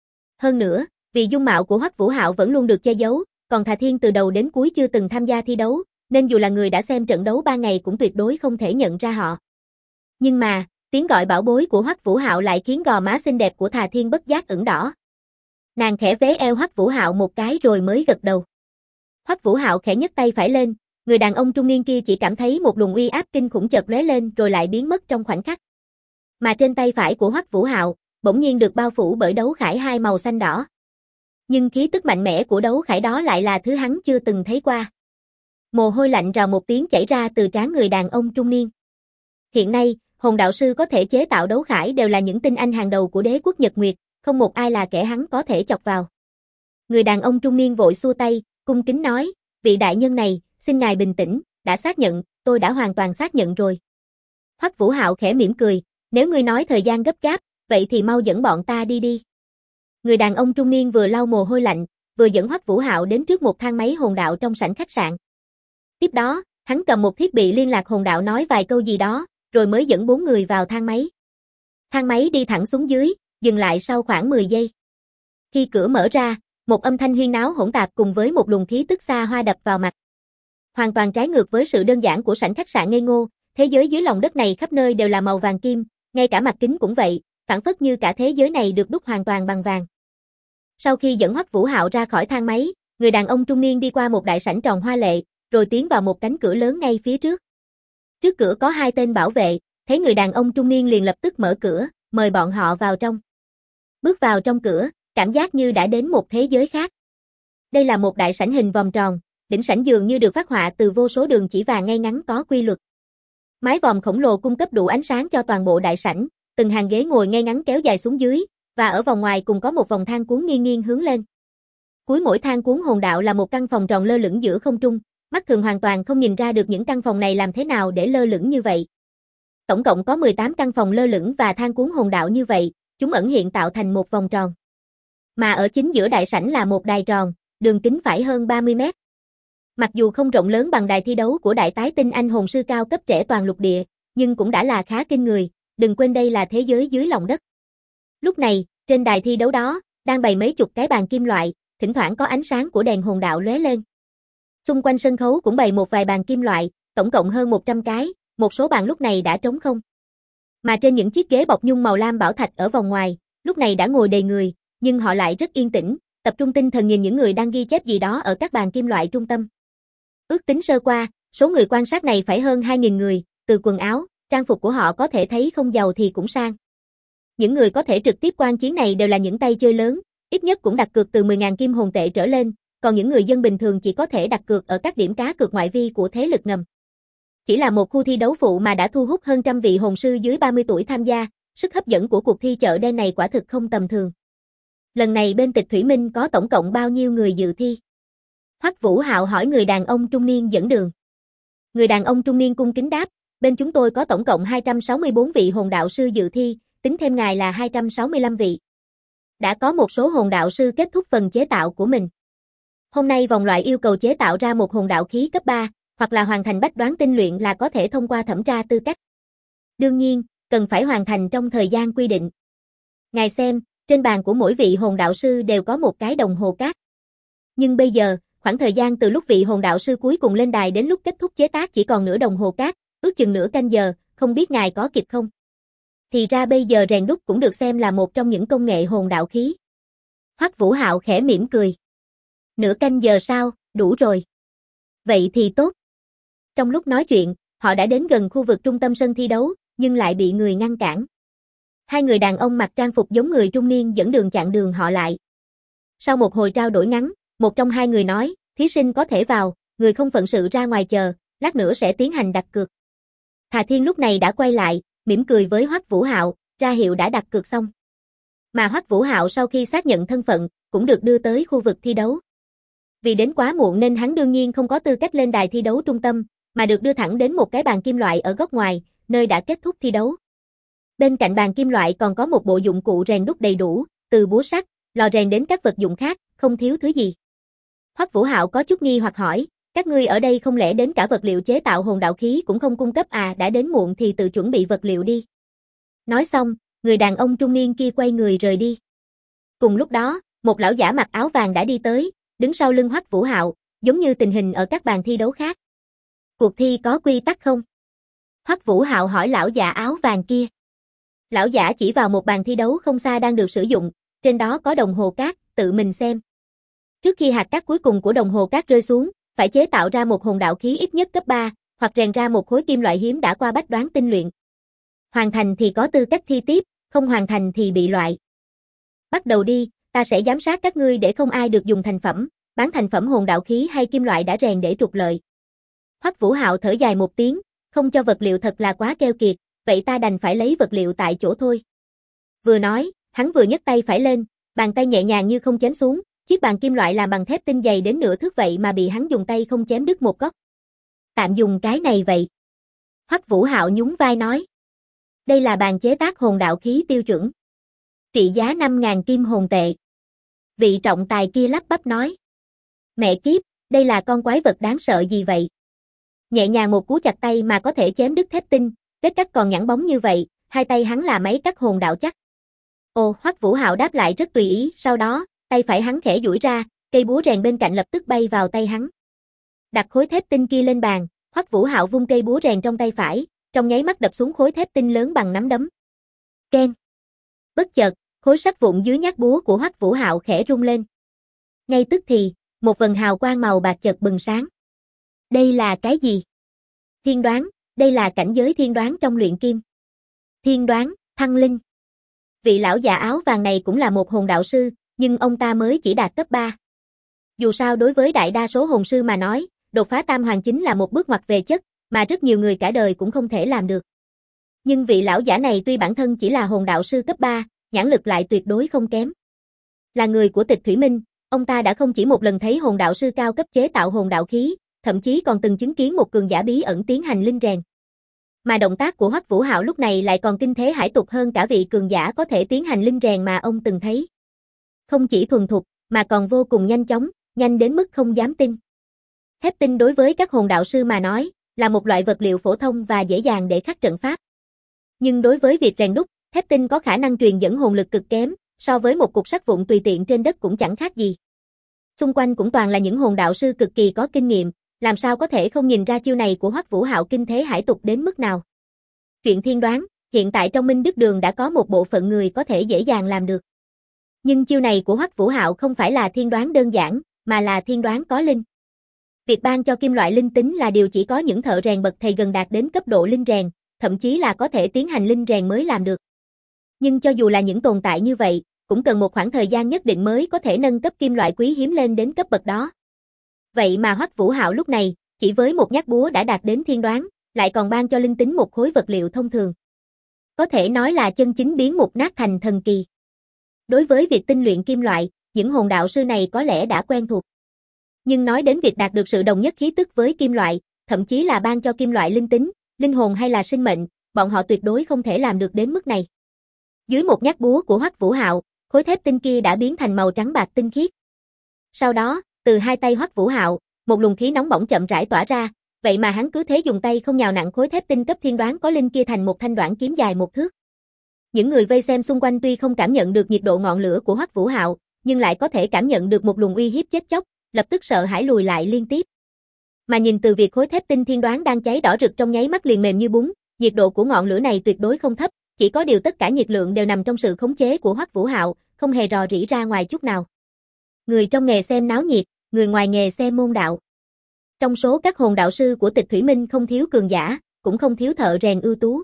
Hơn nữa, vì dung mạo của Hoắc Vũ Hạo vẫn luôn được che giấu, còn Thà Thiên từ đầu đến cuối chưa từng tham gia thi đấu, nên dù là người đã xem trận đấu 3 ngày cũng tuyệt đối không thể nhận ra họ. Nhưng mà, tiếng gọi bảo bối của Hoắc Vũ Hạo lại khiến gò má xinh đẹp của Thà Thiên bất giác ửng đỏ. Nàng khẽ véo eo Hoắc Vũ Hạo một cái rồi mới gật đầu. Hoắc Vũ Hạo khẽ nhấc tay phải lên, người đàn ông trung niên kia chỉ cảm thấy một luồng uy áp kinh khủng chợt lóe lên rồi lại biến mất trong khoảnh khắc. Mà trên tay phải của Hoắc Vũ Hạo, bỗng nhiên được bao phủ bởi đấu khải hai màu xanh đỏ. Nhưng khí tức mạnh mẽ của đấu khải đó lại là thứ hắn chưa từng thấy qua. Mồ hôi lạnh rào một tiếng chảy ra từ trán người đàn ông trung niên. Hiện nay, hồn đạo sư có thể chế tạo đấu khải đều là những tinh anh hàng đầu của đế quốc Nhật Nguyệt, không một ai là kẻ hắn có thể chọc vào. Người đàn ông trung niên vội xua tay, cung kính nói, vị đại nhân này, xin ngài bình tĩnh, đã xác nhận, tôi đã hoàn toàn xác nhận rồi. Hoắc Vũ Hạo khẽ mỉm cười, nếu ngươi nói thời gian gấp gáp, vậy thì mau dẫn bọn ta đi đi. Người đàn ông trung niên vừa lau mồ hôi lạnh, vừa dẫn Hoắc Vũ Hạo đến trước một thang máy hồn đạo trong sảnh khách sạn. Tiếp đó, hắn cầm một thiết bị liên lạc hồn đạo nói vài câu gì đó, rồi mới dẫn 4 người vào thang máy. Thang máy đi thẳng xuống dưới, dừng lại sau khoảng 10 giây. Khi cửa mở ra, một âm thanh huyên náo hỗn tạp cùng với một luồng khí tức xa hoa đập vào mặt. Hoàn toàn trái ngược với sự đơn giản của sảnh khách sạn ngây ngô, thế giới dưới lòng đất này khắp nơi đều là màu vàng kim, ngay cả mặt kính cũng vậy, phảng phất như cả thế giới này được đúc hoàn toàn bằng vàng. Sau khi dẫn Hoắc Vũ Hạo ra khỏi thang máy, người đàn ông trung niên đi qua một đại sảnh tròn hoa lệ, rồi tiến vào một cánh cửa lớn ngay phía trước. Trước cửa có 2 tên bảo vệ, thấy người đàn ông trung niên liền lập tức mở cửa, mời bọn họ vào trong. Bước vào trong cửa, cảm giác như đã đến một thế giới khác. Đây là một đại sảnh hình vòng tròn, đỉnh sảnh dường như được phác họa từ vô số đường chỉ vàng ngay ngắn có quy luật. Mái vòm khổng lồ cung cấp đủ ánh sáng cho toàn bộ đại sảnh, từng hàng ghế ngồi ngay ngắn kéo dài xuống dưới, và ở vòng ngoài cùng có một vòng thang cuốn nghiêng nghiêng hướng lên. Cuối mỗi thang cuốn hồn đạo là một căn phòng tròn lơ lửng giữa không trung, mắt thường hoàn toàn không nhìn ra được những căn phòng này làm thế nào để lơ lửng như vậy. Tổng cộng có 18 căn phòng lơ lửng và thang cuốn hồn đạo như vậy, chúng ẩn hiện tạo thành một vòng tròn. Mà ở chính giữa đại sảnh là một đài tròn, đường kính phải hơn 30 mét. Mặc dù không rộng lớn bằng đài thi đấu của đại tái tinh anh hồn sư cao cấp trẻ toàn lục địa, nhưng cũng đã là khá kinh người, đừng quên đây là thế giới dưới lòng đất. Lúc này, trên đài thi đấu đó, đang bày mấy chục cái bàn kim loại, thỉnh thoảng có ánh sáng của đèn hồn đạo lóe lên. Xung quanh sân khấu cũng bày một vài bàn kim loại, tổng cộng hơn 100 cái, một số bàn lúc này đã trống không. Mà trên những chiếc ghế bọc nhung màu lam bảo thạch ở vòng ngoài, lúc này đã ngồi đầy người, nhưng họ lại rất yên tĩnh, tập trung tinh thần nhìn những người đang ghi chép gì đó ở các bàn kim loại trung tâm. Ước tính sơ qua, số người quan sát này phải hơn 2.000 người, từ quần áo, trang phục của họ có thể thấy không giàu thì cũng sang. Những người có thể trực tiếp quan chiến này đều là những tay chơi lớn, ít nhất cũng đặt cược từ 10.000 kim hồn tệ trở lên, còn những người dân bình thường chỉ có thể đặt cược ở các điểm cá cược ngoại vi của thế lực ngầm. Chỉ là một khu thi đấu phụ mà đã thu hút hơn trăm vị hồn sư dưới 30 tuổi tham gia, sức hấp dẫn của cuộc thi chợ đen này quả thực không tầm thường. Lần này bên Tịch Thủy Minh có tổng cộng bao nhiêu người dự thi? Hoắc Vũ Hạo hỏi người đàn ông trung niên dẫn đường. Người đàn ông trung niên cung kính đáp, bên chúng tôi có tổng cộng 264 vị hồn đạo sư dự thi, tính thêm ngài là 265 vị. Đã có một số hồn đạo sư kết thúc phần chế tạo của mình. Hôm nay vòng loại yêu cầu chế tạo ra một hồn đạo khí cấp 3, hoặc là hoàn thành bách đoán tinh luyện là có thể thông qua thẩm tra tư cách. Đương nhiên, cần phải hoàn thành trong thời gian quy định. Ngài xem, trên bàn của mỗi vị hồn đạo sư đều có một cái đồng hồ cát. Nhưng bây giờ, khoảng thời gian từ lúc vị hồn đạo sư cuối cùng lên đài đến lúc kết thúc chế tác chỉ còn nửa đồng hồ cát, ước chừng nửa canh giờ, không biết ngài có kịp không? Thì ra bây giờ rèn đúc cũng được xem là một trong những công nghệ hồn đạo khí. Hoắc Vũ Hạo khẽ mỉm cười. Nửa canh giờ sao, đủ rồi. Vậy thì tốt. Trong lúc nói chuyện, họ đã đến gần khu vực trung tâm sân thi đấu, nhưng lại bị người ngăn cản. 2 người đàn ông mặc trang phục giống người trung niên dẫn đường chặn đường họ lại. Sau một hồi trao đổi ngắn, một trong 2 người nói, thí sinh có thể vào, người không phận sự ra ngoài chờ, lát nữa sẽ tiến hành đặt cược. Thà Thiên lúc này đã quay lại, mỉm cười với Hoắc Vũ Hạo, ra hiệu đã đặt cược xong. Mà Hoắc Vũ Hạo sau khi xác nhận thân phận, cũng được đưa tới khu vực thi đấu. Vì đến quá muộn nên hắn đương nhiên không có tư cách lên đài thi đấu trung tâm, mà được đưa thẳng đến một cái bàn kim loại ở góc ngoài, nơi đã kết thúc thi đấu. Bên cạnh bàn kim loại còn có một bộ dụng cụ rèn đúc đầy đủ, từ búa sắt, lò rèn đến các vật dụng khác, không thiếu thứ gì. Hoắc Vũ Hạo có chút nghi hoặc hỏi, các ngươi ở đây không lẽ đến cả vật liệu chế tạo hồn đạo khí cũng không cung cấp à, đã đến muộn thì tự chuẩn bị vật liệu đi. Nói xong, người đàn ông trung niên kia quay người rời đi. Cùng lúc đó, một lão giả mặc áo vàng đã đi tới, đứng sau lưng Hoắc Vũ Hạo, giống như tình hình ở các bàn thi đấu khác. Cuộc thi có quy tắc không? Hoắc Vũ Hạo hỏi lão giả áo vàng kia. Lão giả chỉ vào một bàn thi đấu không xa đang được sử dụng, trên đó có đồng hồ cát, tự mình xem. Trước khi hạt cát cuối cùng của đồng hồ cát rơi xuống, phải chế tạo ra một hồn đạo khí ít nhất cấp 3, hoặc rèn ra một khối kim loại hiếm đã qua bách đoán tinh luyện. Hoàn thành thì có tư cách thi tiếp, không hoàn thành thì bị loại. Bắt đầu đi, ta sẽ giám sát các ngươi để không ai được dùng thành phẩm, bán thành phẩm hồn đạo khí hay kim loại đã rèn để trục lợi. Hoắc Vũ Hạo thở dài một tiếng, không cho vật liệu thật là quá keo kiệt, vậy ta đành phải lấy vật liệu tại chỗ thôi. Vừa nói, hắn vừa nhấc tay phải lên, bàn tay nhẹ nhàng như không chém xuống, chiếc bàn kim loại làm bằng thép tinh dày đến nửa thước vậy mà bị hắn dùng tay không chém đứt một góc. Tạm dùng cái này vậy. Hoắc Vũ Hạo nhún vai nói. Đây là bàn chế tác hồn đạo khí tiêu chuẩn. Trị giá 5.000 kim hồn tệ. Vị trọng tài kia lắp bắp nói. Mẹ kiếp, đây là con quái vật đáng sợ gì vậy? Nhẹ nhàng một cú chặt tay mà có thể chém đứt thép tinh, vết cắt còn nhẵn bóng như vậy, hai tay hắn là máy cắt hồn đạo chắc. Ồ, Hoắc Vũ Hạo đáp lại rất tùy ý, sau đó, tay phải hắn khẽ duỗi ra, cây búa rèn bên cạnh lập tức bay vào tay hắn. Đặt khối thép tinh kia lên bàn, Hoắc Vũ Hạo vung cây búa rèn trong tay phải, trong nháy mắt đập xuống khối thép tinh lớn bằng nắm đấm. Keng. Bất chợt, khối sắt vụn dưới nhát búa của Hoắc Vũ Hạo khẽ rung lên. Ngay tức thì, một vầng hào quang màu bạc chợt bừng sáng. Đây là cái gì? Thiên đoán, đây là cảnh giới thiên đoán trong luyện kim. Thiên đoán, thăng linh. Vị lão già áo vàng này cũng là một hồn đạo sư, nhưng ông ta mới chỉ đạt cấp 3. Dù sao đối với đại đa số hồn sư mà nói, đột phá tam hoàng chính là một bước ngoặt về chất, mà rất nhiều người cả đời cũng không thể làm được. Nhưng vị lão giả này tuy bản thân chỉ là hồn đạo sư cấp 3, nhãn lực lại tuyệt đối không kém. Là người của Tịch Thủy Minh, ông ta đã không chỉ một lần thấy hồn đạo sư cao cấp chế tạo hồn đạo khí, thậm chí còn từng chứng kiến một cường giả bí ẩn tiến hành linh rèn. Mà động tác của Hoắc Vũ Hạo lúc này lại còn kinh thế hải tục hơn cả vị cường giả có thể tiến hành linh rèn mà ông từng thấy. Không chỉ thuần thục, mà còn vô cùng nhanh chóng, nhanh đến mức không dám tin. Thép tinh đối với các hồn đạo sư mà nói, là một loại vật liệu phổ thông và dễ dàng để khắc trận pháp. Nhưng đối với việc rèn đúc, thép tinh có khả năng truyền dẫn hồn lực cực kém, so với một cục sắt vụn tùy tiện trên đất cũng chẳng khác gì. Xung quanh cũng toàn là những hồn đạo sư cực kỳ có kinh nghiệm, làm sao có thể không nhìn ra chiêu này của Hoắc Vũ Hạo kinh thế hải tục đến mức nào. Chuyện thiên đoán, hiện tại trong Minh Đức Đường đã có một bộ phận người có thể dễ dàng làm được. Nhưng chiêu này của Hoắc Vũ Hạo không phải là thiên đoán đơn giản, mà là thiên đoán có linh. Việc ban cho kim loại linh tính là điều chỉ có những thợ rèn bậc thầy gần đạt đến cấp độ linh rèn, thậm chí là có thể tiến hành linh rèn mới làm được. Nhưng cho dù là những tồn tại như vậy, cũng cần một khoảng thời gian nhất định mới có thể nâng cấp kim loại quý hiếm lên đến cấp bậc đó. Vậy mà Hoắc Vũ Hạo lúc này, chỉ với một nhát búa đã đạt đến thiên đoán, lại còn ban cho linh tính một khối vật liệu thông thường. Có thể nói là chân chính biến mục nát thành thần kỳ. Đối với việc tinh luyện kim loại, những hồn đạo sư này có lẽ đã quen thuộc. Nhưng nói đến việc đạt được sự đồng nhất khí tức với kim loại, thậm chí là ban cho kim loại linh tính, linh hồn hay là sinh mệnh, bọn họ tuyệt đối không thể làm được đến mức này. Dưới một nhát búa của Hoắc Vũ Hạo, khối thép tinh kia đã biến thành màu trắng bạc tinh khiết. Sau đó, từ hai tay Hoắc Vũ Hạo, một luồng khí nóng bỏng chậm rãi tỏa ra, vậy mà hắn cứ thế dùng tay không nhào nặn khối thép tinh cấp thiên đoán có linh kia thành một thanh đoản kiếm dài 1 thước. Những người vây xem xung quanh tuy không cảm nhận được nhiệt độ ngọn lửa của Hoắc Vũ Hạo, nhưng lại có thể cảm nhận được một luồng uy hiếp chết chóc, lập tức sợ hãi lùi lại liên tiếp. Mà nhìn từ việc khối thép tinh thiên đoán đang cháy đỏ rực trong nháy mắt liền mềm như bún, nhiệt độ của ngọn lửa này tuyệt đối không thấp, chỉ có điều tất cả nhiệt lượng đều nằm trong sự khống chế của Hoắc Vũ Hạo, không hề rò rỉ ra ngoài chút nào. Người trong nghề xem náo nhiệt, người ngoài nghề xem môn đạo. Trong số các hồn đạo sư của Tịch Thủy Minh không thiếu cường giả, cũng không thiếu thợ rèn ưu tú.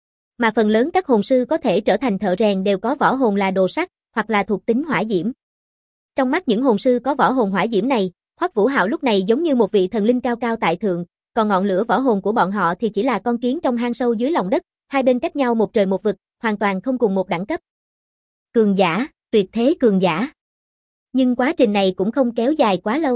Mà phần lớn các hồn sư có thể trở thành thợ rèn đều có võ hồn là đồ sắt, hoặc là thuộc tính hỏa diễm. Trong mắt những hồn sư có võ hồn hỏa diễm này, Hoắc Vũ Hạo lúc này giống như một vị thần linh cao cao tại thượng, còn ngọn lửa võ hồn của bọn họ thì chỉ là con kiến trong hang sâu dưới lòng đất, hai bên cách nhau một trời một vực, hoàn toàn không cùng một đẳng cấp. Cường giả, tuyệt thế cường giả. Nhưng quá trình này cũng không kéo dài quá lâu.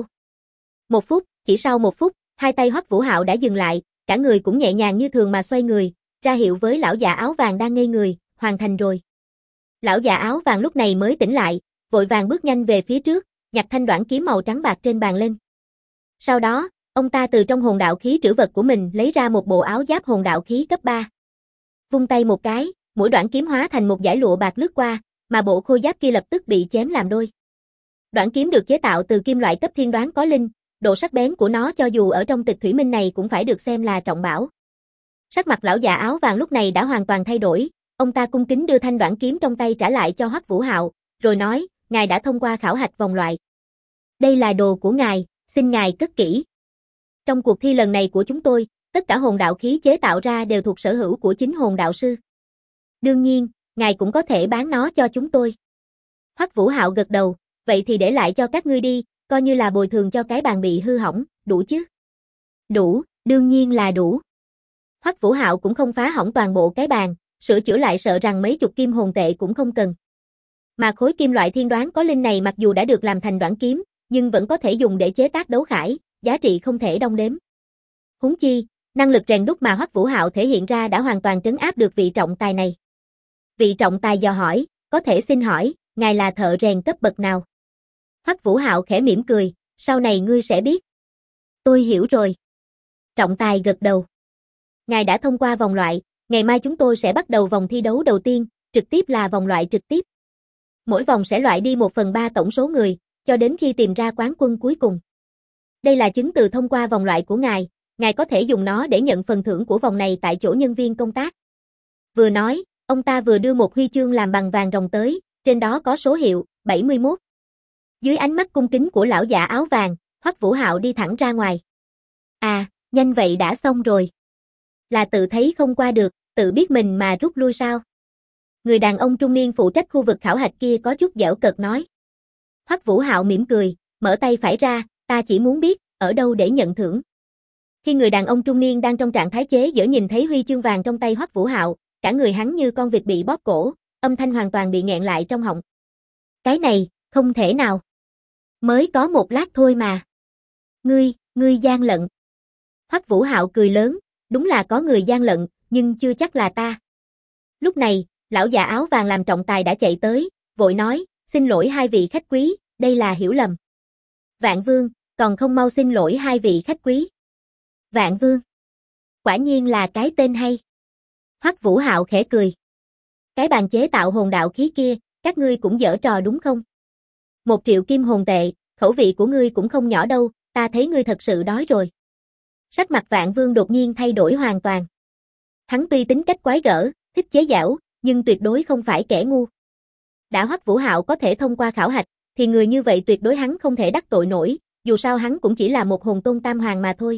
1 phút, chỉ sau 1 phút, hai tay Hoắc Vũ Hạo đã dừng lại, cả người cũng nhẹ nhàng như thường mà xoay người, ra hiệu với lão già áo vàng đang ngây người, hoàn thành rồi. Lão già áo vàng lúc này mới tỉnh lại, vội vàng bước nhanh về phía trước, nhặt thanh đoạn kiếm màu trắng bạc trên bàn lên. Sau đó, ông ta từ trong hồn đạo khí trữ vật của mình lấy ra một bộ áo giáp hồn đạo khí cấp 3. Vung tay một cái, mũi đoạn kiếm hóa thành một dải lụa bạc lướt qua, mà bộ khôi giáp kia lập tức bị chém làm đôi. Đoạn kiếm được chế tạo từ kim loại cấp thiên đoán có linh, độ sắc bén của nó cho dù ở trong tịch thủy minh này cũng phải được xem là trọng bảo. Sắc mặt lão già áo vàng lúc này đã hoàn toàn thay đổi, ông ta cung kính đưa thanh đoạn kiếm trong tay trả lại cho Hoắc Vũ Hạo, rồi nói, ngài đã thông qua khảo hạch vòng loại. Đây là đồ của ngài, xin ngài cất kỹ. Trong cuộc thi lần này của chúng tôi, tất cả hồn đạo khí chế tạo ra đều thuộc sở hữu của chính hồn đạo sư. Đương nhiên, ngài cũng có thể bán nó cho chúng tôi. Hoắc Vũ Hạo gật đầu, vậy thì để lại cho các ngươi đi, coi như là bồi thường cho cái bàn bị hư hỏng, đủ chứ? Đủ, đương nhiên là đủ. Hoắc Vũ Hạo cũng không phá hỏng toàn bộ cái bàn, sửa chữa lại sợ rằng mấy chục kim hồn tệ cũng không cần. Mà khối kim loại thiên đoán có linh này mặc dù đã được làm thành đoạn kiếm, nhưng vẫn có thể dùng để chế tác đấu khải, giá trị không thể đong đếm. Huống chi, năng lực rèn đúc mà Hoắc Vũ Hạo thể hiện ra đã hoàn toàn trấn áp được vị trọng tài này. Vị trọng tài dò hỏi, có thể xin hỏi, ngài là thợ rèn cấp bậc nào? Hoắc Vũ Hạo khẽ mỉm cười, sau này ngươi sẽ biết. Tôi hiểu rồi. Trọng tài gật đầu. Ngài đã thông qua vòng loại, ngày mai chúng tôi sẽ bắt đầu vòng thi đấu đầu tiên, trực tiếp là vòng loại trực tiếp. Mỗi vòng sẽ loại đi 1/3 tổng số người, cho đến khi tìm ra quán quân cuối cùng. Đây là chứng từ thông qua vòng loại của ngài, ngài có thể dùng nó để nhận phần thưởng của vòng này tại chỗ nhân viên công tác. Vừa nói, ông ta vừa đưa một huy chương làm bằng vàng ròng tới, trên đó có số hiệu, 71. Dưới ánh mắt cung kính của lão già áo vàng, Hoắc Vũ Hạo đi thẳng ra ngoài. À, nhanh vậy đã xong rồi. Là tự thấy không qua được, tự biết mình mà rút lui sao? Người đàn ông trung niên phụ trách khu vực khảo hạch kia có chút giễu cợt nói. Hoắc Vũ Hạo mỉm cười, mở tay phải ra, ta chỉ muốn biết, ở đâu để nhận thưởng. Khi người đàn ông trung niên đang trong trạng thái chế giễu nhìn thấy huy chương vàng trong tay Hoắc Vũ Hạo, cả người hắn như con vịt bị bóp cổ, âm thanh hoàn toàn bị nghẹn lại trong họng. Cái này, không thể nào. Mới có một lát thôi mà. Ngươi gian lận. Hoắc Vũ Hạo cười lớn, đúng là có người gian lận, nhưng chưa chắc là ta. Lúc này, lão già áo vàng làm trọng tài đã chạy tới, vội nói, xin lỗi hai vị khách quý, đây là hiểu lầm. Vạn Vương, còn không mau xin lỗi hai vị khách quý. Vạn Vương. Quả nhiên là cái tên hay. Hoắc Vũ Hạo khẽ cười. Cái bàn chế tạo hồn đạo khí kia, các ngươi cũng giở trò đúng không? 1 triệu kim hồn tệ, khẩu vị của ngươi cũng không nhỏ đâu, ta thấy ngươi thật sự đói rồi. Sắc mặt Vạn Vương đột nhiên thay đổi hoàn toàn. Hắn tuy tính cách quái gở, thích chế giễu, nhưng tuyệt đối không phải kẻ ngu. Đã Hoắc Vũ Hạo có thể thông qua khảo hạch, thì người như vậy tuyệt đối hắn không thể đắc tội nổi, dù sao hắn cũng chỉ là một hồn tôn tam hoàng mà thôi.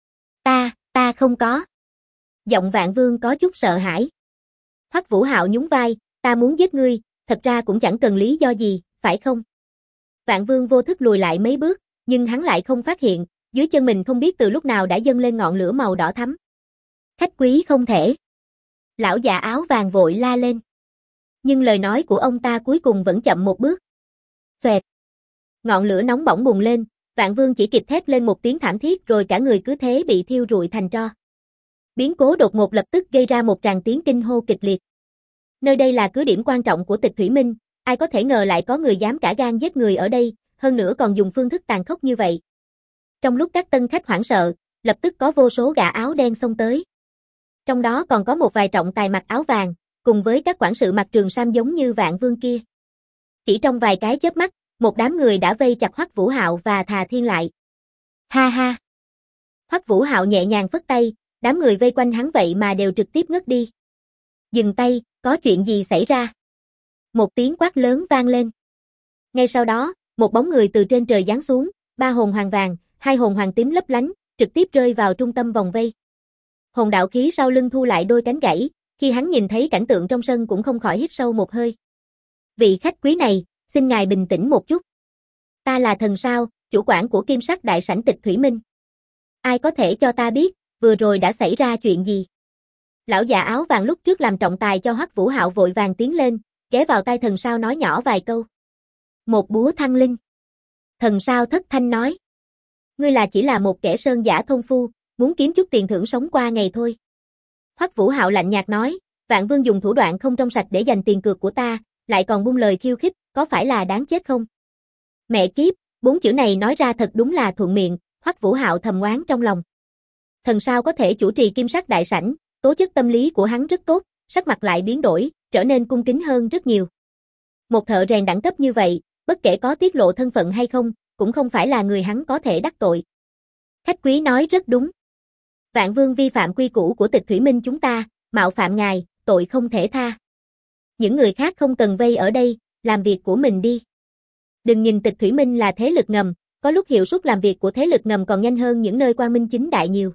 Ta không có. Giọng Vạn Vương có chút sợ hãi. Hoắc Vũ Hạo nhún vai, ta muốn giết ngươi, thật ra cũng chẳng cần lý do gì, phải không? Vạn Vương vô thức lùi lại mấy bước, nhưng hắn lại không phát hiện, dưới chân mình không biết từ lúc nào đã dâng lên ngọn lửa màu đỏ thắm. Khách quý không thể. Lão già áo vàng vội la lên. Nhưng lời nói của ông ta cuối cùng vẫn chậm một bước. Phệt. Ngọn lửa nóng bỏng bùng lên, Vạn Vương chỉ kịp thét lên một tiếng thảm thiết rồi cả người cứ thế bị thiêu rụi thành tro. Biến cố đột ngột lập tức gây ra một tràng tiếng kinh hô kịch liệt. Nơi đây là cứ điểm quan trọng của Tịch Thủy Minh, ai có thể ngờ lại có người dám cả gan giết người ở đây, hơn nữa còn dùng phương thức tàn khốc như vậy. Trong lúc các tân khách hoảng sợ, lập tức có vô số gã áo đen xông tới. Trong đó còn có một vài trọng tài mặc áo vàng, cùng với các quản sự mặc trường sam giống như Vạn Vương kia. Chỉ trong vài cái chớp mắt, một đám người đã vây chặt Hoắc Vũ Hạo và Thà Thiên lại. Ha ha! Hoắc Vũ Hạo nhẹ nhàng phất tay, đám người vây quanh hắn vậy mà đều trực tiếp ngất đi. Dừng tay, có chuyện gì xảy ra? Một tiếng quát lớn vang lên. Ngay sau đó, một bóng người từ trên trời giáng xuống, 3 hồn hoàng vàng, 2 hồn hoàng tím lấp lánh, trực tiếp rơi vào trung tâm vòng vây. Hồn đạo khí sau lưng thu lại đôi cánh gãy, khi hắn nhìn thấy cảnh tượng trong sân cũng không khỏi hít sâu một hơi. Vị khách quý này, xin ngài bình tĩnh một chút. Ta là thần sao, chủ quản của Kim Sắc Đại Sảnh Tịch Thủy Minh. Ai có thể cho ta biết, vừa rồi đã xảy ra chuyện gì? Lão già áo vàng lúc trước làm trọng tài cho Hoắc Vũ Hạo vội vàng tiến lên, ghé vào tai thần sao nói nhỏ vài câu. Một búa thăng linh. Thần sao thất thanh nói. Ngươi là chỉ là một kẻ sơn giả thôn phu, muốn kiếm chút tiền thưởng sống qua ngày thôi. Hoắc Vũ Hạo lạnh nhạt nói, Vạn Vương dùng thủ đoạn không trong sạch để giành tiền cược của ta, lại còn buông lời khiêu khích, có phải là đáng chết không? Mẹ kiếp, 4 chữ này nói ra thật đúng là thuận miệng, Hoắc Vũ Hạo thầm oán trong lòng. Thần sao có thể chủ trì kim sắc đại sảnh, tố chất tâm lý của hắn rất tốt, sắc mặt lại biến đổi, trở nên cung kính hơn rất nhiều. Một thợ rèn đẳng cấp như vậy, bất kể có tiết lộ thân phận hay không, cũng không phải là người hắn có thể đắc tội. Khách quý nói rất đúng. Vạn Vương vi phạm quy củ của Tịch Thủy Minh chúng ta, mạo phạm ngài, tội không thể tha. Những người khác không cần vây ở đây, làm việc của mình đi. Đừng nhìn Tịch Thủy Minh là thế lực ngầm, có lúc hiệu suất làm việc của thế lực ngầm còn nhanh hơn những nơi quang minh chính đại nhiều.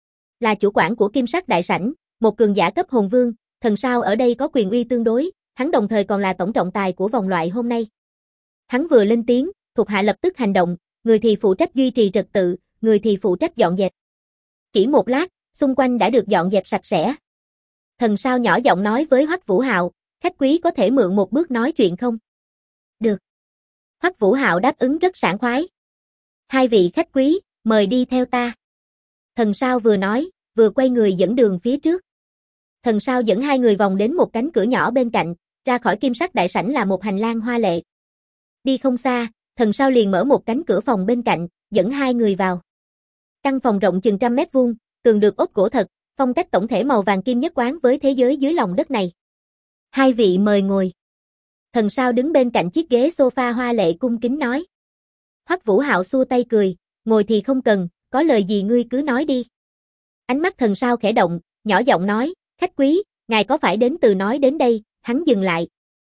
Là chủ quản của Kim Sắc Đại Sảnh, một cường giả cấp hồn vương, thần sao ở đây có quyền uy tương đối, hắn đồng thời còn là tổng trọng tài của vòng loại hôm nay. Hắn vừa lên tiếng, thuộc hạ lập tức hành động, người thì phụ trách duy trì trật tự, người thì phụ trách dọn dẹp. Chỉ một lát, xung quanh đã được dọn dẹp sạch sẽ. Thần sao nhỏ giọng nói với Hoắc Vũ Hạo, khách quý có thể mượn một bước nói chuyện không? Được. Hoắc Vũ Hạo đáp ứng rất sảng khoái. Hai vị khách quý, mời đi theo ta. Thần sao vừa nói, vừa quay người dẫn đường phía trước. Thần sao dẫn hai người vòng đến một cánh cửa nhỏ bên cạnh, ra khỏi Kim Sắc Đại Sảnh là một hành lang hoa lệ. Đi không xa, thần sao liền mở một cánh cửa phòng bên cạnh, dẫn hai người vào. Căn phòng rộng chừng 100 mét vuông, tường được ốp gỗ thật, phong cách tổng thể màu vàng kim nhất quán với thế giới dưới lòng đất này. Hai vị mời ngồi. Thần sao đứng bên cạnh chiếc ghế sofa hoa lệ cung kính nói. Hoắc Vũ Hạo xua tay cười, ngồi thì không cần, có lời gì ngươi cứ nói đi. Ánh mắt thần sao khẽ động, nhỏ giọng nói, khách quý, ngài có phải đến từ nói đến đây, hắn dừng lại.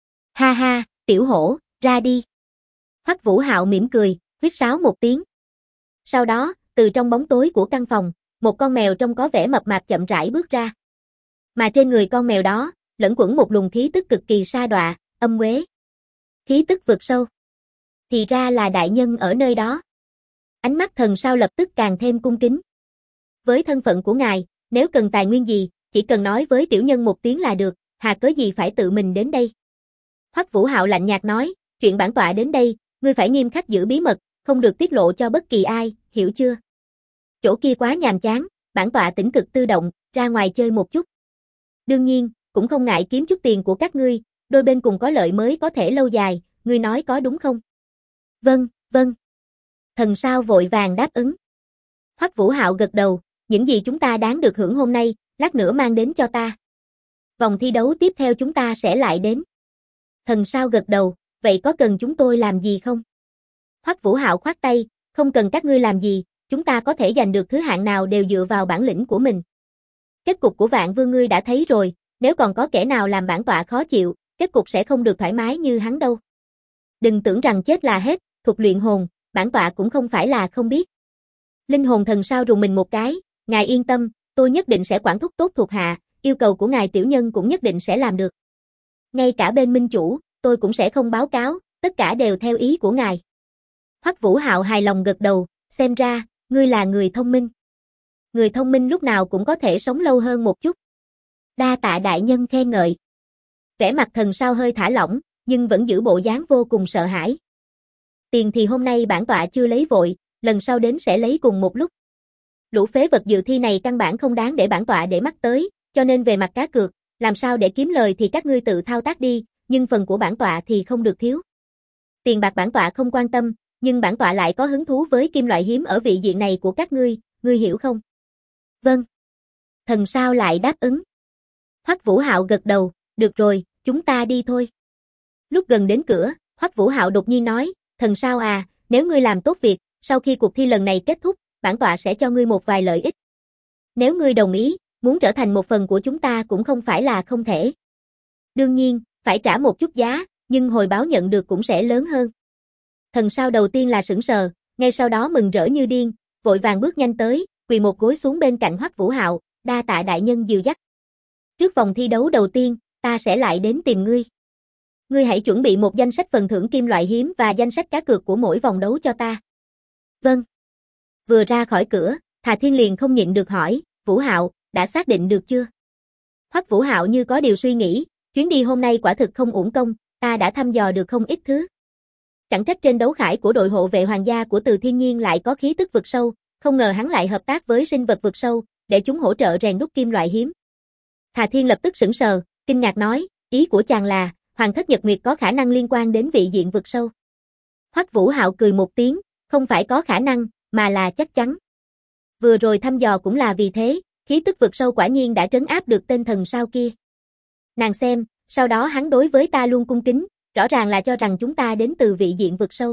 Ha ha, tiểu hổ, ra đi. Hoắc Vũ Hạo mỉm cười, huýt sáo một tiếng. Sau đó, từ trong bóng tối của căn phòng, một con mèo trông có vẻ mập mạp chậm rãi bước ra. Mà trên người con mèo đó, lẫn quẩn một luồng khí tức cực kỳ sa đọa, âm uế. Khí tức vực sâu. Thì ra là đại nhân ở nơi đó. Ánh mắt thần sao lập tức càng thêm cung kính. Với thân phận của ngài, nếu cần tài nguyên gì, chỉ cần nói với tiểu nhân một tiếng là được, hà cớ gì phải tự mình đến đây. Hoắc Vũ Hạo lạnh nhạt nói, chuyện bản tọa đến đây, ngươi phải nghiêm khắc giữ bí mật, không được tiết lộ cho bất kỳ ai, hiểu chưa? Chỗ kia quá nhàm chán, bản tọa tĩnh cực tự động, ra ngoài chơi một chút. Đương nhiên, cũng không ngại kiếm chút tiền của các ngươi, đôi bên cùng có lợi mới có thể lâu dài, ngươi nói có đúng không? Vâng, vâng. Thần sao vội vàng đáp ứng. Hoắc Vũ Hạo gật đầu, những gì chúng ta đáng được hưởng hôm nay, lát nữa mang đến cho ta. Vòng thi đấu tiếp theo chúng ta sẽ lại đến. Thần sao gật đầu, vậy có cần chúng tôi làm gì không? Hoắc Vũ Hạo khoát tay, không cần các ngươi làm gì, chúng ta có thể giành được thứ hạng nào đều dựa vào bản lĩnh của mình. Kết cục của Vạn Vương ngươi đã thấy rồi, nếu còn có kẻ nào làm bản tọa khó chịu, kết cục sẽ không được thoải mái như hắn đâu. Đừng tưởng rằng chết là hết, thuật luyện hồn, bản tọa cũng không phải là không biết. Linh hồn thần sao rùng mình một cái, ngài yên tâm, tôi nhất định sẽ quản thúc tốt thuộc hạ, yêu cầu của ngài tiểu nhân cũng nhất định sẽ làm được. Ngay cả bên minh chủ, tôi cũng sẽ không báo cáo, tất cả đều theo ý của ngài. Hoắc Vũ Hạo hài lòng gật đầu, xem ra, ngươi là người thông minh. Người thông minh lúc nào cũng có thể sống lâu hơn một chút. Đa tạ đại nhân khen ngợi. Vẻ mặt thần sao hơi thả lỏng, nhưng vẫn giữ bộ dáng vô cùng sợ hãi. Tiền thì hôm nay bản tọa chưa lấy vội, lần sau đến sẽ lấy cùng một lúc. Lũ phế vật dự thi này căn bản không đáng để bản tọa để mắt tới, cho nên về mặt cá cược, làm sao để kiếm lời thì các ngươi tự thao tác đi, nhưng phần của bản tọa thì không được thiếu. Tiền bạc bản tọa không quan tâm, nhưng bản tọa lại có hứng thú với kim loại hiếm ở vị diện này của các ngươi hiểu không? Vâng. Thần sao lại đáp ứng. Hoắc Vũ Hạo gật đầu, được rồi, chúng ta đi thôi. Lúc gần đến cửa, Hoắc Vũ Hạo đột nhiên nói, thần sao à, nếu ngươi làm tốt việc, sau khi cuộc thi lần này kết thúc, bản tọa sẽ cho ngươi một vài lợi ích. Nếu ngươi đồng ý, muốn trở thành một phần của chúng ta cũng không phải là không thể. Đương nhiên, phải trả một chút giá, nhưng hồi báo nhận được cũng sẽ lớn hơn. Thần sao đầu tiên là sững sờ, ngay sau đó mừng rỡ như điên, vội vàng bước nhanh tới, quỳ một gối xuống bên cạnh Hoắc Vũ Hạo, đa tạ đại nhân dìu dắt. Trước vòng thi đấu đầu tiên, ta sẽ lại đến tìm ngươi. Ngươi hãy chuẩn bị một danh sách phần thưởng kim loại hiếm và danh sách cá cược của mỗi vòng đấu cho ta. Vâng. Vừa ra khỏi cửa, Thà Thiên liền không nhịn được hỏi, Vũ Hạo, đã xác định được chưa? Hoắc Vũ Hạo như có điều suy nghĩ, chuyến đi hôm nay quả thực không uổng công, ta đã thăm dò được không ít thứ. Chẳng trách trên đấu khải của đội hộ vệ hoàng gia của Từ Thiên Nhiên lại có khí tức vực sâu, không ngờ hắn lại hợp tác với sinh vật vực sâu, để chúng hỗ trợ rèn đúc kim loại hiếm. Thà Thiên lập tức sững sờ, kinh ngạc nói, ý của chàng là, Hoàng thất Nhật Nguyệt có khả năng liên quan đến vị diện vực sâu. Hoắc Vũ Hạo cười một tiếng, không phải có khả năng, mà là chắc chắn. Vừa rồi thăm dò cũng là vì thế, khí tức vực sâu quả nhiên đã trấn áp được tên thần sao kia. Nàng xem, sau đó hắn đối với ta luôn cung kính, rõ ràng là cho rằng chúng ta đến từ vị diện vực sâu.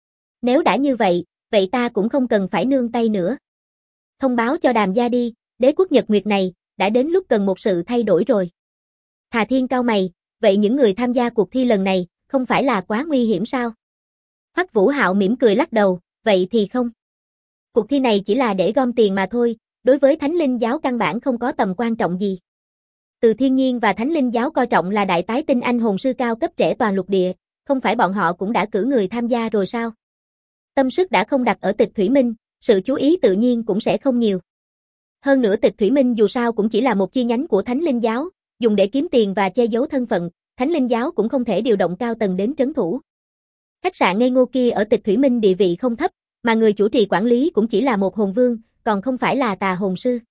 Nếu đã như vậy, vậy ta cũng không cần phải nương tay nữa. Thông báo cho Đàm gia đi, đế quốc Nhật Nguyệt này, đã đến lúc cần một sự thay đổi rồi. Thà Thiên cau mày, vậy những người tham gia cuộc thi lần này, không phải là quá nguy hiểm sao? Hoắc Vũ Hạo mỉm cười lắc đầu, vậy thì không. Cuộc thi này chỉ là để gom tiền mà thôi, đối với Thánh Linh giáo căn bản không có tầm quan trọng gì. Từ Thiên Nhiên và Thánh Linh giáo coi trọng là đại tái tinh anh hồn sư cao cấp trẻ toàn lục địa, không phải bọn họ cũng đã cử người tham gia rồi sao? Tâm sức đã không đặt ở Tịch Thủy Minh, sự chú ý tự nhiên cũng sẽ không nhiều. Hơn nữa Tịch Thủy Minh dù sao cũng chỉ là một chi nhánh của Thánh Linh giáo, dùng để kiếm tiền và che giấu thân phận, Thánh Linh giáo cũng không thể điều động cao tầng đến trấn thủ. Khách sạn ngây ngô kia ở Tịch Thủy Minh địa vị không thấp, mà người chủ trì quản lý cũng chỉ là một hồn vương, còn không phải là tà hồn sư.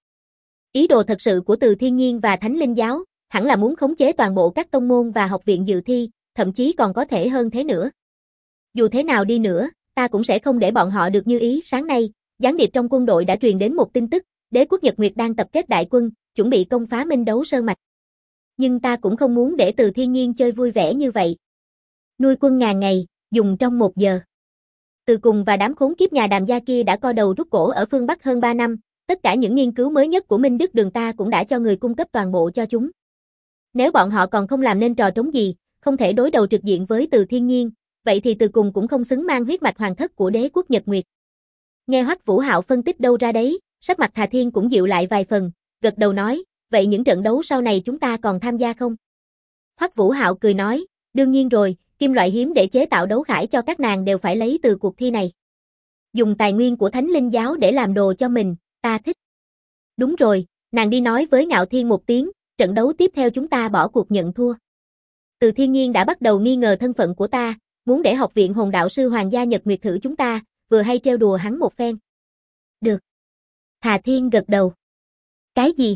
Ý đồ thật sự của Từ Thiên Nhiên và Thánh Linh giáo, hẳn là muốn khống chế toàn bộ các tông môn và học viện dự thi, thậm chí còn có thể hơn thế nữa. Dù thế nào đi nữa, ta cũng sẽ không để bọn họ được như ý. Sáng nay, gián điệp trong quân đội đã truyền đến một tin tức, đế quốc Nhật Nguyệt đang tập kết đại quân, chuẩn bị công phá Minh Đấu Sơn Mạch. Nhưng ta cũng không muốn để Từ Thiên Nhiên chơi vui vẻ như vậy. Nuôi quân ngàn ngày, dùng trong 1 giờ. Từ Cùng và đám khốn kiếp nhà Đàm gia kia đã co đầu rút cổ ở phương Bắc hơn 3 năm, tất cả những nghiên cứu mới nhất của Minh Đức Đường ta cũng đã cho người cung cấp toàn bộ cho chúng. Nếu bọn họ còn không làm nên trò trống gì, không thể đối đầu trực diện với Từ Thiên Nhiên, vậy thì Từ Cùng cũng không xứng mang huyết mạch hoàng thất của đế quốc Nhật Nguyệt. Nghe Hoắc Vũ Hạo phân tích đâu ra đấy, sắc mặt Thà Thiên cũng dịu lại vài phần, gật đầu nói, vậy những trận đấu sau này chúng ta còn tham gia không? Hoắc Vũ Hạo cười nói, đương nhiên rồi, kim loại hiếm để chế tạo đấu khải cho các nàng đều phải lấy từ cuộc thi này. Dùng tài nguyên của Thánh Linh giáo để làm đồ cho mình, ta thích. Đúng rồi, nàng đi nói với Ngạo Thiên một tiếng, trận đấu tiếp theo chúng ta bỏ cuộc nhận thua. Từ Thiên Nhiên đã bắt đầu nghi ngờ thân phận của ta, muốn để học viện hồn đạo sư Hoàng gia Nhật Nguyệt thử chúng ta, vừa hay trêu đùa hắn một phen. Được. Thà Thiên gật đầu. Cái gì?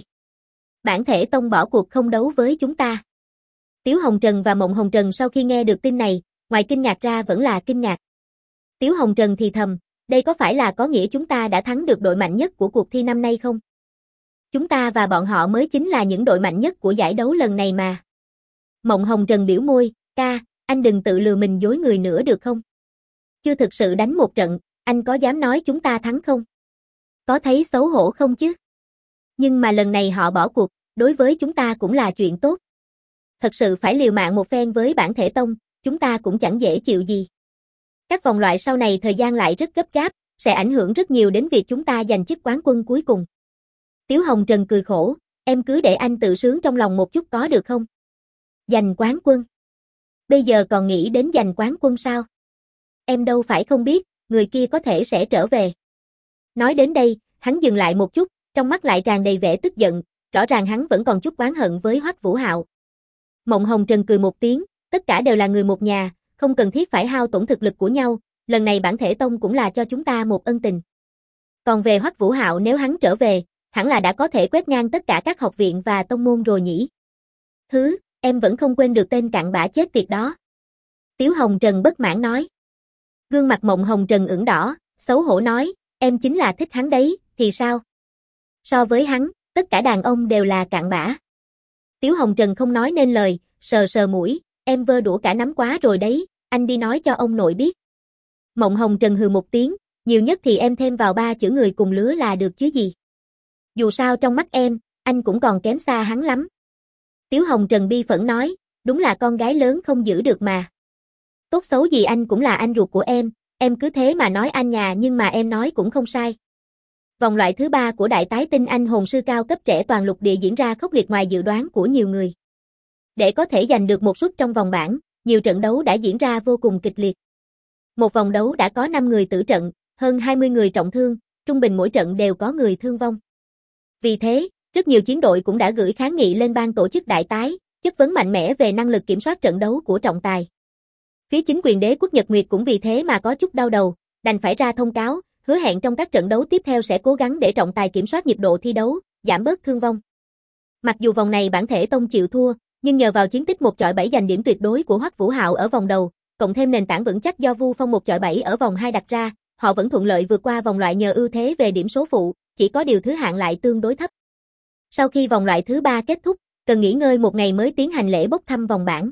Bản thể tông bỏ cuộc không đấu với chúng ta. Tiếu Hồng Trần và Mộng Hồng Trần sau khi nghe được tin này, ngoài kinh ngạc ra vẫn là kinh ngạc. Tiếu Hồng Trần thì thầm, đây có phải là có nghĩa chúng ta đã thắng được đội mạnh nhất của cuộc thi năm nay không? Chúng ta và bọn họ mới chính là những đội mạnh nhất của giải đấu lần này mà. Mộng Hồng Trần biểu môi, ca, anh đừng tự lừa mình dối người nữa được không? Chưa thực sự đánh một trận, anh có dám nói chúng ta thắng không? Có thấy xấu hổ không chứ? Nhưng mà lần này họ bỏ cuộc, đối với chúng ta cũng là chuyện tốt. Thật sự phải liều mạng một phen với bản thể tông, chúng ta cũng chẳng dễ chịu gì. Các vòng loại sau này thời gian lại rất gấp gáp, sẽ ảnh hưởng rất nhiều đến việc chúng ta giành chức quán quân cuối cùng. Tiếu Hồng Trần cười khổ, em cứ để anh tự sướng trong lòng một chút có được không? Giành quán quân. Bây giờ còn nghĩ đến giành quán quân sao? Em đâu phải không biết, người kia có thể sẽ trở về. Nói đến đây, hắn dừng lại một chút, trong mắt lại tràn đầy vẻ tức giận, rõ ràng hắn vẫn còn chút oán hận với Hoắc Vũ Hạo. Mộng Hồng Trần cười một tiếng, tất cả đều là người một nhà, không cần thiết phải hao tổn thực lực của nhau, lần này bản thể tông cũng là cho chúng ta một ân tình. Còn về Hoắc Vũ Hạo nếu hắn trở về, hẳn là đã có thể quét ngang tất cả các học viện và tông môn rồi nhỉ. Hứ, em vẫn không quên được tên cặn bã chết tiệt đó. Tiếu Hồng Trần bất mãn nói. Gương mặt Mộng Hồng Trần ửng đỏ, xấu hổ nói, em chính là thích hắn đấy, thì sao? So với hắn, tất cả đàn ông đều là cặn bã. Tiếu Hồng Trần không nói nên lời, sờ sờ mũi, em vơ đũa cả nắm quá rồi đấy, anh đi nói cho ông nội biết. Mộng Hồng Trần hừ một tiếng, nhiều nhất thì em thêm vào 3 chữ người cùng lứa là được chứ gì. Dù sao trong mắt em, anh cũng còn kém xa hắn lắm. Tiếu Hồng Trần bi phẫn nói, đúng là con gái lớn không giữ được mà. Tốt xấu gì anh cũng là anh ruột của em cứ thế mà nói anh nhà nhưng mà em nói cũng không sai. Vòng loại thứ 3 của đại tái tinh anh hồn sư cao cấp trẻ toàn lục địa diễn ra khốc liệt ngoài dự đoán của nhiều người. Để có thể giành được một suất trong vòng bảng, nhiều trận đấu đã diễn ra vô cùng kịch liệt. Một vòng đấu đã có 5 người tử trận, hơn 20 người trọng thương, trung bình mỗi trận đều có người thương vong. Vì thế, rất nhiều chiến đội cũng đã gửi kháng nghị lên ban tổ chức đại tái, chất vấn mạnh mẽ về năng lực kiểm soát trận đấu của trọng tài. Phía chính quyền đế quốc Nhật Nguyệt cũng vì thế mà có chút đau đầu, đành phải ra thông cáo, hứa hẹn trong các trận đấu tiếp theo sẽ cố gắng để trọng tài kiểm soát nhịp độ thi đấu, giảm bớt thương vong. Mặc dù vòng này bản thể tông chịu thua, nhưng nhờ vào chiến tích 1-7 giành điểm tuyệt đối của Hoắc Vũ Hạo ở vòng đầu, cộng thêm nền tảng vững chắc do Vu Phong 1-7 ở vòng 2 đặt ra, họ vẫn thuận lợi vượt qua vòng loại nhờ ưu thế về điểm số phụ, chỉ có điều thứ hạng lại tương đối thấp. Sau khi vòng loại thứ 3 kết thúc, cần nghỉ ngơi một ngày mới tiến hành lễ bốc thăm vòng bảng.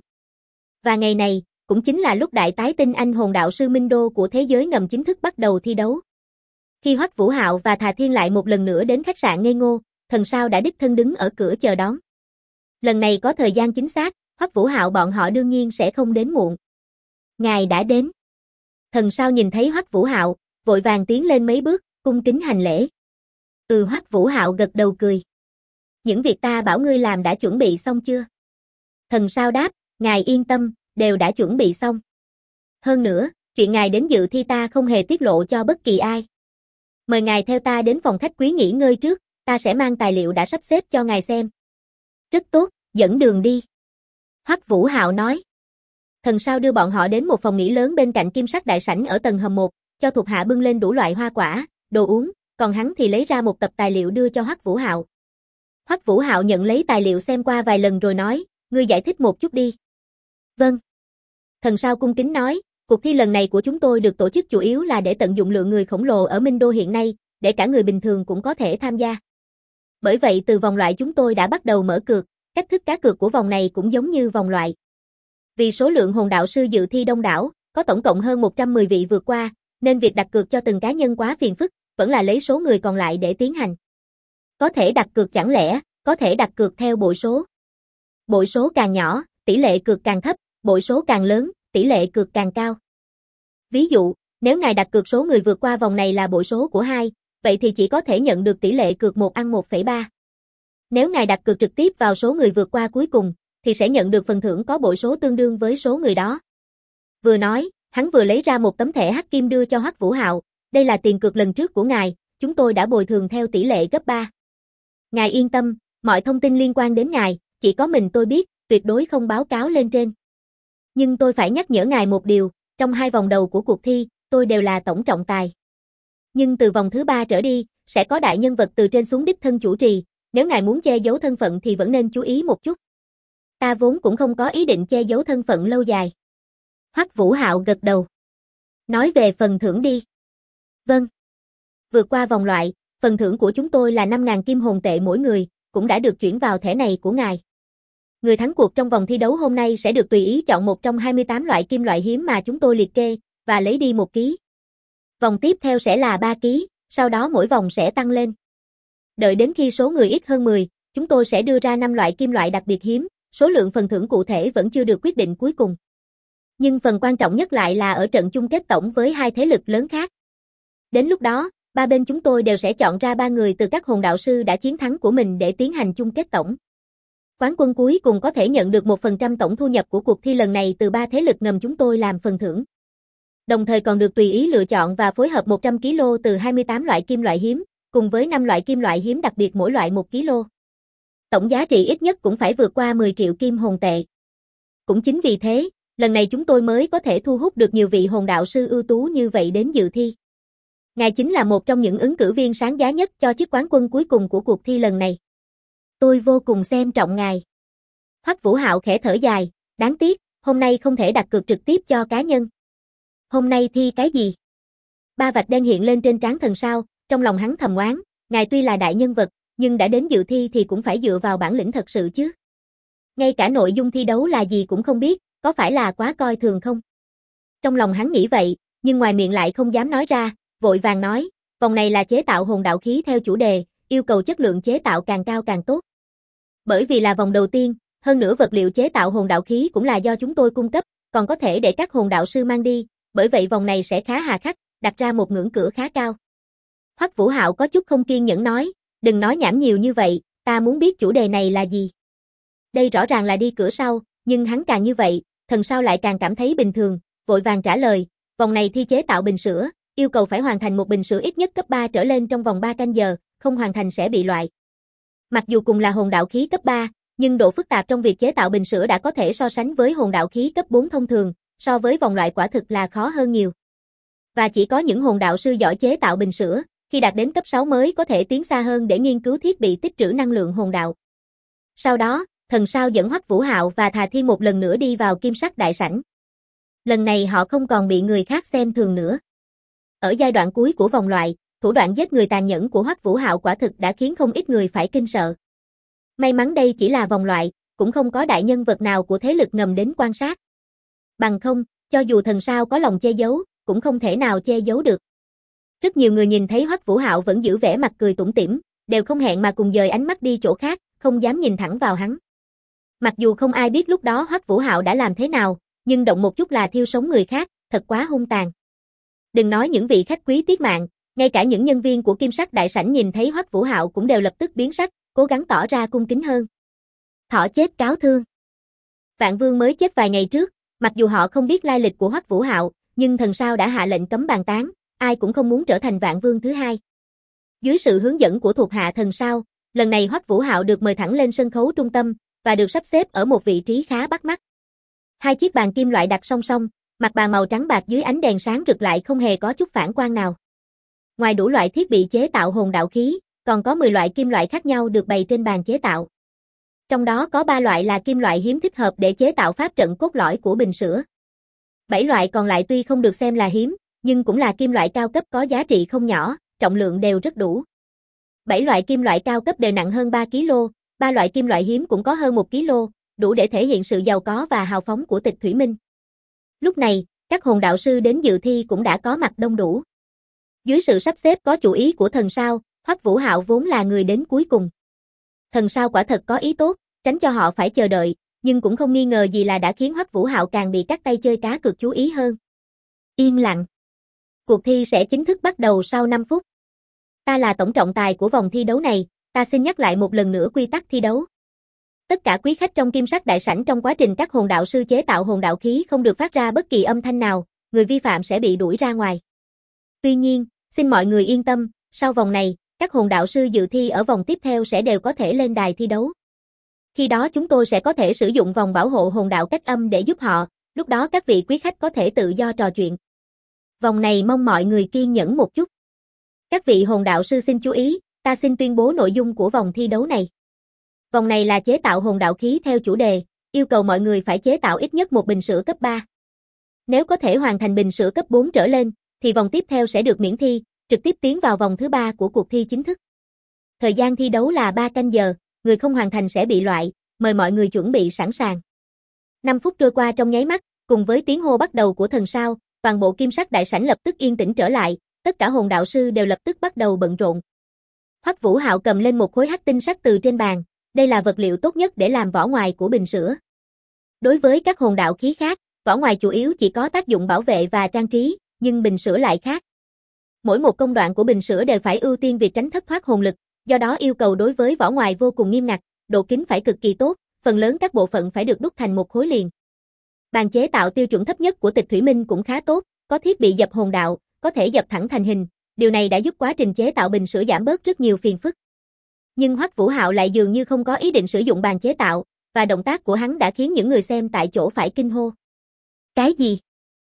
Và ngày này, cũng chính là lúc đại tái tinh anh hồn đạo sư Minh Đô của thế giới ngầm chính thức bắt đầu thi đấu. Khi Hoắc Vũ Hạo và Thà Thiên lại một lần nữa đến khách sạn Ngây Ngô, Thần Sao đã đích thân đứng ở cửa chờ đón. Lần này có thời gian chính xác, Hoắc Vũ Hạo bọn họ đương nhiên sẽ không đến muộn. Ngài đã đến. Thần Sao nhìn thấy Hoắc Vũ Hạo, vội vàng tiến lên mấy bước, cung kính hành lễ. Hoắc Vũ Hạo gật đầu cười. Những việc ta bảo ngươi làm đã chuẩn bị xong chưa? Thần Sao đáp, ngài yên tâm, đều đã chuẩn bị xong. Hơn nữa, chuyện ngài đến dự thi ta không hề tiết lộ cho bất kỳ ai. Mời ngài theo ta đến phòng khách quý nghỉ ngơi trước, ta sẽ mang tài liệu đã sắp xếp cho ngài xem. Rất tốt, dẫn đường đi. Hoắc Vũ Hạo nói. Thần Sao đưa bọn họ đến một phòng nghỉ lớn bên cạnh Kim Sắc đại sảnh ở tầng hầm 1, cho thuộc hạ bưng lên đủ loại hoa quả, đồ uống, còn hắn thì lấy ra một tập tài liệu đưa cho Hoắc Vũ Hạo. Hoắc Vũ Hạo nhận lấy tài liệu xem qua vài lần rồi nói, ngươi giải thích một chút đi. Vâng. Thần Sao cung kính nói, cuộc thi lần này của chúng tôi được tổ chức chủ yếu là để tận dụng lượng người khổng lồ ở Minh Đô hiện nay, để cả người bình thường cũng có thể tham gia. Bởi vậy từ vòng loại chúng tôi đã bắt đầu mở cược, cách thức cá cược của vòng này cũng giống như vòng loại. Vì số lượng hồn đạo sư dự thi đông đảo, có tổng cộng hơn 110 vị vượt qua, nên việc đặt cược cho từng cá nhân quá phiền phức, vẫn là lấy số người còn lại để tiến hành. Có thể đặt cược chẳng lẻ, có thể đặt cược theo bội số. Bội số càng nhỏ, tỷ lệ cược càng thấp, bội số càng lớn, tỷ lệ cược càng cao. Ví dụ, nếu ngài đặt cược số người vượt qua vòng này là bội số của 2, vậy thì chỉ có thể nhận được tỷ lệ cược 1/1,3. Nếu ngài đặt cược trực tiếp vào số người vượt qua cuối cùng, thì sẽ nhận được phần thưởng có bội số tương đương với số người đó. Vừa nói, hắn vừa lấy ra một tấm thẻ hắc kim đưa cho Hoắc Vũ Hạo, đây là tiền cược lần trước của ngài, chúng tôi đã bồi thường theo tỷ lệ gấp 3. Ngài yên tâm, mọi thông tin liên quan đến ngài, chỉ có mình tôi biết, tuyệt đối không báo cáo lên trên. Nhưng tôi phải nhắc nhở ngài một điều, trong 2 vòng đầu của cuộc thi, tôi đều là tổng trọng tài. Nhưng từ vòng thứ 3 trở đi, sẽ có đại nhân vật từ trên xuống đích thân chủ trì, nếu ngài muốn che giấu thân phận thì vẫn nên chú ý một chút. Ta vốn cũng không có ý định che giấu thân phận lâu dài. Hoắc Vũ Hạo gật đầu. Nói về phần thưởng đi. Vâng. Vượt qua vòng loại, phần thưởng của chúng tôi là 5.000 kim hồn tệ mỗi người, cũng đã được chuyển vào thẻ này của ngài. Người thắng cuộc trong vòng thi đấu hôm nay sẽ được tùy ý chọn một trong 28 loại kim loại hiếm mà chúng tôi liệt kê, và lấy đi 1 ký. Vòng tiếp theo sẽ là 3 ký, sau đó mỗi vòng sẽ tăng lên. Đợi đến khi số người ít hơn 10, chúng tôi sẽ đưa ra 5 loại kim loại đặc biệt hiếm, số lượng phần thưởng cụ thể vẫn chưa được quyết định cuối cùng. Nhưng phần quan trọng nhất lại là ở trận chung kết tổng với 2 thế lực lớn khác. Đến lúc đó, 3 bên chúng tôi đều sẽ chọn ra 3 người từ các hồn đạo sư đã chiến thắng của mình để tiến hành chung kết tổng. Quán quân cuối cùng có thể nhận được 1% tổng thu nhập của cuộc thi lần này từ 3 thế lực ngầm chúng tôi làm phần thưởng. Đồng thời còn được tùy ý lựa chọn và phối hợp 100 kg từ 28 loại kim loại hiếm, cùng với 5 loại kim loại hiếm đặc biệt mỗi loại 1 kg. Tổng giá trị ít nhất cũng phải vượt qua 10 triệu kim hồn tệ. Cũng chính vì thế, lần này chúng tôi mới có thể thu hút được nhiều vị hồn đạo sư ưu tú như vậy đến dự thi. Ngài chính là một trong những ứng cử viên sáng giá nhất cho chức quán quân cuối cùng của cuộc thi lần này. Tôi vô cùng xem trọng ngài. Hoắc Vũ Hạo khẽ thở dài, đáng tiếc, hôm nay không thể đặt cược trực tiếp cho cá nhân. Hôm nay thi cái gì? 3 vạch đen hiện lên trên trán Thần Sao, trong lòng hắn thầm oán, ngài tuy là đại nhân vật, nhưng đã đến dự thi thì cũng phải dựa vào bản lĩnh thật sự chứ. Ngay cả nội dung thi đấu là gì cũng không biết, có phải là quá coi thường không? Trong lòng hắn nghĩ vậy, nhưng ngoài miệng lại không dám nói ra, vội vàng nói, vòng này là chế tạo hồn đạo khí theo chủ đề, yêu cầu chất lượng chế tạo càng cao càng tốt. Bởi vì là vòng đầu tiên, hơn nữa vật liệu chế tạo hồn đạo khí cũng là do chúng tôi cung cấp, còn có thể để các hồn đạo sư mang đi, bởi vậy vòng này sẽ khá hà khắc, đặt ra một ngưỡng cửa khá cao. Hoắc Vũ Hạo có chút không kiên nhẫn nói, đừng nói nhảm nhiều như vậy, ta muốn biết chủ đề này là gì. Đây rõ ràng là đi cửa sau, nhưng hắn càng như vậy, Thần Sao lại càng cảm thấy bình thường, vội vàng trả lời, vòng này thi chế tạo bình sữa, yêu cầu phải hoàn thành một bình sữa ít nhất cấp 3 trở lên trong vòng 3 canh giờ, không hoàn thành sẽ bị loại. Mặc dù cùng là hồn đạo khí cấp 3, nhưng độ phức tạp trong việc chế tạo bình sữa đã có thể so sánh với hồn đạo khí cấp 4 thông thường, so với vòng loại quả thực là khó hơn nhiều. Và chỉ có những hồn đạo sư giỏi chế tạo bình sữa, khi đạt đến cấp 6 mới có thể tiến xa hơn để nghiên cứu thiết bị tích trữ năng lượng hồn đạo. Sau đó, Thần Sao dẫn Hoắc Vũ Hạo và Thà Thiên một lần nữa đi vào Kim Sắc đại sảnh. Lần này họ không còn bị người khác xem thường nữa. Ở giai đoạn cuối của vòng loại, thủ đoạn giết người tàn nhẫn của Hoắc Vũ Hạo quả thực đã khiến không ít người phải kinh sợ. May mắn đây chỉ là vòng loại, cũng không có đại nhân vật nào của thế lực ngầm đến quan sát. Bằng không, cho dù Thần Sao có lòng che giấu, cũng không thể nào che giấu được. Rất nhiều người nhìn thấy Hoắc Vũ Hạo vẫn giữ vẻ mặt cười tủm tỉm, đều không hẹn mà cùng dời ánh mắt đi chỗ khác, không dám nhìn thẳng vào hắn. Mặc dù không ai biết lúc đó Hoắc Vũ Hạo đã làm thế nào, nhưng động một chút là thiêu sống người khác, thật quá hung tàn. Đừng nói những vị khách quý tiết mạng, ngay cả những nhân viên của Kim Sắc đại sảnh nhìn thấy Hoắc Vũ Hạo cũng đều lập tức biến sắc, cố gắng tỏ ra cung kính hơn. Thỏ chết cáo thương. Vạn Vương mới chết vài ngày trước, mặc dù họ không biết lai lịch của Hoắc Vũ Hạo, nhưng Thần Sao đã hạ lệnh cấm bàn tán, ai cũng không muốn trở thành Vạn Vương thứ hai. Dưới sự hướng dẫn của thuộc hạ Thần Sao, lần này Hoắc Vũ Hạo được mời thẳng lên sân khấu trung tâm và được sắp xếp ở một vị trí khá bắt mắt. Hai chiếc bàn kim loại đặt song song, mặt bàn màu trắng bạc dưới ánh đèn sáng rực lại không hề có chút phản quang nào. Ngoài đủ loại thiết bị chế tạo hồn đạo khí, còn có 10 loại kim loại khác nhau được bày trên bàn chế tạo. Trong đó có 3 loại là kim loại hiếm thích hợp để chế tạo pháp trận cốt lõi của bình sữa. 7 loại còn lại tuy không được xem là hiếm, nhưng cũng là kim loại cao cấp có giá trị không nhỏ, trọng lượng đều rất đủ. 7 loại kim loại cao cấp đều nặng hơn 3 kg, 3 loại kim loại hiếm cũng có hơn 1 kg, đủ để thể hiện sự giàu có và hào phóng của Tịch Thủy Minh. Lúc này, các hồn đạo sư đến dự thi cũng đã có mặt đông đủ. Dưới sự sắp xếp có chủ ý của Thần Sao, Hoắc Vũ Hạo vốn là người đến cuối cùng. Thần Sao quả thật có ý tốt, tránh cho họ phải chờ đợi, nhưng cũng không nghi ngờ gì là đã khiến Hoắc Vũ Hạo càng bị các tay chơi cá cược chú ý hơn. Yên lặng. Cuộc thi sẽ chính thức bắt đầu sau 5 phút. Ta là tổng trọng tài của vòng thi đấu này, ta xin nhắc lại một lần nữa quy tắc thi đấu. Tất cả quý khách trong Kim Sắc đại sảnh trong quá trình các hồn đạo sư chế tạo hồn đạo khí không được phát ra bất kỳ âm thanh nào, người vi phạm sẽ bị đuổi ra ngoài. Tuy nhiên, xin mọi người yên tâm, sau vòng này, các hồn đạo sư dự thi ở vòng tiếp theo sẽ đều có thể lên đài thi đấu. Khi đó chúng tôi sẽ có thể sử dụng vòng bảo hộ hồn đạo cách âm để giúp họ, lúc đó các vị quý khách có thể tự do trò chuyện. Vòng này mong mọi người kiên nhẫn một chút. Các vị hồn đạo sư xin chú ý, ta xin tuyên bố nội dung của vòng thi đấu này. Vòng này là chế tạo hồn đạo khí theo chủ đề, yêu cầu mọi người phải chế tạo ít nhất một bình sữa cấp 3. Nếu có thể hoàn thành bình sữa cấp 4 trở lên, thì vòng tiếp theo sẽ được miễn thi, trực tiếp tiến vào vòng thứ 3 của cuộc thi chính thức. Thời gian thi đấu là 3 canh giờ, người không hoàn thành sẽ bị loại, mời mọi người chuẩn bị sẵn sàng. 5 phút trôi qua trong nháy mắt, cùng với tiếng hô bắt đầu của Thần Sao, toàn bộ Kim Sắc đại sảnh lập tức yên tĩnh trở lại, tất cả hồn đạo sư đều lập tức bắt đầu bận rộn. Hoắc Vũ Hạo cầm lên một khối hắc tinh sắt từ trên bàn, đây là vật liệu tốt nhất để làm vỏ ngoài của bình sữa. Đối với các hồn đạo khí khác, vỏ ngoài chủ yếu chỉ có tác dụng bảo vệ và trang trí, nhưng bình sữa lại khác. Mỗi một công đoạn của bình sữa đều phải ưu tiên việc tránh thất thoát hồn lực, do đó yêu cầu đối với vỏ ngoài vô cùng nghiêm ngặt, độ kín phải cực kỳ tốt, phần lớn các bộ phận phải được đúc thành một khối liền. Bàn chế tạo tiêu chuẩn thấp nhất của Tịch Thủy Minh cũng khá tốt, có thiết bị dập hồn đạo, có thể dập thẳng thành hình, điều này đã giúp quá trình chế tạo bình sữa giảm bớt rất nhiều phiền phức. Nhưng Hoắc Vũ Hạo lại dường như không có ý định sử dụng bàn chế tạo, và động tác của hắn đã khiến những người xem tại chỗ phải kinh hô. Cái gì?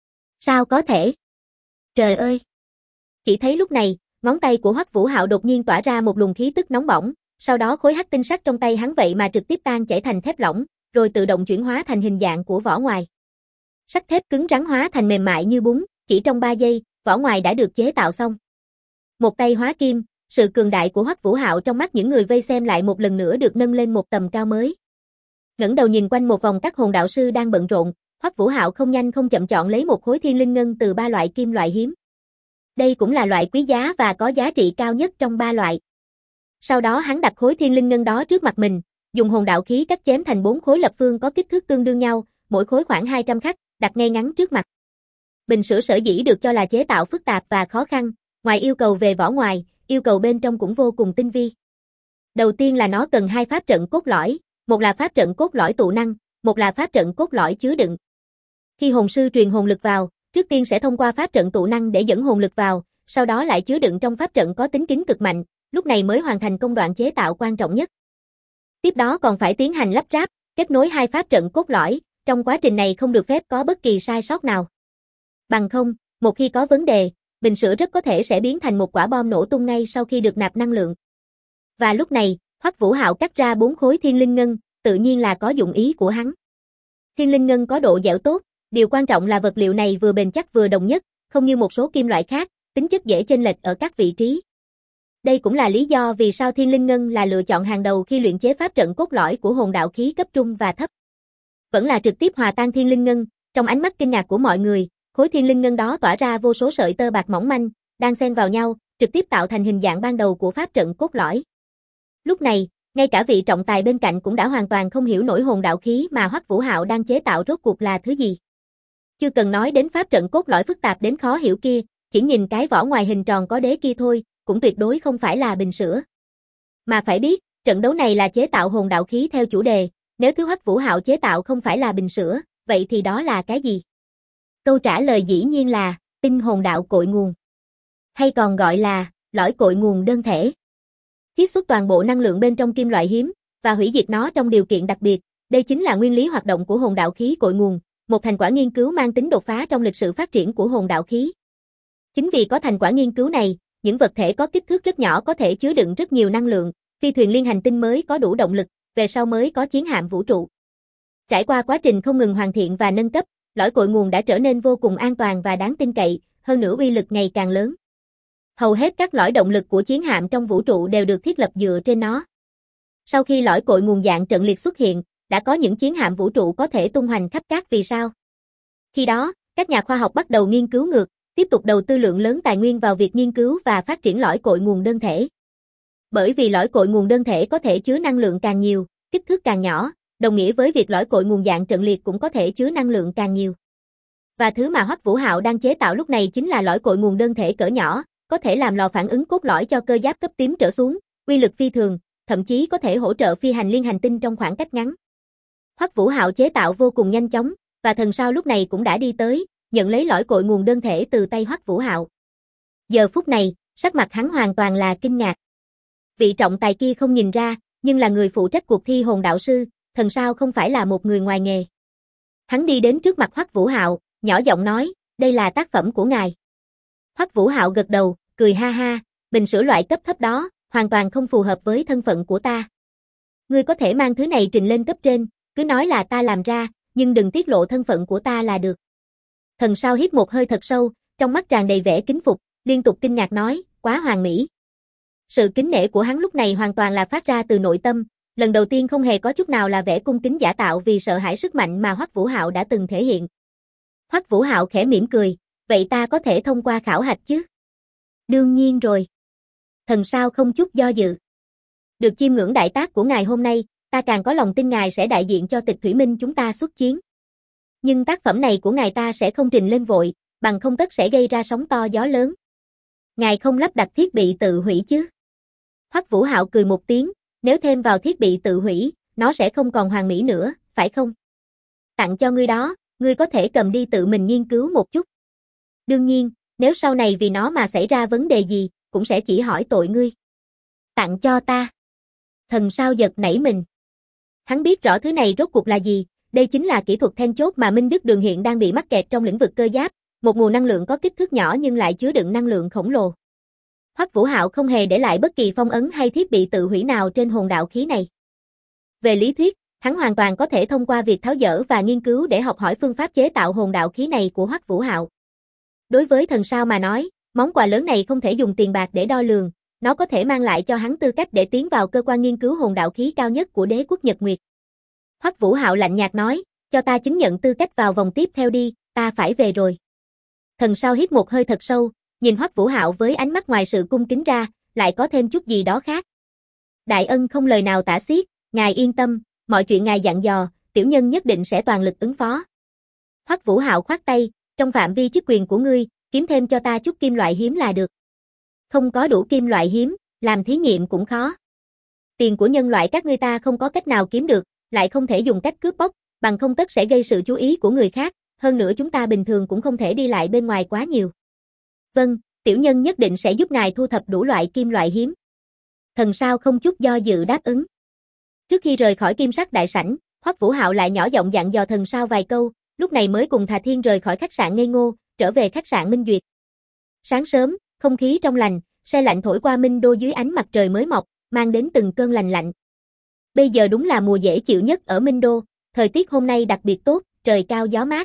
Sao có thể? Trời ơi! Chỉ thấy lúc này, ngón tay của Hoắc Vũ Hạo đột nhiên tỏa ra một luồng khí tức nóng bỏng, sau đó khối hắc tinh sắt trong tay hắn vậy mà trực tiếp tan chảy thành thép lỏng, rồi tự động chuyển hóa thành hình dạng của vỏ ngoài. Sắt thép cứng rắn hóa thành mềm mại như bún, chỉ trong 3 giây, vỏ ngoài đã được chế tạo xong. Một tay hóa kim, sự cường đại của Hoắc Vũ Hạo trong mắt những người vây xem lại một lần nữa được nâng lên một tầm cao mới. Ngẩng đầu nhìn quanh một vòng các hồn đạo sư đang bận rộn, Hoắc Vũ Hạo không nhanh không chậm chọn lấy một khối thiên linh ngân từ 3 loại kim loại hiếm. Đây cũng là loại quý giá và có giá trị cao nhất trong 3 loại. Sau đó hắn đặt khối thiên linh ngân đó trước mặt mình, dùng hồn đạo khí cắt chém thành 4 khối lập phương có kích thước tương đương nhau, mỗi khối khoảng 200 khắc, đặt ngay ngắn trước mặt. Bình sữa sở dĩ được cho là chế tạo phức tạp và khó khăn, ngoài yêu cầu về vỏ ngoài, yêu cầu bên trong cũng vô cùng tinh vi. Đầu tiên là nó cần 2 pháp trận cốt lõi, một là pháp trận cốt lõi tụ năng, một là pháp trận cốt lõi chứa đựng. Khi hồn sư truyền hồn lực vào, trước tiên sẽ thông qua pháp trận tụ năng để dẫn hồn lực vào, sau đó lại chứa đựng trong pháp trận có tính kín cực mạnh, lúc này mới hoàn thành công đoạn chế tạo quan trọng nhất. Tiếp đó còn phải tiến hành lắp ráp, kết nối 2 pháp trận cốt lõi, trong quá trình này không được phép có bất kỳ sai sót nào. Bằng không, một khi có vấn đề, bình sữa rất có thể sẽ biến thành một quả bom nổ tung ngay sau khi được nạp năng lượng. Và lúc này, Hoắc Vũ Hạo cắt ra 4 khối thiên linh ngân, tự nhiên là có dụng ý của hắn. Thiên linh ngân có độ dẻo tốt, điều quan trọng là vật liệu này vừa bền chắc vừa đồng nhất, không như một số kim loại khác, tính chất dễ chênh lệch ở các vị trí. Đây cũng là lý do vì sao thiên linh ngân là lựa chọn hàng đầu khi luyện chế pháp trận cốt lõi của hồn đạo khí cấp trung và thấp. Vẫn là trực tiếp hòa tan thiên linh ngân, trong ánh mắt kinh ngạc của mọi người, khối thiên linh ngân đó tỏa ra vô số sợi tơ bạc mỏng manh, đang xen vào nhau, trực tiếp tạo thành hình dạng ban đầu của pháp trận cốt lõi. Lúc này, ngay cả vị trọng tài bên cạnh cũng đã hoàn toàn không hiểu nổi hồn đạo khí mà Hoắc Vũ Hạo đang chế tạo rốt cuộc là thứ gì. Chưa cần nói đến pháp trận cốt lõi phức tạp đến khó hiểu kia, chỉ nhìn cái vỏ ngoài hình tròn có đế kia thôi, cũng tuyệt đối không phải là bình sữa. Mà phải biết, trận đấu này là chế tạo hồn đạo khí theo chủ đề, nếu thứ Hoắc Vũ Hạo chế tạo không phải là bình sữa, vậy thì đó là cái gì? Câu trả lời dĩ nhiên là tinh hồn đạo cội nguồn, hay còn gọi là lõi cội nguồn đơn thể. Chiết xuất toàn bộ năng lượng bên trong kim loại hiếm và hủy diệt nó trong điều kiện đặc biệt, đây chính là nguyên lý hoạt động của hồn đạo khí cội nguồn, một thành quả nghiên cứu mang tính đột phá trong lịch sử phát triển của hồn đạo khí. Chính vì có thành quả nghiên cứu này, những vật thể có kích thước rất nhỏ có thể chứa đựng rất nhiều năng lượng, phi thuyền liên hành tinh mới có đủ động lực, về sau mới có chiến hạm vũ trụ. Trải qua quá trình không ngừng hoàn thiện và nâng cấp, lõi cội nguồn đã trở nên vô cùng an toàn và đáng tin cậy, hơn nữa uy lực ngày càng lớn. Hầu hết các lõi động lực của chiến hạm trong vũ trụ đều được thiết lập dựa trên nó. Sau khi lõi cội nguồn dạng trận liệt xuất hiện, đã có những chiến hạm vũ trụ có thể tung hoành khắp các vì sao. Khi đó, các nhà khoa học bắt đầu nghiên cứu ngược, tiếp tục đầu tư lượng lớn tài nguyên vào việc nghiên cứu và phát triển lõi cội nguồn đơn thể. Bởi vì lõi cội nguồn đơn thể có thể chứa năng lượng càng nhiều, kích thước càng nhỏ, đồng nghĩa với việc lõi cội nguồn dạng trận liệt cũng có thể chứa năng lượng càng nhiều. Và thứ mà Hoắc Vũ Hạo đang chế tạo lúc này chính là lõi cội nguồn đơn thể cỡ nhỏ, có thể làm lò phản ứng cốt lõi cho cơ giáp cấp tím trở xuống, uy lực phi thường, thậm chí có thể hỗ trợ phi hành liên hành tinh trong khoảng cách ngắn. Hoắc Vũ Hạo chế tạo vô cùng nhanh chóng, và thần sao lúc này cũng đã đi tới, nhận lấy lõi cội nguồn đơn thể từ tay Hoắc Vũ Hạo. Giờ phút này, sắc mặt hắn hoàn toàn là kinh ngạc. Vị trọng tài kia không nhìn ra, nhưng là người phụ trách cuộc thi hồn đạo sư, thần sao không phải là một người ngoài nghề. Hắn đi đến trước mặt Hoắc Vũ Hạo, nhỏ giọng nói, đây là tác phẩm của ngài. Hoắc Vũ Hạo gật đầu, cười ha ha, bình sữa loại cấp thấp đó, hoàn toàn không phù hợp với thân phận của ta. Ngươi có thể mang thứ này trình lên cấp trên, cứ nói là ta làm ra, nhưng đừng tiết lộ thân phận của ta là được. Thần sao hít một hơi thật sâu, trong mắt tràn đầy vẻ kính phục, liên tục kinh ngạc nói, quá hoàn mỹ. Sự kính nể của hắn lúc này hoàn toàn là phát ra từ nội tâm, lần đầu tiên không hề có chút nào là vẻ cung kính giả tạo vì sợ hãi sức mạnh mà Hoắc Vũ Hạo đã từng thể hiện. Hoắc Vũ Hạo khẽ mỉm cười, vậy ta có thể thông qua khảo hạch chứ? Đương nhiên rồi. Thần sao không chút do dự. Được chiêm ngưỡng đại tác của ngài hôm nay, ta càng có lòng tin ngài sẽ đại diện cho Tịch Thủy Minh chúng ta xuất chiến. Nhưng tác phẩm này của ngài ta sẽ không trình lên vội, bằng không tất sẽ gây ra sóng to gió lớn. Ngài không lắp đặt thiết bị tự hủy chứ? Hoắc Vũ Hạo cười một tiếng, nếu thêm vào thiết bị tự hủy, nó sẽ không còn hoàn mỹ nữa, phải không? Tặng cho ngươi đó, ngươi có thể cầm đi tự mình nghiên cứu một chút. Đương nhiên, nếu sau này vì nó mà xảy ra vấn đề gì, cũng sẽ chỉ hỏi tội ngươi. Tặng cho ta. Thần sao giật nảy mình. Hắn biết rõ thứ này rốt cuộc là gì, đây chính là kỹ thuật then chốt mà Minh Đức Đường hiện đang bị mắc kẹt trong lĩnh vực cơ giáp, một nguồn năng lượng có kích thước nhỏ nhưng lại chứa đựng năng lượng khổng lồ. Hoắc Vũ Hạo không hề để lại bất kỳ phong ấn hay thiết bị tự hủy nào trên hồn đạo khí này. Về lý thuyết, hắn hoàn toàn có thể thông qua việc tháo dỡ và nghiên cứu để học hỏi phương pháp chế tạo hồn đạo khí này của Hoắc Vũ Hạo. Đối với thần sao mà nói, món quà lớn này không thể dùng tiền bạc để đo lường, nó có thể mang lại cho hắn tư cách để tiến vào cơ quan nghiên cứu hồn đạo khí cao nhất của đế quốc Nhật Nguyệt. Hoắc Vũ Hạo lạnh nhạt nói, cho ta chứng nhận tư cách vào vòng tiếp theo đi, ta phải về rồi. Thần sao hít một hơi thật sâu, nhìn Hoắc Vũ Hạo với ánh mắt ngoài sự cung kính ra, lại có thêm chút gì đó khác. Đại ân không lời nào tả xiết, ngài yên tâm, mọi chuyện ngài dặn dò, tiểu nhân nhất định sẽ toàn lực ứng phó. Hoắc Vũ Hạo khoát tay, trong phạm vi chức quyền của ngươi, kiếm thêm cho ta chút kim loại hiếm là được. Không có đủ kim loại hiếm, làm thí nghiệm cũng khó. Tiền của nhân loại các ngươi ta không có cách nào kiếm được, lại không thể dùng cách cướp bóc, bằng không tất sẽ gây sự chú ý của người khác, hơn nữa chúng ta bình thường cũng không thể đi lại bên ngoài quá nhiều. Vâng, tiểu nhân nhất định sẽ giúp ngài thu thập đủ loại kim loại hiếm. Thần sao không chút do dự đáp ứng. Trước khi rời khỏi kim sắc đại sảnh, Hoắc Vũ Hạo lại nhỏ giọng dặn dò thần sao vài câu, lúc này mới cùng Thà Thiên rời khỏi khách sạn ngây ngô, trở về khách sạn Minh Duyệt. Sáng sớm, không khí trong lành, se lạnh thổi qua Minh Đô dưới ánh mặt trời mới mọc, mang đến từng cơn lành lạnh. Bây giờ đúng là mùa dễ chịu nhất ở Minh Đô, thời tiết hôm nay đặc biệt tốt, trời cao gió mát.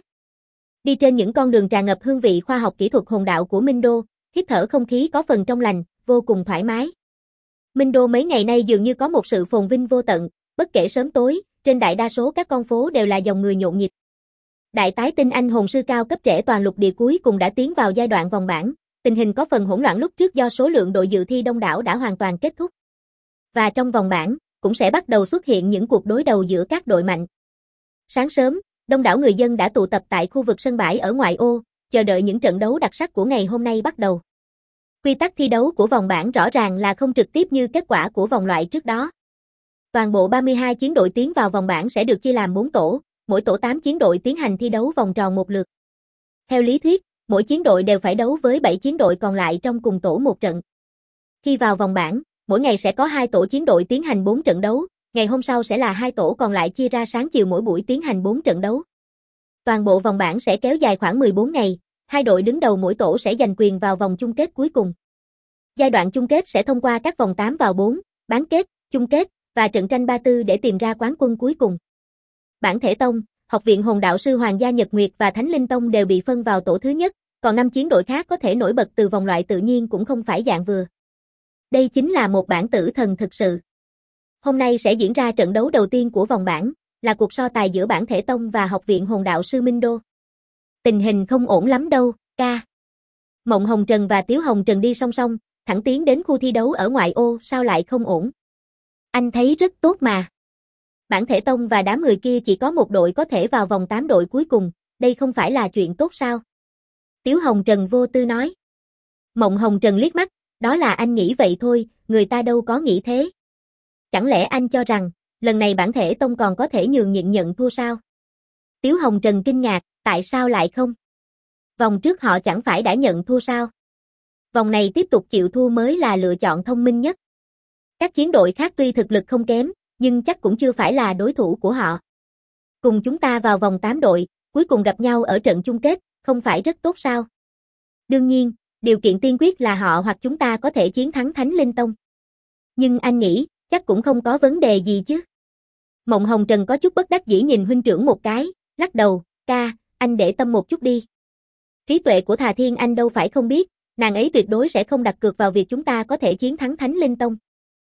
Đi trên những con đường tràn ngập hương vị khoa học kỹ thuật hồn đạo của Minh Đô, hít thở không khí có phần trong lành, vô cùng thoải mái. Minh Đô mấy ngày nay dường như có một sự phồn vinh vô tận, bất kể sớm tối, trên đại đa số các con phố đều là dòng người nhộn nhịp. Đại tái tinh anh hồn sư cao cấp trẻ toàn lục địa cuối cùng đã tiến vào giai đoạn vòng bảng, tình hình có phần hỗn loạn lúc trước do số lượng đội dự thi đông đảo đã hoàn toàn kết thúc. Và trong vòng bảng, cũng sẽ bắt đầu xuất hiện những cuộc đối đầu giữa các đội mạnh. Sáng sớm, đông đảo người dân đã tụ tập tại khu vực sân bãi ở ngoại ô, chờ đợi những trận đấu đặc sắc của ngày hôm nay bắt đầu. Quy tắc thi đấu của vòng bảng rõ ràng là không trực tiếp như kết quả của vòng loại trước đó. Toàn bộ 32 chiến đội tiến vào vòng bảng sẽ được chia làm 4 tổ, mỗi tổ 8 chiến đội tiến hành thi đấu vòng tròn một lượt. Theo lý thuyết, mỗi chiến đội đều phải đấu với 7 chiến đội còn lại trong cùng tổ một trận. Khi vào vòng bảng, mỗi ngày sẽ có 2 tổ chiến đội tiến hành 4 trận đấu, ngày hôm sau sẽ là 2 tổ còn lại chia ra sáng chiều mỗi buổi tiến hành 4 trận đấu. Toàn bộ vòng bảng sẽ kéo dài khoảng 14 ngày, 2 đội đứng đầu mỗi tổ sẽ giành quyền vào vòng chung kết cuối cùng. Giai đoạn chung kết sẽ thông qua các vòng 8 vào 4, bán kết, chung kết và trận tranh 3-4 để tìm ra quán quân cuối cùng. Bản thể tông, Học viện Hồn Đạo sư Hoàng gia Nhật Nguyệt và Thánh Linh Tông đều bị phân vào tổ thứ nhất, còn 5 chiến đội khác có thể nổi bật từ vòng loại tự nhiên cũng không phải dạng vừa. Đây chính là một bảng tử thần thực sự. Hôm nay sẽ diễn ra trận đấu đầu tiên của vòng bảng, là cuộc so tài giữa Bản thể tông và Học viện Hồn Đạo sư Minh Đô. Tình hình không ổn lắm đâu, ca. Mộng Hồng Trần và Tiếu Hồng Trần đi song song, thẳng tiến đến khu thi đấu ở ngoại ô, sao lại không ổn? Anh thấy rất tốt mà. Bản thể tông và đám người kia chỉ có một đội có thể vào vòng 8 đội cuối cùng, đây không phải là chuyện tốt sao? Tiếu Hồng Trần vô tư nói. Mộng Hồng Trần liếc mắt, đó là anh nghĩ vậy thôi, người ta đâu có nghĩ thế. Chẳng lẽ anh cho rằng, lần này bản thể tông còn có thể nhường nhịn nhận thua sao? Tiếu Hồng Trần kinh ngạc, tại sao lại không? Vòng trước họ chẳng phải đã nhận thua sao? Vòng này tiếp tục chịu thua mới là lựa chọn thông minh nhất. Các chiến đội khác tuy thực lực không kém, nhưng chắc cũng chưa phải là đối thủ của họ. Cùng chúng ta vào vòng 8 đội, cuối cùng gặp nhau ở trận chung kết, không phải rất tốt sao? Đương nhiên, điều kiện tiên quyết là họ hoặc chúng ta có thể chiến thắng Thánh Linh Tông. Nhưng anh nghĩ, chắc cũng không có vấn đề gì chứ. Mộng Hồng Trần có chút bất đắc dĩ nhìn huynh trưởng một cái, lắc đầu, ca, anh để tâm một chút đi. Trí tuệ của Thà Thiên Anh đâu phải không biết, nàng ấy tuyệt đối sẽ không đặt cược vào việc chúng ta có thể chiến thắng Thánh Linh Tông.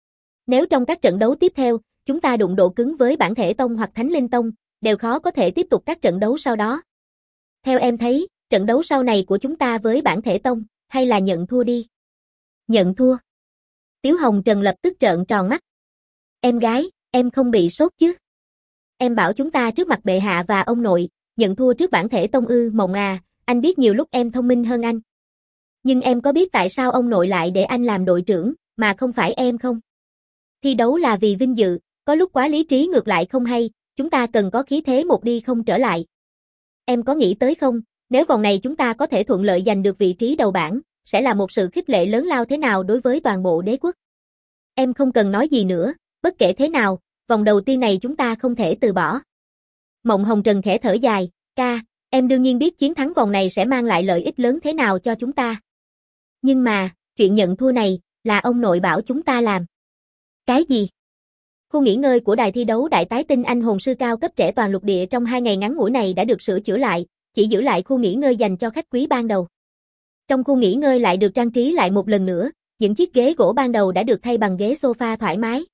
Nếu trong các trận đấu tiếp theo, chúng ta đụng độ cứng với Bản thể tông hoặc Thánh Linh Tông, đều khó có thể tiếp tục các trận đấu sau đó. Theo em thấy, trận đấu sau này của chúng ta với Bản thể tông, hay là nhận thua đi? Nhận thua? Tiếu Hồng Trần lập tức trợn tròn mắt. Em gái, em không bị sốt chứ? Em bảo chúng ta trước mặt bệ hạ và ông nội, nhận thua trước Bản thể tông ư? Mộng à, anh biết nhiều lúc em thông minh hơn anh. Nhưng em có biết tại sao ông nội lại để anh làm đội trưởng, mà không phải em không? Thi đấu là vì vinh dự, có lúc quá lý trí ngược lại không hay, chúng ta cần có khí thế một đi không trở lại. Em có nghĩ tới không, nếu vòng này chúng ta có thể thuận lợi giành được vị trí đầu bảng, sẽ là một sự khích lệ lớn lao thế nào đối với toàn bộ đế quốc. Em không cần nói gì nữa, bất kể thế nào, vòng đầu tiên này chúng ta không thể từ bỏ. Mộng Hồng Trần khẽ thở dài, ca, em đương nhiên biết chiến thắng vòng này sẽ mang lại lợi ích lớn thế nào cho chúng ta. Nhưng mà, chuyện nhận thua này, là ông nội bảo chúng ta làm. Cái gì? Khu nghỉ ngơi của đài thi đấu Đại Tái Tinh Anh hồn sư cao cấp trẻ toàn lục địa trong 2 ngày ngắn ngủi này đã được sửa chữa lại, chỉ giữ lại khu nghỉ ngơi dành cho khách quý ban đầu. Trong khu nghỉ ngơi lại được trang trí lại một lần nữa, những chiếc ghế gỗ ban đầu đã được thay bằng ghế sofa thoải mái.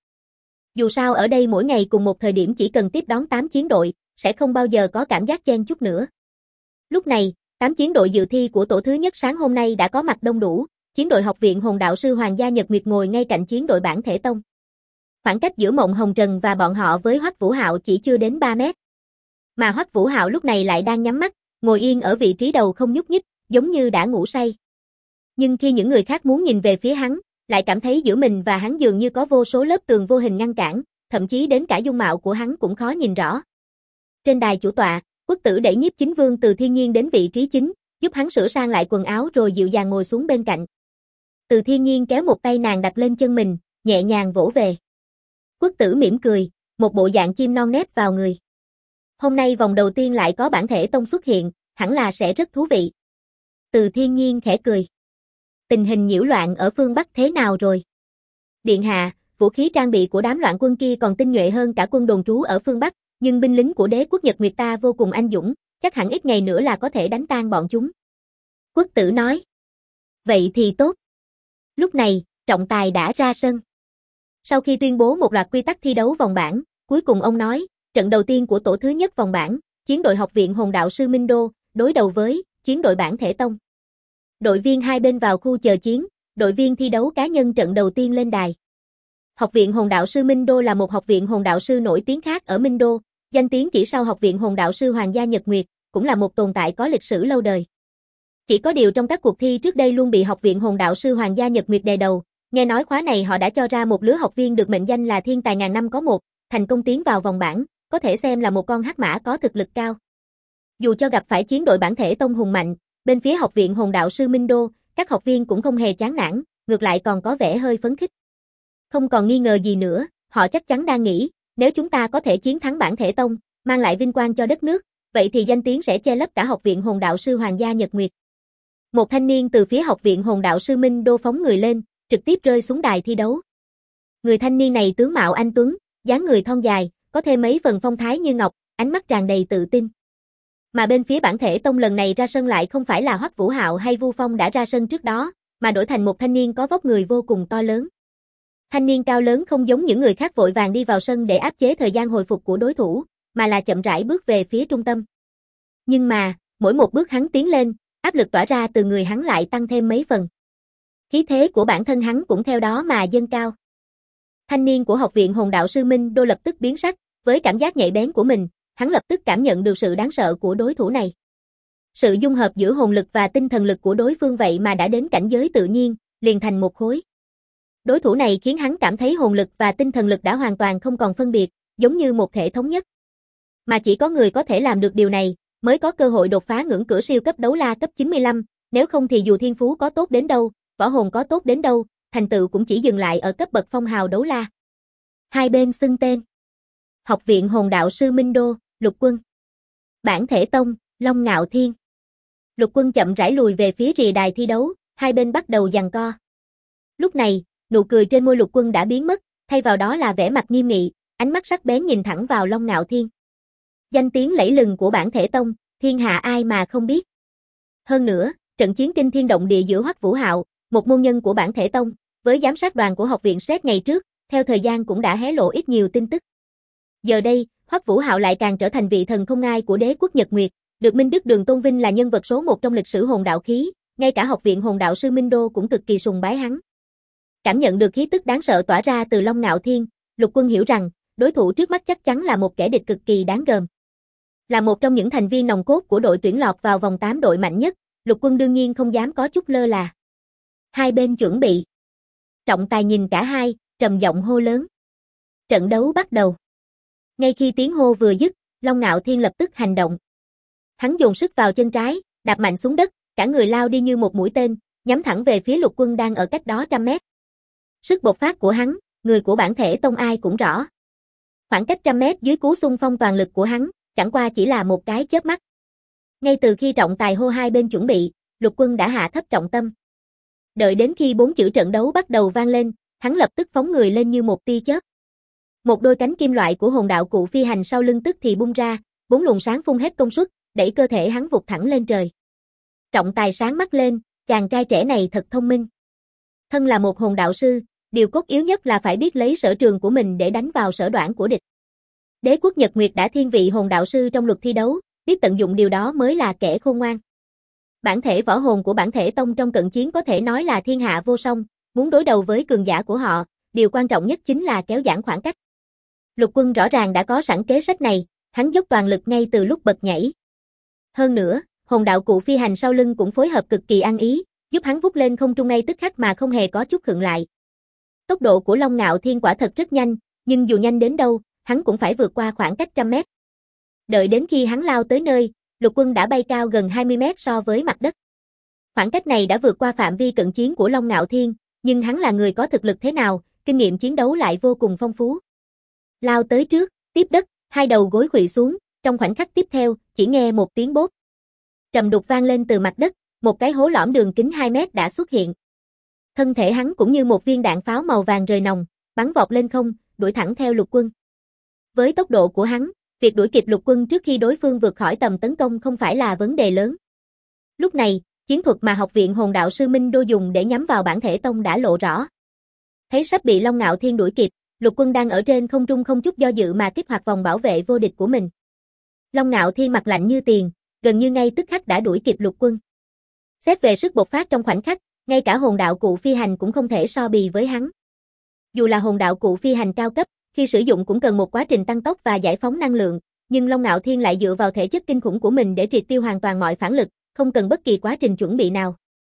Dù sao ở đây mỗi ngày cùng một thời điểm chỉ cần tiếp đón 8 chiến đội, sẽ không bao giờ có cảm giác chen chúc nữa. Lúc này, 8 chiến đội dự thi của tổ thứ nhất sáng hôm nay đã có mặt đông đủ, chiến đội Học viện Hồn Đạo sư Hoàng gia Nhật Nguyệt ngồi ngay cạnh chiến đội Bản thể tông. Khoảng cách giữa Mộng Hồng Trần và bọn họ với Hoắc Vũ Hạo chỉ chưa đến 3 mét. Mà Hoắc Vũ Hạo lúc này lại đang nhắm mắt, ngồi yên ở vị trí đầu không nhúc nhích, giống như đã ngủ say. Nhưng khi những người khác muốn nhìn về phía hắn, lại cảm thấy giữa mình và hắn dường như có vô số lớp tường vô hình ngăn cản, thậm chí đến cả dung mạo của hắn cũng khó nhìn rõ. Trên đài chủ tọa, quốc tử đẩy Nhiếp Chính Vương Từ Thiên Nhiên đến vị trí chính, giúp hắn sửa sang lại quần áo rồi dịu dàng ngồi xuống bên cạnh. Từ Thiên Nhiên kéo một tay nàng đặt lên chân mình, nhẹ nhàng vỗ về. Quốc tử mỉm cười, một bộ dạng chim non nép vào người. Hôm nay vòng đầu tiên lại có Bản thể tông xuất hiện, hẳn là sẽ rất thú vị. Từ Thiên Nhiên khẽ cười. Tình hình nhiễu loạn ở phương Bắc thế nào rồi? Điện hạ, vũ khí trang bị của đám loạn quân kia còn tinh nhuệ hơn cả quân đồn trú ở phương Bắc, nhưng binh lính của đế quốc Nhật Nguyệt ta vô cùng anh dũng, chắc hẳn ít ngày nữa là có thể đánh tan bọn chúng. Quốc tử nói. Vậy thì tốt. Lúc này, trọng tài đã ra sân. Sau khi tuyên bố một loạt quy tắc thi đấu vòng bảng, cuối cùng ông nói, trận đầu tiên của tổ thứ nhất vòng bảng, chiến đội học viện Hồn Đạo Sư Minh Đô, đối đầu với chiến đội Bản Thể Tông. Đội viên hai bên vào khu chờ chiến, đội viên thi đấu cá nhân trận đầu tiên lên đài. Học viện Hồn Đạo Sư Minh Đô là một học viện hồn đạo sư nổi tiếng khác ở Minh Đô, danh tiếng chỉ sau Học viện Hồn Đạo Sư Hoàng gia Nhật Nguyệt, cũng là một tồn tại có lịch sử lâu đời. Chỉ có điều trong các cuộc thi trước đây luôn bị Học viện Hồn Đạo Sư Hoàng gia Nhật Nguyệt đè đầu, nghe nói khóa này họ đã cho ra một lứa học viên được mệnh danh là thiên tài ngàn năm có một, thành công tiến vào vòng bảng, có thể xem là một con hắc mã có thực lực cao. Dù cho gặp phải chiến đội Bản Thể Tông hùng mạnh, bên phía Học viện Hồn Đạo Sư Minh Đô, các học viên cũng không hề chán nản, ngược lại còn có vẻ hơi phấn khích. Không còn nghi ngờ gì nữa, họ chắc chắn đang nghĩ, nếu chúng ta có thể chiến thắng Bản Thể Tông, mang lại vinh quang cho đất nước, vậy thì danh tiếng sẽ che lấp cả Học viện Hồn Đạo Sư Hoàng gia Nhật Nguyệt. Một thanh niên từ phía Học viện Hồn Đạo Sư Minh Đô phóng người lên, trực tiếp rơi xuống đài thi đấu. Người thanh niên này tướng mạo anh tuấn, dáng người thon dài, có thêm mấy phần phong thái như ngọc, ánh mắt tràn đầy tự tin. Mà bên phía Bản Thể Tông lần này ra sân lại không phải là Hoắc Vũ Hạo hay Vu Phong đã ra sân trước đó, mà đổi thành một thanh niên có vóc người vô cùng to lớn. Thanh niên cao lớn không giống những người khác vội vàng đi vào sân để áp chế thời gian hồi phục của đối thủ, mà là chậm rãi bước về phía trung tâm. Nhưng mà, mỗi một bước hắn tiến lên, áp lực tỏa ra từ người hắn lại tăng thêm mấy phần. Khí thế của bản thân hắn cũng theo đó mà dâng cao. Thanh niên của Học viện Hồn Đạo Sư Minh Đô lập tức biến sắc, với cảm giác nhạy bén của mình, hắn lập tức cảm nhận được sự đáng sợ của đối thủ này. Sự dung hợp giữa hồn lực và tinh thần lực của đối phương vậy mà đã đến cảnh giới tự nhiên, liền thành một khối. Đối thủ này khiến hắn cảm thấy hồn lực và tinh thần lực đã hoàn toàn không còn phân biệt, giống như một thể thống nhất. Mà chỉ có người có thể làm được điều này, mới có cơ hội đột phá ngưỡng cửa siêu cấp đấu la cấp 95, nếu không thì dù thiên phú có tốt đến đâu, võ hồn có tốt đến đâu, thành tựu cũng chỉ dừng lại ở cấp bậc phong hào đấu la. Hai bên xưng tên. Học viện Hồn Đạo Sư Minh Đô, Lục Quân. Bản Thể Tông, Long Ngạo Thiên. Lục Quân chậm rãi lùi về phía rìa đài thi đấu, hai bên bắt đầu giằng co. Lúc này, nụ cười trên môi Lục Quân đã biến mất, thay vào đó là vẻ mặt nghiêm nghị, ánh mắt sắc bén nhìn thẳng vào Long Ngạo Thiên. Danh tiếng lẫy lừng của Bản Thể Tông, thiên hạ ai mà không biết. Hơn nữa, trận chiến kinh thiên động địa giữa Hoắc Vũ Hạo, một môn nhân của Bản Thể Tông, với giám sát đoàn của học viện SRED ngày trước, theo thời gian cũng đã hé lộ ít nhiều tin tức. Giờ đây, Hoắc Vũ Hạo lại càng trở thành vị thần không ai của đế quốc Nhật Nguyệt, được Minh Đức Đường tôn vinh là nhân vật số 1 trong lịch sử hồn đạo khí, ngay cả Học viện Hồn Đạo Sư Minh Đô cũng cực kỳ sùng bái hắn. Cảm nhận được khí tức đáng sợ tỏa ra từ Long Ngạo Thiên, Lục Quân hiểu rằng, đối thủ trước mắt chắc chắn là một kẻ địch cực kỳ đáng gờm. Là một trong những thành viên nòng cốt của đội tuyển lọt vào vòng 8 đội mạnh nhất, Lục Quân đương nhiên không dám có chút lơ là. Hai bên chuẩn bị. Trọng tài nhìn cả hai, trầm giọng hô lớn. Trận đấu bắt đầu. Ngay khi tiếng hô vừa dứt, Long Ngạo Thiên lập tức hành động. Hắn dồn sức vào chân trái, đạp mạnh xuống đất, cả người lao đi như một mũi tên, nhắm thẳng về phía Lục Quân đang ở cách đó trăm mét. Sức bộc phát của hắn, người của Bản Thể Tông ai cũng rõ. Khoảng cách trăm mét dưới cú xung phong toàn lực của hắn, chẳng qua chỉ là một cái chớp mắt. Ngay từ khi trọng tài hô hai bên chuẩn bị, Lục Quân đã hạ thấp trọng tâm. Đợi đến khi 4 chữ trận đấu bắt đầu vang lên, hắn lập tức phóng người lên như một tia chớp. Một đôi cánh kim loại của hồn đạo cụ phi hành sau lưng tức thì bung ra, 4 luồng sáng phun hết công suất, đẩy cơ thể hắn vụt thẳng lên trời. Trọng tài sáng mắt lên, chàng trai trẻ này thật thông minh. Thân là một hồn đạo sư, điều cốt yếu nhất là phải biết lấy sở trường của mình để đánh vào sở đoản của địch. Đế quốc Nhật Nguyệt đã thiên vị hồn đạo sư trong luật thi đấu, biết tận dụng điều đó mới là kẻ khôn ngoan. Bản thể võ hồn của Bản Thể Tông trong cận chiến có thể nói là thiên hạ vô song, muốn đối đầu với cường giả của họ, điều quan trọng nhất chính là kéo giãn khoảng cách. Lục Quân rõ ràng đã có sẵn kế sách này, hắn dốc toàn lực ngay từ lúc bật nhảy. Hơn nữa, hồn đạo cụ phi hành sau lưng cũng phối hợp cực kỳ ăn ý, giúp hắn vút lên không trung ngay tức khắc mà không hề có chút khựng lại. Tốc độ của Long Ngạo Thiên quả thật rất nhanh, nhưng dù nhanh đến đâu, hắn cũng phải vượt qua khoảng cách trăm mét. Đợi đến khi hắn lao tới nơi, Lục Quân đã bay cao gần 20 mét so với mặt đất. Khoảng cách này đã vượt qua phạm vi cận chiến của Long Ngạo Thiên, nhưng hắn là người có thực lực thế nào, kinh nghiệm chiến đấu lại vô cùng phong phú. Lao tới trước, tiếp đất, hai đầu gối khuỵu xuống, trong khoảnh khắc tiếp theo, chỉ nghe một tiếng bốp. Trầm đục vang lên từ mặt đất, một cái hố lõm đường kính 2 mét đã xuất hiện. Thân thể hắn cũng như một viên đạn pháo màu vàng rời nòng, bắn vọt lên không, đuổi thẳng theo lục quân. Với tốc độ của hắn, việc đuổi kịp lục quân trước khi đối phương vượt khỏi tầm tấn công không phải là vấn đề lớn. Lúc này, chiến thuật mà học viện hồn đạo sư Minh Đô dùng để nhắm vào bản thể tông đã lộ rõ. Thấy sắp bị Long Ngạo Thiên đuổi kịp, lục quân đang ở trên không trung không chút do dự mà kích hoạt vòng bảo vệ vô địch của mình. Long Ngạo Thiên mặt lạnh như tiền, gần như ngay tức khắc đã đuổi kịp lục quân. Xét về sức bộc phát trong khoảnh khắc, ngay cả hồn đạo cụ phi hành cũng không thể so bì với hắn. Dù là hồn đạo cụ phi hành cao cấp, khi sử dụng cũng cần một quá trình tăng tốc và giải phóng năng lượng, nhưng Long Ngạo Thiên lại dựa vào thể chất kinh khủng của mình để triệt tiêu hoàn toàn mọi phản lực, không cần bất kỳ quá trình chuẩn bị nào.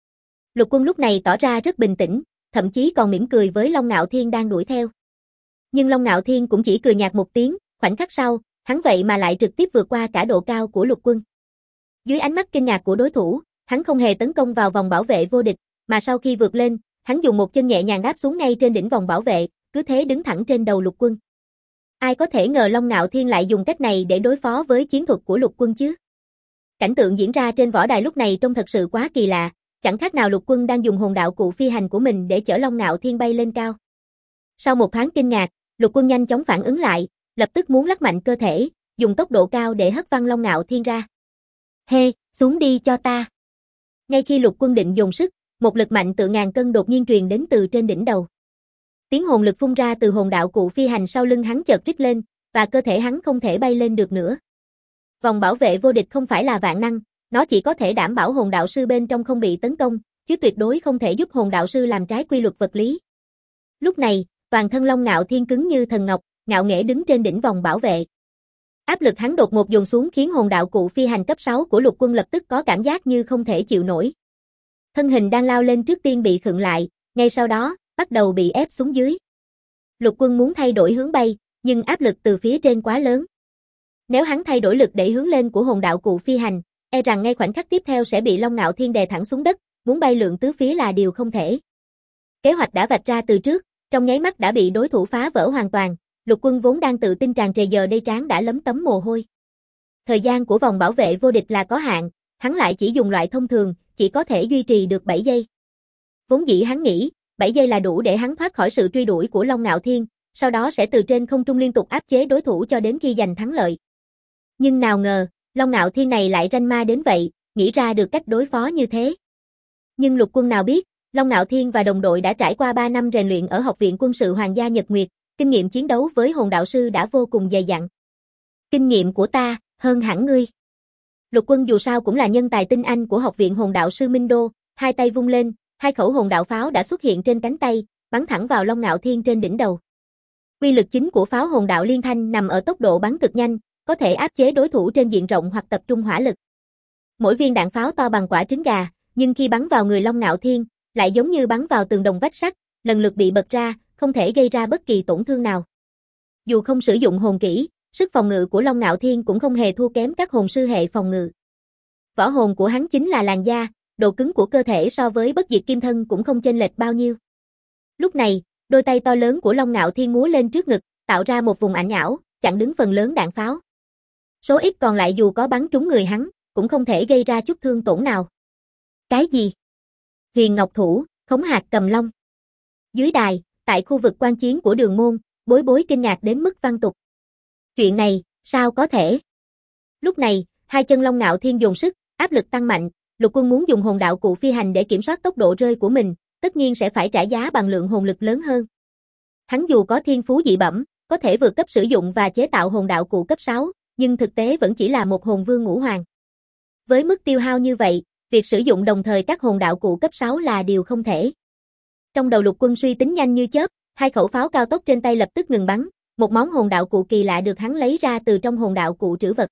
Lục quân lúc này tỏ ra rất bình tĩnh, thậm chí còn mỉm cười với Long Ngạo Thiên đang đuổi theo. Nhưng Long Ngạo Thiên cũng chỉ cười nhạt một tiếng, khoảnh khắc sau, hắn vậy mà lại trực tiếp vượt qua cả độ cao của lục quân. Dưới ánh mắt kinh ngạc của đối thủ, hắn không hề tấn công vào vòng bảo vệ vô địch, mà sau khi vượt lên, hắn dùng một chân nhẹ nhàng đáp xuống ngay trên đỉnh vòng bảo vệ, cứ thế đứng thẳng trên đầu lục quân. Ai có thể ngờ Long Ngạo Thiên lại dùng cách này để đối phó với chiến thuật của lục quân chứ? Cảnh tượng diễn ra trên võ đài lúc này trông thật sự quá kỳ lạ, chẳng khác nào lục quân đang dùng hồn đạo cụ phi hành của mình để chở Long Ngạo Thiên bay lên cao. Sau một thoáng kinh ngạc, lục quân nhanh chóng phản ứng lại, lập tức muốn lắc mạnh cơ thể, dùng tốc độ cao để hất văng Long Ngạo Thiên ra. Hê, xuống đi cho ta. Ngay khi lục quân định dùng sức, một lực mạnh tự ngàn cân đột nhiên truyền đến từ trên đỉnh đầu. Tiếng hồn lực phun ra từ hồn đạo cụ phi hành sau lưng hắn chợt rít lên, và cơ thể hắn không thể bay lên được nữa. Vòng bảo vệ vô địch không phải là vạn năng, nó chỉ có thể đảm bảo hồn đạo sư bên trong không bị tấn công, chứ tuyệt đối không thể giúp hồn đạo sư làm trái quy luật vật lý. Lúc này, toàn thân Long Ngạo Thiên cứng như thần ngọc, ngạo nghễ đứng trên đỉnh vòng bảo vệ. Áp lực hắn đột ngột dồn xuống khiến hồn đạo cụ phi hành cấp 6 của lục quân lập tức có cảm giác như không thể chịu nổi. Thân hình đang lao lên trước tiên bị khựng lại, ngay sau đó, bắt đầu bị ép xuống dưới. Lục quân muốn thay đổi hướng bay, nhưng áp lực từ phía trên quá lớn. Nếu hắn thay đổi lực đẩy hướng lên của hồn đạo cụ phi hành, e rằng ngay khoảnh khắc tiếp theo sẽ bị Long Ngạo Thiên đè thẳng xuống đất, muốn bay lượn tứ phía là điều không thể. Kế hoạch đã vạch ra từ trước, trong nháy mắt đã bị đối thủ phá vỡ hoàn toàn, lục quân vốn đang tự tin tràn trề giờ đây trán đã lấm tấm mồ hôi. Thời gian của vòng bảo vệ vô địch là có hạn, hắn lại chỉ dùng loại thông thường, chỉ có thể duy trì được 7 giây. Vốn dĩ hắn nghĩ, 7 giây là đủ để hắn thoát khỏi sự truy đuổi của Long Ngạo Thiên, sau đó sẽ từ trên không trung liên tục áp chế đối thủ cho đến khi giành thắng lợi. Nhưng nào ngờ, Long Ngạo Thiên này lại ranh ma đến vậy, nghĩ ra được cách đối phó như thế. Nhưng lục quân nào biết, Long Ngạo Thiên và đồng đội đã trải qua 3 năm rèn luyện ở Học viện Quân sự Hoàng gia Nhật Nguyệt, kinh nghiệm chiến đấu với hồn đạo sư đã vô cùng dày dặn. Kinh nghiệm của ta, hơn hẳn ngươi. Lục quân dù sao cũng là nhân tài tinh anh của Học viện hồn đạo sư Minh Đô, hai tay vung lên, hai khẩu hồn đạo pháo đã xuất hiện trên cánh tay, bắn thẳng vào Long Ngạo Thiên trên đỉnh đầu. Uy lực chính của pháo hồn đạo liên thanh nằm ở tốc độ bắn cực nhanh, có thể áp chế đối thủ trên diện rộng hoặc tập trung hỏa lực. Mỗi viên đạn pháo to bằng quả trứng gà, nhưng khi bắn vào người Long Ngạo Thiên, lại giống như bắn vào tường đồng vách sắt, lần lượt bị bật ra, không thể gây ra bất kỳ tổn thương nào. Dù không sử dụng hồn kỹ, sức phòng ngự của Long Ngạo Thiên cũng không hề thua kém các hồn sư hệ phòng ngự. Võ hồn của hắn chính là làn da, độ cứng của cơ thể so với bất diệt kim thân cũng không chênh lệch bao nhiêu. Lúc này, đôi tay to lớn của Long Ngạo Thiên múa lên trước ngực, tạo ra một vùng ảnh ảo, chặn đứng phần lớn đạn pháo. Số ít còn lại dù có bắn trúng người hắn, cũng không thể gây ra chút thương tổn nào. Cái gì? Huyền Ngọc Thủ, khống hạt cầm long. Dưới đài, tại khu vực quan chiến của Đường Môn, Bối Bối kinh ngạc đến mức văng tục. Chuyện này, sao có thể? Lúc này, hai chân Long Ngạo Thiên dồn sức, áp lực tăng mạnh, lục quân muốn dùng hồn đạo cụ phi hành để kiểm soát tốc độ rơi của mình, tất nhiên sẽ phải trả giá bằng lượng hồn lực lớn hơn. Hắn dù có thiên phú dị bẩm, có thể vượt cấp sử dụng và chế tạo hồn đạo cụ cấp 6, nhưng thực tế vẫn chỉ là một hồn vương ngũ hoàng. Với mức tiêu hao như vậy, việc sử dụng đồng thời các hồn đạo cụ cấp 6 là điều không thể. Trong đầu lục quân suy tính nhanh như chớp, hai khẩu pháo cao tốc trên tay lập tức ngừng bắn, một món hồn đạo cụ kỳ lạ được hắn lấy ra từ trong hồn đạo cụ trữ vật.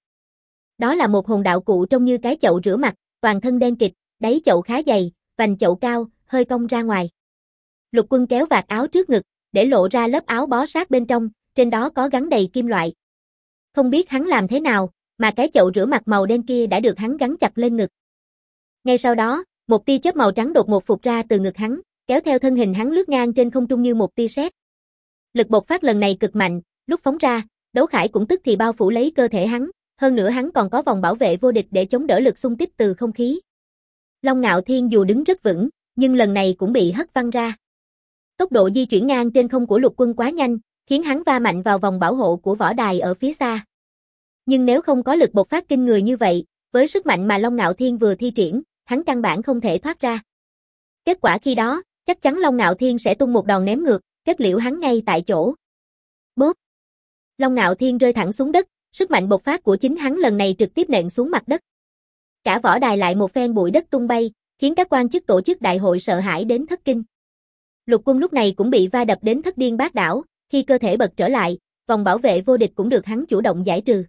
Đó là một hồn đạo cụ trông như cái chậu rửa mặt, toàn thân đen kịt, đáy chậu khá dày, vành chậu cao, hơi cong ra ngoài. Lục quân kéo vạt áo trước ngực, để lộ ra lớp áo bó sát bên trong, trên đó có gắn đầy kim loại. Không biết hắn làm thế nào, mà cái chậu rửa mặt màu đen kia đã được hắn gắn chặt lên ngực. Ngay sau đó, một tia chớp màu trắng đột ngột phụt ra từ ngực hắn, kéo theo thân hình hắn lướt ngang trên không trung như một tia sét. Lực bộc phát lần này cực mạnh, lúc phóng ra, đấu khải cũng tức thì bao phủ lấy cơ thể hắn, hơn nữa hắn còn có vòng bảo vệ vô địch để chống đỡ lực xung kích từ không khí. Long Ngạo Thiên dù đứng rất vững, nhưng lần này cũng bị hất văng ra. Tốc độ di chuyển ngang trên không của Lục Quân quá nhanh, khiến hắn va mạnh vào vòng bảo hộ của võ đài ở phía xa. Nhưng nếu không có lực bộc phát kinh người như vậy, với sức mạnh mà Long Ngạo Thiên vừa thi triển, hắn căn bản không thể thoát ra. Kết quả khi đó, chắc chắn Long Ngạo Thiên sẽ tung một đòn ném ngược, kết liễu hắn ngay tại chỗ. Bốp! Long Ngạo Thiên rơi thẳng xuống đất, sức mạnh bộc phát của chính hắn lần này trực tiếp nện xuống mặt đất. Cả võ đài lại một phen bụi đất tung bay, khiến các quan chức tổ chức đại hội sợ hãi đến thất kinh. Lục Quân lúc này cũng bị va đập đến thất điên bát đảo, khi cơ thể bật trở lại, vòng bảo vệ vô địch cũng được hắn chủ động giải trừ.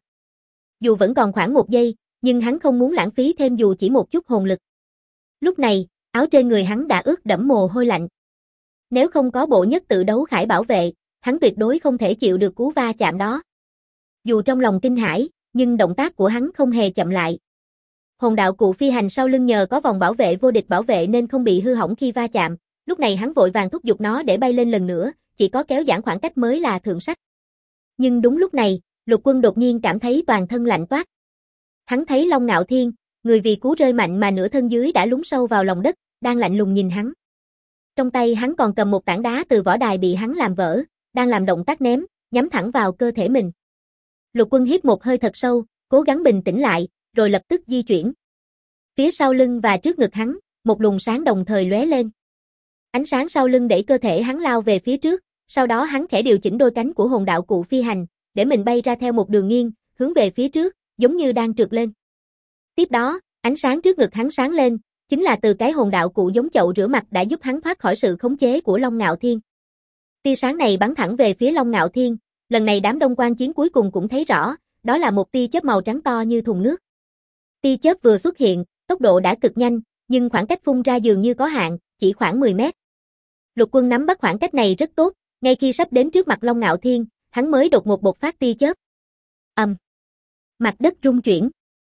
Dù vẫn còn khoảng 1 giây, nhưng hắn không muốn lãng phí thêm dù chỉ một chút hồn lực. Lúc này, áo trên người hắn đã ướt đẫm mồ hôi lạnh. Nếu không có bộ nhất tự đấu khải bảo vệ, hắn tuyệt đối không thể chịu được cú va chạm đó. Dù trong lòng kinh hãi, nhưng động tác của hắn không hề chậm lại. Hồn đạo cụ phi hành sau lưng nhờ có vòng bảo vệ vô địch bảo vệ nên không bị hư hỏng khi va chạm, lúc này hắn vội vàng thúc giục nó để bay lên lần nữa, chỉ có kéo giãn khoảng cách mới là thượng sách. Nhưng đúng lúc này, Lục Quân đột nhiên cảm thấy toàn thân lạnh toát. Hắn thấy Long Ngạo Thiên, người vì cú rơi mạnh mà nửa thân dưới đã lún sâu vào lòng đất, đang lạnh lùng nhìn hắn. Trong tay hắn còn cầm một tảng đá từ võ đài bị hắn làm vỡ, đang làm động tác ném, nhắm thẳng vào cơ thể mình. Lục Quân hít một hơi thật sâu, cố gắng bình tĩnh lại, rồi lập tức di chuyển. Phía sau lưng và trước ngực hắn, một luồng sáng đồng thời lóe lên. Ánh sáng sau lưng đẩy cơ thể hắn lao về phía trước, sau đó hắn khẽ điều chỉnh đôi cánh của hồn đạo cụ phi hành, để mình bay ra theo một đường nghiêng, hướng về phía trước, giống như đang trượt lên. Tiếp đó, ánh sáng trước ngực hắn sáng lên, chính là từ cái hồn đạo cụ giống chậu rửa mặt đã giúp hắn thoát khỏi sự khống chế của Long Ngạo Thiên. Tia sáng này bắn thẳng về phía Long Ngạo Thiên, lần này đám đông quan chiến cuối cùng cũng thấy rõ, đó là một tia chớp màu trắng to như thùng nước. Tia chớp vừa xuất hiện, tốc độ đã cực nhanh, nhưng khoảng cách phun ra dường như có hạn, chỉ khoảng 10 mét. Lục Quân nắm bắt khoảng cách này rất tốt, ngay khi sắp đến trước mặt Long Ngạo Thiên, hắn mới đột ngột bộc phát tia chớp. Mặt đất rung chuyển.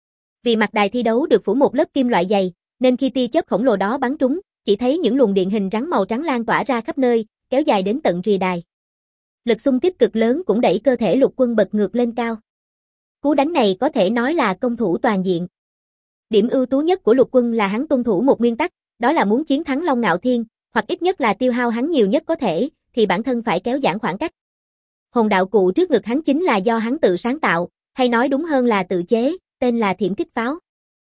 Vì mặt đài thi đấu được phủ một lớp kim loại dày, nên khi tia chớp khổng lồ đó bắn trúng, chỉ thấy những luồng điện hình rắn màu trắng lan tỏa ra khắp nơi, kéo dài đến tận rìa đài. Lực xung kích cực lớn cũng đẩy cơ thể Lục Quân bật ngược lên cao. Cú đánh này có thể nói là công thủ toàn diện. Điểm ưu tú nhất của Lục Quân là hắn tuân thủ một nguyên tắc, đó là muốn chiến thắng Long Ngạo Thiên, hoặc ít nhất là tiêu hao hắn nhiều nhất có thể, thì bản thân phải kéo giãn khoảng cách. Hồn đạo cụ trước ngực hắn chính là do hắn tự sáng tạo, hay nói đúng hơn là tự chế, tên là Thiểm Kích Pháo.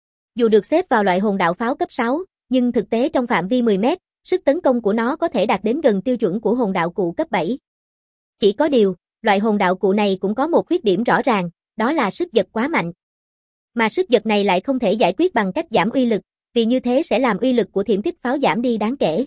Dù được xếp vào loại hồn đạo pháo cấp 6, nhưng thực tế trong phạm vi 10 mét, sức tấn công của nó có thể đạt đến gần tiêu chuẩn của hồn đạo cụ cấp 7. Chỉ có điều, loại hồn đạo cụ này cũng có một khuyết điểm rõ ràng, đó là sức giật quá mạnh. Mà sức giật này lại không thể giải quyết bằng cách giảm uy lực, vì như thế sẽ làm uy lực của Thiểm Kích Pháo giảm đi đáng kể.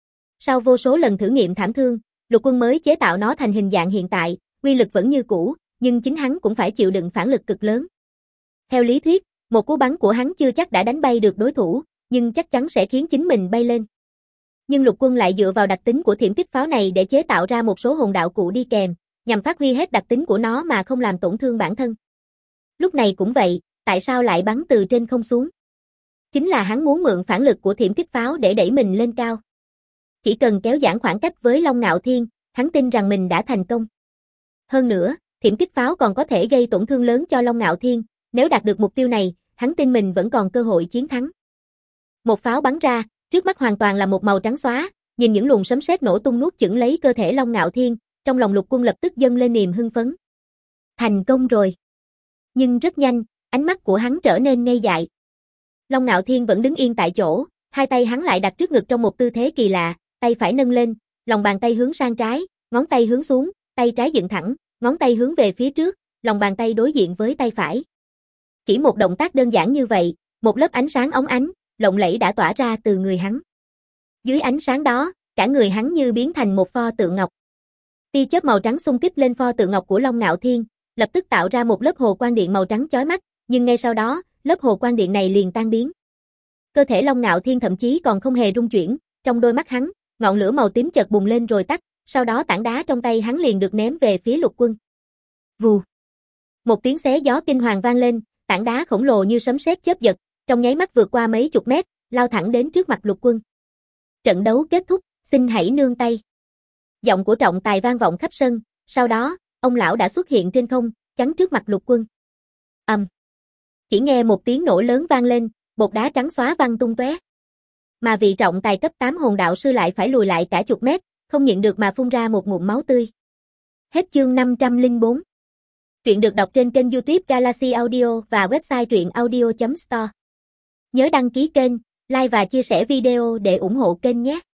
Sau vô số lần thử nghiệm thảm thương, Lục Quân mới chế tạo nó thành hình dạng hiện tại, uy lực vẫn như cũ, nhưng chính hắn cũng phải chịu đựng phản lực cực lớn. Theo lý thuyết, một cú bắn của hắn chưa chắc đã đánh bay được đối thủ, nhưng chắc chắn sẽ khiến chính mình bay lên. Nhưng Lục Quân lại dựa vào đặc tính của Thiểm Kích Pháo này để chế tạo ra một số hồn đạo cụ đi kèm, nhằm phát huy hết đặc tính của nó mà không làm tổn thương bản thân. Lúc này cũng vậy, tại sao lại bắn từ trên không xuống? Chính là hắn muốn mượn phản lực của Thiểm Kích Pháo để đẩy mình lên cao. Chỉ cần kéo giãn khoảng cách với Long Ngạo Thiên, hắn tin rằng mình đã thành công. Hơn nữa, Thiểm Kích Pháo còn có thể gây tổn thương lớn cho Long Ngạo Thiên, nếu đạt được mục tiêu này, hắn tin mình vẫn còn cơ hội chiến thắng. Một pháo bắn ra, trước mắt hoàn toàn là một màu trắng xóa, nhìn những luồng sấm sét nổ tung nuốt chửng lấy cơ thể Long Ngạo Thiên, trong lòng Lục Quân lập tức dâng lên niềm hưng phấn. Thành công rồi. Nhưng rất nhanh, ánh mắt của hắn trở nên ngây dại. Long Ngạo Thiên vẫn đứng yên tại chỗ, hai tay hắn lại đặt trước ngực trong một tư thế kỳ lạ, tay phải nâng lên, lòng bàn tay hướng sang trái, ngón tay hướng xuống, tay trái dựng thẳng, ngón tay hướng về phía trước, lòng bàn tay đối diện với tay phải. Chỉ một động tác đơn giản như vậy, một lớp ánh sáng óng ánh, lộng lẫy đã tỏa ra từ người hắn. Dưới ánh sáng đó, cả người hắn như biến thành một pho tượng ngọc. Tia chớp màu trắng xung kích lên pho tượng ngọc của Long Ngạo Thiên, lập tức tạo ra một lớp hồ quang điện màu trắng chói mắt, nhưng ngay sau đó, lớp hồ quang điện này liền tan biến. Cơ thể Long Ngạo Thiên thậm chí còn không hề rung chuyển, trong đôi mắt hắn, ngọn lửa màu tím chợt bùng lên rồi tắt, sau đó tảng đá trong tay hắn liền được ném về phía Lục Quân. Vù. Một tiếng xé gió kinh hoàng vang lên, tảng đá khổng lồ như sấm sét chớp giật, trong nháy mắt vượt qua mấy chục mét, lao thẳng đến trước mặt Lục Quân. Trận đấu kết thúc, xin hãy nương tay. Giọng của trọng tài vang vọng khắp sân, sau đó, ông lão đã xuất hiện trên không, chắn trước mặt Lục Quân. Chỉ nghe một tiếng nổ lớn vang lên, bột đá trắng xóa văng tung tóe. Mà vị trọng tài cấp 8 hồn đạo sư lại phải lùi lại cả chục mét, không nhịn được mà phun ra một ngụm máu tươi. Hết chương 504. Truyện được đọc trên kênh YouTube Galaxy Audio và website truyệnaudio.store. Nhớ đăng ký kênh, like và chia sẻ video để ủng hộ kênh nhé.